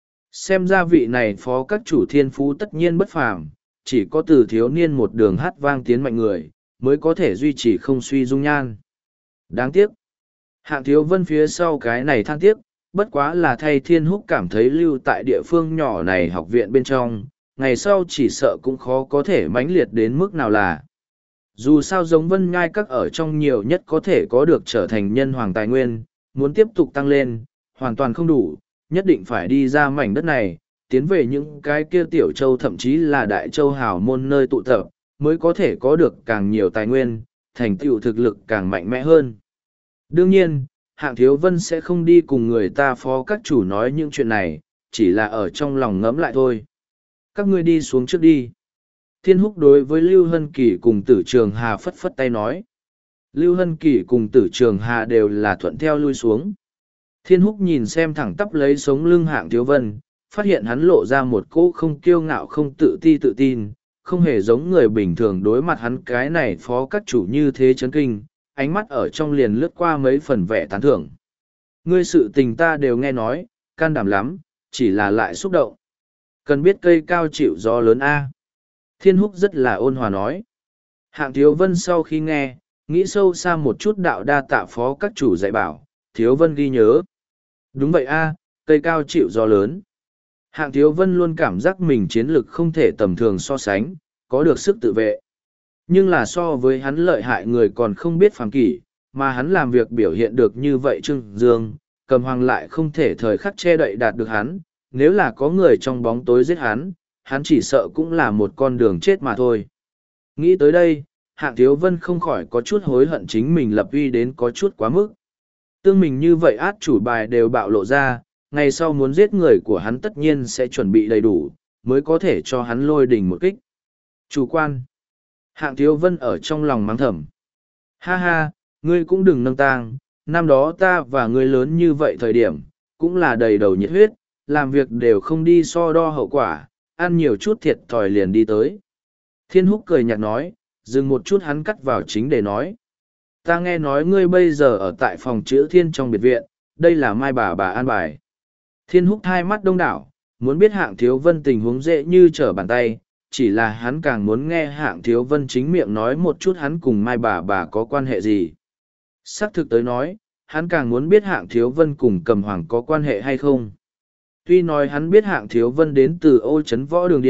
Xem ra vị này phó các chủ thiên phú tất nhiên bất phàm, chỉ có từ thiếu niên một đường hát vang tiến mạnh người, mới có thể duy trì không suy dung nhan. Đáng tiếc. Hạng Thiếu Vân phía sau cái này than tiếc, bất quá là thay Thiên Húc cảm thấy lưu tại địa phương nhỏ này học viện bên trong, ngày sau chỉ sợ cũng khó có thể mãnh liệt đến mức nào là. Dù sao giống Vân Nhai Các ở trong nhiều nhất có thể có được trở thành nhân hoàng tài nguyên, muốn tiếp tục tăng lên, hoàn toàn không đủ, nhất định phải đi ra mảnh đất này, tiến về những cái kia tiểu châu thậm chí là đại châu hào môn nơi tụ tập, mới có thể có được càng nhiều tài nguyên, thành tựu thực lực càng mạnh mẽ hơn. Đương nhiên, Hạng Thiếu Vân sẽ không đi cùng người ta phó các chủ nói những chuyện này, chỉ là ở trong lòng ngẫm lại thôi. Các ngươi đi xuống trước đi. Thiên Húc đối với Lưu Hân Kỳ cùng Tử Trường Hà phất phất tay nói. Lưu Hân Kỳ cùng Tử Trường Hà đều là thuận theo lui xuống. Thiên Húc nhìn xem thẳng tắp lấy sống lưng Hạng Thiếu Vân, phát hiện hắn lộ ra một cỗ không kiêu ngạo không tự tin, không hề giống người bình thường đối mặt hắn cái này phó các chủ như thế chấn kinh, ánh mắt ở trong liền lướt qua mấy phần vẻ tán thưởng. Ngươi sự tình ta đều nghe nói, can đảm lắm, chỉ là lại xúc động. Cần biết cây cao chịu gió lớn A. Thiên Húc rất là ôn hòa nói. Hạng Thiếu Vân sau khi nghe, nghĩ sâu xa một chút đạo đa tạ phó các chủ dạy bảo, Thiếu Vân ghi nhớ. Đúng vậy A, cây cao chịu gió lớn. Hạng Thiếu Vân luôn cảm giác mình chiến lực không thể tầm thường so sánh, có được sức tự vệ. Nhưng là so với hắn lợi hại người còn không biết phàm kỷ, mà hắn làm việc biểu hiện được như vậy Trương Dương, Cầm Hoàng lại không thể thời khắc che đậy đạt được hắn, nếu là có người trong bóng tối giết hắn, hắn chỉ sợ cũng là một con đường chết mà thôi. Nghĩ tới đây, Hạng Thiếu Vân không khỏi có chút hối hận chính mình lập uy đến có chút quá mức. Tương mình như vậy át chủ bài đều bạo lộ ra, ngày sau muốn giết người của hắn tất nhiên sẽ chuẩn bị đầy đủ, mới có thể cho hắn lôi đình một kích. Chủ quan. Hạng Thiếu Vân ở trong lòng mắng thầm. Ha ha, ngươi cũng đừng nâng tang, năm đó ta và ngươi lớn như vậy thời điểm, cũng là đầy đầu nhiệt huyết, làm việc đều không đi so đo hậu quả, ăn nhiều chút thiệt thòi liền đi tới. Thiên Húc cười nhạt nói, dừng một chút hắn cắt vào chính để nói. Ta nghe nói ngươi bây giờ ở tại phòng chữ thiên trong biệt viện, đây là mai bà an bài. Thiên Húc hai mắt đông đảo, muốn biết Hạng Thiếu Vân tình huống dễ như trở bàn tay, chỉ là hắn càng muốn nghe Hạng Thiếu Vân chính miệng nói một chút hắn cùng mai bà có quan hệ gì. Xác thực tới nói, hắn càng muốn biết Hạng Thiếu Vân cùng Cầm Hoàng có quan hệ hay không. Tuy nói hắn biết Hạng Thiếu Vân đến từ Ô Trấn Võ Đường Điện,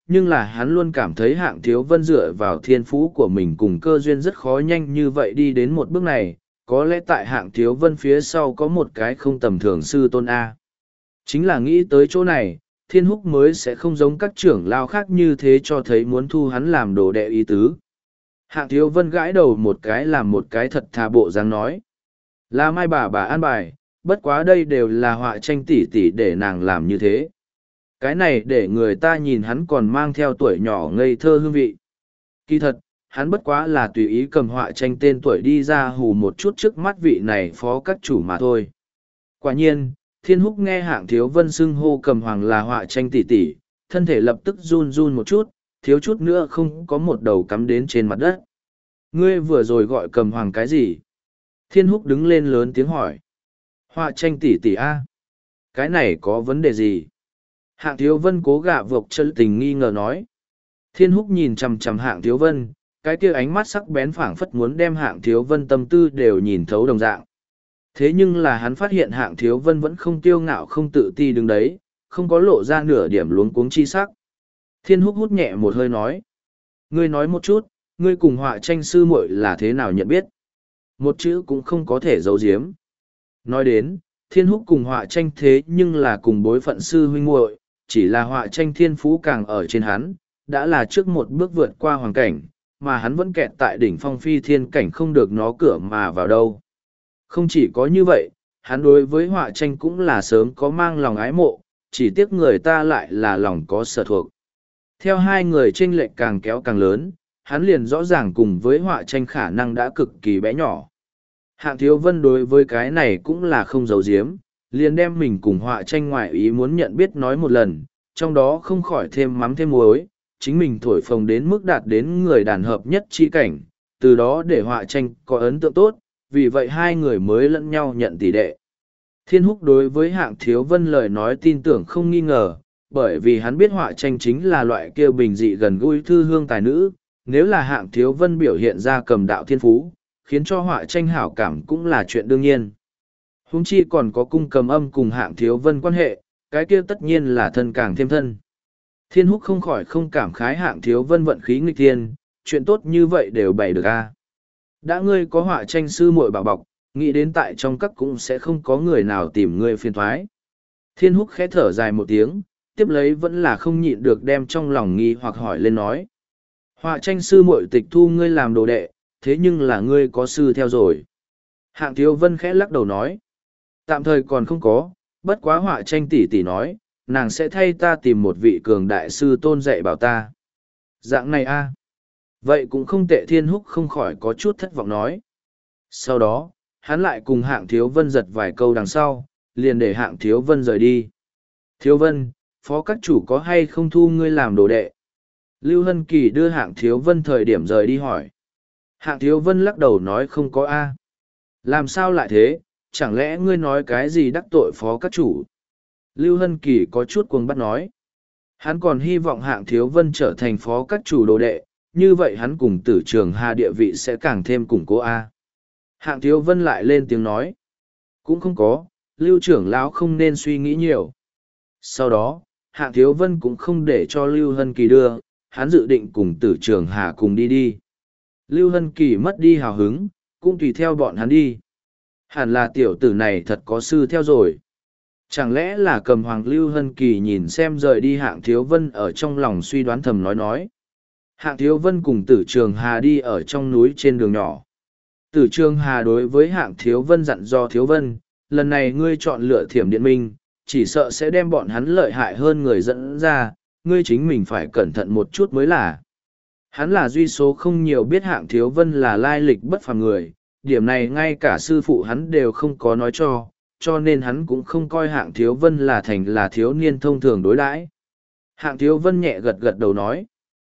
nhưng là hắn luôn cảm thấy Hạng Thiếu Vân dựa vào thiên phú của mình cùng cơ duyên rất khó nhanh như vậy đi đến một bước này, có lẽ tại Hạng Thiếu Vân phía sau có một cái không tầm thường sư tôn A. Chính là nghĩ tới chỗ này, Thiên Húc mới sẽ không giống các trưởng lao khác như thế cho thấy muốn thu hắn làm đồ đệ ý tứ. Hạng Thiếu Vân gãi đầu một cái làm một cái thật thà bộ dáng nói. Là mai bà an bài, bất quá đây đều là họa tranh tỉ tỉ để nàng làm như thế. Cái này để người ta nhìn hắn còn mang theo tuổi nhỏ ngây thơ hương vị. Kỳ thật, hắn bất quá là tùy ý cầm họa tranh tên tuổi đi ra hù một chút trước mắt vị này phó các chủ mà thôi. Quả nhiên, Thiên Húc nghe Hạng Thiếu Vân xưng hô cầm hoàng là họa tranh tỉ tỉ, thân thể lập tức run run một chút, thiếu chút nữa không có một đầu cắm đến trên mặt đất. Ngươi vừa rồi gọi cầm hoàng cái gì? Thiên Húc đứng lên lớn tiếng hỏi. Họa tranh tỉ tỉ A. Cái này có vấn đề gì? Hạng Thiếu Vân cố gạ vộc chân tình nghi ngờ nói. Thiên Húc nhìn chằm chằm Hạng Thiếu Vân, cái kia ánh mắt sắc bén phảng phất muốn đem Hạng Thiếu Vân tâm tư đều nhìn thấu đồng dạng. Thế nhưng là hắn phát hiện Hạng Thiếu Vân vẫn không kiêu ngạo không tự ti đứng đấy, không có lộ ra nửa điểm luống cuống chi sắc. Thiên Húc hút nhẹ một hơi nói. Ngươi nói một chút, ngươi cùng họa tranh sư muội là thế nào nhận biết? Một chữ cũng không có thể giấu giếm. Nói đến, Thiên Húc cùng họa tranh thế nhưng là cùng bối phận sư huynh muội, chỉ là họa tranh thiên phú càng ở trên hắn, đã là trước một bước vượt qua hoàn cảnh, mà hắn vẫn kẹt tại đỉnh phong phi thiên cảnh không được nó cửa mà vào đâu. Không chỉ có như vậy, hắn đối với họa tranh cũng là sớm có mang lòng ái mộ, chỉ tiếc người ta lại là lòng có sở thuộc. Theo hai người chênh lệch càng kéo càng lớn, hắn liền rõ ràng cùng với họa tranh khả năng đã cực kỳ bé nhỏ. Hạng Thiếu Vân đối với cái này cũng là không giấu giếm, liền đem mình cùng họa tranh ngoại ý muốn nhận biết nói một lần, trong đó không khỏi thêm mắm thêm muối, chính mình thổi phồng đến mức đạt đến người đàn hợp nhất chi cảnh, từ đó để họa tranh có ấn tượng tốt, vì vậy hai người mới lẫn nhau nhận tỷ đệ. Thiên Húc đối với Hạng Thiếu Vân lời nói tin tưởng không nghi ngờ, bởi vì hắn biết họa tranh chính là loại kia bình dị gần gũi thư hương tài nữ, nếu là Hạng Thiếu Vân biểu hiện ra cầm đạo thiên phú, khiến cho họa tranh hảo cảm cũng là chuyện đương nhiên. Huống chi còn có cung cầm âm cùng Hạng Thiếu Vân quan hệ, cái kia tất nhiên là thân càng thêm thân. Thiên Húc không khỏi không cảm khái Hạng Thiếu Vân vận khí nghịch thiên, chuyện tốt như vậy đều bày được a. Đã ngươi có họa tranh sư muội bảo bọc, nghĩ đến tại trong các cũng sẽ không có người nào tìm ngươi phiền thoái. Thiên Húc khẽ thở dài một tiếng, tiếp lấy vẫn là không nhịn được đem trong lòng nghi hoặc hỏi lên nói. Họa tranh sư muội tịch thu ngươi làm đồ đệ, thế nhưng là ngươi có sư theo rồi. Hạng Thiếu Vân khẽ lắc đầu nói. Tạm thời còn không có, bất quá họa tranh tỷ tỷ nói, nàng sẽ thay ta tìm một vị cường đại sư tôn dạy bảo ta. Dạng này a, vậy cũng không tệ. Thiên Húc không khỏi có chút thất vọng nói. Sau đó, hắn lại cùng Hạng Thiếu Vân giật vài câu đằng sau, liền để Hạng Thiếu Vân rời đi. Thiếu Vân, phó các chủ có hay không thu ngươi làm đồ đệ? Lưu Hân Kỳ đưa Hạng Thiếu Vân thời điểm rời đi hỏi. Hạng Thiếu Vân lắc đầu nói không có a. Làm sao lại thế, chẳng lẽ ngươi nói cái gì đắc tội phó các chủ? Lưu Hân Kỳ có chút cuồng bắt nói. Hắn còn hy vọng Hạng Thiếu Vân trở thành phó các chủ đồ đệ, như vậy hắn cùng Tử Trường Hà địa vị sẽ càng thêm củng cố a. Hạng Thiếu Vân lại lên tiếng nói. Cũng không có, Lưu trưởng lão không nên suy nghĩ nhiều. Sau đó, Hạng Thiếu Vân cũng không để cho Lưu Hân Kỳ đưa, hắn dự định cùng Tử Trường Hà cùng đi. Lưu Hân Kỳ mất đi hào hứng, cũng tùy theo bọn hắn đi. Hẳn là tiểu tử này thật có sư theo rồi. Chẳng lẽ là cầm hoàng? Lưu Hân Kỳ nhìn xem rời đi Hạng Thiếu Vân ở trong lòng suy đoán thầm nói. Hạng Thiếu Vân cùng Tử Trường Hà đi ở trong núi trên đường nhỏ. Tử Trường Hà đối với Hạng Thiếu Vân dặn dò Thiếu Vân, lần này ngươi chọn lựa Thiểm Điện Minh, chỉ sợ sẽ đem bọn hắn lợi hại hơn người dẫn ra, ngươi chính mình phải cẩn thận một chút mới là. Hắn là duy số không nhiều biết Hạng Thiếu Vân là lai lịch bất phàm người, điểm này ngay cả sư phụ hắn đều không có nói cho nên hắn cũng không coi Hạng Thiếu Vân là thiếu niên thông thường đối đãi. Hạng Thiếu Vân nhẹ gật gật đầu nói.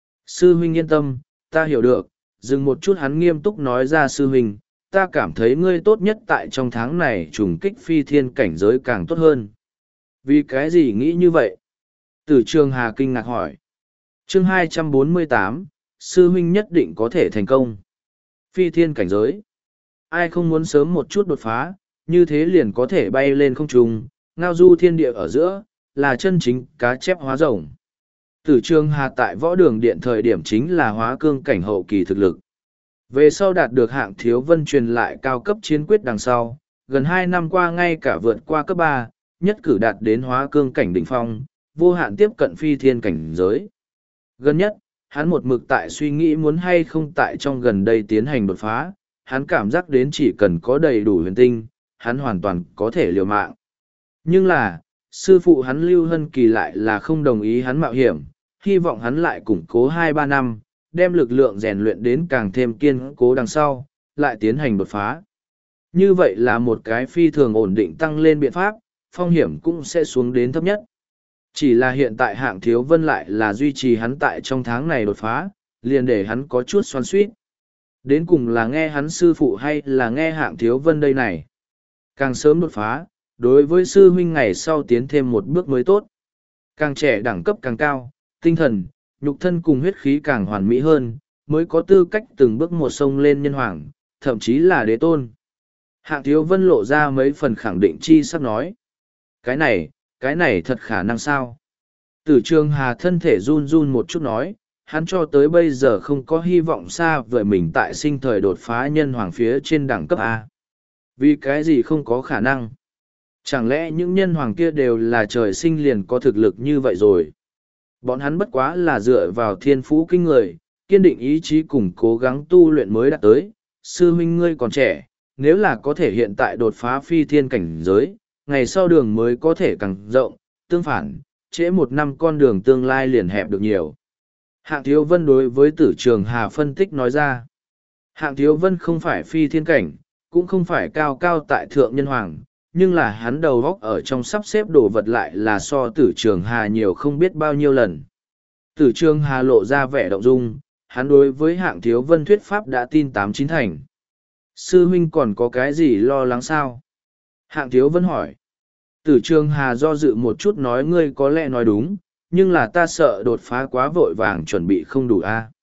Sư huynh yên tâm, ta hiểu được. Dừng một chút hắn nghiêm túc nói ra, sư huynh, ta cảm thấy ngươi tốt nhất tại trong tháng này trùng kích phi thiên cảnh giới càng tốt hơn. Vì cái gì nghĩ như vậy? Tử Trường Hà kinh ngạc hỏi. Chương 248, sư huynh nhất định có thể thành công. Phi thiên cảnh giới. Ai không muốn sớm một chút đột phá, như thế liền có thể bay lên không trung, ngao du thiên địa ở giữa, là chân chính cá chép hóa rồng. Tử Trường Hà tại võ đường điện thời điểm chính là hóa cương cảnh hậu kỳ thực lực. Về sau đạt được hạng thiếu vân truyền lại cao cấp chiến quyết đằng sau, gần 2 năm qua ngay cả vượt qua cấp 3, nhất cử đạt đến hóa cương cảnh đỉnh phong, vô hạn tiếp cận phi thiên cảnh giới. Gần nhất, hắn một mực tại suy nghĩ muốn hay không tại trong gần đây tiến hành đột phá, hắn cảm giác đến chỉ cần có đầy đủ huyền tinh, hắn hoàn toàn có thể liều mạng. Nhưng là, sư phụ hắn Lưu Hân Kỳ lại là không đồng ý hắn mạo hiểm, hy vọng hắn lại củng cố 2-3 năm, đem lực lượng rèn luyện đến càng thêm kiên cố đằng sau, lại tiến hành đột phá. Như vậy là một cái phi thường ổn định tăng lên biện pháp, phong hiểm cũng sẽ xuống đến thấp nhất. Chỉ là hiện tại hạng thiếu vân lại là duy trì hắn tại trong tháng này đột phá, liền để hắn có chút xoắn xuýt. Đến cùng là nghe hắn sư phụ hay là nghe hạng thiếu vân đây này. Càng sớm đột phá, đối với sư huynh ngày sau tiến thêm một bước mới tốt. Càng trẻ đẳng cấp càng cao, tinh thần, nhục thân cùng huyết khí càng hoàn mỹ hơn, mới có tư cách từng bước một sông lên nhân hoàng, thậm chí là đế tôn. Hạng thiếu vân lộ ra mấy phần khẳng định chi sắp nói. Cái này thật khả năng sao? Tử Trường Hà thân thể run run một chút nói, hắn cho tới bây giờ không có hy vọng xa vời mình tại sinh thời đột phá nhân hoàng phía trên đẳng cấp A. Vì cái gì không có khả năng? Chẳng lẽ những nhân hoàng kia đều là trời sinh liền có thực lực như vậy rồi? Bọn hắn bất quá là dựa vào thiên phú kinh người, kiên định ý chí cùng cố gắng tu luyện mới đạt tới. Sư huynh ngươi còn trẻ, nếu là có thể hiện tại đột phá phi thiên cảnh giới, ngày sau đường mới có thể càng rộng, tương phản, trễ 1 năm con đường tương lai liền hẹp được nhiều. Hạng Thiếu Vân đối với Tử Trường Hà phân tích nói ra. Hạng Thiếu Vân không phải phi thiên cảnh, cũng không phải cao cao tại thượng nhân hoàng, nhưng là hắn đầu góc ở trong sắp xếp đồ vật lại là so Tử Trường Hà nhiều không biết bao nhiêu lần. Tử Trường Hà lộ ra vẻ động dung, hắn đối với Hạng Thiếu Vân thuyết pháp đã tin 8-9 thành. Sư huynh còn có cái gì lo lắng sao? Hạng Thiếu Vân hỏi. Tử Trường Hà do dự một chút nói ngươi có lẽ nói đúng, nhưng là ta sợ đột phá quá vội vàng chuẩn bị không đủ a.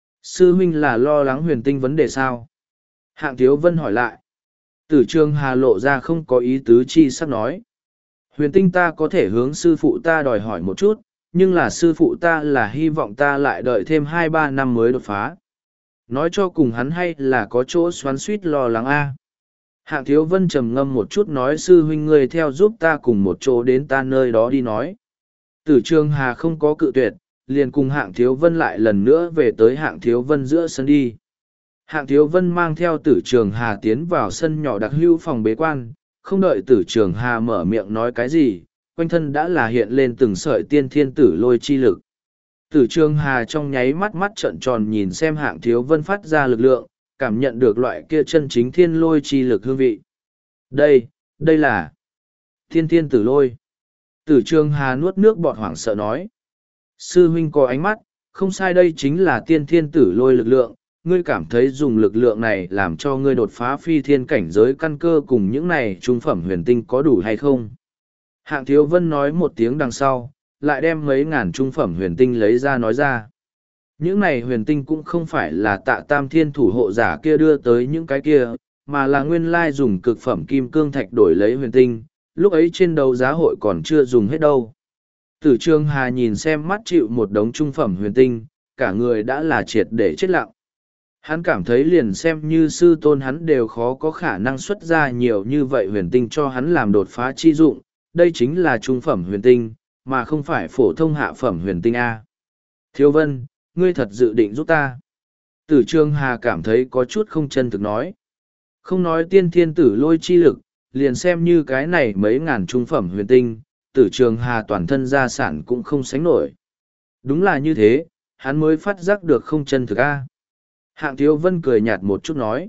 Sư huynh là lo lắng huyền tinh vấn đề sao? Hạng Thiếu Vân hỏi lại. Tử Trường Hà lộ ra không có ý tứ chi sắp nói. Huyền tinh ta có thể hướng sư phụ ta đòi hỏi một chút, nhưng là sư phụ ta là hy vọng ta lại đợi thêm 2-3 năm mới đột phá. Nói cho cùng hắn hay là có chỗ xoắn suýt lo lắng a. Hạng Thiếu Vân trầm ngâm một chút nói sư huynh ngươi theo giúp ta cùng một chỗ đến ta nơi đó đi nói. Tử Trường Hà không có cự tuyệt, liền cùng Hạng Thiếu Vân lại lần nữa về tới Hạng Thiếu Vân giữa sân đi. Hạng Thiếu Vân mang theo Tử Trường Hà tiến vào sân nhỏ đặc hữu phòng bế quan, không đợi Tử Trường Hà mở miệng nói cái gì, quanh thân đã là hiện lên từng sợi tiên thiên tử lôi chi lực. Tử Trường Hà trong nháy mắt mắt trợn tròn nhìn xem Hạng Thiếu Vân phát ra lực lượng, cảm nhận được loại kia chân chính thiên lôi chi lực hương vị. Đây là thiên thiên tử lôi. Tử Trường Hà nuốt nước bọt hoảng sợ nói. Sư huynh có ánh mắt, không sai đây chính là tiên thiên tử lôi lực lượng, ngươi cảm thấy dùng lực lượng này làm cho ngươi đột phá phi thiên cảnh giới căn cơ cùng những này trung phẩm huyền tinh có đủ hay không? Hạng Thiếu Vân nói một tiếng đằng sau, lại đem mấy ngàn trung phẩm huyền tinh lấy ra nói ra. Những này huyền tinh cũng không phải là Tạ Tam Thiên thủ hộ giả kia đưa tới những cái kia, mà là nguyên lai dùng cực phẩm kim cương thạch đổi lấy huyền tinh, lúc ấy trên đấu giá hội còn chưa dùng hết đâu. Tử Trường Hà nhìn xem mắt chịu một đống trung phẩm huyền tinh, cả người đã là triệt để chết lặng. Hắn cảm thấy liền xem như sư tôn hắn đều khó có khả năng xuất ra nhiều như vậy huyền tinh cho hắn làm đột phá chi dụng, đây chính là trung phẩm huyền tinh, mà không phải phổ thông hạ phẩm huyền tinh A. Thiếu Vân, ngươi thật dự định giúp ta. Tử Trường Hà cảm thấy có chút không chân thực nói. Không nói tiên thiên tử lôi chi lực, liền xem như cái này mấy ngàn trung phẩm huyền tinh, Tử Trường Hà toàn thân gia sản cũng không sánh nổi. Đúng là như thế, hắn mới phát giác được không chân thực A. Hạng Thiếu Vân cười nhạt một chút nói.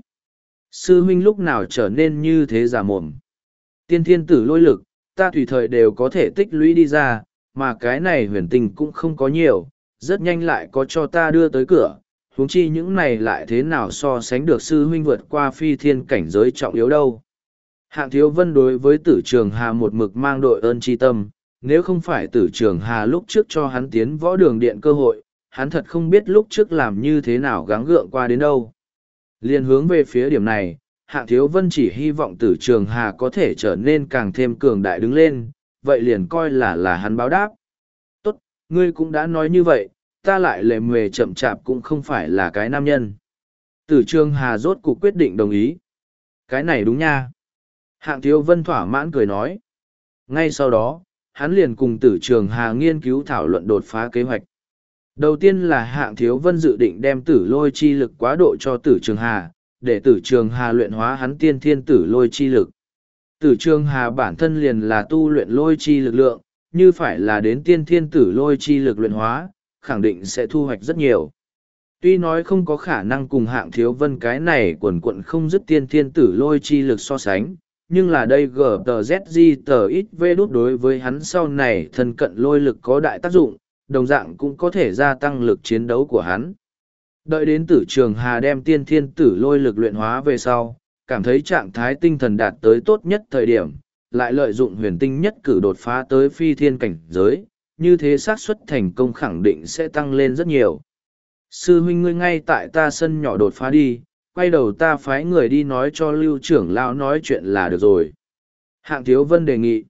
Sư huynh lúc nào trở nên như thế giả mồm. Tiên thiên tử lôi lực, ta tùy thời đều có thể tích lũy đi ra, mà cái này huyền tinh cũng không có nhiều, rất nhanh lại có cho ta đưa tới cửa, huống chi những này lại thế nào so sánh được sư huynh vượt qua phi thiên cảnh giới trọng yếu đâu. Hạng Thiếu Vân đối với Tử Trường Hà một mực mang đội ơn tri tâm, nếu không phải Tử Trường Hà lúc trước cho hắn tiến võ đường điện cơ hội, hắn thật không biết lúc trước làm như thế nào gắng gượng qua đến đâu. Liên hướng về phía điểm này, Hạng Thiếu Vân chỉ hy vọng Tử Trường Hà có thể trở nên càng thêm cường đại đứng lên, vậy liền coi là hắn báo đáp. Tốt, Ngươi cũng đã nói như vậy, ta lại lề mề chậm chạp cũng không phải là cái nam nhân. Tử Trường Hà rốt cuộc quyết định đồng ý. Cái này đúng nha. Hạng Thiếu Vân thỏa mãn cười nói. Ngay sau đó, hắn liền cùng Tử Trường Hà nghiên cứu thảo luận đột phá kế hoạch. Đầu tiên là Hạng Thiếu Vân dự định đem tử lôi chi lực quá độ cho Tử Trường Hà, để Tử Trường Hà luyện hóa hắn tiên thiên tử lôi chi lực. Tử Trường Hà bản thân liền là tu luyện lôi chi lực lượng, như phải là đến tiên thiên tử lôi chi lực luyện hóa, khẳng định sẽ thu hoạch rất nhiều. Tuy nói không có khả năng cùng Hạng Thiếu Vân cái này quần quận không dứt tiên thiên tử lôi chi lực so sánh, nhưng là đây GTZG tờ ít vê đút đối với hắn sau này thân cận lôi lực có đại tác dụng, đồng dạng cũng có thể gia tăng lực chiến đấu của hắn. Đợi đến Tử Trường Hà đem tiên thiên tử lôi lực luyện hóa về sau, cảm thấy trạng thái tinh thần đạt tới tốt nhất thời điểm, lại lợi dụng huyền tinh nhất cử đột phá tới phi thiên cảnh giới, như thế xác suất thành công khẳng định sẽ tăng lên rất nhiều. Sư huynh ngươi ngay tại ta sân nhỏ đột phá đi, quay đầu ta phái người đi nói cho Lưu trưởng lão nói chuyện là được rồi. Hạng Thiếu Vân đề nghị.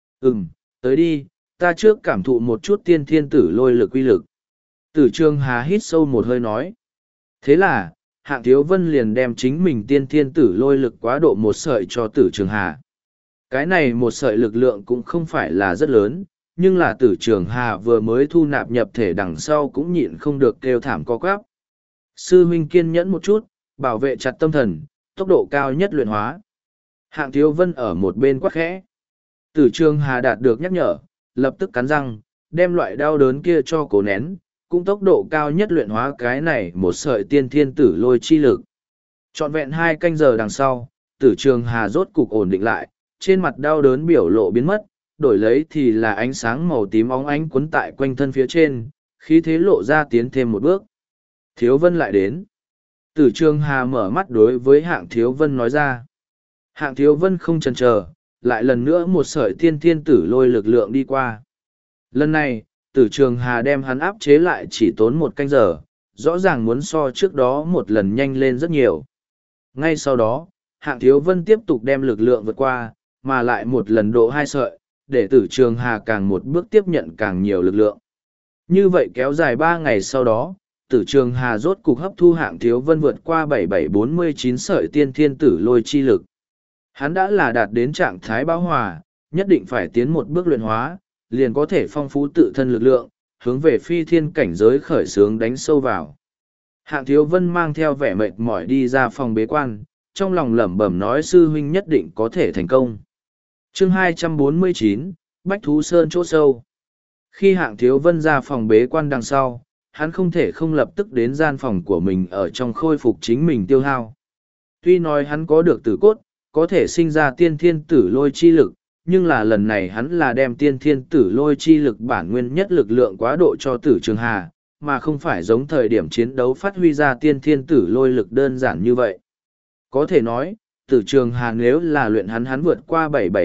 Tới đi, ta trước cảm thụ một chút tiên thiên tử lôi lực uy lực. Tử Trường Hà hít sâu một hơi nói. Thế là, Hạng Thiếu Vân liền đem chính mình tiên thiên tử lôi lực quá độ một sợi cho Tử Trường Hà. Cái này một sợi lực lượng cũng không phải là rất lớn, nhưng là Tử Trường Hà vừa mới thu nạp nhập thể đằng sau cũng nhịn không được kêu thảm co quắp. Sư huynh kiên nhẫn một chút, bảo vệ chặt tâm thần, tốc độ cao nhất luyện hóa. Hạng Thiếu Vân ở một bên quát khẽ. Tử Trường Hà đạt được nhắc nhở, lập tức cắn răng, đem loại đau đớn kia cho cố nén, cũng tốc độ cao nhất luyện hóa cái này một sợi tiên thiên tử lôi chi lực. Trọn vẹn 2 canh giờ đằng sau, Tử Trường Hà rốt cục ổn định lại, trên mặt đau đớn biểu lộ biến mất, đổi lấy thì là ánh sáng màu tím óng ánh quấn tại quanh thân phía trên, khí thế lộ ra tiến thêm một bước. Thiếu Vân lại đến. Tử Trường Hà mở mắt đối với Hạng Thiếu Vân nói ra. Hạng Thiếu Vân không chần chờ, lại lần nữa một sợi tiên thiên tử lôi lực lượng đi qua. Lần này, Tử Trường Hà đem hắn áp chế lại chỉ tốn 1 canh giờ, rõ ràng muốn so trước đó một lần nhanh lên rất nhiều. Ngay sau đó, Hạng Thiếu Vân tiếp tục đem lực lượng vượt qua, mà lại một lần độ 2 sợi, để Tử Trường Hà càng một bước tiếp nhận càng nhiều lực lượng. Như vậy kéo dài 3 ngày sau đó, Tử Trường Hà rốt cục hấp thu Hạng Thiếu Vân vượt qua 7749 sợi tiên thiên tử lôi chi lực. Hắn đã là đạt đến trạng thái bão hòa, nhất định phải tiến một bước luyện hóa, liền có thể phong phú tự thân lực lượng, hướng về phi thiên cảnh giới khởi xướng đánh sâu vào. Hạng Thiếu Vân mang theo vẻ mệt mỏi đi ra phòng bế quan, trong lòng lẩm bẩm nói sư huynh nhất định có thể thành công. Chương 249, Bách Thú Sơn chỗ sâu. Khi Hạng Thiếu Vân ra phòng bế quan đằng sau, hắn không thể không lập tức đến gian phòng của mình ở trong khôi phục chính mình tiêu hao. Tuy nói hắn có được tử cốt, có thể sinh ra tiên thiên tử lôi chi lực, nhưng là lần này hắn là đem tiên thiên tử lôi chi lực bản nguyên nhất lực lượng quá độ cho Tử Trường Hà, mà không phải giống thời điểm chiến đấu phát huy ra tiên thiên tử lôi lực đơn giản như vậy. Có thể nói, Tử Trường Hà nếu là luyện hắn vượt qua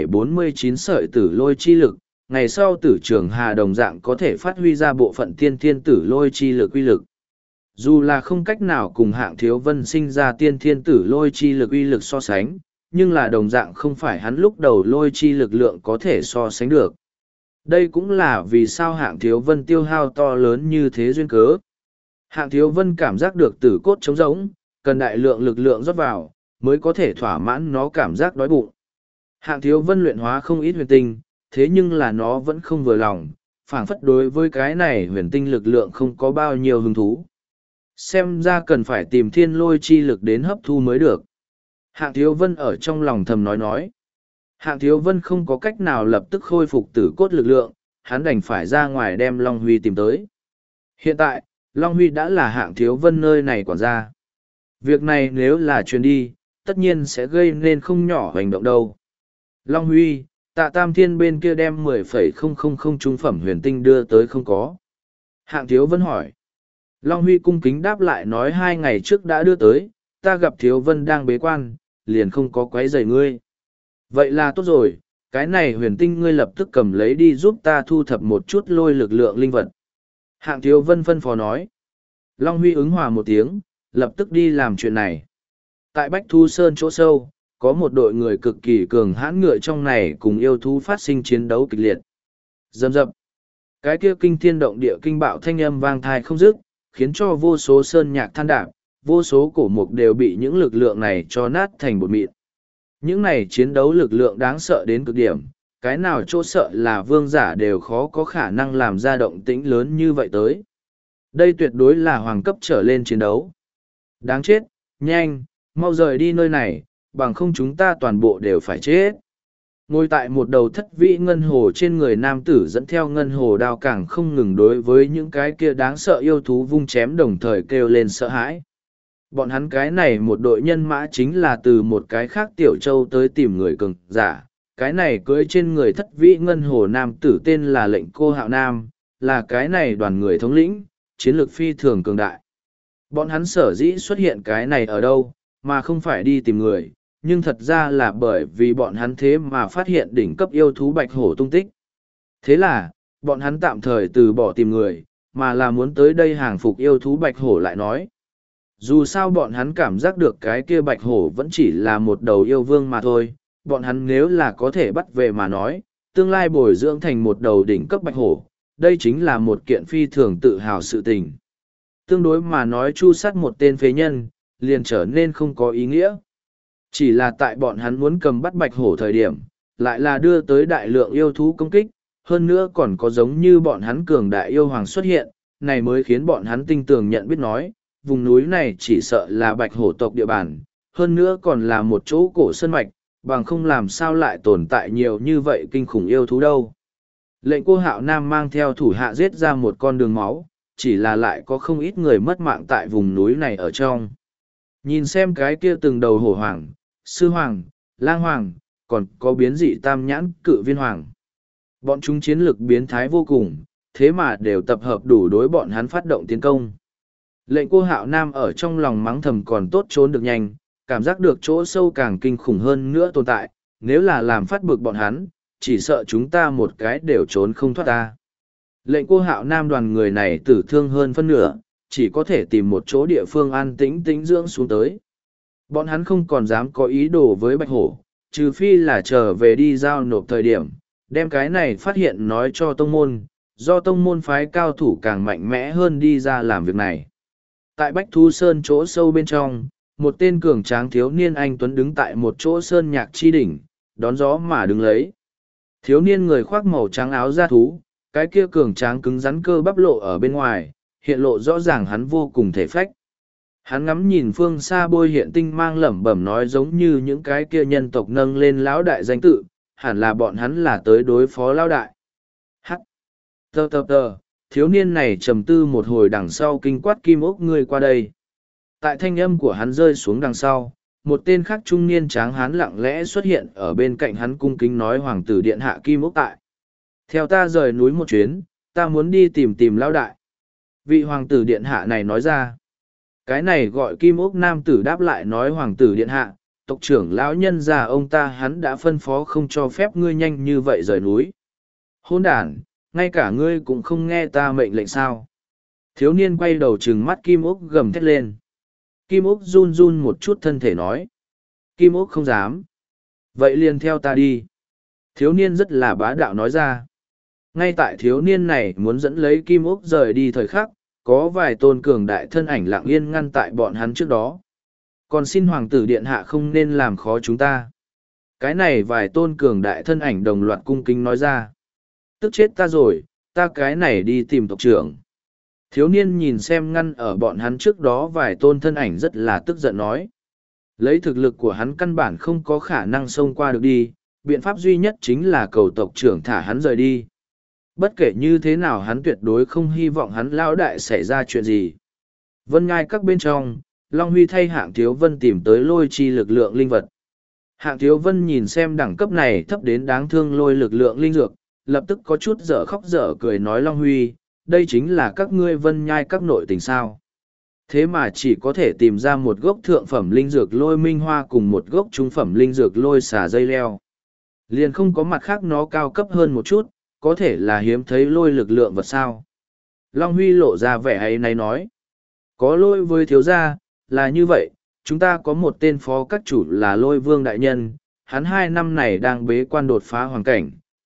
7749 sợi tử lôi chi lực, ngày sau Tử Trường Hà đồng dạng có thể phát huy ra bộ phận tiên thiên tử lôi chi lực uy lực. Dù là không cách nào cùng Hạng Thiếu Vân sinh ra tiên thiên tử lôi chi lực uy lực so sánh, nhưng là đồng dạng không phải hắn lúc đầu lôi chi lực lượng có thể so sánh được. Đây cũng là vì sao Hạng Thiếu Vân tiêu hao to lớn như thế duyên cớ. Hạng Thiếu Vân cảm giác được tử cốt trống rỗng, cần đại lượng lực lượng rót vào, mới có thể thỏa mãn nó cảm giác đói bụng. Hạng Thiếu Vân luyện hóa không ít huyền tinh, thế nhưng là nó vẫn không vừa lòng, phảng phất đối với cái này huyền tinh lực lượng không có bao nhiêu hứng thú. Xem ra cần phải tìm thiên lôi chi lực đến hấp thu mới được. Hạng Thiếu Vân ở trong lòng thầm nói. Hạng Thiếu Vân không có cách nào lập tức khôi phục tử cốt lực lượng, hắn đành phải ra ngoài đem Long Huy tìm tới. Hiện tại, Long Huy đã là Hạng Thiếu Vân nơi này quản gia. Việc này nếu là truyền đi, tất nhiên sẽ gây nên không nhỏ hành động đâu. Long Huy, Tạ Tam Thiên bên kia đem 10,000 trung phẩm huyền tinh đưa tới không có. Hạng Thiếu Vân hỏi. Long Huy cung kính đáp lại nói 2 ngày trước đã đưa tới, ta gặp Thiếu Vân đang bế quan, liền không có quấy rầy ngươi. Vậy là tốt rồi, cái này huyền tinh ngươi lập tức cầm lấy đi giúp ta thu thập một chút lôi lực lượng linh vật. Hạng Thiếu Vân phân phó nói. Long Huy ứng hòa một tiếng, lập tức đi làm chuyện này. Tại Bách Thu Sơn chỗ sâu, có một đội người cực kỳ cường hãn ngựa trong này cùng yêu thú phát sinh chiến đấu kịch liệt. Dầm dập. Cái kia kinh thiên động địa kinh bạo thanh âm vang thai không dứt, khiến cho vô số sơn nhạc than đạp, vô số cổ mục đều bị những lực lượng này cho nát thành bột mịn. Những này chiến đấu lực lượng đáng sợ đến cực điểm, cái nào chỗ sợ là vương giả đều khó có khả năng làm ra động tĩnh lớn như vậy tới. Đây tuyệt đối là hoàng cấp trở lên chiến đấu. Đáng chết, nhanh, mau rời đi nơi này, bằng không chúng ta toàn bộ đều phải chết. Ngồi tại một đầu thất vĩ ngân hồ trên người nam tử dẫn theo ngân hồ đao càng không ngừng đối với những cái kia đáng sợ yêu thú vung chém đồng thời kêu lên sợ hãi. Bọn hắn cái này một đội nhân mã chính là từ một cái khác tiểu châu tới tìm người cường giả. Cái này cưỡi trên người thất vĩ ngân hồ nam tử tên là Lệnh Cô Hạo Nam, là cái này đoàn người thống lĩnh, chiến lược phi thường cường đại. Bọn hắn sở dĩ xuất hiện cái này ở đâu, mà không phải đi tìm người, nhưng thật ra là bởi vì bọn hắn thế mà phát hiện đỉnh cấp yêu thú bạch hổ tung tích. Thế là, bọn hắn tạm thời từ bỏ tìm người, mà là muốn tới đây hàng phục yêu thú bạch hổ lại nói. Dù sao bọn hắn cảm giác được cái kia bạch hổ vẫn chỉ là một đầu yêu vương mà thôi, bọn hắn nếu là có thể bắt về mà nói, tương lai bồi dưỡng thành một đầu đỉnh cấp bạch hổ, đây chính là một kiện phi thường tự hào sự tình. Tương đối mà nói chu sát một tên phế nhân, liền trở nên không có ý nghĩa. Chỉ là tại bọn hắn muốn cầm bắt bạch hổ thời điểm, lại là đưa tới đại lượng yêu thú công kích, hơn nữa còn có giống như bọn hắn cường đại yêu hoàng xuất hiện, này mới khiến bọn hắn tinh tường nhận biết nói, vùng núi này chỉ sợ là bạch hổ tộc địa bàn, hơn nữa còn là một chỗ cổ sơn mạch, bằng không làm sao lại tồn tại nhiều như vậy kinh khủng yêu thú đâu. Lệnh Cô Hạo Nam mang theo thủ hạ giết ra một con đường máu, chỉ là lại có không ít người mất mạng tại vùng núi này ở trong. Nhìn xem cái kia từng đầu hổ hoàng, sư hoàng, lang hoàng, còn có biến dị tam nhãn cự viên hoàng. Bọn chúng chiến lực biến thái vô cùng, thế mà đều tập hợp đủ đối bọn hắn phát động tiến công. Lệnh Cô Hạo Nam ở trong lòng mắng thầm còn tốt trốn được nhanh, cảm giác được chỗ sâu càng kinh khủng hơn nữa tồn tại, nếu là làm phát bực bọn hắn, chỉ sợ chúng ta một cái đều trốn không thoát ta. Lệnh Cô Hạo Nam đoàn người này tử thương hơn phân nửa, chỉ có thể tìm một chỗ địa phương an tĩnh tĩnh dưỡng xuống tới. Bọn hắn không còn dám có ý đồ với bạch hổ, trừ phi là trở về đi giao nộp thời điểm, đem cái này phát hiện nói cho tông môn, do tông môn phái cao thủ càng mạnh mẽ hơn đi ra làm việc này. Tại Bách Thú Sơn chỗ sâu bên trong, một tên cường tráng thiếu niên anh tuấn đứng tại một chỗ sơn nhạc chi đỉnh, đón gió mà đứng lấy. Thiếu niên người khoác màu trắng áo da thú, cái kia cường tráng cứng rắn cơ bắp lộ ở bên ngoài, hiện lộ rõ ràng hắn vô cùng thể phách. Hắn ngắm nhìn phương xa bôi hiện tinh mang lẩm bẩm nói giống như những cái kia nhân tộc nâng lên lão đại danh tự, hẳn là bọn hắn là tới đối phó lão đại. Hắc! Tờ! Thiếu niên này trầm tư một hồi đằng sau kinh quát Kim Ốc ngươi qua đây. Tại thanh âm của hắn rơi xuống đằng sau, một tên khác trung niên tráng hán lặng lẽ xuất hiện ở bên cạnh hắn cung kính nói hoàng tử điện hạ Kim Ốc tại. Theo ta rời núi một chuyến, ta muốn đi tìm lão đại. Vị hoàng tử điện hạ này nói ra. Cái này gọi Kim Ốc nam tử đáp lại nói hoàng tử điện hạ, tộc trưởng lão nhân già ông ta hắn đã phân phó không cho phép ngươi nhanh như vậy rời núi. Hôn đàn, ngay cả ngươi cũng không nghe ta mệnh lệnh sao. Thiếu niên quay đầu trừng mắt Kim Ốc gầm thét lên. Kim Ốc run run một chút thân thể nói. Kim Ốc không dám. Vậy liền theo ta đi. Thiếu niên rất là bá đạo nói ra. Ngay tại thiếu niên này muốn dẫn lấy Kim Ốc rời đi thời khắc, có vài tôn cường đại thân ảnh lặng yên ngăn tại bọn hắn trước đó. Còn xin hoàng tử điện hạ không nên làm khó chúng ta. Cái này vài tôn cường đại thân ảnh đồng loạt cung kính nói ra. Tức chết ta rồi, ta cái này đi tìm tộc trưởng. Thiếu niên nhìn xem ngăn ở bọn hắn trước đó vài tôn thân ảnh rất là tức giận nói. Lấy thực lực của hắn căn bản không có khả năng xông qua được đi, biện pháp duy nhất chính là cầu tộc trưởng thả hắn rời đi. Bất kể như thế nào hắn tuyệt đối không hy vọng hắn lão đại xảy ra chuyện gì. Vân ngai các bên trong, Long Huy thay Hạng Thiếu Vân tìm tới lôi chi lực lượng linh vật. Hạng Thiếu Vân nhìn xem đẳng cấp này thấp đến đáng thương lôi lực lượng linh dược, lập tức có chút dở khóc dở cười nói Long Huy, đây chính là các ngươi vân nhai các nội tình sao. Thế mà chỉ có thể tìm ra một gốc thượng phẩm linh dược lôi minh hoa cùng một gốc trung phẩm linh dược lôi xà dây leo. Liền không có mặt khác nó cao cấp hơn một chút, có thể là hiếm thấy lôi lực lượng vật sao. Long Huy lộ ra vẻ hay này nói. Có lôi với thiếu gia, là như vậy, chúng ta có một tên phó các chủ là lôi vương đại nhân, hắn 2 năm này đang bế quan đột phá hoàn cảnh,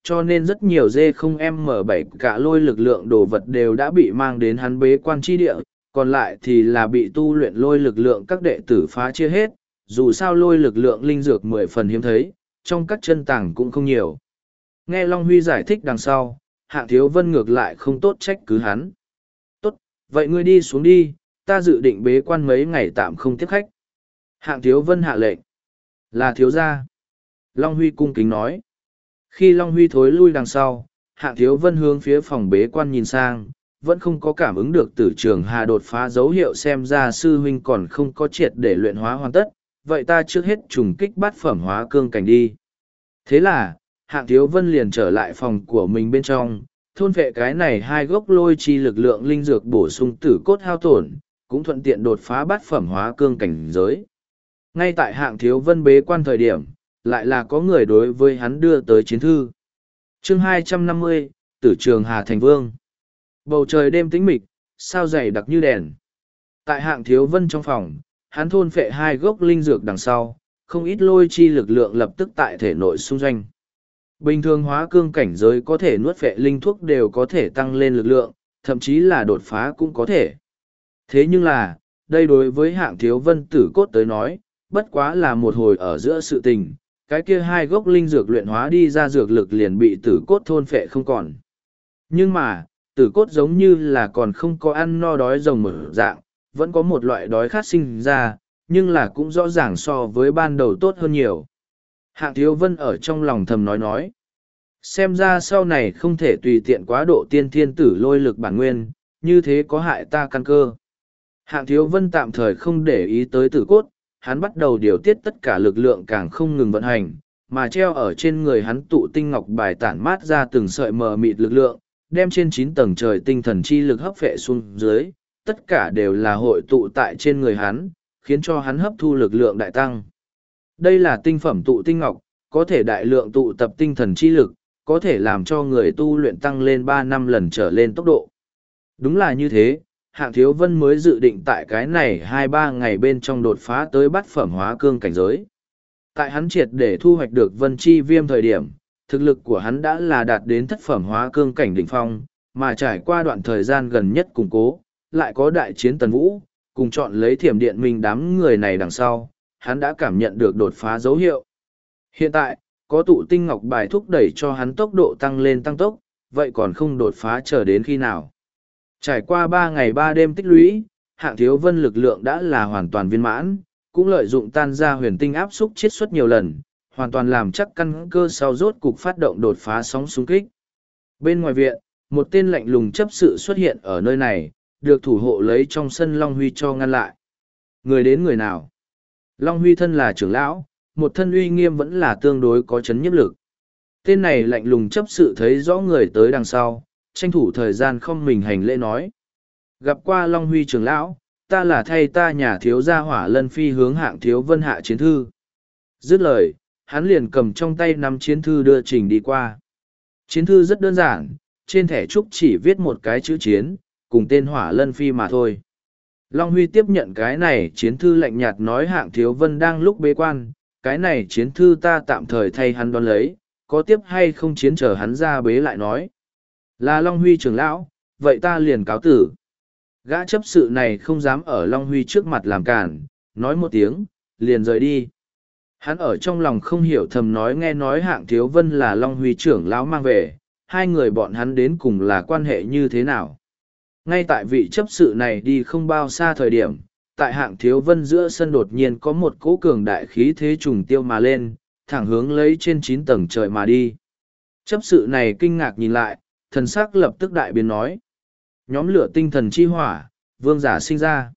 cho nên rất nhiều dê không M7 cả lôi lực lượng đồ vật đều đã bị mang đến hắn bế quan tri địa, còn lại thì là bị tu luyện lôi lực lượng các đệ tử phá chia hết, dù sao lôi lực lượng linh dược 10 phần hiếm thấy, trong các chân tàng cũng không nhiều. Nghe Long Huy giải thích đằng sau, Hạng Thiếu Vân ngược lại không tốt trách cứ hắn. Tốt, vậy ngươi đi xuống đi, ta dự định bế quan mấy ngày tạm không tiếp khách. Hạng Thiếu Vân hạ lệnh. Là thiếu gia. Long Huy cung kính nói. Khi Long Huy thối lui đằng sau, Hạng Thiếu Vân hướng phía phòng bế quan nhìn sang, vẫn không có cảm ứng được Tử Trường Hà đột phá dấu hiệu, xem ra sư huynh còn không có triệt để luyện hóa hoàn tất, vậy ta trước hết trùng kích bát phẩm hóa cương cảnh đi. Thế là, Hạng Thiếu Vân liền trở lại phòng của mình bên trong, thôn vệ cái này hai gốc lôi chi lực lượng linh dược bổ sung tử cốt hao tổn, cũng thuận tiện đột phá bát phẩm hóa cương cảnh giới. Ngay tại Hạng Thiếu Vân bế quan thời điểm, lại là có người đối với hắn đưa tới chiến thư. Chương 250, Tử Trường Hà thành vương. Bầu trời đêm tĩnh mịch, sao dày đặc như đèn. Tại Hạng Thiếu Vân trong phòng, hắn thôn phệ hai gốc linh dược đằng sau, không ít lôi chi lực lượng lập tức tại thể nội xung doanh. Bình thường hóa cương cảnh giới có thể nuốt phệ linh thuốc đều có thể tăng lên lực lượng, thậm chí là đột phá cũng có thể. Thế nhưng là, đây đối với Hạng Thiếu Vân tử cốt tới nói, bất quá là một hồi ở giữa sự tình, cái kia hai gốc linh dược luyện hóa đi ra dược lực liền bị tử cốt thôn phệ không còn. Nhưng mà, tử cốt giống như là còn không có ăn no đói rồng mở dạng, vẫn có một loại đói khát sinh ra, nhưng là cũng rõ ràng so với ban đầu tốt hơn nhiều. Hạng Thiếu Vân ở trong lòng thầm nói. Xem ra sau này không thể tùy tiện quá độ tiên thiên tử lôi lực bản nguyên, như thế có hại ta căn cơ. Hạng Thiếu Vân tạm thời không để ý tới tử cốt, hắn bắt đầu điều tiết tất cả lực lượng càng không ngừng vận hành, mà treo ở trên người hắn tụ tinh ngọc bài tản mát ra từng sợi mờ mịt lực lượng, đem trên 9 tầng trời tinh thần chi lực hấp phệ xuống dưới, tất cả đều là hội tụ tại trên người hắn, khiến cho hắn hấp thu lực lượng đại tăng. Đây là tinh phẩm tụ tinh ngọc, có thể đại lượng tụ tập tinh thần chi lực, có thể làm cho người tu luyện tăng lên 3-5 lần trở lên tốc độ. Đúng là như thế, Hạng Thiếu Vân mới dự định tại cái này 2-3 ngày bên trong đột phá tới bát phẩm hóa cương cảnh giới. Tại hắn triệt để thu hoạch được Vân Chi Viêm thời điểm, thực lực của hắn đã là đạt đến thất phẩm hóa cương cảnh đỉnh phong, mà trải qua đoạn thời gian gần nhất củng cố, lại có đại chiến Tần Vũ, cùng chọn lấy Thiểm Điện Minh đám người này đằng sau, hắn đã cảm nhận được đột phá dấu hiệu. Hiện tại, có tụ tinh ngọc bài thúc đẩy cho hắn tốc độ tăng lên tăng tốc, vậy còn không đột phá chờ đến khi nào. Trải qua 3 ngày 3 đêm tích lũy, Hạng Thiếu Vân lực lượng đã là hoàn toàn viên mãn, cũng lợi dụng tan ra huyền tinh áp xúc chiết xuất nhiều lần, hoàn toàn làm chắc căn cơ sau rốt cục phát động đột phá sóng xung kích. Bên ngoài viện, một tên lạnh lùng chấp sự xuất hiện ở nơi này, được thủ hộ lấy trong sân Long Huy cho ngăn lại. Người đến người nào? Long Huy thân là trưởng lão, một thân uy nghiêm vẫn là tương đối có chấn nhiếp lực. Tên này lạnh lùng chấp sự thấy rõ người tới đằng sau, tranh thủ thời gian không mình hành lễ nói. Gặp qua Long Huy trưởng lão, ta là thay ta nhà thiếu gia Hỏa Lân Phi hướng Hạng Thiếu Vân hạ chiến thư. Dứt lời, hắn liền cầm trong tay nắm chiến thư đưa trình đi qua. Chiến thư rất đơn giản, trên thẻ trúc chỉ viết một cái chữ chiến, cùng tên Hỏa Lân Phi mà thôi. Long Huy tiếp nhận cái này chiến thư lạnh nhạt nói Hạng Thiếu Vân đang lúc bế quan, cái này chiến thư ta tạm thời thay hắn đón lấy, có tiếp hay không chiến chờ hắn ra bế lại nói. Là Long Huy trưởng lão, vậy ta liền cáo tử. Gã chấp sự này không dám ở Long Huy trước mặt làm cản, nói một tiếng, liền rời đi. Hắn ở trong lòng không hiểu thầm nói nghe nói Hạng Thiếu Vân là Long Huy trưởng lão mang về, hai người bọn hắn đến cùng là quan hệ như thế nào. Ngay tại vị chấp sự này đi không bao xa thời điểm, tại Hạng Thiếu Vân giữa sân đột nhiên có một cỗ cường đại khí thế trùng tiêu mà lên, thẳng hướng lấy trên 9 tầng trời mà đi. Chấp sự này kinh ngạc nhìn lại, thần sắc lập tức đại biến nói. Nhóm lửa tinh thần chi hỏa, vương giả sinh ra.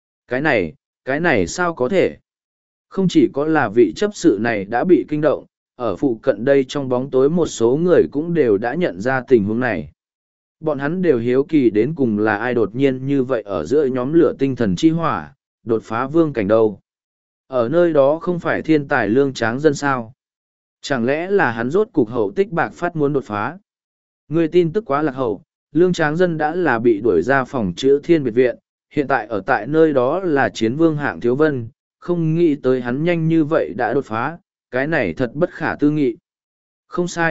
Cái này sao có thể? Không chỉ có là vị chấp sự này đã bị kinh động, ở phụ cận đây trong bóng tối một số người cũng đều đã nhận ra tình huống này. Bọn hắn đều hiếu kỳ đến cùng là ai đột nhiên như vậy ở giữa nhóm lửa tinh thần chi hỏa, đột phá vương cảnh đâu. Ở nơi đó không phải thiên tài lương tráng dân sao? Chẳng lẽ là hắn rốt cục hậu tích bạc phát muốn đột phá? Người tin tức quá lạc hậu, lương tráng dân đã là bị đuổi ra phòng chữa thiên biệt viện, hiện tại ở tại nơi đó là chiến vương Hạng Thiếu Vân, không nghĩ tới hắn nhanh như vậy đã đột phá, cái này thật bất khả tư nghị. Không sai,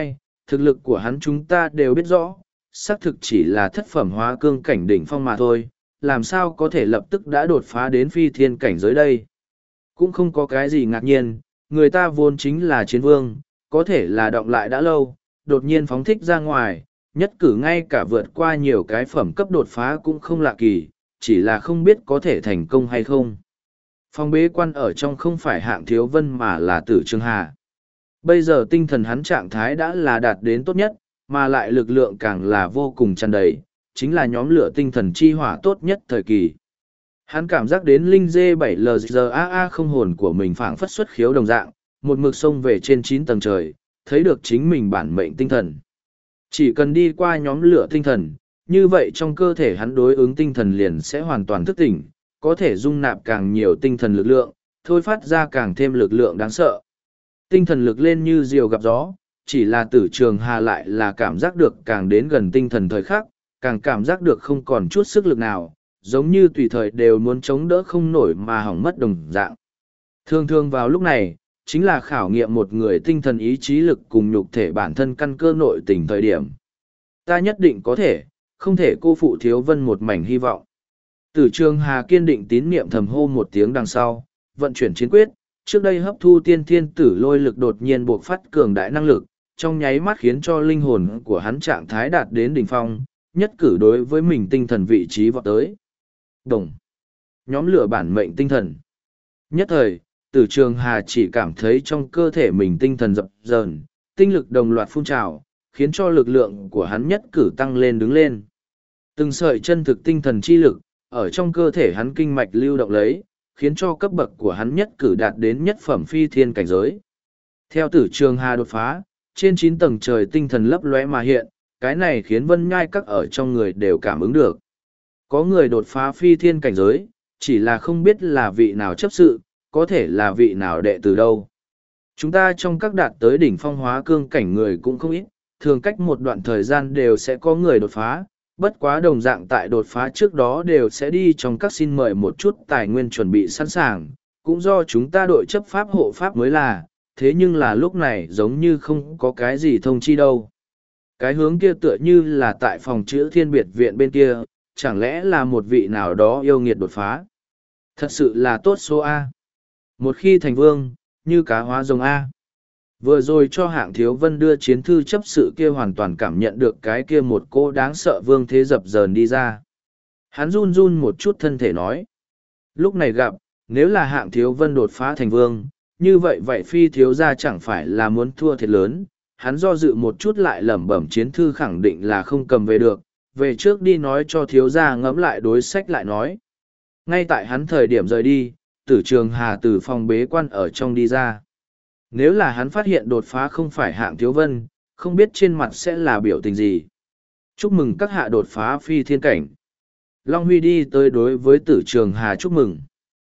thực lực của hắn chúng ta đều biết rõ, xác thực chỉ là thất phẩm hóa cương cảnh đỉnh phong mà thôi, làm sao có thể lập tức đã đột phá đến phi thiên cảnh giới đây. Cũng không có cái gì ngạc nhiên, người ta vốn chính là chiến vương, có thể là đọng lại đã lâu, đột nhiên phóng thích ra ngoài, nhất cử ngay cả vượt qua nhiều cái phẩm cấp đột phá cũng không lạ kỳ, chỉ là không biết có thể thành công hay không. Phòng bế quan ở trong không phải Hạng Thiếu Vân mà là Tử Trường Hà. Bây giờ tinh thần hắn trạng thái đã là đạt đến tốt nhất, mà lại lực lượng càng là vô cùng tràn đầy, chính là nhóm lửa tinh thần chi hỏa tốt nhất thời kỳ. Hắn cảm giác đến linh dê 7LZAA không hồn của mình phảng phất xuất khiếu đồng dạng, một mực sông về trên 9 tầng trời, thấy được chính mình bản mệnh tinh thần. Chỉ cần đi qua nhóm lửa tinh thần, như vậy trong cơ thể hắn đối ứng tinh thần liền sẽ hoàn toàn thức tỉnh, có thể dung nạp càng nhiều tinh thần lực lượng, thôi phát ra càng thêm lực lượng đáng sợ. Tinh thần lực lên như diều gặp gió, chỉ là Tử Trường Hà lại là cảm giác được càng đến gần tinh thần thời khắc, càng cảm giác được không còn chút sức lực nào, giống như tùy thời đều muốn chống đỡ không nổi mà hỏng mất đồng dạng. Thường thường vào lúc này, chính là khảo nghiệm một người tinh thần ý chí lực cùng nhục thể bản thân căn cơ nội tình thời điểm. Ta nhất định có thể, không thể cô phụ Thiếu Vân một mảnh hy vọng. Tử Trường Hà kiên định tín niệm thầm hô một tiếng đằng sau, vận chuyển chiến quyết, trước đây hấp thu tiên thiên tử lôi lực đột nhiên buộc phát cường đại năng lực, trong nháy mắt khiến cho linh hồn của hắn trạng thái đạt đến đỉnh phong, nhất cử đối với mình tinh thần vị trí vọt tới. Đồng. Nhóm lửa bản mệnh tinh thần. Nhất thời, Tử Trường Hà chỉ cảm thấy trong cơ thể mình tinh thần dập dờn, tinh lực đồng loạt phun trào, khiến cho lực lượng của hắn nhất cử tăng lên đứng lên. Từng sợi chân thực tinh thần chi lực, ở trong cơ thể hắn kinh mạch lưu động lấy, khiến cho cấp bậc của hắn nhất cử đạt đến nhất phẩm phi thiên cảnh giới. Theo Tử Trường Hà đột phá, trên 9 tầng trời tinh thần lấp lóe mà hiện, cái này khiến Vân Nhai các ở trong người đều cảm ứng được. Có người đột phá phi thiên cảnh giới, chỉ là không biết là vị nào chấp sự, có thể là vị nào đệ từ đâu. Chúng ta trong các đạt tới đỉnh phong hóa cương cảnh người cũng không ít, thường cách một đoạn thời gian đều sẽ có người đột phá, bất quá đồng dạng tại đột phá trước đó đều sẽ đi trong các xin mời một chút tài nguyên chuẩn bị sẵn sàng, cũng do chúng ta đội chấp pháp hộ pháp mới là, thế nhưng là lúc này giống như không có cái gì thông chi đâu. Cái hướng kia tựa như là tại phòng chữa thiên biệt viện bên kia, chẳng lẽ là một vị nào đó yêu nghiệt đột phá. Thật sự là tốt số A. Một khi thành vương, như cá hóa rồng A. Vừa rồi cho Hạng Thiếu Vân đưa chiến thư chấp sự kia hoàn toàn cảm nhận được cái kia một cô đáng sợ vương thế dập dờn đi ra. Hắn run run một chút thân thể nói. Lúc này gặp, nếu là Hạng Thiếu Vân đột phá thành vương, như vậy vậy phi thiếu gia chẳng phải là muốn thua thiệt lớn. Hắn do dự một chút lại lẩm bẩm chiến thư khẳng định là không cầm về được, về trước đi nói cho thiếu gia ngẫm lại đối sách lại nói. Ngay tại hắn thời điểm rời đi, Tử Trường Hà từ phòng bế quan ở trong đi ra. Nếu là hắn phát hiện đột phá không phải Hạng Thiếu Vân, không biết trên mặt sẽ là biểu tình gì. Chúc mừng các hạ đột phá phi thiên cảnh. Long Huy đi tới đối với Tử Trường Hà chúc mừng.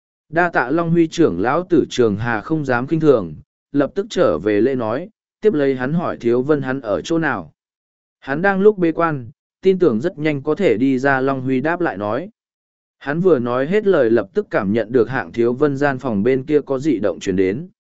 Đa tạ Long Huy trưởng lão. Tử Trường Hà không dám kinh thường, lập tức trở về lễ nói, tiếp lấy hắn hỏi Thiếu Vân hắn ở chỗ nào. Hắn đang lúc bế quan, tin tưởng rất nhanh có thể đi ra. Long Huy đáp lại nói. Hắn vừa nói hết lời lập tức cảm nhận được Hạng Thiếu Vân gian phòng bên kia có dị động chuyển đến.